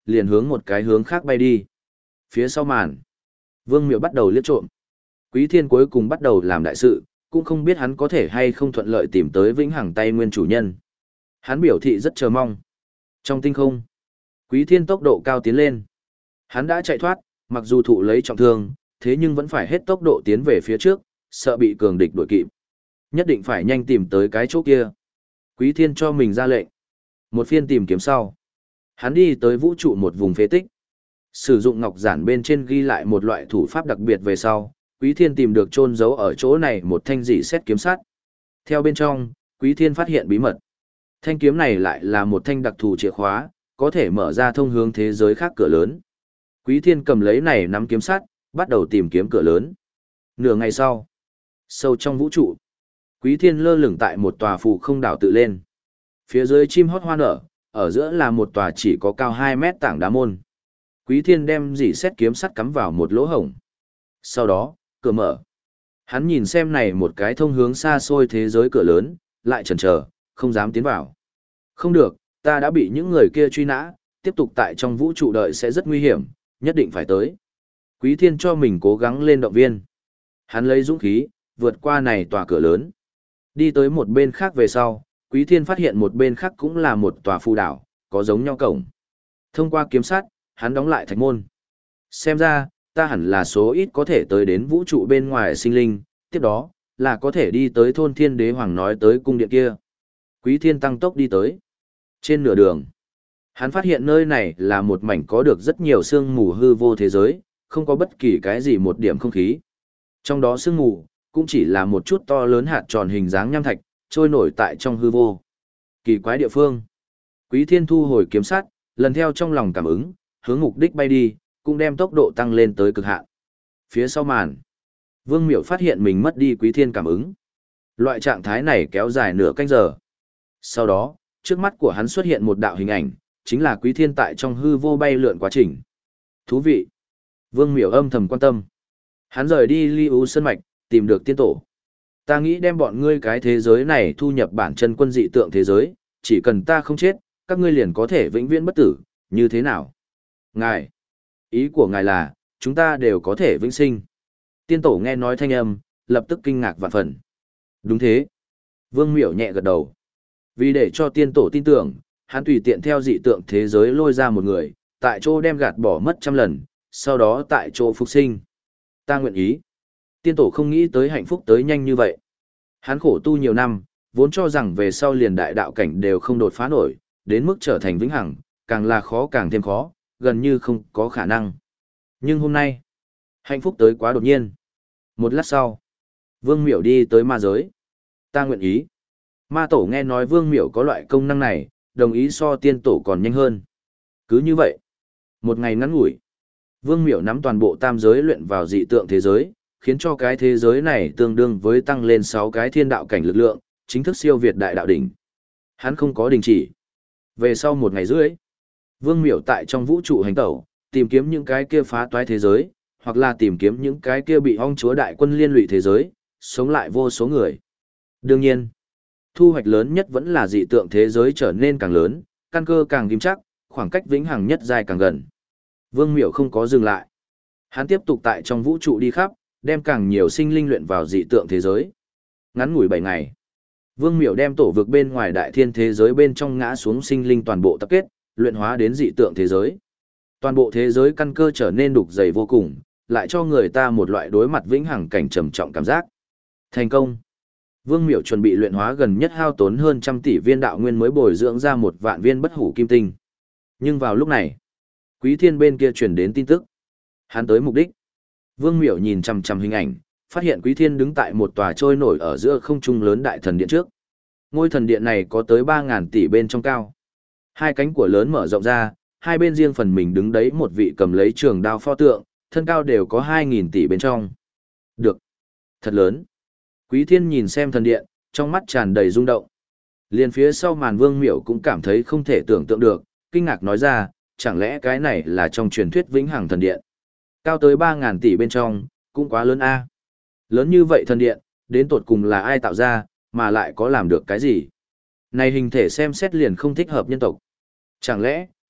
liền hướng một cái hướng khác bay đi. Phía sau màn, Vương Miệu bắt đầu liếc trộm. Quý Thiên cuối cùng bắt đầu làm đại sự, cũng không biết hắn có thể hay không thuận lợi tìm tới vĩnh hằng tay nguyên chủ nhân. Hắn biểu thị rất chờ mong. Trong tinh không, Quý Thiên tốc độ cao tiến lên. Hắn đã chạy thoát, mặc dù thụ lấy trọng thương, thế nhưng vẫn phải hết tốc độ tiến về phía trước, sợ bị cường địch đuổi kịp. Nhất định phải nhanh tìm tới cái chỗ kia. Quý Thiên cho mình ra lệnh. Một phiên tìm kiếm sau, hắn đi tới vũ trụ một vùng phế tích. Sử dụng ngọc giản bên trên ghi lại một loại thủ pháp đặc biệt về sau, Quý Thiên tìm được chôn giấu ở chỗ này một thanh dị xét kiếm sắt. Theo bên trong, Quý Thiên phát hiện bí mật. Thanh kiếm này lại là một thanh đặc thù chìa khóa, có thể mở ra thông hướng thế giới khác cửa lớn. Quý Thiên cầm lấy này nắm kiếm sắt, bắt đầu tìm kiếm cửa lớn. Nửa ngày sau, sâu trong vũ trụ, Quý Thiên lơ lửng tại một tòa phù không đảo tự lên. Phía dưới chim hót hoa nở, ở giữa là một tòa chỉ có cao 2 mét tảng đá môn. Quý Thiên đem dỉ xét kiếm sắt cắm vào một lỗ hổng. Sau đó, cửa mở. Hắn nhìn xem này một cái thông hướng xa xôi thế giới cửa lớn, lại chần chờ, không dám tiến vào. Không được, ta đã bị những người kia truy nã, tiếp tục tại trong vũ trụ đợi sẽ rất nguy hiểm, nhất định phải tới. Quý Thiên cho mình cố gắng lên động viên. Hắn lấy dũng khí, vượt qua này tòa cửa lớn. Đi tới một bên khác về sau, Quý Thiên phát hiện một bên khác cũng là một tòa phù đảo, có giống nhau cổng. Thông qua kiếm sắt, hắn đóng lại thạch môn. Xem ra, ta hẳn là số ít có thể tới đến vũ trụ bên ngoài sinh linh, tiếp đó, là có thể đi tới thôn Thiên Đế Hoàng nói tới cung điện kia. Quý Thiên tăng tốc đi tới. Trên nửa đường, hắn phát hiện nơi này là một mảnh có được rất nhiều sương mù hư vô thế giới, không có bất kỳ cái gì một điểm không khí. Trong đó sương mù, cũng chỉ là một chút to lớn hạt tròn hình dáng nham thạch, trôi nổi tại trong hư vô. Kỳ quái địa phương. Quý Thiên thu hồi kiếm sắt, lần theo trong lòng cảm ứng, hướng mục đích bay đi, cũng đem tốc độ tăng lên tới cực hạn. Phía sau màn, Vương Miểu phát hiện mình mất đi Quý Thiên cảm ứng. Loại trạng thái này kéo dài nửa canh giờ. Sau đó, trước mắt của hắn xuất hiện một đạo hình ảnh, chính là Quý Thiên tại trong hư vô bay lượn quá trình. Thú vị. Vương Miểu âm thầm quan tâm. Hắn rời đi Ly U Sơn Mạch, tìm được tiên tổ. Ta nghĩ đem bọn ngươi cái thế giới này thu nhập bản chân quân dị tượng thế giới, chỉ cần ta không chết, các ngươi liền có thể vĩnh viễn bất tử, như thế nào? Ngài, ý của ngài là, chúng ta đều có thể vĩnh sinh. Tiên tổ nghe nói thanh âm, lập tức kinh ngạc vạn phần. Đúng thế. Vương Miểu nhẹ gật đầu. Vì để cho tiên tổ tin tưởng, hắn tùy tiện theo dị tượng thế giới lôi ra một người, tại chỗ đem gạt bỏ mất 100 lần, sau đó tại chỗ phục sinh. Ta nguyện ý. Tiên tổ không nghĩ tới hạnh phúc tới nhanh như vậy. Hắn khổ tu nhiều năm, vốn cho rằng về sau liền đại đạo cảnh đều không đột phá nổi, đến mức trở thành vĩnh hằng, càng là khó càng thêm khó, gần như không có khả năng. Nhưng hôm nay, hạnh phúc tới quá đột nhiên. Một lát sau, Vương Miểu đi tới ma giới. Ta nguyện ý. Ma tổ nghe nói Vương Miểu có loại công năng này, đồng ý so tiên tổ còn nhanh hơn. Cứ như vậy, một ngày ngắn ngủi, Vương Miểu nắm toàn bộ tam giới luyện vào dị tượng thế giới, khiến cho cái thế giới này tương đương với tăng lên 6 cái thiên đạo cảnh lực lượng, chính thức siêu việt đại đạo đỉnh. Hắn không có đình chỉ. Về sau một ngày rưỡi, Vương Miểu tại trong vũ trụ hành tẩu, tìm kiếm những cái kia phá toái thế giới, hoặc là tìm kiếm những cái kia bị ong chúa đại quân liên lụy thế giới, sống lại vô số người. Đương nhiên, thu hoạch lớn nhất vẫn là dị tượng thế giới trở nên càng lớn, căn cơ càng kim chắc, khoảng cách vĩnh hằng nhất dài càng gần. Vương Miểu không có dừng lại. Hắn tiếp tục tại trong vũ trụ đi khắp, đem càng nhiều sinh linh luyện vào dị tượng thế giới. Ngắn ngủi 7 ngày, Vương Miểu đem tổ vực bên ngoài đại thiên thế giới bên trong ngã xuống sinh linh toàn bộ tập kết, luyện hóa đến dị tượng thế giới. Toàn bộ thế giới căn cơ trở nên đục dày vô cùng, lại cho người ta một loại đối mặt vĩnh hằng cảnh trầm trọng cảm giác. Thành công. Vương Miểu chuẩn bị luyện hóa gần nhất hao tốn hơn 100 tỷ viên đạo nguyên mới bồi dưỡng ra 1 vạn viên bất hủ kim tinh. Nhưng vào lúc này, Quý Thiên bên kia truyền đến tin tức. Hắn tới mục đích. Vương Miểu nhìn chằm chằm hình ảnh, phát hiện Quý Thiên đứng tại một tòa trôi nổi ở giữa không trung lớn đại thần điện trước. Ngôi thần điện này có tới 3.000 tỷ bên trong cao. Hai cánh của lớn mở rộng ra, hai bên riêng phần mình đứng đấy một vị cầm lấy trường đao pho tượng, thân cao đều có 2.000 tỷ bên trong. Được. Thật lớn. Quý Thiên nhìn xem thần điện, trong mắt tràn đầy rung động. Liền phía sau màn Vương Miểu cũng cảm thấy không thể tưởng tượng được, kinh ngạc nói ra, chẳng lẽ cái này là trong truyền thuyết vĩnh hằng thần điện. Cao tới 3.000 tỷ bên trong, cũng quá lớn a. Lớn như vậy thần điện, đến tột cùng là ai tạo ra, mà lại có làm được cái gì? Này hình thể xem xét liền không thích hợp nhân tộc. Chẳng lẽ,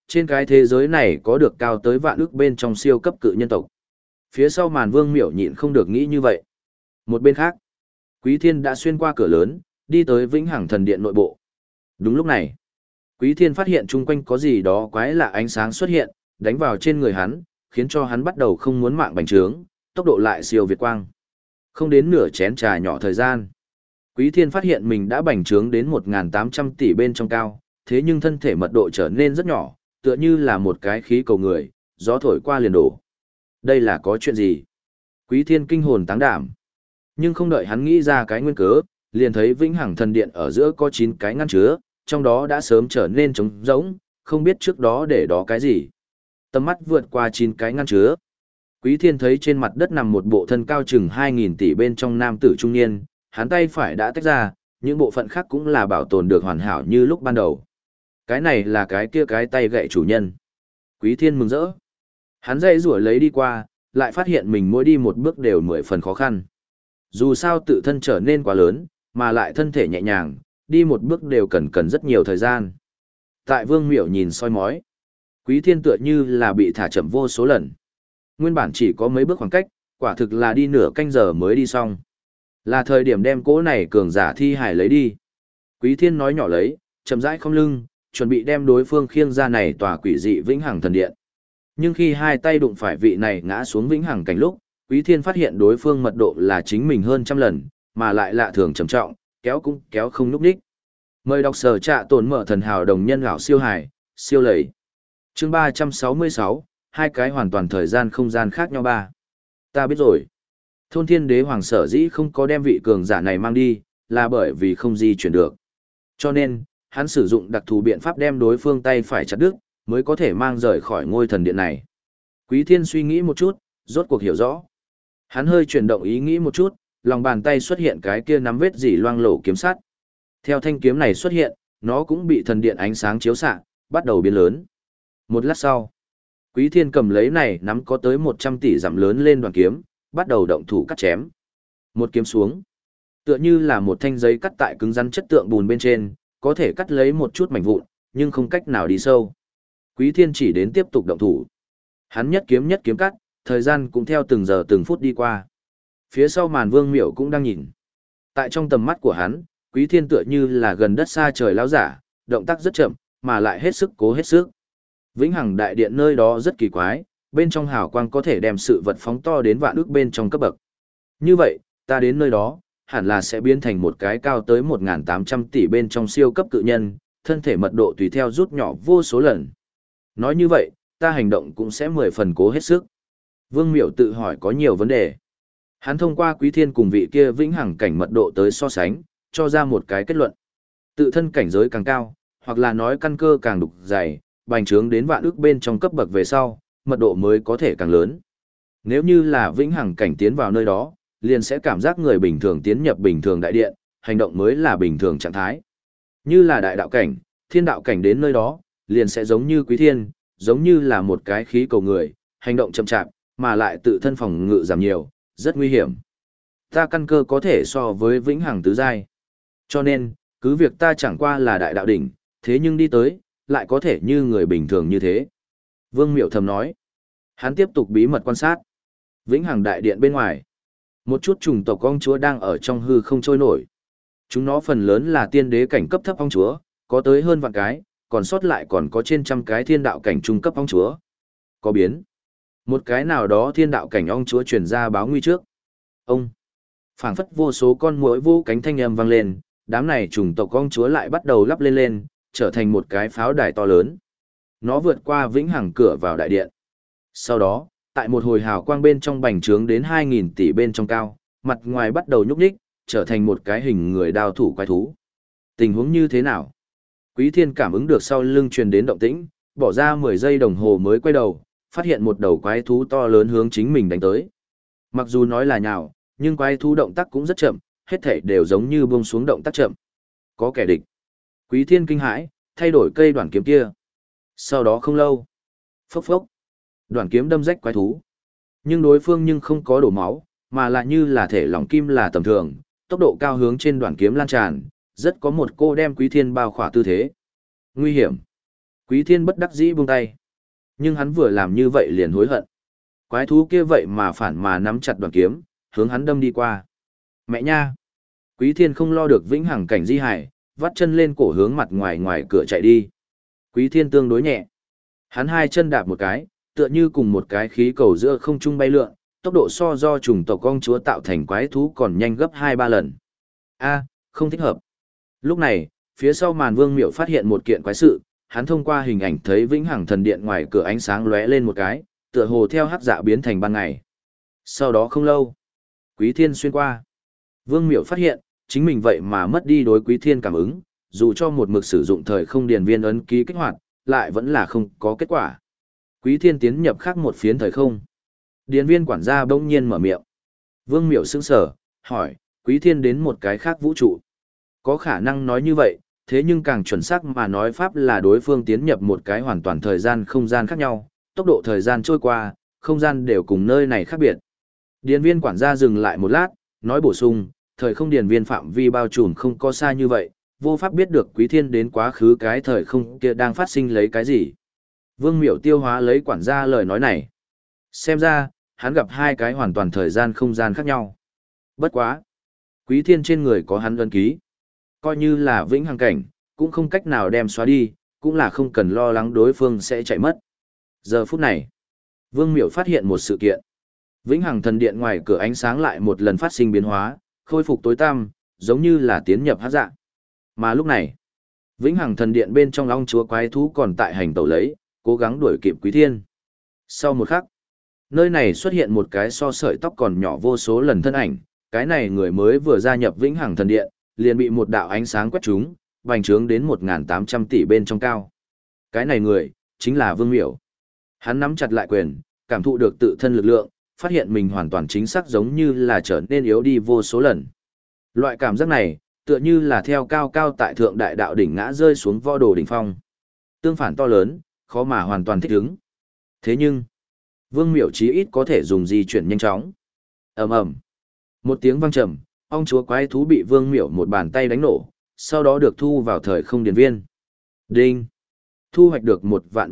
trên cái thế giới này có được cao tới vạn ức bên trong siêu cấp cự nhân tộc. Phía sau màn Vương Miểu nhịn không được nghĩ như vậy. Một bên khác, Quý Thiên đã xuyên qua cửa lớn, đi tới Vĩnh Hằng Thần Điện nội bộ. Đúng lúc này, Quý Thiên phát hiện chung quanh có gì đó quái lạ ánh sáng xuất hiện, đánh vào trên người hắn, khiến cho hắn bắt đầu không muốn mạng bành trướng, tốc độ lại siêu việt quang. Không đến nửa chén trà nhỏ thời gian, Quý Thiên phát hiện mình đã bành trướng đến 1.800 tỷ bên trong cao, thế nhưng thân thể mật độ trở nên rất nhỏ, tựa như là một cái khí cầu người, gió thổi qua liền đổ. Đây là có chuyện gì? Quý Thiên kinh hồn táng đảm. Nhưng không đợi hắn nghĩ ra cái nguyên cớ, liền thấy Vĩnh Hằng Thần Điện ở giữa có 9 cái ngăn chứa, trong đó đã sớm trở nên trống rỗng, không biết trước đó để đó cái gì. Tầm mắt vượt qua 9 cái ngăn chứa. Quý Thiên thấy trên mặt đất nằm một bộ thân cao chừng 2.000 tỷ bên trong nam tử trung niên, hắn tay phải đã tách ra, những bộ phận khác cũng là bảo tồn được hoàn hảo như lúc ban đầu. Cái này là cái kia cái tay gậy chủ nhân. Quý Thiên mừng rỡ. Hắn dây rủa lấy đi qua, lại phát hiện mình mỗi đi một bước đều 10 phần khó khăn. Dù sao tự thân trở nên quá lớn, mà lại thân thể nhẹ nhàng, đi một bước đều cần rất nhiều thời gian. Tại Vương Miểu nhìn soi mói, Quý Thiên tựa như là bị thả chậm vô số lần. Nguyên bản chỉ có mấy bước khoảng cách, quả thực là đi nửa canh giờ mới đi xong. Là thời điểm đem cỗ này cường giả thi hải lấy đi. Quý Thiên nói nhỏ lấy, chậm rãi không lưng, chuẩn bị đem đối phương khiêng ra này tòa quỷ dị Vĩnh Hằng Thần Điện. Nhưng khi hai tay đụng phải vị này ngã xuống Vĩnh Hằng cảnh lúc, Quý Thiên phát hiện đối phương mật độ là chính mình hơn trăm lần, mà lại lạ thường trầm trọng, kéo cũng kéo không núp đích. Mời đọc sở trạ tồn mở thần hào đồng nhân gạo siêu hải, siêu lầy. Chương 366, hai cái hoàn toàn thời gian không gian khác nhau ba. Ta biết rồi. Thôn Thiên Đế Hoàng sở dĩ không có đem vị cường giả này mang đi, là bởi vì không di chuyển được. Cho nên, hắn sử dụng đặc thù biện pháp đem đối phương tay phải chặt đứt, mới có thể mang rời khỏi ngôi thần điện này. Quý Thiên suy nghĩ một chút, rốt cuộc hiểu rõ. Hắn hơi chuyển động ý nghĩ một chút, lòng bàn tay xuất hiện cái kia nắm vết dỉ loang lổ kiếm sắt. Theo thanh kiếm này xuất hiện, nó cũng bị thần điện ánh sáng chiếu xạ, bắt đầu biến lớn. Một lát sau, Quý Thiên cầm lấy này nắm có tới 100 tỷ dặm lớn lên đoàn kiếm, bắt đầu động thủ cắt chém. Một kiếm xuống, tựa như là một thanh giấy cắt tại cứng rắn chất tượng bùn bên trên, có thể cắt lấy một chút mảnh vụn, nhưng không cách nào đi sâu. Quý Thiên chỉ đến tiếp tục động thủ. Hắn nhất kiếm cắt, thời gian cũng theo từng giờ từng phút đi qua. Phía sau màn Vương Miểu cũng đang nhìn. Tại trong tầm mắt của hắn, Quý Thiên tựa như là gần đất xa trời lão giả, động tác rất chậm, mà lại hết sức cố hết sức. Vĩnh Hằng Đại Điện nơi đó rất kỳ quái, bên trong hào quang có thể đem sự vật phóng to đến vạn ước bên trong cấp bậc. Như vậy, ta đến nơi đó, hẳn là sẽ biến thành một cái cao tới 1.800 tỷ bên trong siêu cấp cự nhân, thân thể mật độ tùy theo rút nhỏ vô số lần. Nói như vậy, ta hành động cũng sẽ 10 phần cố hết sức. Vương Miểu tự hỏi có nhiều vấn đề. Hắn thông qua Quý Thiên cùng vị kia Vĩnh Hằng cảnh mật độ tới so sánh, cho ra một cái kết luận. Tự thân cảnh giới càng cao, hoặc là nói căn cơ càng đục dày, bành trướng đến vạn ước bên trong cấp bậc về sau, mật độ mới có thể càng lớn. Nếu như là Vĩnh Hằng cảnh tiến vào nơi đó, liền sẽ cảm giác người bình thường tiến nhập bình thường đại điện, hành động mới là bình thường trạng thái. Như là đại đạo cảnh, thiên đạo cảnh đến nơi đó, liền sẽ giống như Quý Thiên, giống như là một cái khí cầu người, hành động chậm chạp, mà lại tự thân phòng ngự giảm nhiều, rất nguy hiểm. Ta căn cơ có thể so với Vĩnh Hằng tứ giai. Cho nên, cứ việc ta chẳng qua là đại đạo đỉnh, thế nhưng đi tới, lại có thể như người bình thường như thế. Vương Miểu thầm nói. Hắn tiếp tục bí mật quan sát. Vĩnh Hằng Đại Điện bên ngoài. Một chút chủng tộc ong chúa đang ở trong hư không trôi nổi. Chúng nó phần lớn là tiên đế cảnh cấp thấp ong chúa, có tới hơn vạn cái, còn sót lại còn có trên trăm cái thiên đạo cảnh trung cấp ong chúa. Có biến. Một cái nào đó thiên đạo cảnh ong chúa truyền ra báo nguy trước. Ông. Phảng phất vô số con muỗi vô cánh thanh âm vang lên, đám này chủng tộc ong chúa lại bắt đầu lắp lên lên, trở thành một cái pháo đài to lớn. Nó vượt qua Vĩnh Hằng cửa vào đại điện. Sau đó, tại một hồi hào quang bên trong bành trướng đến 2.000 tỷ bên trong cao, mặt ngoài bắt đầu nhúc nhích, trở thành một cái hình người đao thủ quái thú. Tình huống như thế nào? Quý Thiên cảm ứng được sau lưng truyền đến động tĩnh, bỏ ra 10 giây đồng hồ mới quay đầu, phát hiện một đầu quái thú to lớn hướng chính mình đánh tới. Mặc dù nói là nhào, nhưng quái thú động tác cũng rất chậm, hết thảy đều giống như buông xuống động tác chậm. Có kẻ địch. Quý Thiên kinh hãi, thay đổi cây đoạn kiếm kia. Sau đó không lâu, phốc phốc, đoạn kiếm đâm rách quái thú. Nhưng đối phương nhưng không có đổ máu, mà lại như là thể lỏng kim là tầm thường, tốc độ cao hướng trên đoạn kiếm lan tràn, rất có một cô đem Quý Thiên bao khỏa tư thế. Nguy hiểm. Quý Thiên bất đắc dĩ buông tay. Nhưng hắn vừa làm như vậy liền hối hận. Quái thú kia vậy mà phản mà nắm chặt đoàn kiếm, hướng hắn đâm đi qua. Mẹ nha! Quý Thiên không lo được vĩnh hằng cảnh di hải, vắt chân lên cổ hướng mặt ngoài ngoài cửa chạy đi. Quý Thiên tương đối nhẹ. Hắn hai chân đạp một cái, tựa như cùng một cái khí cầu giữa không trung bay lượn, tốc độ so do chủng tộc công chúa tạo thành quái thú còn nhanh gấp 2-3 lần. A, không thích hợp. Lúc này, phía sau màn Vương Miệu phát hiện một kiện quái sự, hắn thông qua hình ảnh thấy vĩnh hằng thần điện ngoài cửa ánh sáng lóe lên một cái, tựa hồ theo hắc dạ biến thành ban ngày. Sau đó không lâu, Quý Thiên xuyên qua. Vương Miệu phát hiện, chính mình vậy mà mất đi đối Quý Thiên cảm ứng, dù cho một mực sử dụng thời không điền viên ấn ký kích hoạt, lại vẫn là không có kết quả. Quý Thiên tiến nhập khác một phiến thời không. Điền viên quản gia bỗng nhiên mở miệng. Vương Miệu sững sờ, hỏi, Quý Thiên đến một cái khác vũ trụ. Có khả năng nói như vậy, thế nhưng càng chuẩn xác mà nói pháp là đối phương tiến nhập một cái hoàn toàn thời gian không gian khác nhau, tốc độ thời gian trôi qua, không gian đều cùng nơi này khác biệt. Điền viên quản gia dừng lại một lát, nói bổ sung, thời không điền viên phạm vi bao trùm không có xa như vậy, vô pháp biết được Quý Thiên đến quá khứ cái thời không kia đang phát sinh lấy cái gì. Vương Miểu tiêu hóa lấy quản gia lời nói này. Xem ra, hắn gặp hai cái hoàn toàn thời gian không gian khác nhau. Bất quá. Quý Thiên trên người có hắn ấn ký. Coi như là vĩnh hằng cảnh, cũng không cách nào đem xóa đi, cũng là không cần lo lắng đối phương sẽ chạy mất. Giờ phút này, Vương Miểu phát hiện một sự kiện. Vĩnh hằng thần điện ngoài cửa ánh sáng lại một lần phát sinh biến hóa, khôi phục tối tăm, giống như là tiến nhập hắc dạ. Mà lúc này, Vĩnh hằng thần điện bên trong long chúa quái thú còn tại hành tẩu lấy, cố gắng đuổi kịp Quý Thiên. Sau một khắc, nơi này xuất hiện một cái so sợi tóc còn nhỏ vô số lần thân ảnh, cái này người mới vừa gia nhập Vĩnh hằng thần điện, liền bị một đạo ánh sáng quét trúng, bành trướng đến 1.800 tỷ bên trong cao. Cái này người, chính là Vương Miểu. Hắn nắm chặt lại quyền, cảm thụ được tự thân lực lượng, phát hiện mình hoàn toàn chính xác giống như là trở nên yếu đi vô số lần. Loại cảm giác này, tựa như là theo cao cao tại thượng đại đạo đỉnh ngã rơi xuống võ đồ đỉnh phong. Tương phản to lớn, khó mà hoàn toàn thích ứng. Thế nhưng, Vương Miểu chí ít có thể dùng di chuyển nhanh chóng. Ầm ầm. Một tiếng vang trầm, ong chúa quái thú bị Vương Miểu một bàn tay đánh nổ, sau đó được thu vào thời không điền viên. Đinh. Thu hoạch được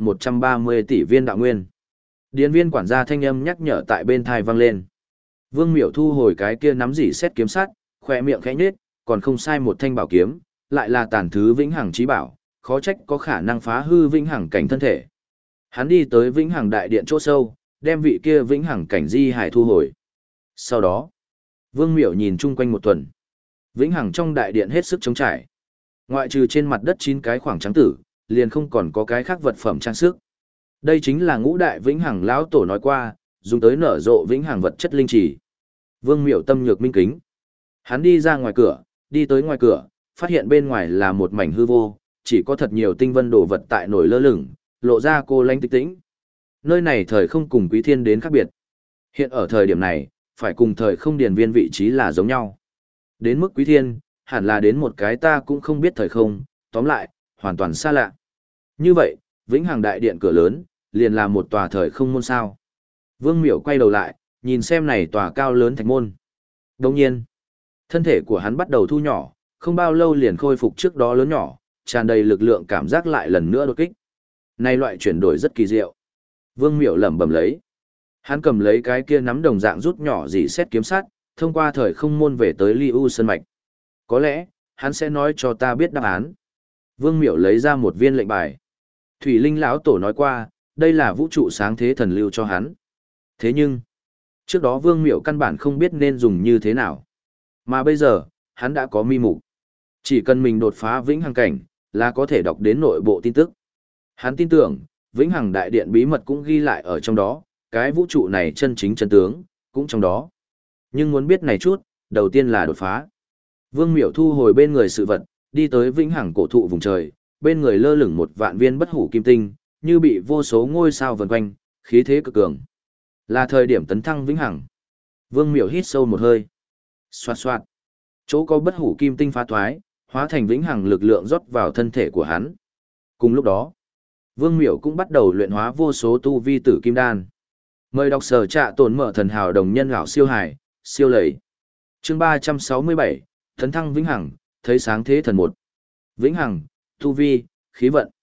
1.130 tỷ viên đạo nguyên. Điền viên quản gia thanh âm nhắc nhở tại bên thai vang lên. Vương Miểu thu hồi cái kia nắm dỉ xét kiếm sắt, khỏe miệng khẽ nhếch, còn không sai một thanh bảo kiếm, lại là tàn thứ vĩnh hằng chí bảo, khó trách có khả năng phá hư vĩnh hằng cảnh thân thể. Hắn đi tới vĩnh hằng đại điện chỗ sâu, đem vị kia vĩnh hằng cảnh di hải thu hồi. Sau đó, Vương Miểu nhìn chung quanh một tuần. Vĩnh hằng trong đại điện hết sức trống trải. Ngoại trừ trên mặt đất 9 cái khoảng trắng tử, liền không còn có cái khác vật phẩm trang sức. Đây chính là ngũ đại vĩnh hằng lão tổ nói qua, dùng tới nở rộ vĩnh hằng vật chất linh chỉ. Vương Miểu tâm nhược minh kính. Hắn đi ra ngoài cửa, đi tới ngoài cửa, phát hiện bên ngoài là một mảnh hư vô, chỉ có thật nhiều tinh vân đồ vật tại nổi lơ lửng, lộ ra cô lanh tịch tĩnh. Nơi này thời không cùng Quý Thiên đến khác biệt. Hiện ở thời điểm này, phải cùng thời không điền viên vị trí là giống nhau. Đến mức Quý Thiên, hẳn là đến một cái ta cũng không biết thời không, tóm lại, hoàn toàn xa lạ. Như vậy, vĩnh hằng đại điện cửa lớn, liền là một tòa thời không môn sao. Vương Miểu quay đầu lại, nhìn xem này tòa cao lớn thạch môn. Đồng nhiên, thân thể của hắn bắt đầu thu nhỏ, không bao lâu liền khôi phục trước đó lớn nhỏ, tràn đầy lực lượng cảm giác lại lần nữa đột kích. Này loại chuyển đổi rất kỳ diệu. Vương Miểu lẩm bẩm lấy. Hắn cầm lấy cái kia nắm đồng dạng rút nhỏ dỉ xét kiếm sắt, thông qua thời không môn về tới Ly U Sơn Mạch. Có lẽ, hắn sẽ nói cho ta biết đáp án. Vương Miểu lấy ra một viên lệnh bài. Thủy Linh lão tổ nói qua, đây là vũ trụ sáng thế thần lưu cho hắn. Thế nhưng, trước đó Vương Miểu căn bản không biết nên dùng như thế nào. Mà bây giờ, hắn đã có mi mục. Chỉ cần mình đột phá vĩnh hằng cảnh, là có thể đọc đến nội bộ tin tức. Hắn tin tưởng, vĩnh hằng đại điện bí mật cũng ghi lại ở trong đó, cái vũ trụ này chân chính chân tướng, cũng trong đó. Nhưng muốn biết này chút, đầu tiên là đột phá. Vương Miểu thu hồi bên người sự vật, đi tới vĩnh hằng cổ thụ vùng trời, bên người lơ lửng một vạn viên bất hủ kim tinh, như bị vô số ngôi sao vần quanh, khí thế cực cường. Là thời điểm tấn thăng vĩnh hằng. Vương Miểu hít sâu một hơi. Xoạt xoạt. Chỗ có bất hủ kim tinh phá thoái, hóa thành vĩnh hằng lực lượng rót vào thân thể của hắn. Cùng lúc đó, Vương Miểu cũng bắt đầu luyện hóa vô số tu vi tử kim đan. Mời đọc sở trạ tổn mở thần hào đồng nhân gạo siêu hải, siêu lầy. Chương 367, Tấn thăng vĩnh hằng, thấy sáng thế thần một. Vĩnh hằng, tu vi, khí vận.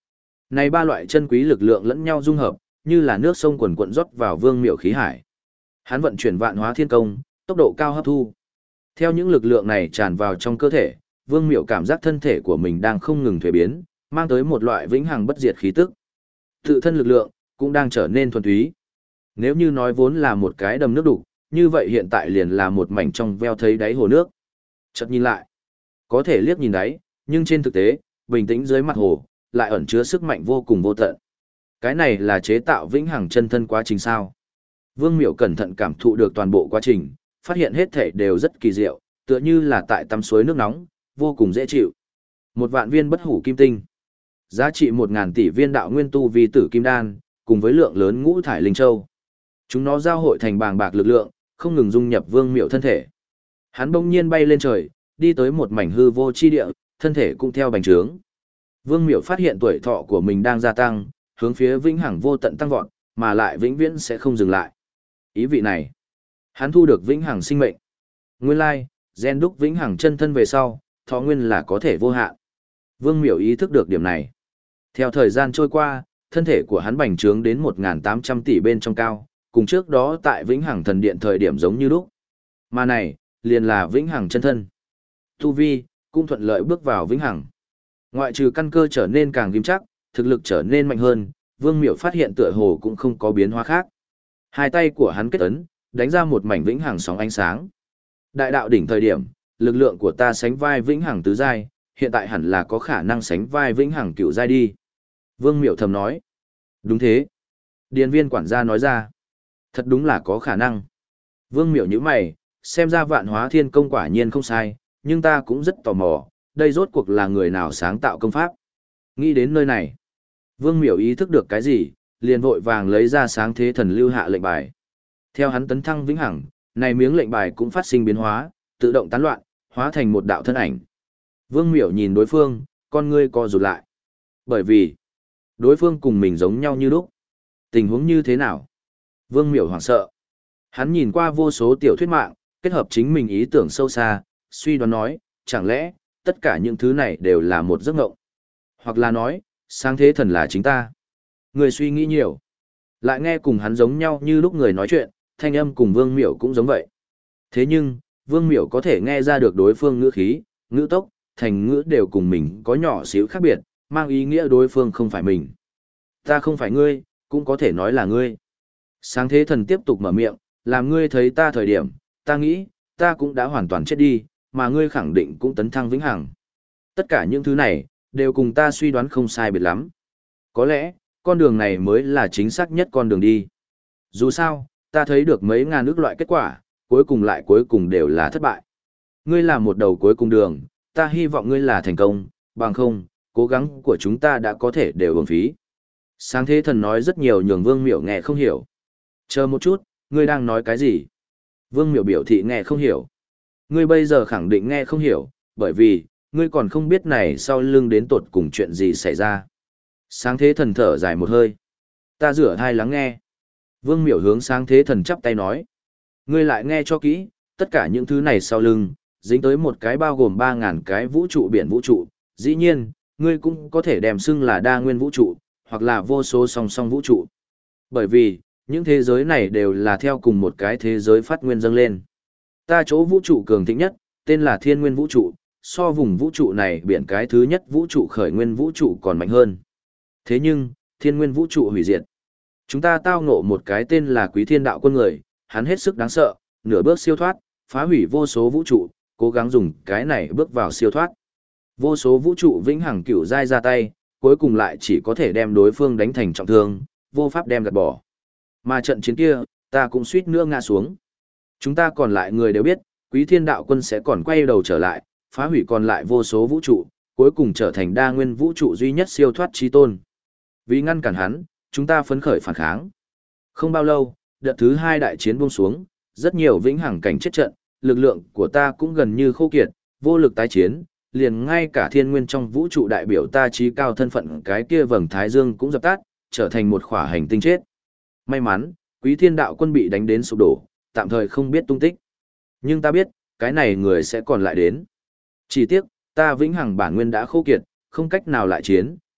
Này ba loại chân quý lực lượng lẫn nhau dung hợp, như là nước sông quần quận rót vào Vương Miểu khí hải. Hắn vận chuyển Vạn Hóa Thiên Công, tốc độ cao hấp thu. Theo những lực lượng này tràn vào trong cơ thể, Vương Miểu cảm giác thân thể của mình đang không ngừng thuế biến, mang tới một loại vĩnh hằng bất diệt khí tức. Tự thân lực lượng cũng đang trở nên thuần túy. Nếu như nói vốn là một cái đầm nước đục, như vậy hiện tại liền là một mảnh trong veo thấy đáy hồ nước. Chợt nhìn lại, có thể liếc nhìn đáy, nhưng trên thực tế, bình tĩnh dưới mặt hồ, lại ẩn chứa sức mạnh vô cùng vô tận. Cái này là chế tạo vĩnh hằng chân thân quá trình sao? Vương Miểu cẩn thận cảm thụ được toàn bộ quá trình, phát hiện hết thể đều rất kỳ diệu, tựa như là tại tắm suối nước nóng, vô cùng dễ chịu. 1.000.000 viên bất hủ kim tinh, giá trị 1.000 tỷ viên đạo nguyên tu vi tử kim đan, cùng với lượng lớn ngũ thải linh châu. Chúng nó giao hội thành bàng bạc lực lượng, không ngừng dung nhập Vương Miểu thân thể. Hắn bỗng nhiên bay lên trời, đi tới một mảnh hư vô chi địa, thân thể cũng theo bành trướng. Vương Miểu phát hiện tuổi thọ của mình đang gia tăng, hướng phía vĩnh hằng vô tận tăng vọt, mà lại vĩnh viễn sẽ không dừng lại. Ý vị này, hắn thu được vĩnh hằng sinh mệnh. Nguyên lai, gen đúc vĩnh hằng chân thân về sau, thọ nguyên là có thể vô hạn. Vương Miểu ý thức được điểm này. Theo thời gian trôi qua, thân thể của hắn bành trướng đến 1.800 tỷ bên trong cao, cùng trước đó tại vĩnh hằng thần điện thời điểm giống như lúc. Mà này, liền là vĩnh hằng chân thân. Tu vi cũng thuận lợi bước vào vĩnh hằng. Ngoại trừ căn cơ trở nên càng nghiêm chắc, thực lực trở nên mạnh hơn, Vương Miểu phát hiện tựa hồ cũng không có biến hóa khác. Hai tay của hắn kết ấn, đánh ra một mảnh vĩnh hằng sóng ánh sáng. Đại đạo đỉnh thời điểm, lực lượng của ta sánh vai vĩnh hằng tứ giai, hiện tại hẳn là có khả năng sánh vai vĩnh hằng cửu giai đi. Vương Miểu thầm nói. Đúng thế. Điền viên quản gia nói ra. Thật đúng là có khả năng. Vương Miểu nhíu mày, xem ra Vạn Hóa Thiên Công quả nhiên không sai, nhưng ta cũng rất tò mò, đây rốt cuộc là người nào sáng tạo công pháp. Nghĩ đến nơi này, Vương Miểu ý thức được cái gì, liền vội vàng lấy ra Sáng Thế Thần lưu hạ lệnh bài. Theo hắn tấn thăng vĩnh hằng, này miếng lệnh bài cũng phát sinh biến hóa, tự động tán loạn, hóa thành một đạo thân ảnh. Vương Miểu nhìn đối phương, con ngươi co rụt lại. Bởi vì, đối phương cùng mình giống nhau như lúc. Tình huống như thế nào? Vương Miểu hoảng sợ. Hắn nhìn qua vô số tiểu thuyết mạng, kết hợp chính mình ý tưởng sâu xa, suy đoán nói, chẳng lẽ, tất cả những thứ này đều là một giấc mộng? Hoặc là nói, Sáng Thế Thần là chính ta. Người suy nghĩ nhiều. Lại nghe cùng hắn giống nhau như lúc người nói chuyện, thanh âm cùng Vương Miểu cũng giống vậy. Thế nhưng, Vương Miểu có thể nghe ra được đối phương ngữ khí, ngữ tốc, thành ngữ đều cùng mình có nhỏ xíu khác biệt, mang ý nghĩa đối phương không phải mình. Ta không phải ngươi, cũng có thể nói là ngươi. Sáng Thế Thần tiếp tục mở miệng, làm ngươi thấy ta thời điểm, ta nghĩ, ta cũng đã hoàn toàn chết đi, mà ngươi khẳng định cũng tấn thăng vĩnh hằng. Tất cả những thứ này, đều cùng ta suy đoán không sai biệt lắm. Có lẽ, con đường này mới là chính xác nhất con đường đi. Dù sao, ta thấy được mấy ngàn ước loại kết quả, cuối cùng đều là thất bại. Ngươi là một đầu cuối cùng đường, ta hy vọng ngươi là thành công, bằng không, cố gắng của chúng ta đã có thể đều uổng phí. Sáng Thế Thần nói rất nhiều nhường Vương Miểu nghe không hiểu. Chờ một chút, ngươi đang nói cái gì? Vương Miểu biểu thị nghe không hiểu. Ngươi bây giờ khẳng định nghe không hiểu, bởi vì, ngươi còn không biết này sau lưng đến tột cùng chuyện gì xảy ra. Sáng Thế Thần thở dài một hơi. Ta rửa thai lắng nghe. Vương Miểu hướng Sáng Thế Thần chắp tay nói. Ngươi lại nghe cho kỹ, tất cả những thứ này sau lưng, dính tới một cái bao gồm 3.000 cái vũ trụ biển vũ trụ. Dĩ nhiên, ngươi cũng có thể đem xưng là đa nguyên vũ trụ, hoặc là vô số song song vũ trụ. Bởi vì, những thế giới này đều là theo cùng một cái thế giới phát nguyên dâng lên. Ta chỗ vũ trụ cường thịnh nhất, tên là Thiên Nguyên vũ trụ, so vùng vũ trụ này biển cái thứ nhất vũ trụ khởi nguyên vũ trụ còn mạnh hơn. Thế nhưng, Thiên Nguyên vũ trụ hủy diệt. Chúng ta tao ngộ một cái tên là Quý Thiên Đạo Quân người, hắn hết sức đáng sợ, nửa bước siêu thoát, phá hủy vô số vũ trụ, cố gắng dùng cái này bước vào siêu thoát. Vô số vũ trụ vĩnh hằng cửu giai ra tay, cuối cùng lại chỉ có thể đem đối phương đánh thành trọng thương, vô pháp đem gạt bỏ. Mà trận chiến kia, ta cũng suýt nữa ngã xuống. Chúng ta còn lại người đều biết, Quý Thiên Đạo Quân sẽ còn quay đầu trở lại, phá hủy còn lại vô số vũ trụ, cuối cùng trở thành đa nguyên vũ trụ duy nhất siêu thoát chí tôn. Vì ngăn cản hắn, chúng ta phấn khởi phản kháng. Không bao lâu, đợt thứ 2 đại chiến buông xuống, rất nhiều vĩnh hằng cảnh chết trận, lực lượng của ta cũng gần như khô kiệt, vô lực tái chiến, liền ngay cả thiên nguyên trong vũ trụ đại biểu ta trí cao thân phận cái kia vầng thái dương cũng dập tắt, trở thành một khỏa hành tinh chết. May mắn, Quý Thiên Đạo Quân bị đánh đến sụp đổ, tạm thời không biết tung tích. Nhưng ta biết, cái này người sẽ còn lại đến. Chỉ tiếc, ta vĩnh hằng bản nguyên đã khô kiệt, không cách nào lại chiến,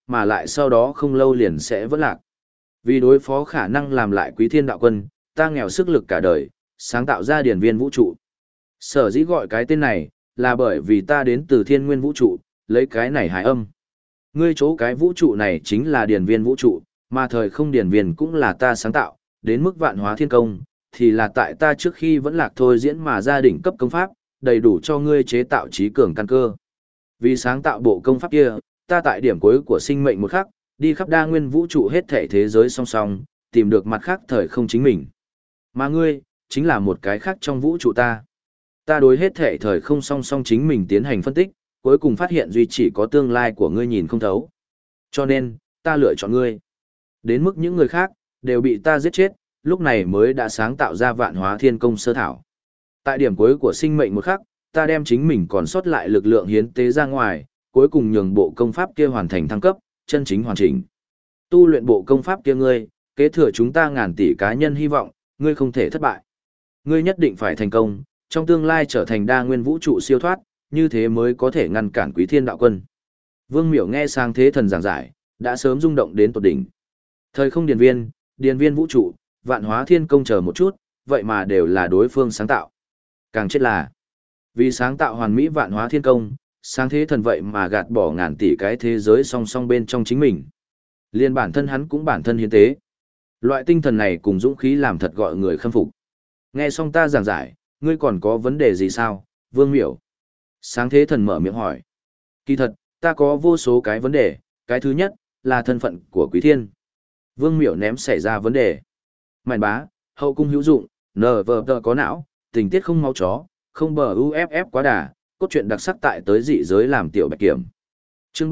mà lại sau đó không lâu liền sẽ vỡ lạc. Vì đối phó khả năng làm lại Quý Thiên Đạo Quân, ta nghèo sức lực cả đời, sáng tạo ra điển viên vũ trụ. Sở dĩ gọi cái tên này, là bởi vì ta đến từ thiên nguyên vũ trụ, lấy cái này hài âm. Ngươi chỗ cái vũ trụ này chính là điển viên vũ trụ, mà thời không điển viên cũng là ta sáng tạo, đến mức vạn hóa thiên công, thì là tại ta trước khi vẫn lạc thôi diễn mà gia đỉnh cấp công pháp, đầy đủ cho ngươi chế tạo trí cường căn cơ. Vì sáng tạo bộ công pháp kia, ta tại điểm cuối của sinh mệnh một khắc, đi khắp đa nguyên vũ trụ hết thể thế giới song song, tìm được mặt khác thời không chính mình. Mà ngươi, chính là một cái khác trong vũ trụ ta. Ta đối hết thể thời không song song chính mình tiến hành phân tích, cuối cùng phát hiện duy chỉ có tương lai của ngươi nhìn không thấu. Cho nên, ta lựa chọn ngươi. Đến mức những người khác, đều bị ta giết chết, lúc này mới đã sáng tạo ra vạn hóa thiên công sơ thảo. Tại điểm cuối của sinh mệnh một khắc, ta đem chính mình còn sót lại lực lượng hiến tế ra ngoài, cuối cùng nhường bộ công pháp kia hoàn thành thăng cấp, chân chính hoàn chỉnh. Tu luyện bộ công pháp kia ngươi, kế thừa chúng ta ngàn tỷ cá nhân hy vọng, ngươi không thể thất bại. Ngươi nhất định phải thành công, trong tương lai trở thành đa nguyên vũ trụ siêu thoát, như thế mới có thể ngăn cản Quý Thiên Đạo Quân. Vương Miểu nghe sang thế thần giảng giải, đã sớm rung động đến tột đỉnh. Thời không điền viên vũ trụ, vạn hóa thiên công chờ một chút, vậy mà đều là đối phương sáng tạo. Càng chết là, vì sáng tạo hoàn mỹ vạn hóa thiên công, sáng thế thần vậy mà gạt bỏ ngàn tỷ cái thế giới song song bên trong chính mình. Liên bản thân hắn cũng bản thân hiến tế. Loại tinh thần này cùng dũng khí làm thật gọi người khâm phục. Nghe xong ta giảng giải, ngươi còn có vấn đề gì sao, Vương Miểu? Sáng thế thần mở miệng hỏi. Kỳ thật, ta có vô số cái vấn đề, cái thứ nhất, là thân phận của Quý Thiên. Vương Miểu ném xảy ra vấn đề. Mạn bá, hậu cung hữu dụng, nờ vờ tờ có não, tình tiết không máu chó, không bờ UFF quá đà, cốt truyện đặc sắc tại tới dị giới làm tiểu bạch kiểm. Chương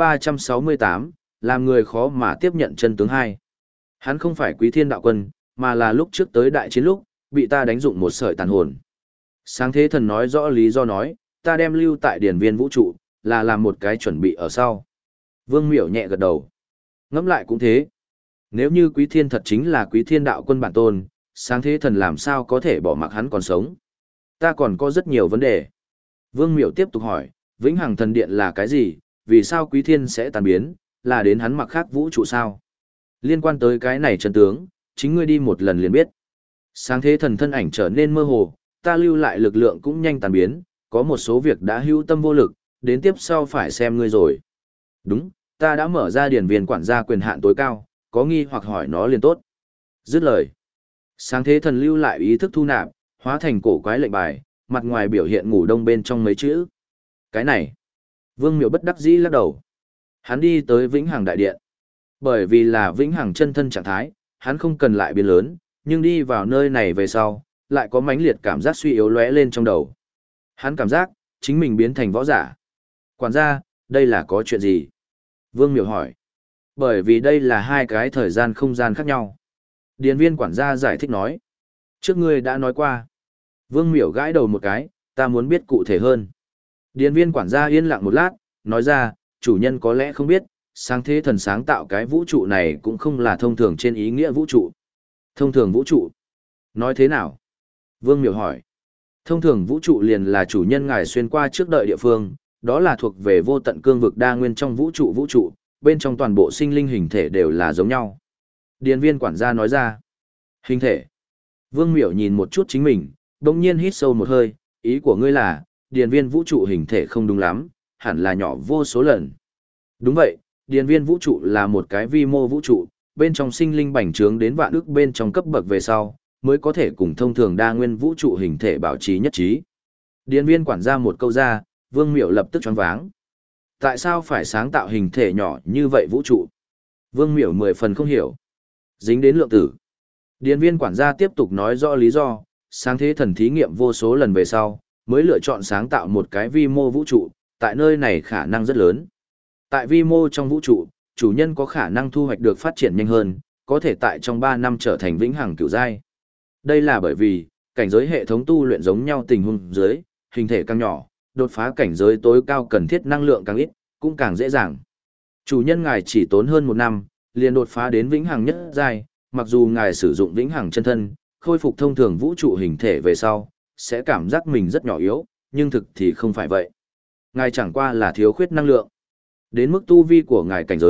368, làm người khó mà tiếp nhận chân tướng 2. Hắn không phải Quý Thiên Đạo Quân, mà là lúc trước tới đại chiến lúc, bị ta đánh dụng một sợi tàn hồn. Sáng thế thần nói rõ lý do nói, ta đem lưu tại điển viên vũ trụ, là làm một cái chuẩn bị ở sau. Vương Miểu nhẹ gật đầu. Ngẫm lại cũng thế. Nếu như Quý Thiên thật chính là Quý Thiên Đạo Quân bản tôn, sáng thế thần làm sao có thể bỏ mặc hắn còn sống? Ta còn có rất nhiều vấn đề. Vương Miểu tiếp tục hỏi, Vĩnh Hằng Thần Điện là cái gì? Vì sao Quý Thiên sẽ tàn biến? Là đến hắn mặc khác vũ trụ sao? Liên quan tới cái này chân tướng, chính ngươi đi một lần liền biết. Sáng thế thần thân ảnh trở nên mơ hồ, ta lưu lại lực lượng cũng nhanh tàn biến, có một số việc đã hữu tâm vô lực, đến tiếp sau phải xem ngươi rồi. Đúng, ta đã mở ra điển viên quản gia quyền hạn tối cao, có nghi hoặc hỏi nó liền tốt. Dứt lời. Sáng thế thần lưu lại ý thức thu nạp, hóa thành cổ quái lệnh bài, mặt ngoài biểu hiện ngủ đông bên trong mấy chữ. Cái này. Vương Miểu bất đắc dĩ lắc đầu. Hắn đi tới Vĩnh Hằng Đại Điện. Bởi vì là Vĩnh Hằng chân thân trạng thái, hắn không cần lại biến lớn, nhưng đi vào nơi này về sau, lại có mãnh liệt cảm giác suy yếu lóe lên trong đầu. Hắn cảm giác, chính mình biến thành võ giả. Quản gia, đây là có chuyện gì? Vương Miểu hỏi. Bởi vì đây là hai cái thời gian không gian khác nhau. Điền viên quản gia giải thích nói. Trước ngươi đã nói qua. Vương Miểu gãi đầu một cái, ta muốn biết cụ thể hơn. Điền viên quản gia yên lặng một lát, nói ra, chủ nhân có lẽ không biết, sáng thế thần sáng tạo cái vũ trụ này cũng không là thông thường trên ý nghĩa vũ trụ. Thông thường vũ trụ? Nói thế nào? Vương Miểu hỏi. Thông thường vũ trụ liền là chủ nhân ngài xuyên qua trước đợi địa phương, đó là thuộc về vô tận cương vực đa nguyên trong vũ trụ, bên trong toàn bộ sinh linh hình thể đều là giống nhau. Điền viên quản gia nói ra. Hình thể. Vương Miểu nhìn một chút chính mình, đồng nhiên hít sâu một hơi, ý của ngươi là, điền viên vũ trụ hình thể không đúng lắm, hẳn là nhỏ vô số lần. Đúng vậy, điền viên vũ trụ là một cái vi mô vũ trụ, bên trong sinh linh bành trướng đến vạn ức bên trong cấp bậc về sau, mới có thể cùng thông thường đa nguyên vũ trụ hình thể bảo trì nhất trí. Điền viên quản gia một câu ra, Vương Miểu lập tức choáng váng. Tại sao phải sáng tạo hình thể nhỏ như vậy vũ trụ? Vương Miểu 10 phần không hiểu. Dính đến lượng tử. Điền viên quản gia tiếp tục nói rõ lý do, sáng thế thần thí nghiệm vô số lần về sau, mới lựa chọn sáng tạo một cái vi mô vũ trụ, tại nơi này khả năng rất lớn. Tại vi mô trong vũ trụ, chủ nhân có khả năng thu hoạch được phát triển nhanh hơn, có thể tại trong 3 năm trở thành vĩnh hằng cửu giai. Đây là bởi vì, cảnh giới hệ thống tu luyện giống nhau tình huống dưới, hình thể càng nhỏ, đột phá cảnh giới tối cao cần thiết năng lượng càng ít, cũng càng dễ dàng. Chủ nhân ngài chỉ tốn hơn 1 năm, liền đột phá đến vĩnh hằng nhất giai, mặc dù ngài sử dụng vĩnh hằng chân thân, khôi phục thông thường vũ trụ hình thể về sau, sẽ cảm giác mình rất nhỏ yếu, nhưng thực thì không phải vậy. Ngài chẳng qua là thiếu khuyết năng lượng. Đến mức tu vi của ngài cảnh giới,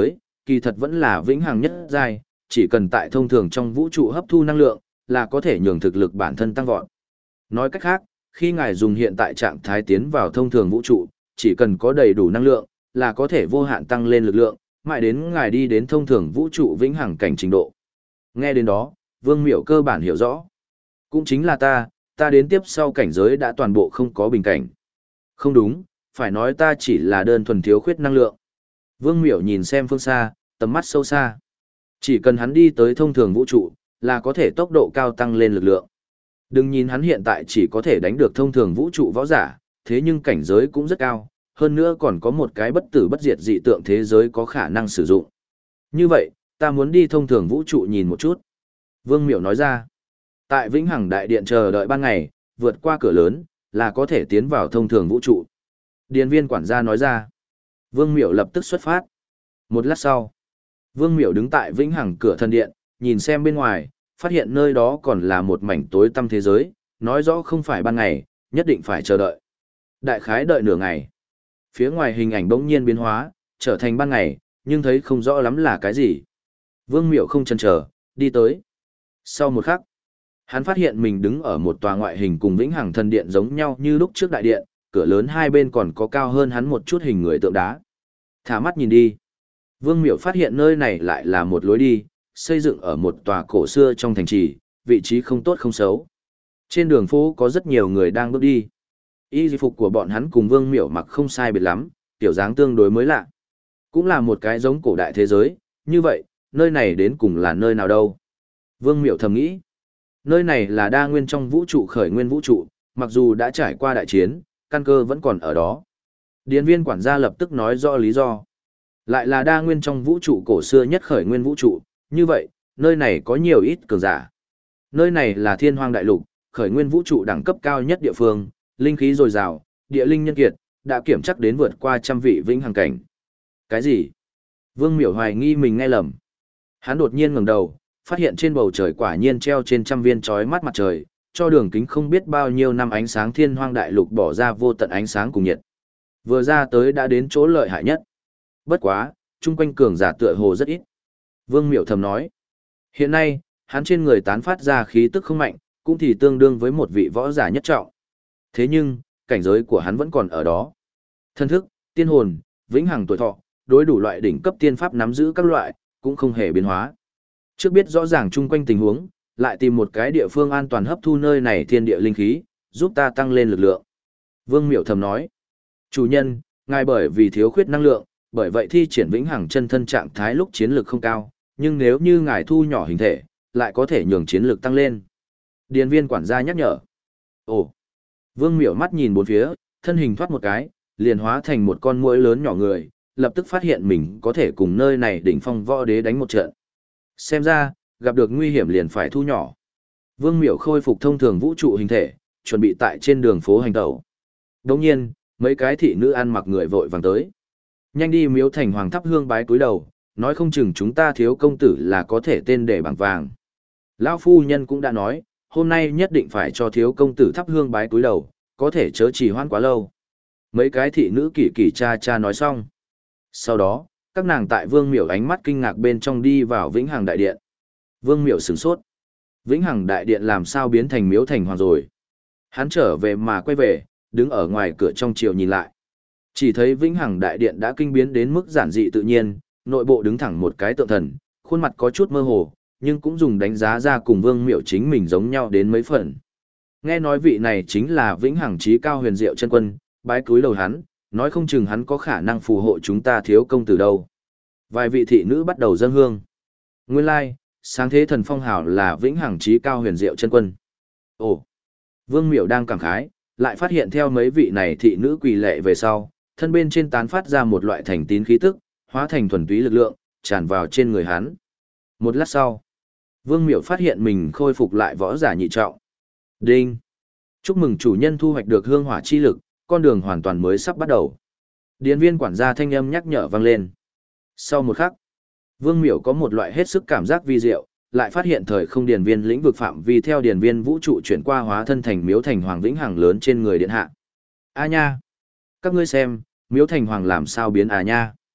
kỳ thật vẫn là vĩnh hằng nhất giai, chỉ cần tại thông thường trong vũ trụ hấp thu năng lượng, là có thể nhường thực lực bản thân tăng vọt. Nói cách khác, khi ngài dùng hiện tại trạng thái tiến vào thông thường vũ trụ, chỉ cần có đầy đủ năng lượng, là có thể vô hạn tăng lên lực lượng, mãi đến ngài đi đến thông thường vũ trụ vĩnh hằng cảnh trình độ. Nghe đến đó, Vương Miểu cơ bản hiểu rõ. Cũng chính là ta đến tiếp sau cảnh giới đã toàn bộ không có bình cảnh. Không đúng, phải nói ta chỉ là đơn thuần thiếu khuyết năng lượng. Vương Miểu nhìn xem phương xa, tầm mắt sâu xa. Chỉ cần hắn đi tới thông thường vũ trụ, là có thể tốc độ cao tăng lên lực lượng. Đừng nhìn hắn hiện tại chỉ có thể đánh được thông thường vũ trụ võ giả, thế nhưng cảnh giới cũng rất cao, hơn nữa còn có một cái bất tử bất diệt dị tượng thế giới có khả năng sử dụng. Như vậy, ta muốn đi thông thường vũ trụ nhìn một chút. Vương Miểu nói ra, tại Vĩnh Hằng Đại Điện chờ đợi ban ngày, vượt qua cửa lớn, là có thể tiến vào thông thường vũ trụ. Điền viên quản gia nói ra, Vương Miểu lập tức xuất phát. Một lát sau, Vương Miểu đứng tại Vĩnh Hằng cửa thần điện, nhìn xem bên ngoài, phát hiện nơi đó còn là một mảnh tối tăm thế giới, nói rõ không phải ban ngày, nhất định phải chờ đợi. Đại khái đợi nửa ngày. Phía ngoài hình ảnh bỗng nhiên biến hóa, trở thành ban ngày, nhưng thấy không rõ lắm là cái gì. Vương Miểu không chần chờ, đi tới. Sau một khắc, hắn phát hiện mình đứng ở một tòa ngoại hình cùng Vĩnh Hằng thần điện giống nhau như lúc trước đại điện, cửa lớn hai bên còn có cao hơn hắn một chút hình người tượng đá. Thả mắt nhìn đi. Vương Miểu phát hiện nơi này lại là một lối đi, xây dựng ở một tòa cổ xưa trong thành trì, vị trí không tốt không xấu. Trên đường phố có rất nhiều người đang bước đi. Y phục của bọn hắn cùng Vương Miểu mặc không sai biệt lắm, kiểu dáng tương đối mới lạ. Cũng là một cái giống cổ đại thế giới, như vậy, nơi này đến cùng là nơi nào đâu? Vương Miểu thầm nghĩ. Nơi này là đa nguyên trong vũ trụ khởi nguyên vũ trụ, mặc dù đã trải qua đại chiến, căn cơ vẫn còn ở đó. Điền viên quản gia lập tức nói rõ lý do. Lại là đa nguyên trong vũ trụ cổ xưa nhất khởi nguyên vũ trụ, như vậy, nơi này có nhiều ít cường giả. Nơi này là Thiên Hoang Đại Lục, khởi nguyên vũ trụ đẳng cấp cao nhất địa phương, linh khí dồi dào, địa linh nhân kiệt, đã kiểm chắc đến vượt qua trăm vị vĩnh hằng cảnh. Cái gì? Vương Miểu hoài nghi mình nghe lầm. Hắn đột nhiên ngẩng đầu, phát hiện trên bầu trời quả nhiên treo trên trăm viên chói mắt mặt trời, cho đường kính không biết bao nhiêu năm ánh sáng Thiên Hoang Đại Lục bỏ ra vô tận ánh sáng cùng nhiệt. Vừa ra tới đã đến chỗ lợi hại nhất. Bất quá, chung quanh cường giả tựa hồ rất ít. Vương Miểu thầm nói. Hiện nay, hắn trên người tán phát ra khí tức không mạnh, cũng thì tương đương với một vị võ giả nhất trọng. Thế nhưng, cảnh giới của hắn vẫn còn ở đó. Thân thức, tiên hồn, vĩnh hằng tuổi thọ, đối đủ loại đỉnh cấp tiên pháp nắm giữ các loại, cũng không hề biến hóa. Trước biết rõ ràng chung quanh tình huống, lại tìm một cái địa phương an toàn hấp thu nơi này thiên địa linh khí, giúp ta tăng lên lực lượng. Vương Miểu thầm nói. Chủ nhân, ngài bởi vì thiếu khuyết năng lượng, bởi vậy thi triển vĩnh hằng chân thân trạng thái lúc chiến lực không cao, nhưng nếu như ngài thu nhỏ hình thể, lại có thể nhường chiến lực tăng lên. Điền viên quản gia nhắc nhở. Ồ! Vương Miểu mắt nhìn bốn phía, thân hình thoát một cái, liền hóa thành một con muỗi lớn nhỏ người, lập tức phát hiện mình có thể cùng nơi này đỉnh phong võ đế đánh một trận. Xem ra, gặp được nguy hiểm liền phải thu nhỏ. Vương Miểu khôi phục thông thường vũ trụ hình thể, chuẩn bị tại trên đường phố hành tẩu. Đồng nhiên, mấy cái thị nữ ăn mặc người vội vàng tới. Nhanh đi miếu thành hoàng thắp hương bái cúi đầu, nói không chừng chúng ta thiếu công tử là có thể tên để bằng vàng. Lão phu nhân cũng đã nói, hôm nay nhất định phải cho thiếu công tử thắp hương bái cúi đầu, có thể chớ trì hoãn quá lâu. Mấy cái thị nữ kỳ kỳ cha cha nói xong. Sau đó, các nàng tại Vương Miểu ánh mắt kinh ngạc bên trong đi vào Vĩnh Hằng Đại Điện. Vương Miểu sửng sốt. Vĩnh Hằng Đại Điện làm sao biến thành miếu thành hoàng rồi? Hắn trở về mà quay về, đứng ở ngoài cửa trong chiều nhìn lại. Chỉ thấy Vĩnh Hằng Đại Điện đã kinh biến đến mức giản dị tự nhiên, nội bộ đứng thẳng một cái tượng thần, khuôn mặt có chút mơ hồ, nhưng cũng dùng đánh giá ra cùng Vương Miểu chính mình giống nhau đến mấy phần. Nghe nói vị này chính là Vĩnh Hằng Chí Cao Huyền Diệu chân quân, bái cúi đầu hắn, nói không chừng hắn có khả năng phù hộ chúng ta thiếu công tử đâu. Vài vị thị nữ bắt đầu dâng hương. Nguyên lai, sáng thế thần phong hào là Vĩnh Hằng Chí Cao Huyền Diệu chân quân. Ồ, Vương Miểu đang cảm khái, lại phát hiện theo mấy vị này thị nữ quỳ lệ về sau, thân bên trên tán phát ra một loại thành tín khí tức, hóa thành thuần túy lực lượng, tràn vào trên người hắn. Một lát sau, Vương Miểu phát hiện mình khôi phục lại võ giả nhị trọng. Đinh! Chúc mừng chủ nhân thu hoạch được hương hỏa chi lực, con đường hoàn toàn mới sắp bắt đầu. Điền viên quản gia thanh âm nhắc nhở vang lên. Sau một khắc, Vương Miểu có một loại hết sức cảm giác vi diệu, lại phát hiện thời không điền viên lĩnh vực phạm vi theo điền viên vũ trụ chuyển qua hóa thân thành miếu thành hoàng vĩnh hằng lớn trên người điện hạ. A nha! Các ngươi xem, miếu thành hoàng làm sao biến à nha?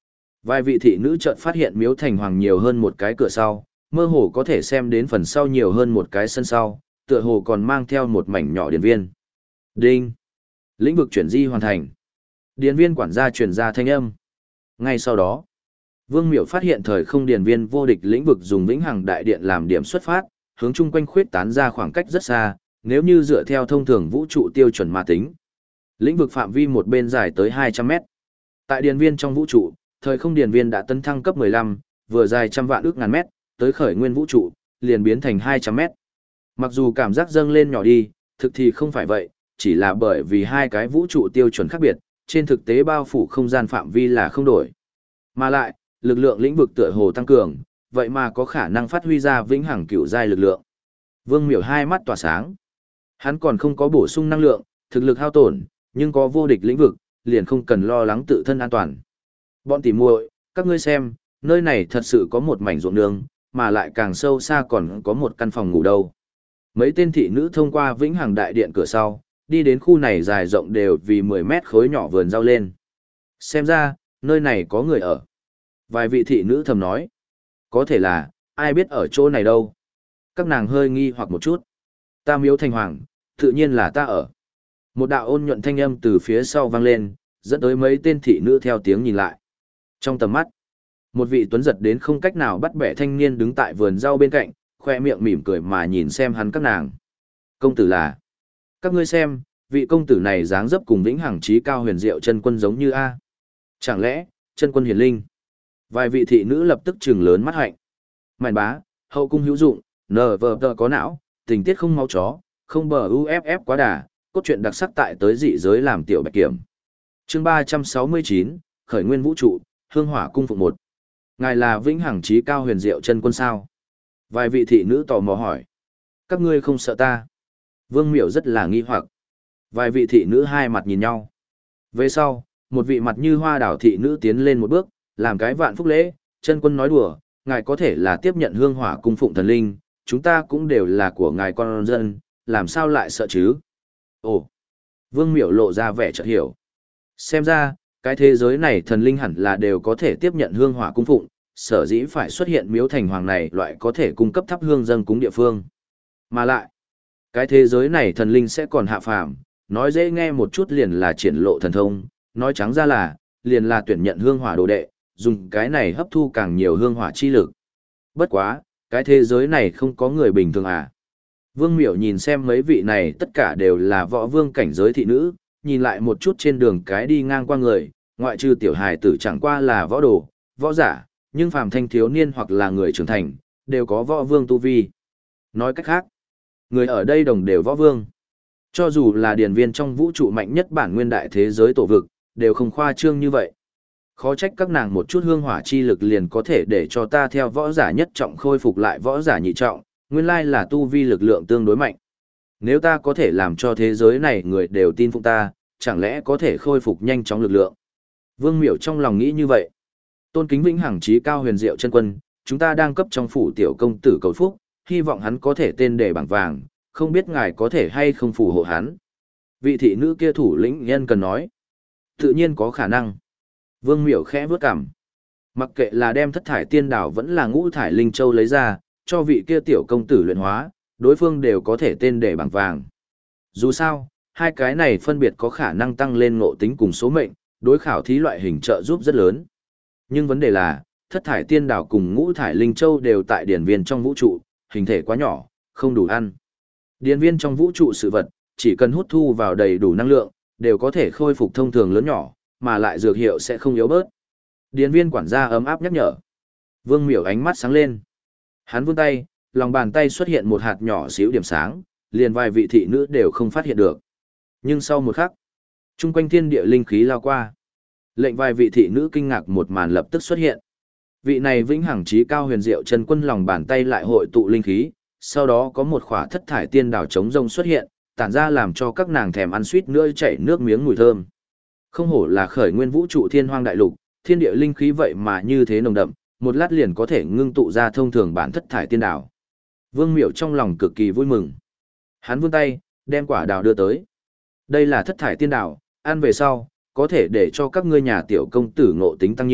Vài vị thị nữ chợt phát hiện miếu thành hoàng nhiều hơn một cái cửa sau, mơ hồ có thể xem đến phần sau nhiều hơn một cái sân sau, tựa hồ còn mang theo một mảnh nhỏ điện viên. Đinh! Lĩnh vực chuyển di hoàn thành. Điện viên quản gia truyền ra thanh âm. Ngay sau đó, Vương Miểu phát hiện thời không điện viên vô địch lĩnh vực dùng vĩnh hằng đại điện làm điểm xuất phát, hướng chung quanh khuyết tán ra khoảng cách rất xa, nếu như dựa theo thông thường vũ trụ tiêu chuẩn mà tính. Lĩnh vực phạm vi một bên dài tới 200 mét. Tại điện viên trong vũ trụ, thời không điện viên đã tấn thăng cấp 15, vừa dài trăm vạn ước ngàn mét, tới khởi nguyên vũ trụ, liền biến thành 200 mét. Mặc dù cảm giác dâng lên nhỏ đi, thực thì không phải vậy, chỉ là bởi vì hai cái vũ trụ tiêu chuẩn khác biệt, trên thực tế bao phủ không gian phạm vi là không đổi. Mà lại, lực lượng lĩnh vực tựa hồ tăng cường, vậy mà có khả năng phát huy ra vĩnh hằng cựu giai lực lượng. Vương Miểu hai mắt tỏa sáng. Hắn còn không có bổ sung năng lượng, thực lực hao tổn, nhưng có vô địch lĩnh vực, liền không cần lo lắng tự thân an toàn. Bọn tỉ muội, các ngươi xem, nơi này thật sự có một mảnh ruộng nương, mà lại càng sâu xa còn có một căn phòng ngủ đâu. Mấy tên thị nữ thông qua vĩnh hằng đại điện cửa sau, đi đến khu này dài rộng đều vì 10 mét khối nhỏ vườn rau lên. Xem ra, nơi này có người ở. Vài vị thị nữ thầm nói. Có thể là, ai biết ở chỗ này đâu. Các nàng hơi nghi hoặc một chút. Ta miếu thành hoàng, tự nhiên là ta ở. Một đạo ôn nhuận thanh âm từ phía sau vang lên, dẫn tới mấy tên thị nữ theo tiếng nhìn lại. Trong tầm mắt, một vị tuấn giật đến không cách nào bắt bẻ thanh niên đứng tại vườn rau bên cạnh, khoe miệng mỉm cười mà nhìn xem hắn các nàng. Công tử là. Các ngươi xem, vị công tử này dáng dấp cùng vĩnh hằng trí cao huyền diệu chân quân giống như A. Chẳng lẽ, chân quân hiền linh? Vài vị thị nữ lập tức trừng lớn mắt hạnh. Mạn bá, hậu cung hữu dụng, nờ vờ tờ có não, tình tiết không máu chó, không bờ uff quá đà, cốt truyện đặc sắc tại tới dị giới làm tiểu bạch kiểm. Chương 369, khởi nguyên vũ trụ, hương hỏa cung phụng một. Ngài là vĩnh hằng trí cao huyền diệu chân quân sao? Vài vị thị nữ tò mò hỏi. Các ngươi không sợ ta? Vương Miểu rất là nghi hoặc. Vài vị thị nữ hai mặt nhìn nhau. Về sau, một vị mặt như hoa đảo thị nữ tiến lên một bước, làm cái vạn phúc lễ, chân quân nói đùa, ngài có thể là tiếp nhận hương hỏa cung phụng thần linh, chúng ta cũng đều là của ngài con dân, làm sao lại sợ chứ? Ồ! Vương Miểu lộ ra vẻ chợt hiểu. Xem ra, cái thế giới này thần linh hẳn là đều có thể tiếp nhận hương hỏa cung phụng, sở dĩ phải xuất hiện miếu thành hoàng này loại có thể cung cấp thắp hương dâng cúng địa phương. Mà lại, cái thế giới này thần linh sẽ còn hạ phàm, nói dễ nghe một chút liền là triển lộ thần thông, nói trắng ra là, liền là tuyển nhận hương hỏa đồ đệ, dùng cái này hấp thu càng nhiều hương hỏa chi lực. Bất quá, cái thế giới này không có người bình thường à. Vương Miểu nhìn xem mấy vị này tất cả đều là võ vương cảnh giới thị nữ, nhìn lại một chút trên đường cái đi ngang qua người, ngoại trừ tiểu hài tử chẳng qua là võ đồ, võ giả, nhưng phàm thanh thiếu niên hoặc là người trưởng thành, đều có võ vương tu vi. Nói cách khác, người ở đây đồng đều võ vương. Cho dù là điển viên trong vũ trụ mạnh nhất bản nguyên đại thế giới tổ vực, đều không khoa trương như vậy. Khó trách các nàng một chút hương hỏa chi lực liền có thể để cho ta theo võ giả nhất trọng khôi phục lại võ giả nhị trọng, nguyên lai là tu vi lực lượng tương đối mạnh. Nếu ta có thể làm cho thế giới này người đều tin phục ta, chẳng lẽ có thể khôi phục nhanh chóng lực lượng? Vương Miểu trong lòng nghĩ như vậy. Tôn kính vĩnh hằng trí cao huyền diệu chân quân, chúng ta đang cấp trong phủ tiểu công tử cầu phúc, hy vọng hắn có thể tên đề bảng vàng, không biết ngài có thể hay không phù hộ hắn. Vị thị nữ kia thủ lĩnh nhân cần nói. Tự nhiên có khả năng. Vương Miểu khẽ vướt cằm. Mặc kệ là đem thất thải tiên đảo vẫn là ngũ thải linh châu lấy ra, cho vị kia tiểu công tử luyện hóa, đối phương đều có thể tên đề bảng vàng. Dù sao, hai cái này phân biệt có khả năng tăng lên ngộ tính cùng số mệnh, đối khảo thí loại hình trợ giúp rất lớn. Nhưng vấn đề là, thất thải tiên đảo cùng ngũ thải linh châu đều tại điển viên trong vũ trụ, hình thể quá nhỏ, không đủ ăn. Điển viên trong vũ trụ sự vật, chỉ cần hút thu vào đầy đủ năng lượng, đều có thể khôi phục thông thường lớn nhỏ, mà lại dược hiệu sẽ không yếu bớt. Điển viên quản gia ấm áp nhắc nhở. Vương Miểu ánh mắt sáng lên. Hắn vươn tay, lòng bàn tay xuất hiện một hạt nhỏ xíu điểm sáng, liền vài vị thị nữ đều không phát hiện được. Nhưng sau một khắc, chung quanh thiên địa linh khí lao qua. Lệnh vài vị thị nữ kinh ngạc một màn lập tức xuất hiện. Vị này vĩnh hằng trí cao huyền diệu chân quân lòng bàn tay lại hội tụ linh khí, sau đó có một khỏa thất thải tiên đảo trống rông xuất hiện, tản ra làm cho các nàng thèm ăn suýt nữa chảy nước miếng mùi thơm. Không hổ là khởi nguyên vũ trụ thiên hoang đại lục, thiên địa linh khí vậy mà như thế nồng đậm, một lát liền có thể ngưng tụ ra thông thường bản thất thải tiên đảo. Vương Miểu trong lòng cực kỳ vui mừng. Hắn vươn tay, đem quả đào đưa tới. Đây là thất thải tiên đảo, ăn về sau, có thể để cho các ngươi nhà tiểu công tử ngộ tính tăng nhiều,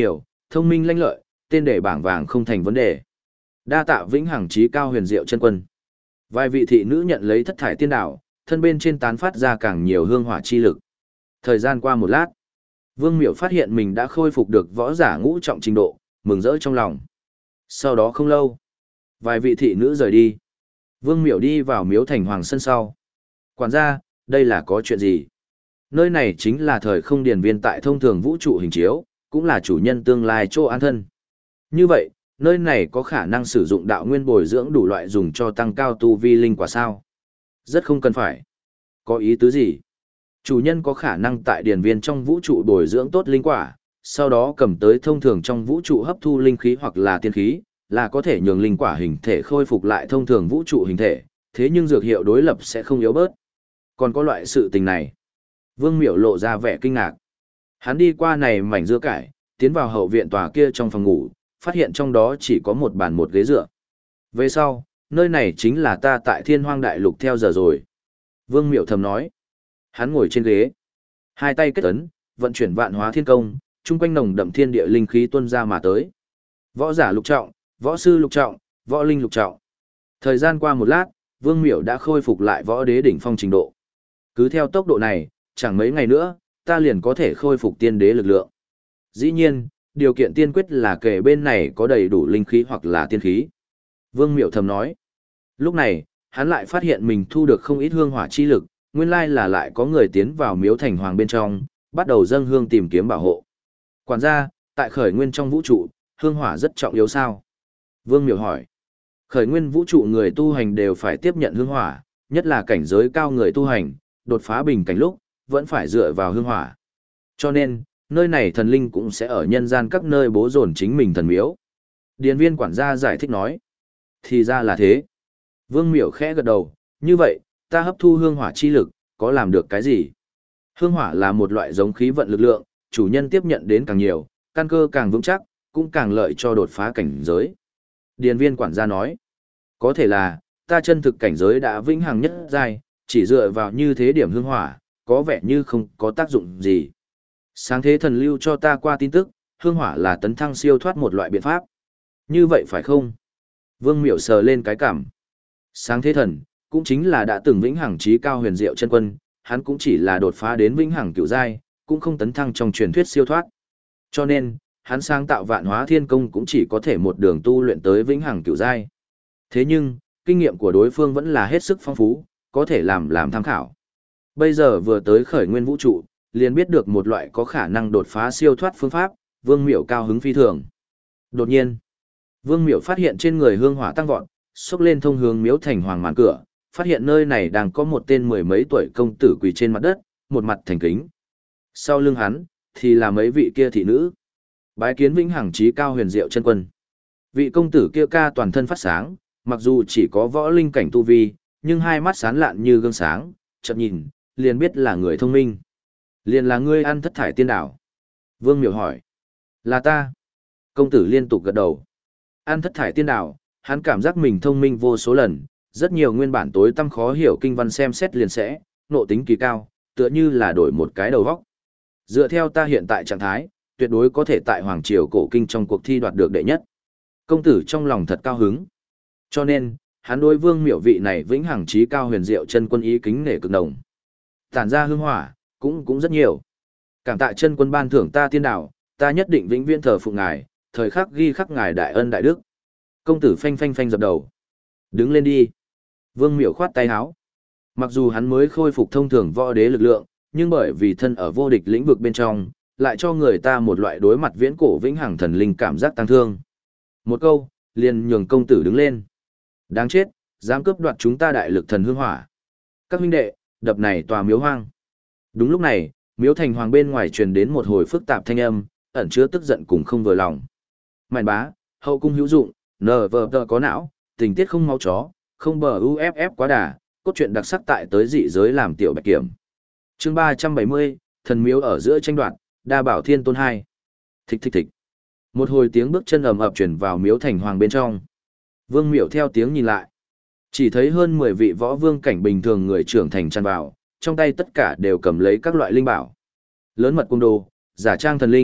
thông minh lanh lợi, tên để bảng vàng không thành vấn đề. Đa tạ vĩnh hằng trí cao huyền diệu chân quân. Vài vị thị nữ nhận lấy thất thải tiên đảo, thân bên trên tán phát ra càng nhiều hương hỏa chi lực. Thời gian qua một lát, Vương Miểu phát hiện mình đã khôi phục được võ giả ngũ trọng trình độ, mừng rỡ trong lòng. Sau đó không lâu, vài vị thị nữ rời đi. Vương Miểu đi vào miếu thành hoàng sân sau. Quản gia, đây là có chuyện gì? Nơi này chính là thời không điển viên tại thông thường vũ trụ hình chiếu, cũng là chủ nhân tương lai chỗ an thân. Như vậy, nơi này có khả năng sử dụng đạo nguyên bồi dưỡng đủ loại dùng cho tăng cao tu vi linh quả sao? Rất không cần phải. Có ý tứ gì? Chủ nhân có khả năng tại điển viên trong vũ trụ bồi dưỡng tốt linh quả, sau đó cầm tới thông thường trong vũ trụ hấp thu linh khí hoặc là tiên khí, là có thể nhường linh quả hình thể khôi phục lại thông thường vũ trụ hình thể, thế nhưng dược hiệu đối lập sẽ không yếu bớt. Còn có loại sự tình này. Vương Miểu lộ ra vẻ kinh ngạc. Hắn đi qua này mảnh dưa cải, tiến vào hậu viện tòa kia trong phòng ngủ, phát hiện trong đó chỉ có một bàn một ghế dựa. Về sau, nơi này chính là ta tại Thiên Hoang Đại Lục theo giờ rồi. Vương Miểu thầm nói. Hắn ngồi trên ghế, hai tay kết ấn, vận chuyển vạn hóa thiên công, chung quanh nồng đậm thiên địa linh khí tuôn ra mà tới. Võ giả lục trọng, võ sư lục trọng, võ linh lục trọng. Thời gian qua một lát, Vương Miểu đã khôi phục lại võ đế đỉnh phong trình độ. Cứ theo tốc độ này, chẳng mấy ngày nữa, ta liền có thể khôi phục tiên đế lực lượng. Dĩ nhiên, điều kiện tiên quyết là kể bên này có đầy đủ linh khí hoặc là tiên khí. Vương Miểu thầm nói. Lúc này, hắn lại phát hiện mình thu được không ít hương hỏa chi lực, nguyên lai là lại có người tiến vào miếu thành hoàng bên trong, bắt đầu dâng hương tìm kiếm bảo hộ. Quản gia, tại khởi nguyên trong vũ trụ, hương hỏa rất trọng yếu sao? Vương Miểu hỏi. Khởi nguyên vũ trụ người tu hành đều phải tiếp nhận hương hỏa, nhất là cảnh giới cao người tu hành, đột phá bình cảnh lúc, vẫn phải dựa vào hương hỏa. Cho nên, nơi này thần linh cũng sẽ ở nhân gian các nơi bố dồn chính mình thần miếu. Điền viên quản gia giải thích nói. Thì ra là thế. Vương Miểu khẽ gật đầu, như vậy, ta hấp thu hương hỏa chi lực, có làm được cái gì? Hương hỏa là một loại giống khí vận lực lượng, chủ nhân tiếp nhận đến càng nhiều, căn cơ càng vững chắc, cũng càng lợi cho đột phá cảnh giới. Điền viên quản gia nói, có thể là, ta chân thực cảnh giới đã vĩnh hằng nhất giai, chỉ dựa vào như thế điểm hương hỏa, có vẻ như không có tác dụng gì. Sáng thế thần lưu cho ta qua tin tức, hương hỏa là tấn thăng siêu thoát một loại biện pháp. Như vậy phải không? Vương Miểu sờ lên cái cảm. Sáng thế thần, cũng chính là đã từng vĩnh hằng trí cao huyền diệu chân quân, hắn cũng chỉ là đột phá đến vĩnh hằng cửu giai, cũng không tấn thăng trong truyền thuyết siêu thoát. Cho nên, hắn sáng tạo vạn hóa thiên công cũng chỉ có thể một đường tu luyện tới vĩnh hằng cửu giai. Thế nhưng, kinh nghiệm của đối phương vẫn là hết sức phong phú, có thể làm tham khảo. Bây giờ vừa tới khởi nguyên vũ trụ, liền biết được một loại có khả năng đột phá siêu thoát phương pháp, Vương Miểu cao hứng phi thường. Đột nhiên, Vương Miểu phát hiện trên người hương hỏa tăng vọt, xốc lên thông hướng miếu thành hoàng màn cửa, phát hiện nơi này đang có một tên mười mấy tuổi công tử quỳ trên mặt đất, một mặt thành kính. Sau lưng hắn, thì là mấy vị kia thị nữ. Bái kiến vĩnh hằng trí cao huyền diệu chân quân. Vị công tử kia ca toàn thân phát sáng, mặc dù chỉ có võ linh cảnh tu vi, nhưng hai mắt sáng lạn như gương sáng, chợt nhìn, liền biết là người thông minh. Liền là ngươi ăn thất thải tiên đảo. Vương Miểu hỏi. Là ta. Công tử liên tục gật đầu. Ăn thất thải tiên đảo, hắn cảm giác mình thông minh vô số lần, rất nhiều nguyên bản tối tăm khó hiểu kinh văn xem xét liền sẽ, nộ tính kỳ cao, tựa như là đổi một cái đầu vóc. Dựa theo ta hiện tại trạng thái, tuyệt đối có thể tại Hoàng Triều cổ kinh trong cuộc thi đoạt được đệ nhất. Công tử trong lòng thật cao hứng. Cho nên, hắn đối Vương Miểu vị này vĩnh hằng trí cao huyền diệu chân quân ý kính nể cực đồng. Tản ra hương hỏa, cũng rất nhiều. Cảm tạ chân quân ban thưởng ta tiên đảo, ta nhất định vĩnh viễn thờ phụng ngài, thời khắc ghi khắc ngài đại ân đại đức. Công tử phanh phanh phanh dập đầu. Đứng lên đi. Vương Miểu khoát tay áo. Mặc dù hắn mới khôi phục thông thường võ đế lực lượng, nhưng bởi vì thân ở vô địch lĩnh vực bên trong, lại cho người ta một loại đối mặt viễn cổ vĩnh hằng thần linh cảm giác tăng thương. Một câu, liền nhường công tử đứng lên. Đáng chết, dám cướp đoạt chúng ta đại lực thần hương hỏa. Các huynh đệ, đập này tòa miếu hoang. Đúng lúc này, miếu thành hoàng bên ngoài truyền đến một hồi phức tạp thanh âm, ẩn chứa tức giận cùng không vừa lòng. Mạn bá, hậu cung hữu dụng, nờ vờ tờ có não, tình tiết không máu chó, không bờ uff quá đà, cốt truyện đặc sắc tại tới dị giới làm tiểu bạch kiểm. Chương 370, thần miếu ở giữa tranh đoạt, đa bảo thiên tôn 2. Thịch thịch thịch. Một hồi tiếng bước chân ầm ập truyền vào miếu thành hoàng bên trong. Vương Miểu theo tiếng nhìn lại. Chỉ thấy hơn 10 vị võ vương cảnh bình thường người trưởng thành tràn vào, trong tay tất cả đều cầm lấy các loại linh bảo. Lớn mật cung đồ, giả trang thần linh,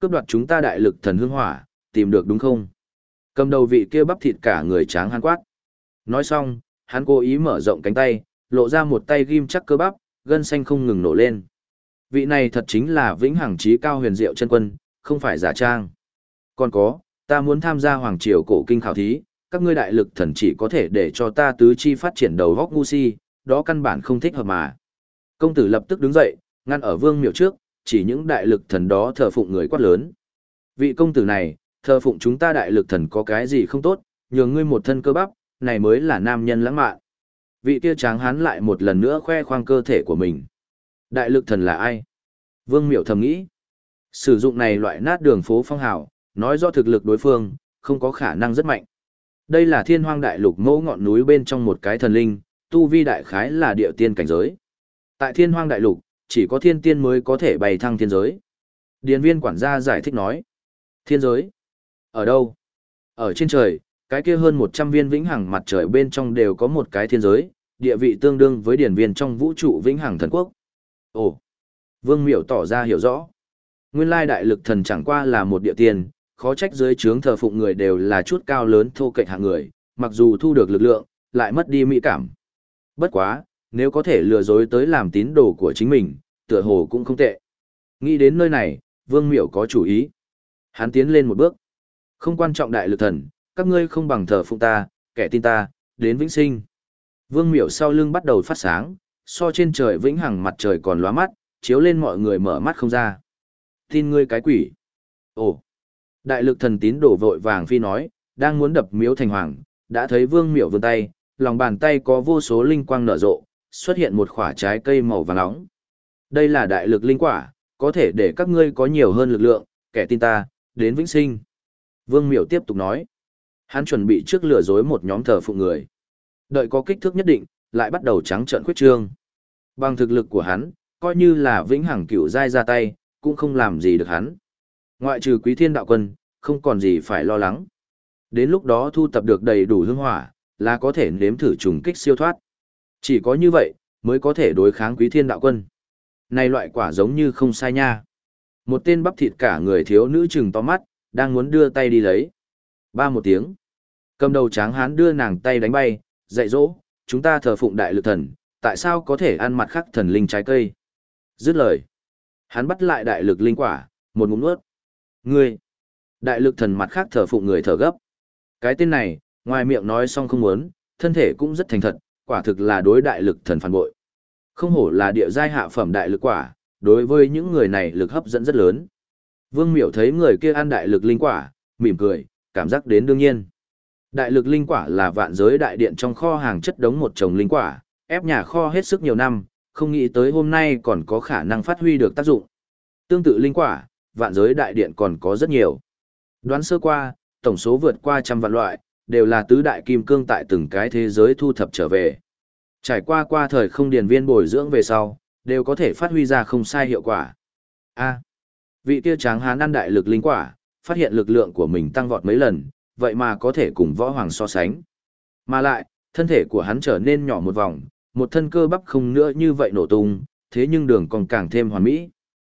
cướp đoạt chúng ta đại lực thần hương hỏa, tìm được đúng không? Cầm đầu vị kia bắp thịt cả người tráng hán quát. Nói xong, hắn cố ý mở rộng cánh tay, lộ ra một tay ghim chắc cơ bắp, gân xanh không ngừng nổ lên. Vị này thật chính là vĩnh hằng chí cao huyền diệu chân quân, không phải giả trang. Còn có, ta muốn tham gia hoàng triều cổ kinh khảo thí, các ngươi đại lực thần chỉ có thể để cho ta tứ chi phát triển đầu góc ngu si, đó căn bản không thích hợp mà. Công tử lập tức đứng dậy, ngăn ở Vương Miểu trước, chỉ những đại lực thần đó thờ phụng người quát lớn. Vị công tử này, thờ phụng chúng ta đại lực thần có cái gì không tốt, nhường ngươi một thân cơ bắp, này mới là nam nhân lãng mạn. Vị kia tráng hán lại một lần nữa khoe khoang cơ thể của mình. Đại lực thần là ai? Vương Miểu thầm nghĩ. Sử dụng này loại nát đường phố phong hào, nói do thực lực đối phương, không có khả năng rất mạnh. Đây là thiên hoang đại lục mẫu ngọn núi bên trong một cái thần linh, tu vi đại khái là địa tiên cảnh giới. Tại thiên hoang đại lục, chỉ có thiên tiên mới có thể bày thăng thiên giới. Điền viên quản gia giải thích nói. Thiên giới? Ở đâu? Ở trên trời, cái kia hơn 100 viên vĩnh hằng mặt trời bên trong đều có một cái thiên giới, địa vị tương đương với điển viên trong vũ trụ vĩnh hằng thần quốc. Ồ! Vương Miểu tỏ ra hiểu rõ. Nguyên lai đại lực thần chẳng qua là một địa tiên, khó trách dưới trướng thờ phụng người đều là chút cao lớn thô kệch hạng người, mặc dù thu được lực lượng, lại mất đi mỹ cảm. Bất quá, nếu có thể lừa dối tới làm tín đồ của chính mình, tựa hồ cũng không tệ. Nghĩ đến nơi này, Vương Miểu có chủ ý. Hắn tiến lên một bước. Không quan trọng đại lực thần, các ngươi không bằng thờ phụng ta, kẻ tin ta, đến vĩnh sinh. Vương Miểu sau lưng bắt đầu phát sáng, so trên trời vĩnh hằng mặt trời còn lóa mắt, chiếu lên mọi người mở mắt không ra. Tin ngươi cái quỷ. Ồ! Đại lực thần tín đổ vội vàng phi nói, đang muốn đập miếu thành hoàng, đã thấy Vương Miểu vươn tay, lòng bàn tay có vô số linh quang nở rộ, xuất hiện một quả trái cây màu vàng nóng. Đây là đại lực linh quả, có thể để các ngươi có nhiều hơn lực lượng, kẻ tin ta, đến vĩnh sinh. Vương Miểu tiếp tục nói. Hắn chuẩn bị trước lừa dối một nhóm thờ phụng người. Đợi có kích thước nhất định, lại bắt đầu trắng trợn khuyết trương. Bằng thực lực của hắn, coi như là vĩnh hằng cửu giai ra tay, cũng không làm gì được hắn. Ngoại trừ Quý Thiên Đạo Quân, không còn gì phải lo lắng. Đến lúc đó thu tập được đầy đủ hương hỏa, là có thể nếm thử trùng kích siêu thoát. Chỉ có như vậy, mới có thể đối kháng Quý Thiên Đạo Quân. Này loại quả giống như không sai nha. Một tên bắp thịt cả người thiếu nữ trừng to mắt, đang muốn đưa tay đi lấy. Ba một tiếng. Cầm đầu tráng hán đưa nàng tay đánh bay, dạy dỗ, chúng ta thờ phụng đại lực thần, tại sao có thể ăn mặt khác thần linh trái cây? Dứt lời. Hắn bắt lại đại lực linh quả, một ngụm nuốt. Ngươi! Đại lực thần mặt khác thờ phụng người thở gấp. Cái tên này, ngoài miệng nói xong không muốn, thân thể cũng rất thành thật, quả thực là đối đại lực thần phản bội. Không hổ là địa giai hạ phẩm đại lực quả, đối với những người này lực hấp dẫn rất lớn. Vương Miểu thấy người kia ăn đại lực linh quả, mỉm cười, cảm giác đến đương nhiên. Đại lực linh quả là vạn giới đại điện trong kho hàng chất đống một chồng linh quả, ép nhà kho hết sức nhiều năm, không nghĩ tới hôm nay còn có khả năng phát huy được tác dụng. Tương tự linh quả, vạn giới đại điện còn có rất nhiều. Đoán sơ qua, tổng số vượt qua 100 vạn loại, đều là tứ đại kim cương tại từng cái thế giới thu thập trở về. Trải qua thời không điền viên bồi dưỡng về sau, đều có thể phát huy ra không sai hiệu quả. A, vị kia tráng hán ăn đại lực linh quả, phát hiện lực lượng của mình tăng vọt mấy lần, vậy mà có thể cùng võ hoàng so sánh. Mà lại, thân thể của hắn trở nên nhỏ một vòng, một thân cơ bắp không nữa như vậy nổ tung, thế nhưng đường còn càng thêm hoàn mỹ.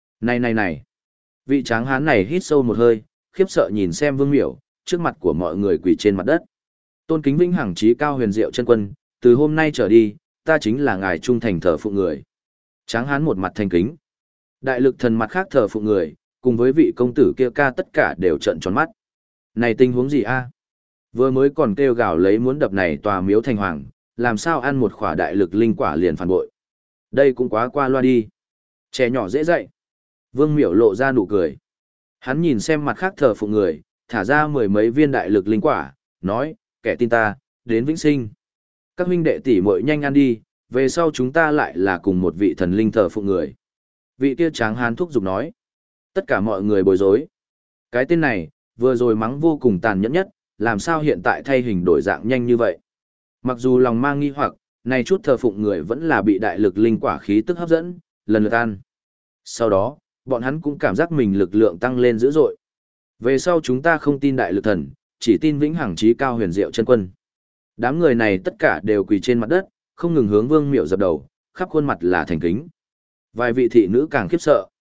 Này! Vị tráng hán này hít sâu một hơi, khiếp sợ nhìn xem Vương Miểu, trước mặt của mọi người quỳ trên mặt đất. Tôn kính vĩnh hằng chí cao huyền diệu chân quân, từ hôm nay trở đi, ta chính là ngài trung thành thờ phụng người. Tráng hán một mặt thành kính. Đại lực thần mặt khác thờ phụng người, cùng với vị công tử kia ca tất cả đều trợn tròn mắt. Này tình huống gì a? Vừa mới còn kêu gào lấy muốn đập này tòa miếu thành hoàng, làm sao ăn một khỏa đại lực linh quả liền phản bội. Đây cũng quá qua loa đi. Trẻ nhỏ dễ dạy. Vương Miểu lộ ra nụ cười. Hắn nhìn xem mặt khác thờ phụng người, thả ra 10 mấy viên đại lực linh quả, nói, kẻ tin ta, đến vĩnh sinh. Các huynh đệ tỷ muội nhanh ăn đi, về sau chúng ta lại là cùng một vị thần linh thờ phụng người. Vị kia tráng hán thúc giục nói. Tất cả mọi người bối rối. Cái tên này, vừa rồi mắng vô cùng tàn nhẫn nhất, làm sao hiện tại thay hình đổi dạng nhanh như vậy. Mặc dù lòng mang nghi hoặc, này chút thờ phụng người vẫn là bị đại lực linh quả khí tức hấp dẫn, lần lượt ăn. Sau đó, bọn hắn cũng cảm giác mình lực lượng tăng lên dữ dội. Về sau chúng ta không tin đại lực thần, chỉ tin vĩnh hằng chí cao huyền diệu chân quân. Đám người này tất cả đều quỳ trên mặt đất, không ngừng hướng Vương Miểu dập đầu, khắp khuôn mặt là thành kính. Vài vị thị nữ càng khiếp sợ.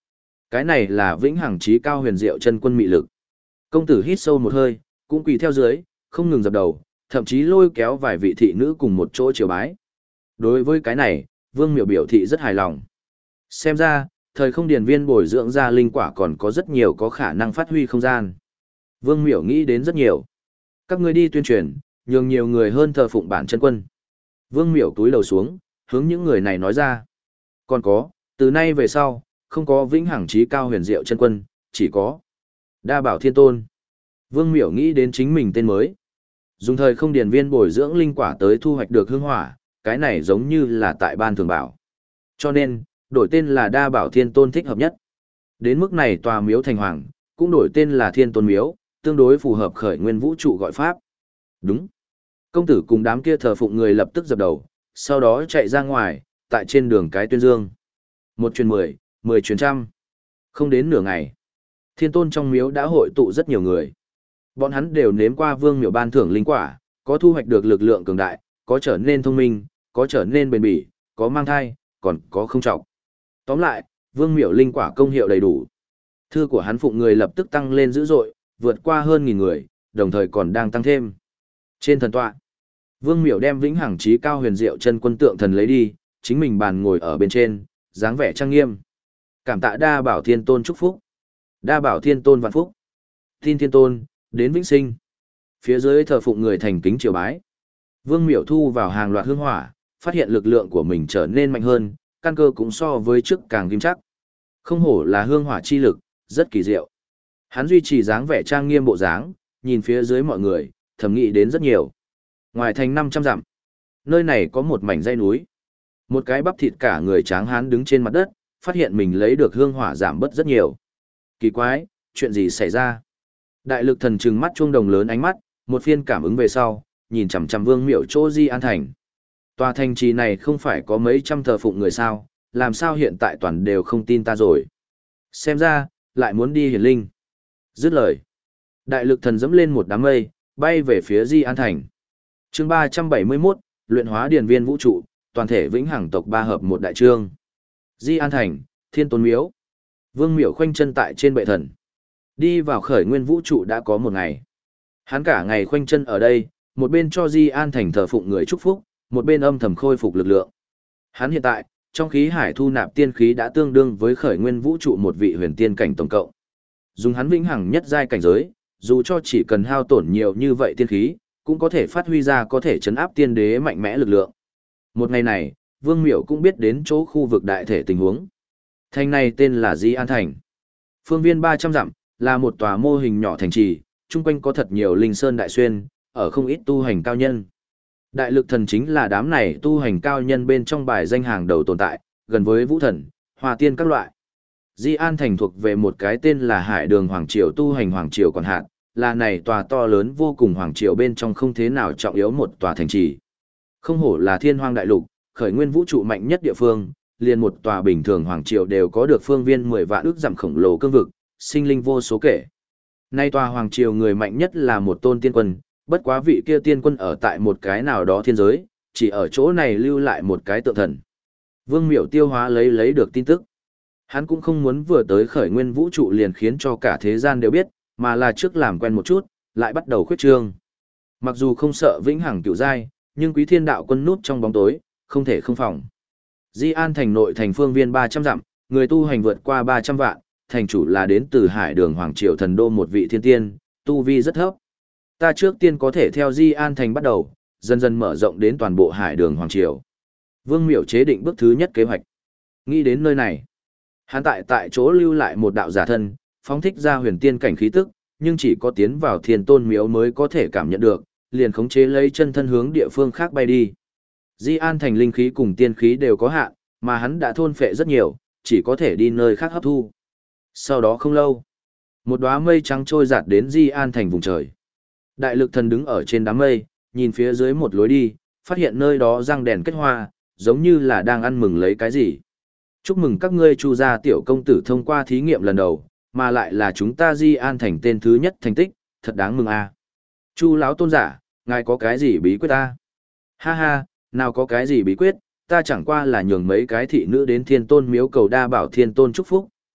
Cái này là vĩnh hằng trí cao huyền diệu chân quân mị lực. Công tử hít sâu một hơi, cũng quỳ theo dưới, không ngừng dập đầu, thậm chí lôi kéo vài vị thị nữ cùng một chỗ triều bái. Đối với cái này, Vương Miểu biểu thị rất hài lòng. Xem ra, thời không điền viên bồi dưỡng ra linh quả còn có rất nhiều có khả năng phát huy không gian. Vương Miểu nghĩ đến rất nhiều. Các ngươi đi tuyên truyền, nhường nhiều người hơn thờ phụng bản chân quân. Vương Miểu túi đầu xuống, hướng những người này nói ra. Còn có, từ nay về sau, không có vĩnh hằng trí cao huyền diệu chân quân, chỉ có Đa Bảo Thiên Tôn. Vương Miểu nghĩ đến chính mình tên mới. Dùng thời không điền viên bồi dưỡng linh quả tới thu hoạch được hương hỏa, cái này giống như là tại ban thường bảo. Cho nên, đổi tên là Đa Bảo Thiên Tôn thích hợp nhất. Đến mức này tòa miếu thành hoàng, cũng đổi tên là Thiên Tôn Miếu, tương đối phù hợp khởi nguyên vũ trụ gọi pháp. Đúng. Công tử cùng đám kia thờ phụng người lập tức dập đầu, sau đó chạy ra ngoài, tại trên đường cái tuyên dương. 1 truyền 10, 10 truyền trăm. Không đến nửa ngày, Thiên Tôn trong miếu đã hội tụ rất nhiều người. Bọn hắn đều nếm qua Vương Miểu ban thưởng linh quả, có thu hoạch được lực lượng cường đại, có trở nên thông minh, có trở nên bền bỉ, có mang thai, còn có không trọng. Tóm lại, Vương Miểu linh quả công hiệu đầy đủ. Thư của hắn phụng người lập tức tăng lên dữ dội, vượt qua hơn 1000 người, đồng thời còn đang tăng thêm. Trên thần tọa, Vương Miểu đem vĩnh hằng trí cao huyền diệu chân quân tượng thần lấy đi, chính mình bàn ngồi ở bên trên, dáng vẻ trang nghiêm. Cảm tạ Đa Bảo Thiên Tôn chúc phúc. Đa Bảo Thiên Tôn vạn phúc. Tin Thiên Tôn, đến vĩnh sinh. Phía dưới thờ phụng người thành kính triều bái. Vương Miểu thu vào hàng loạt hương hỏa, phát hiện lực lượng của mình trở nên mạnh hơn, căn cơ cũng so với trước càng nghiêm chắc. Không hổ là hương hỏa chi lực, rất kỳ diệu. Hắn duy trì dáng vẻ trang nghiêm bộ dáng, nhìn phía dưới mọi người, thầm nghĩ đến rất nhiều. Ngoài thành 500 dặm, nơi này có một mảnh dãy núi. Một cái bắp thịt cả người tráng hán đứng trên mặt đất, phát hiện mình lấy được hương hỏa giảm bớt rất nhiều. Kỳ quái, chuyện gì xảy ra? Đại lực thần trừng mắt chuông đồng lớn ánh mắt, một phiên cảm ứng về sau, nhìn chằm chằm Vương Miểu chỗ Di An Thành. Tòa thành trì này không phải có mấy trăm thờ phụng người sao, làm sao hiện tại toàn đều không tin ta rồi. Xem ra, lại muốn đi hiển linh. Dứt lời. Đại lực thần dẫm lên một đám mây, bay về phía Di An Thành. Chương 371, luyện hóa điển viên vũ trụ, toàn thể vĩnh hằng tộc 3 hợp 1 đại chương. Di An Thành, Thiên Tôn Miếu. Vương Miểu khoanh chân tại trên bệ thần. Đi vào khởi nguyên vũ trụ đã có 1 ngày. Hắn cả ngày khoanh chân ở đây, một bên cho Di An Thành thờ phụng người chúc phúc, một bên âm thầm khôi phục lực lượng. Hắn hiện tại, trong khí hải thu nạp tiên khí đã tương đương với khởi nguyên vũ trụ một vị huyền tiên cảnh tổng cộng. Dùng hắn vĩnh hằng nhất giai cảnh giới, dù cho chỉ cần hao tổn nhiều như vậy tiên khí, cũng có thể phát huy ra có thể chấn áp tiên đế mạnh mẽ lực lượng. Một ngày này, Vương Miểu cũng biết đến chỗ khu vực đại thể tình huống. Thành này tên là Di An Thành. Phương viên 300 dặm, là một tòa mô hình nhỏ thành trì, chung quanh có thật nhiều linh sơn đại xuyên, ở không ít tu hành cao nhân. Đại lực thần chính là đám này tu hành cao nhân bên trong bài danh hàng đầu tồn tại, gần với vũ thần, hòa tiên các loại. Di An Thành thuộc về một cái tên là Hải Đường Hoàng Triều tu hành Hoàng Triều còn hạn, là này tòa to lớn vô cùng Hoàng Triều bên trong không thế nào trọng yếu một tòa thành trì. Không hổ là thiên hoang đại lục, khởi nguyên vũ trụ mạnh nhất địa phương, liền một tòa bình thường Hoàng Triều đều có được phương viên 10 vạn ước dặm khổng lồ cương vực, sinh linh vô số kể. Nay tòa Hoàng Triều người mạnh nhất là một tôn tiên quân, bất quá vị kia tiên quân ở tại một cái nào đó thiên giới, chỉ ở chỗ này lưu lại một cái tượng thần. Vương Miểu tiêu hóa lấy được tin tức. Hắn cũng không muốn vừa tới khởi nguyên vũ trụ liền khiến cho cả thế gian đều biết, mà là trước làm quen một chút, lại bắt đầu khuyết trương. Mặc dù không sợ vĩnh hằng cựu giai, nhưng Quý Thiên Đạo quân núp trong bóng tối, không thể không phòng. Di An Thành nội thành phương viên 300 dặm, người tu hành vượt qua 300 vạn, thành chủ là đến từ Hải Đường Hoàng Triều thần đô một vị thiên tiên, tu vi rất thấp. Ta trước tiên có thể theo Di An Thành bắt đầu, dần dần mở rộng đến toàn bộ Hải Đường Hoàng Triều. Vương Miểu chế định bước thứ nhất kế hoạch. Nghĩ đến nơi này, hắn tại chỗ lưu lại một đạo giả thân, phóng thích ra huyền tiên cảnh khí tức, nhưng chỉ có tiến vào Thiên Tôn Miếu mới có thể cảm nhận được, liền khống chế lấy chân thân hướng địa phương khác bay đi. Di An Thành linh khí cùng tiên khí đều có hạn, mà hắn đã thôn phệ rất nhiều, chỉ có thể đi nơi khác hấp thu. Sau đó không lâu, một đóa mây trắng trôi giạt đến Di An Thành vùng trời. Đại lực thần đứng ở trên đám mây, nhìn phía dưới một lối đi, phát hiện nơi đó răng đèn kết hoa, giống như là đang ăn mừng lấy cái gì. Chúc mừng các ngươi Chu gia tiểu công tử thông qua thí nghiệm lần đầu, mà lại là chúng ta Di An Thành tên thứ nhất thành tích, thật đáng mừng a. Chu lão tôn giả, ngài có cái gì bí quyết ta? Ha ha, nào có cái gì bí quyết, ta chẳng qua là nhường mấy cái thị nữ đến Thiên Tôn Miếu cầu Đa Bảo Thiên Tôn chúc phúc,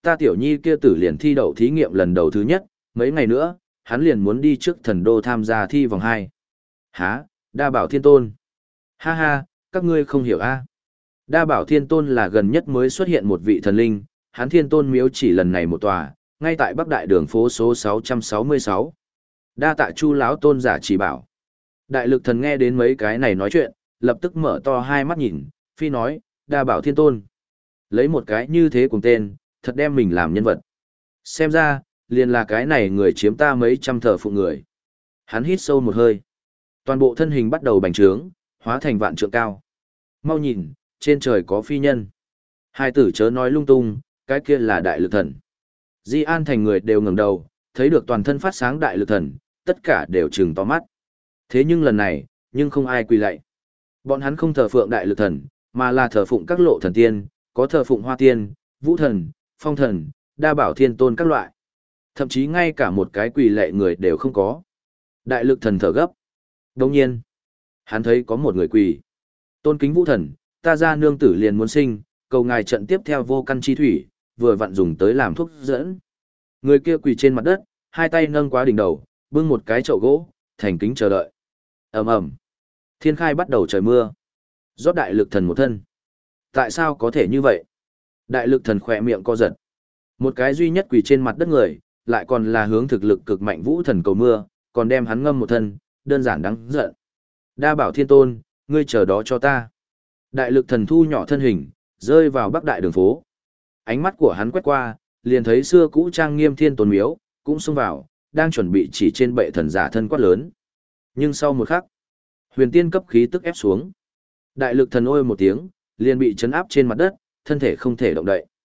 ta tiểu nhi kia tử liền thi đậu thí nghiệm lần đầu thứ nhất, mấy ngày nữa, hắn liền muốn đi trước thần đô tham gia thi vòng 2. Hả, đa bảo thiên tôn. Ha ha, các ngươi không hiểu a. Đa bảo thiên tôn là gần nhất mới xuất hiện một vị thần linh, hắn thiên tôn miếu chỉ lần này một tòa, ngay tại Bắc Đại đường phố số 666. Đa tạ Chu lão tôn giả chỉ bảo. Đại lực thần nghe đến mấy cái này nói chuyện, lập tức mở to hai mắt nhìn, phi nói, đa bảo thiên tôn. Lấy một cái như thế cùng tên, thật đem mình làm nhân vật. Xem ra, liền là cái này người chiếm ta mấy trăm thờ phụng người. Hắn hít sâu một hơi. Toàn bộ thân hình bắt đầu bành trướng, hóa thành vạn trượng cao. Mau nhìn, trên trời có phi nhân. Hai tử chớ nói lung tung, cái kia là đại lực thần. Di An thành người đều ngẩng đầu, thấy được toàn thân phát sáng đại lực thần, tất cả đều trừng to mắt. Thế nhưng lần này, nhưng không ai quỳ lạy. Bọn hắn không thờ phượng đại lực thần, mà là thờ phụng các lộ thần tiên, có thờ phụng hoa tiên, vũ thần, phong thần, đa bảo thiên tôn các loại. Thậm chí ngay cả một cái quỳ lạy người đều không có. Đại lực thần thở gấp. Đồng nhiên, hắn thấy có một người quỳ. Tôn kính vũ thần, ta ra nương tử liền muốn sinh, cầu ngài trận tiếp theo vô căn chi thủy, vừa vặn dùng tới làm thuốc dẫn. Người kia quỳ trên mặt đất, hai tay nâng quá đỉnh đầu, bưng một cái chậu gỗ, thành kính chờ đợi. Ầm ầm, thiên khai bắt đầu trời mưa. Rót đại lực thần một thân. Tại sao có thể như vậy? Đại lực thần khỏe miệng co giật. Một cái duy nhất quỳ trên mặt đất người, lại còn là hướng thực lực cực mạnh vũ thần cầu mưa, còn đem hắn ngâm một thân, đơn giản đáng giận. Đa bảo thiên tôn, ngươi chờ đó cho ta. Đại lực thần thu nhỏ thân hình, rơi vào bắc đại đường phố. Ánh mắt của hắn quét qua, liền thấy xưa cũ trang nghiêm thiên tôn miếu, cũng xông vào, đang chuẩn bị chỉ trên bệ thần giả thân quát lớn. Nhưng sau một khắc, huyền tiên cấp khí tức ép xuống. Đại lực thần ôi một tiếng, liền bị chấn áp trên mặt đất, thân thể không thể động đậy.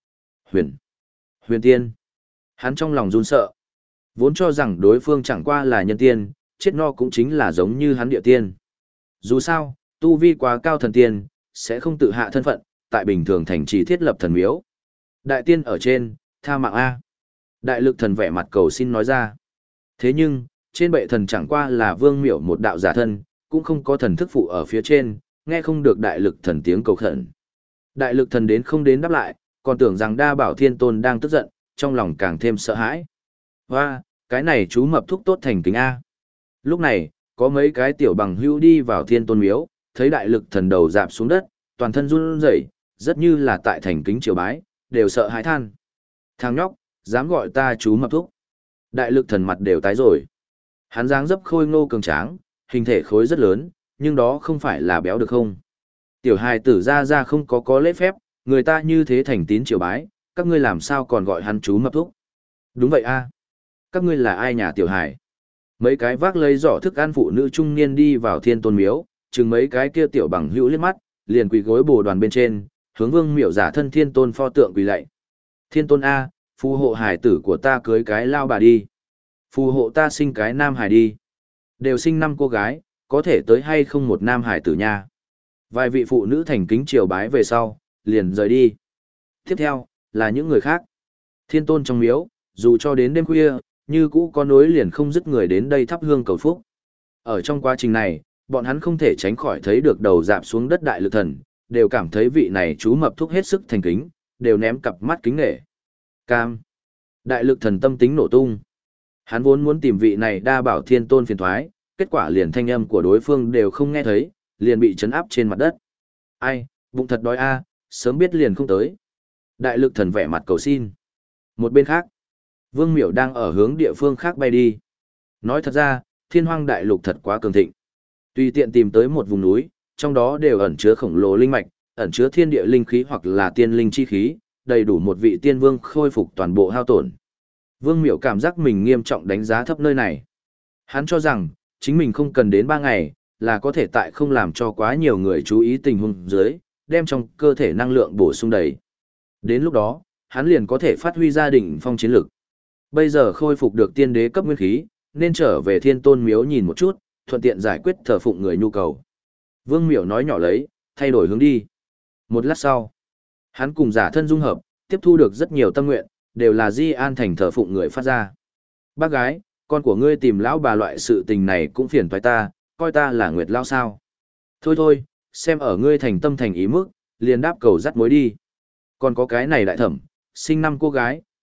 Huyền tiên. Hắn trong lòng run sợ. Vốn cho rằng đối phương chẳng qua là nhân tiên, chết no cũng chính là giống như hắn địa tiên. Dù sao, tu vi quá cao thần tiên, sẽ không tự hạ thân phận, tại bình thường thành trì thiết lập thần miếu. Đại tiên ở trên, tha mạng A. Đại lực thần vẻ mặt cầu xin nói ra. Thế nhưng, trên bệ thần chẳng qua là vương miểu một đạo giả thân, cũng không có thần thức phụ ở phía trên, nghe không được đại lực thần tiếng cầu khẩn. Đại lực thần đến không đến đáp lại, còn tưởng rằng đa bảo thiên tôn đang tức giận, trong lòng càng thêm sợ hãi. Hoa, cái này chú mập thúc tốt thành kính A. Lúc này, có mấy cái tiểu bằng hữu đi vào thiên tôn miếu, thấy đại lực thần đầu dạp xuống đất, toàn thân run rẩy, rất như là tại thành kính triều bái, đều sợ hãi than. Thằng nhóc, dám gọi ta chú mập thúc. Đại lực thần mặt đều tái rồi. Hắn dáng dấp khôi ngô cường tráng, hình thể khối rất lớn, nhưng đó không phải là béo được không? Tiểu hài tử ra không có lễ phép, người ta như thế thành tín triều bái, các ngươi làm sao còn gọi hắn chú mập thúc? Đúng vậy a. Các ngươi là ai nhà tiểu hài? Mấy cái vác lấy giỏ thức ăn phụ nữ trung niên đi vào thiên tôn miếu, chừng mấy cái kia tiểu bằng hữu liếc mắt, liền quỳ gối bồ đoàn bên trên, hướng vương miểu giả thân thiên tôn pho tượng quỳ lạy. Thiên tôn A, phù hộ hài tử của ta cưới cái lao bà đi. Phù hộ ta sinh cái nam hài đi. Đều sinh 5 cô gái, có thể tới hay không một nam hài tử nha. Vài vị phụ nữ thành kính triều bái về sau, liền rời đi. Tiếp theo, là những người khác. Thiên tôn trong miếu, dù cho đến đêm khuya, như cũ có nối liền không dứt người đến đây thắp hương cầu phúc. Ở trong quá trình này, bọn hắn không thể tránh khỏi thấy được đầu dạp xuống đất đại lực thần, đều cảm thấy vị này chú mập thúc hết sức thành kính, đều ném cặp mắt kính nể. Cam. Đại lực thần tâm tính nổ tung. Hắn vốn muốn tìm vị này đa bảo thiên tôn phiền thoái, kết quả liền thanh âm của đối phương đều không nghe thấy, liền bị chấn áp trên mặt đất. Ai, bụng thật đói a, sớm biết liền không tới. Đại lực thần vẻ mặt cầu xin. Một bên khác, Vương Miểu đang ở hướng địa phương khác bay đi. Nói thật ra, thiên hoang đại lục thật quá cường thịnh. Tùy tiện tìm tới một vùng núi, trong đó đều ẩn chứa khổng lồ linh mạch, ẩn chứa thiên địa linh khí hoặc là tiên linh chi khí, đầy đủ một vị tiên vương khôi phục toàn bộ hao tổn. Vương Miểu cảm giác mình nghiêm trọng đánh giá thấp nơi này. Hắn cho rằng, chính mình không cần đến 3 ngày, là có thể tại không làm cho quá nhiều người chú ý tình huống dưới, đem trong cơ thể năng lượng bổ sung đầy. Đến lúc đó, hắn liền có thể phát huy ra đỉnh phong chiến lực. Bây giờ khôi phục được tiên đế cấp nguyên khí, nên trở về thiên tôn miếu nhìn một chút, thuận tiện giải quyết thờ phụng người nhu cầu. Vương Miểu nói nhỏ lấy, thay đổi hướng đi. Một lát sau, hắn cùng giả thân dung hợp, tiếp thu được rất nhiều tâm nguyện, đều là Di An thành thờ phụng người phát ra. Bác gái, con của ngươi tìm lão bà loại sự tình này cũng phiền toái ta, coi ta là Nguyệt Lao sao. Thôi thôi, xem ở ngươi thành tâm thành ý mức, liền đáp cầu dắt mối đi. Còn có cái này đại thẩm, sinh 5 cô gái,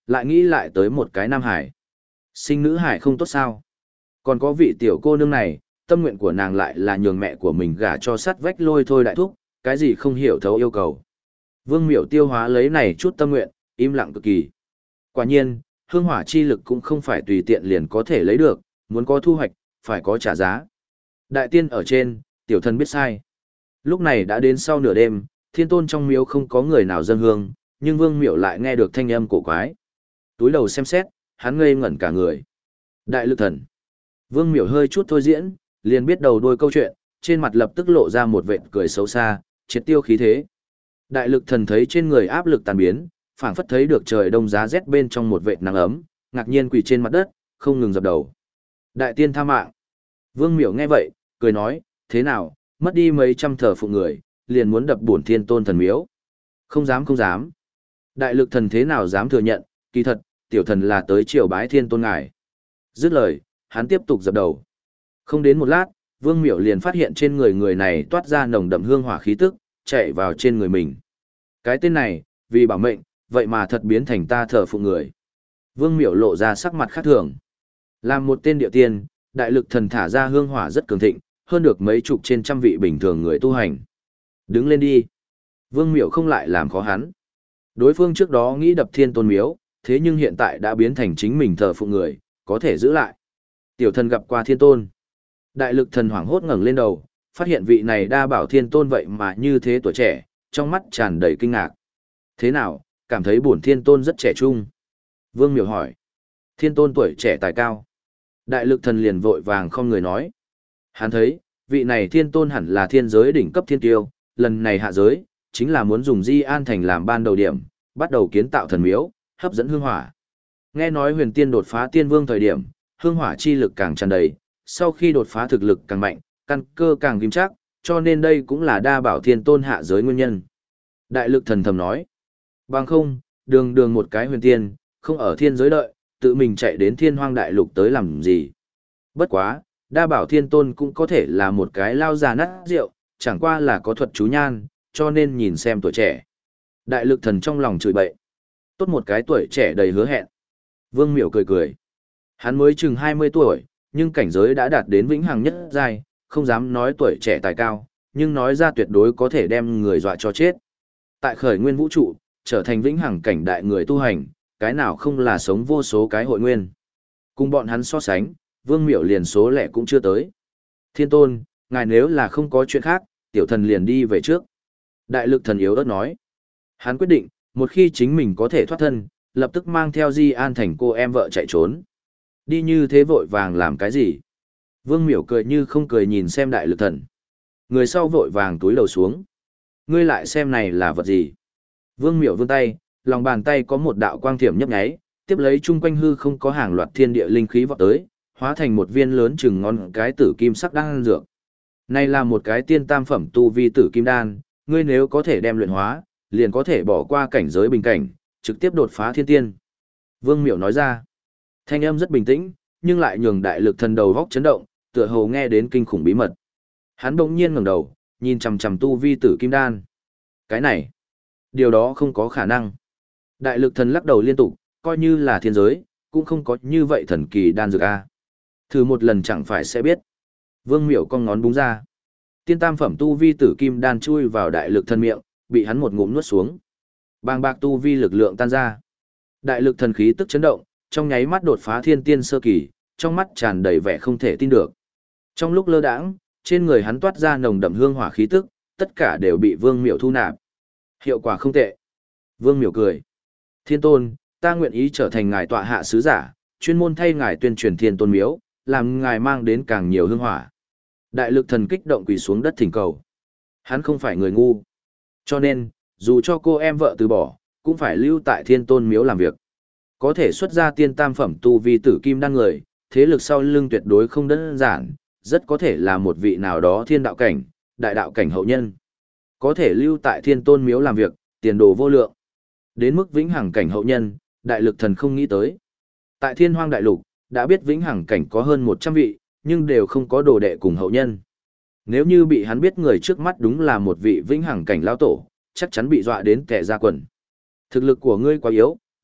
Lại nghĩ lại tới một cái nam hải. Sinh nữ hải không tốt sao? Còn có vị tiểu cô nương này, tâm nguyện của nàng lại là nhường mẹ của mình gả cho sắt vách lôi thôi đại thúc, cái gì không hiểu thấu yêu cầu. Vương Miểu tiêu hóa lấy này chút tâm nguyện, im lặng cực kỳ. Quả nhiên, hương hỏa chi lực cũng không phải tùy tiện liền có thể lấy được, muốn có thu hoạch, phải có trả giá. Đại tiên ở trên, tiểu thần biết sai. Lúc này đã đến sau nửa đêm, thiên tôn trong miếu không có người nào dâng hương, nhưng Vương Miểu lại nghe được thanh âm cổ quái. Túi đầu xem xét, hắn ngây ngẩn cả người. Đại lực thần. Vương Miểu hơi chút thôi diễn, liền biết đầu đuôi câu chuyện, trên mặt lập tức lộ ra một vệt cười xấu xa, triệt tiêu khí thế. Đại lực thần thấy trên người áp lực tàn biến, phảng phất thấy được trời đông giá rét bên trong một vệt nắng ấm, ngạc nhiên quỳ trên mặt đất, không ngừng dập đầu. Đại tiên tha mạng. Vương Miểu nghe vậy, cười nói, thế nào, mất đi mấy trăm thờ phụ người, liền muốn đập bổn thiên tôn thần miếu. Không dám không dám. Đại lực thần thế nào dám thừa nhận, kỳ thật, tiểu thần là tới triều bái thiên tôn ngài. Dứt lời, hắn tiếp tục dập đầu. Không đến một lát, Vương Miểu liền phát hiện trên người người này toát ra nồng đậm hương hỏa khí tức, chạy vào trên người mình. Cái tên này, vì bảo mệnh, vậy mà thật biến thành ta thờ phụ người. Vương Miểu lộ ra sắc mặt khác thường. Làm một tên địa tiên, đại lực thần thả ra hương hỏa rất cường thịnh, hơn được mấy chục trên trăm vị bình thường người tu hành. Đứng lên đi. Vương Miểu không lại làm khó hắn. Đối phương trước đó nghĩ đập thiên tôn miếu, thế nhưng hiện tại đã biến thành chính mình thờ phụ người, có thể giữ lại. Tiểu thần gặp qua thiên tôn. Đại lực thần hoảng hốt ngẩng lên đầu, phát hiện vị này đa bảo thiên tôn vậy mà như thế tuổi trẻ, trong mắt tràn đầy kinh ngạc. Thế nào, cảm thấy bổn thiên tôn rất trẻ trung. Vương Miểu hỏi. Thiên tôn tuổi trẻ tài cao. Đại lực thần liền vội vàng không người nói. Hắn thấy, vị này thiên tôn hẳn là thiên giới đỉnh cấp thiên tiêu, lần này hạ giới, chính là muốn dùng Di An Thành làm ban đầu điểm, bắt đầu kiến tạo thần miếu, hấp dẫn hương hỏa. Nghe nói huyền tiên đột phá tiên vương thời điểm, hương hỏa chi lực càng tràn đầy, sau khi đột phá thực lực càng mạnh, căn cơ càng kim chắc, cho nên đây cũng là đa bảo thiên tôn hạ giới nguyên nhân. Đại lực thần thầm nói, bằng không, đường đường một cái huyền tiên, không ở thiên giới đợi, tự mình chạy đến thiên hoang đại lục tới làm gì. Bất quá, đa bảo thiên tôn cũng có thể là một cái lao già nát rượu, chẳng qua là có thuật chú nhan, cho nên nhìn xem tuổi trẻ. Đại lực thần trong lòng chửi bậy. Tốt một cái tuổi trẻ đầy hứa hẹn. Vương Miểu cười cười. Hắn mới chừng 20 tuổi, nhưng cảnh giới đã đạt đến vĩnh hằng nhất giai, không dám nói tuổi trẻ tài cao, nhưng nói ra tuyệt đối có thể đem người dọa cho chết. Tại khởi nguyên vũ trụ, trở thành vĩnh hằng cảnh đại người tu hành, cái nào không là sống vô số cái hội nguyên. Cùng bọn hắn so sánh, Vương Miểu liền số lẻ cũng chưa tới. Thiên tôn, ngài nếu là không có chuyện khác, tiểu thần liền đi về trước. Đại lực thần yếu ớt nói. Hắn quyết định, một khi chính mình có thể thoát thân, lập tức mang theo Di An Thành cô em vợ chạy trốn. Đi như thế vội vàng làm cái gì? Vương Miểu cười như không cười nhìn xem đại lực thần. Người sau vội vàng túi lầu xuống. Ngươi lại xem này là vật gì? Vương Miểu vươn tay, lòng bàn tay có một đạo quang thiểm nhấp nháy, tiếp lấy chung quanh hư không có hàng loạt thiên địa linh khí vọt tới, hóa thành một viên lớn chừng ngón cái tử kim sắc đan dược. Này là một cái tiên tam phẩm tu vi tử kim đan, ngươi nếu có thể đem luyện hóa, liền có thể bỏ qua cảnh giới bình cảnh, trực tiếp đột phá thiên tiên. Vương Miểu nói ra, thanh âm rất bình tĩnh, nhưng lại nhường đại lực thần đầu góc chấn động, tựa hồ nghe đến kinh khủng bí mật. Hắn bỗng nhiên ngẩng đầu, nhìn chằm chằm tu vi tử kim đan. Cái này, điều đó không có khả năng. Đại lực thần lắc đầu liên tục, coi như là thiên giới, cũng không có như vậy thần kỳ đan dược a. Thử một lần chẳng phải sẽ biết. Vương Miểu cong ngón búng ra. Tiên tam phẩm tu vi tử kim đan chui vào đại lực thần miệng, bị hắn một ngụm nuốt xuống. Bàng bạc tu vi lực lượng tan ra. Đại lực thần khí tức chấn động, trong nháy mắt đột phá thiên tiên sơ kỳ, trong mắt tràn đầy vẻ không thể tin được. Trong lúc lơ đãng, trên người hắn toát ra nồng đậm hương hỏa khí tức, tất cả đều bị Vương Miểu thu nạp. Hiệu quả không tệ. Vương Miểu cười. Thiên tôn, ta nguyện ý trở thành ngài tọa hạ sứ giả, chuyên môn thay ngài tuyên truyền thiên tôn miếu, làm ngài mang đến càng nhiều hương hỏa. Đại lực thần kích động quỳ xuống đất thỉnh cầu. Hắn không phải người ngu. Cho nên, dù cho cô em vợ từ bỏ, cũng phải lưu tại thiên tôn miếu làm việc. Có thể xuất ra tiên tam phẩm tu vi tử kim đan người, thế lực sau lưng tuyệt đối không đơn giản, rất có thể là một vị nào đó thiên đạo cảnh, đại đạo cảnh hậu nhân. Có thể lưu tại thiên tôn miếu làm việc, tiền đồ vô lượng. Đến mức vĩnh hằng cảnh hậu nhân, đại lực thần không nghĩ tới. Tại thiên hoang đại lục, đã biết vĩnh hằng cảnh có hơn 100 vị, nhưng đều không có đồ đệ cùng hậu nhân. Nếu như bị hắn biết người trước mắt đúng là một vị vĩnh hằng cảnh lão tổ, chắc chắn bị dọa đến kẻ ra quần. Thực lực của ngươi quá yếu,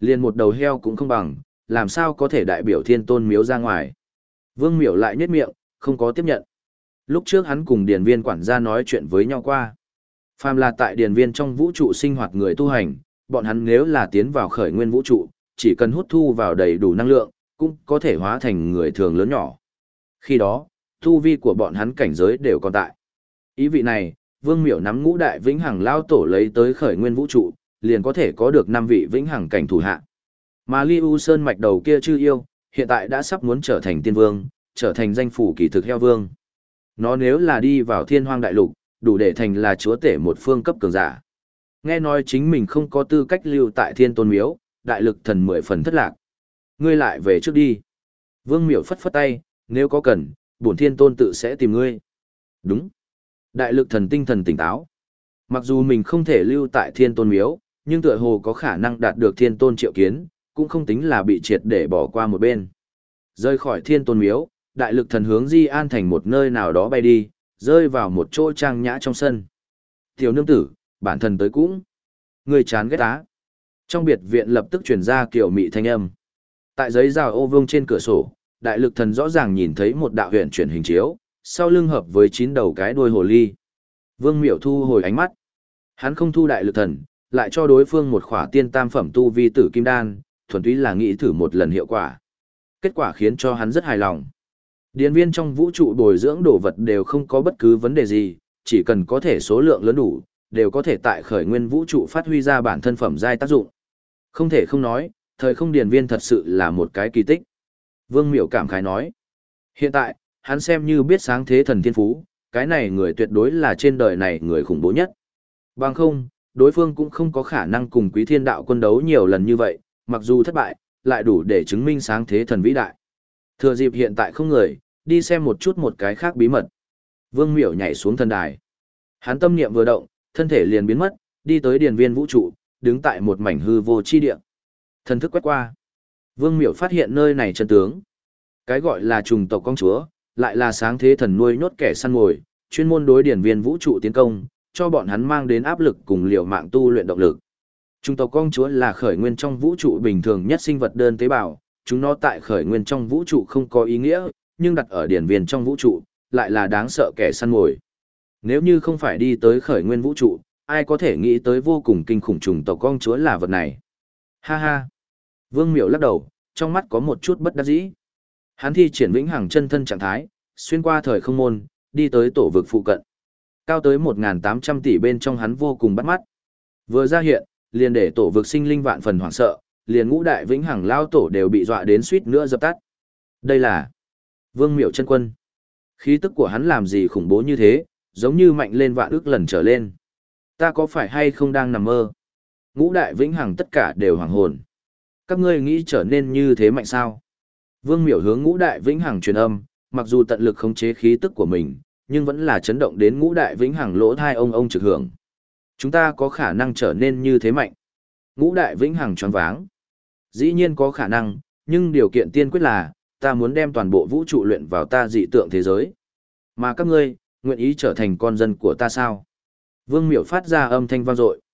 liền một đầu heo cũng không bằng, làm sao có thể đại biểu thiên tôn miếu ra ngoài. Vương Miểu lại nhếch miệng, không có tiếp nhận. Lúc trước hắn cùng điền viên quản gia nói chuyện với nhau qua. Phàm là tại điền viên trong vũ trụ sinh hoạt người tu hành, bọn hắn nếu là tiến vào khởi nguyên vũ trụ, chỉ cần hút thu vào đầy đủ năng lượng, cũng có thể hóa thành người thường lớn nhỏ. Khi đó, tu vi của bọn hắn cảnh giới đều còn tại. Ý vị này, Vương Miểu nắm ngũ đại vĩnh hằng lao tổ lấy tới khởi nguyên vũ trụ, liền có thể có được 5 vị vĩnh hằng cảnh thủ hạ. Mà Lưu Sơn mạch đầu kia chư yêu, hiện tại đã sắp muốn trở thành tiên vương, trở thành danh phủ kỳ thực heo vương. Nó nếu là đi vào thiên hoang đại lục, đủ để thành là chúa tể một phương cấp cường giả. Nghe nói chính mình không có tư cách lưu tại thiên tôn miếu, đại lực thần 10 phần thất lạc. Ngươi lại về trước đi. Vương Miểu phất phất tay, nếu có cần, bổn thiên tôn tự sẽ tìm ngươi. Đúng. Đại lực thần tinh thần tỉnh táo. Mặc dù mình không thể lưu tại thiên tôn miếu, nhưng tựa hồ có khả năng đạt được thiên tôn triệu kiến, cũng không tính là bị triệt để bỏ qua một bên. Rơi khỏi thiên tôn miếu, đại lực thần hướng Di An thành một nơi nào đó bay đi, rơi vào một chỗ trang nhã trong sân. Tiểu nương tử, bản thân tới cũng. Người chán ghét á. Trong biệt viện lập tức truyền ra kiểu mị thanh âm. Tại giấy rào ô vuông trên cửa sổ, đại lực thần rõ ràng nhìn thấy một đạo huyền chuyển hình chiếu, sau lưng hợp với 9 đầu cái đuôi hồ ly. Vương Miểu thu hồi ánh mắt. Hắn không thu đại lực thần, lại cho đối phương một khỏa tiên tam phẩm tu vi tử kim đan, thuần túy là nghĩ thử một lần hiệu quả. Kết quả khiến cho hắn rất hài lòng. Điền viên trong vũ trụ bồi dưỡng đồ vật đều không có bất cứ vấn đề gì, chỉ cần có thể số lượng lớn đủ, đều có thể tại khởi nguyên vũ trụ phát huy ra bản thân phẩm giai tác dụng. Không thể không nói, thời không điền viên thật sự là một cái kỳ tích. Vương Miểu cảm khái nói. Hiện tại, hắn xem như biết sáng thế thần thiên phú, cái này người tuyệt đối là trên đời này người khủng bố nhất. Bằng không, đối phương cũng không có khả năng cùng Quý Thiên Đạo quân đấu nhiều lần như vậy, mặc dù thất bại, lại đủ để chứng minh sáng thế thần vĩ đại. Thừa dịp hiện tại không người, đi xem một chút một cái khác bí mật. Vương Miểu nhảy xuống thần đài. Hắn tâm niệm vừa động, thân thể liền biến mất, đi tới điền viên vũ trụ, đứng tại một mảnh hư vô chi địa. Thần thức quét qua. Vương Miểu phát hiện nơi này chân tướng. Cái gọi là trùng tộc công chúa, lại là sáng thế thần nuôi nhốt kẻ săn mồi, chuyên môn đối điển viên vũ trụ tiến công, cho bọn hắn mang đến áp lực cùng liều mạng tu luyện động lực. Trùng tộc công chúa là khởi nguyên trong vũ trụ bình thường nhất sinh vật đơn tế bào, chúng nó tại khởi nguyên trong vũ trụ không có ý nghĩa, nhưng đặt ở điển viên trong vũ trụ, lại là đáng sợ kẻ săn mồi. Nếu như không phải đi tới khởi nguyên vũ trụ, ai có thể nghĩ tới vô cùng kinh khủng trùng tộc công chúa là vật này. Ha ha. Vương Miểu lắc đầu, trong mắt có một chút bất đắc dĩ. Hắn thi triển vĩnh hằng chân thân trạng thái, xuyên qua thời không môn, đi tới tổ vực phụ cận. Cao tới 1.800 tỷ bên trong hắn vô cùng bắt mắt. Vừa ra hiện, liền để tổ vực sinh linh vạn phần hoảng sợ, liền ngũ đại vĩnh hằng lao tổ đều bị dọa đến suýt nữa dập tắt. Đây là Vương Miểu chân quân. Khí tức của hắn làm gì khủng bố như thế, giống như mạnh lên vạn ức lần trở lên. Ta có phải hay không đang nằm mơ? Ngũ đại vĩnh hằng tất cả đều hoàng hồn. Các ngươi nghĩ trở nên như thế mạnh sao? Vương Miểu hướng ngũ đại vĩnh hằng truyền âm, mặc dù tận lực khống chế khí tức của mình, nhưng vẫn là chấn động đến ngũ đại vĩnh hằng lỗ thai ông trực hưởng. Chúng ta có khả năng trở nên như thế mạnh. Ngũ đại vĩnh hằng choáng váng. Dĩ nhiên có khả năng, nhưng điều kiện tiên quyết là, ta muốn đem toàn bộ vũ trụ luyện vào ta dị tượng thế giới. Mà các ngươi, nguyện ý trở thành con dân của ta sao? Vương Miểu phát ra âm thanh vang dội.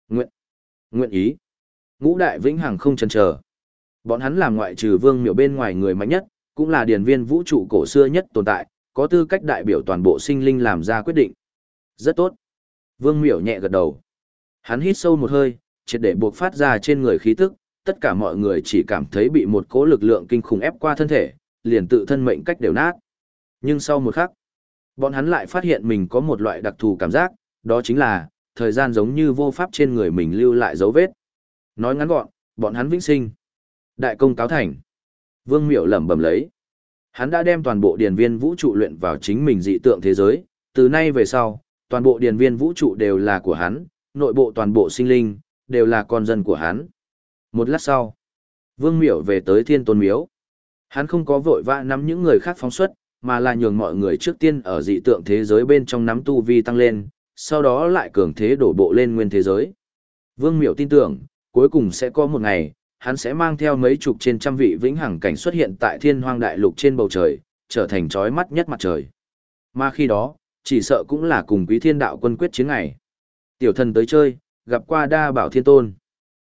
Nguyện ý. Ngũ đại vĩnh hằng không chần chờ. Bọn hắn làm ngoại trừ Vương Miểu bên ngoài người mạnh nhất, cũng là điển viên vũ trụ cổ xưa nhất tồn tại, có tư cách đại biểu toàn bộ sinh linh làm ra quyết định. Rất tốt. Vương Miểu nhẹ gật đầu. Hắn hít sâu một hơi, triệt để buộc phát ra trên người khí tức, tất cả mọi người chỉ cảm thấy bị một cỗ lực lượng kinh khủng ép qua thân thể, liền tự thân mệnh cách đều nát. Nhưng sau một khắc, bọn hắn lại phát hiện mình có một loại đặc thù cảm giác, đó chính là, thời gian giống như vô pháp trên người mình lưu lại dấu vết. Nói ngắn gọn, bọn hắn vĩnh sinh. Đại công cáo thành. Vương Miểu lẩm bẩm lấy. Hắn đã đem toàn bộ điền viên vũ trụ luyện vào chính mình dị tượng thế giới, từ nay về sau, toàn bộ điền viên vũ trụ đều là của hắn, nội bộ toàn bộ sinh linh, đều là con dân của hắn. Một lát sau, Vương Miểu về tới Thiên Tôn Miếu. Hắn không có vội vã nắm những người khác phóng xuất, mà là nhường mọi người trước tiên ở dị tượng thế giới bên trong nắm tu vi tăng lên, sau đó lại cường thế đổ bộ lên nguyên thế giới. Vương Miểu tin tưởng, cuối cùng sẽ có một ngày, hắn sẽ mang theo mấy chục trên trăm vị vĩnh hằng cảnh xuất hiện tại Thiên Hoang Đại Lục trên bầu trời, trở thành chói mắt nhất mặt trời. Mà khi đó, chỉ sợ cũng là cùng Quý Thiên Đạo quân quyết chiến ngày. Tiểu thần tới chơi, gặp qua Đa Bảo Thiên Tôn.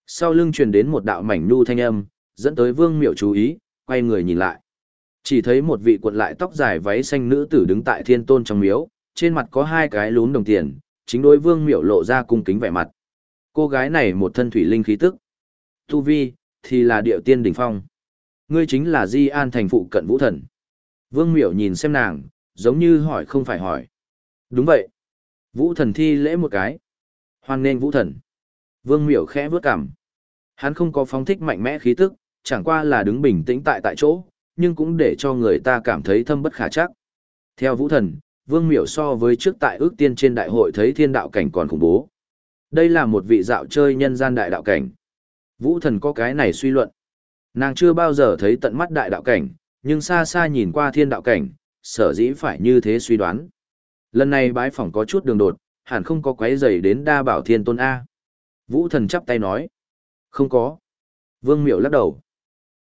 Sau lưng truyền đến một đạo mảnh nhu thanh âm, dẫn tới Vương Miểu chú ý, quay người nhìn lại. Chỉ thấy một vị cuộn lại tóc dài váy xanh nữ tử đứng tại thiên tôn trong miếu, trên mặt có hai cái lún đồng tiền, chính đối Vương Miểu lộ ra cung kính vẻ mặt. Cô gái này một thân thủy linh khí tức. Tu vi, thì là điệu tiên đỉnh phong. Ngươi chính là Di An thành phụ cận Vũ Thần. Vương Miểu nhìn xem nàng, giống như hỏi không phải hỏi. Đúng vậy. Vũ Thần thi lễ một cái. Hoan nghênh Vũ Thần. Vương Miểu khẽ vướt cằm. Hắn không có phóng thích mạnh mẽ khí tức, chẳng qua là đứng bình tĩnh tại chỗ, nhưng cũng để cho người ta cảm thấy thâm bất khả trắc. Theo Vũ Thần, Vương Miểu so với trước tại ước tiên trên đại hội thấy thiên đạo cảnh còn khủng bố. Đây là một vị dạo chơi nhân gian đại đạo cảnh. Vũ Thần có cái này suy luận. Nàng chưa bao giờ thấy tận mắt đại đạo cảnh, nhưng xa xa nhìn qua thiên đạo cảnh, sở dĩ phải như thế suy đoán. Lần này bái phỏng có chút đường đột, hẳn không có quấy rầy đến đa bảo thiên tôn A. Vũ Thần chắp tay nói. Không có. Vương Miểu lắc đầu.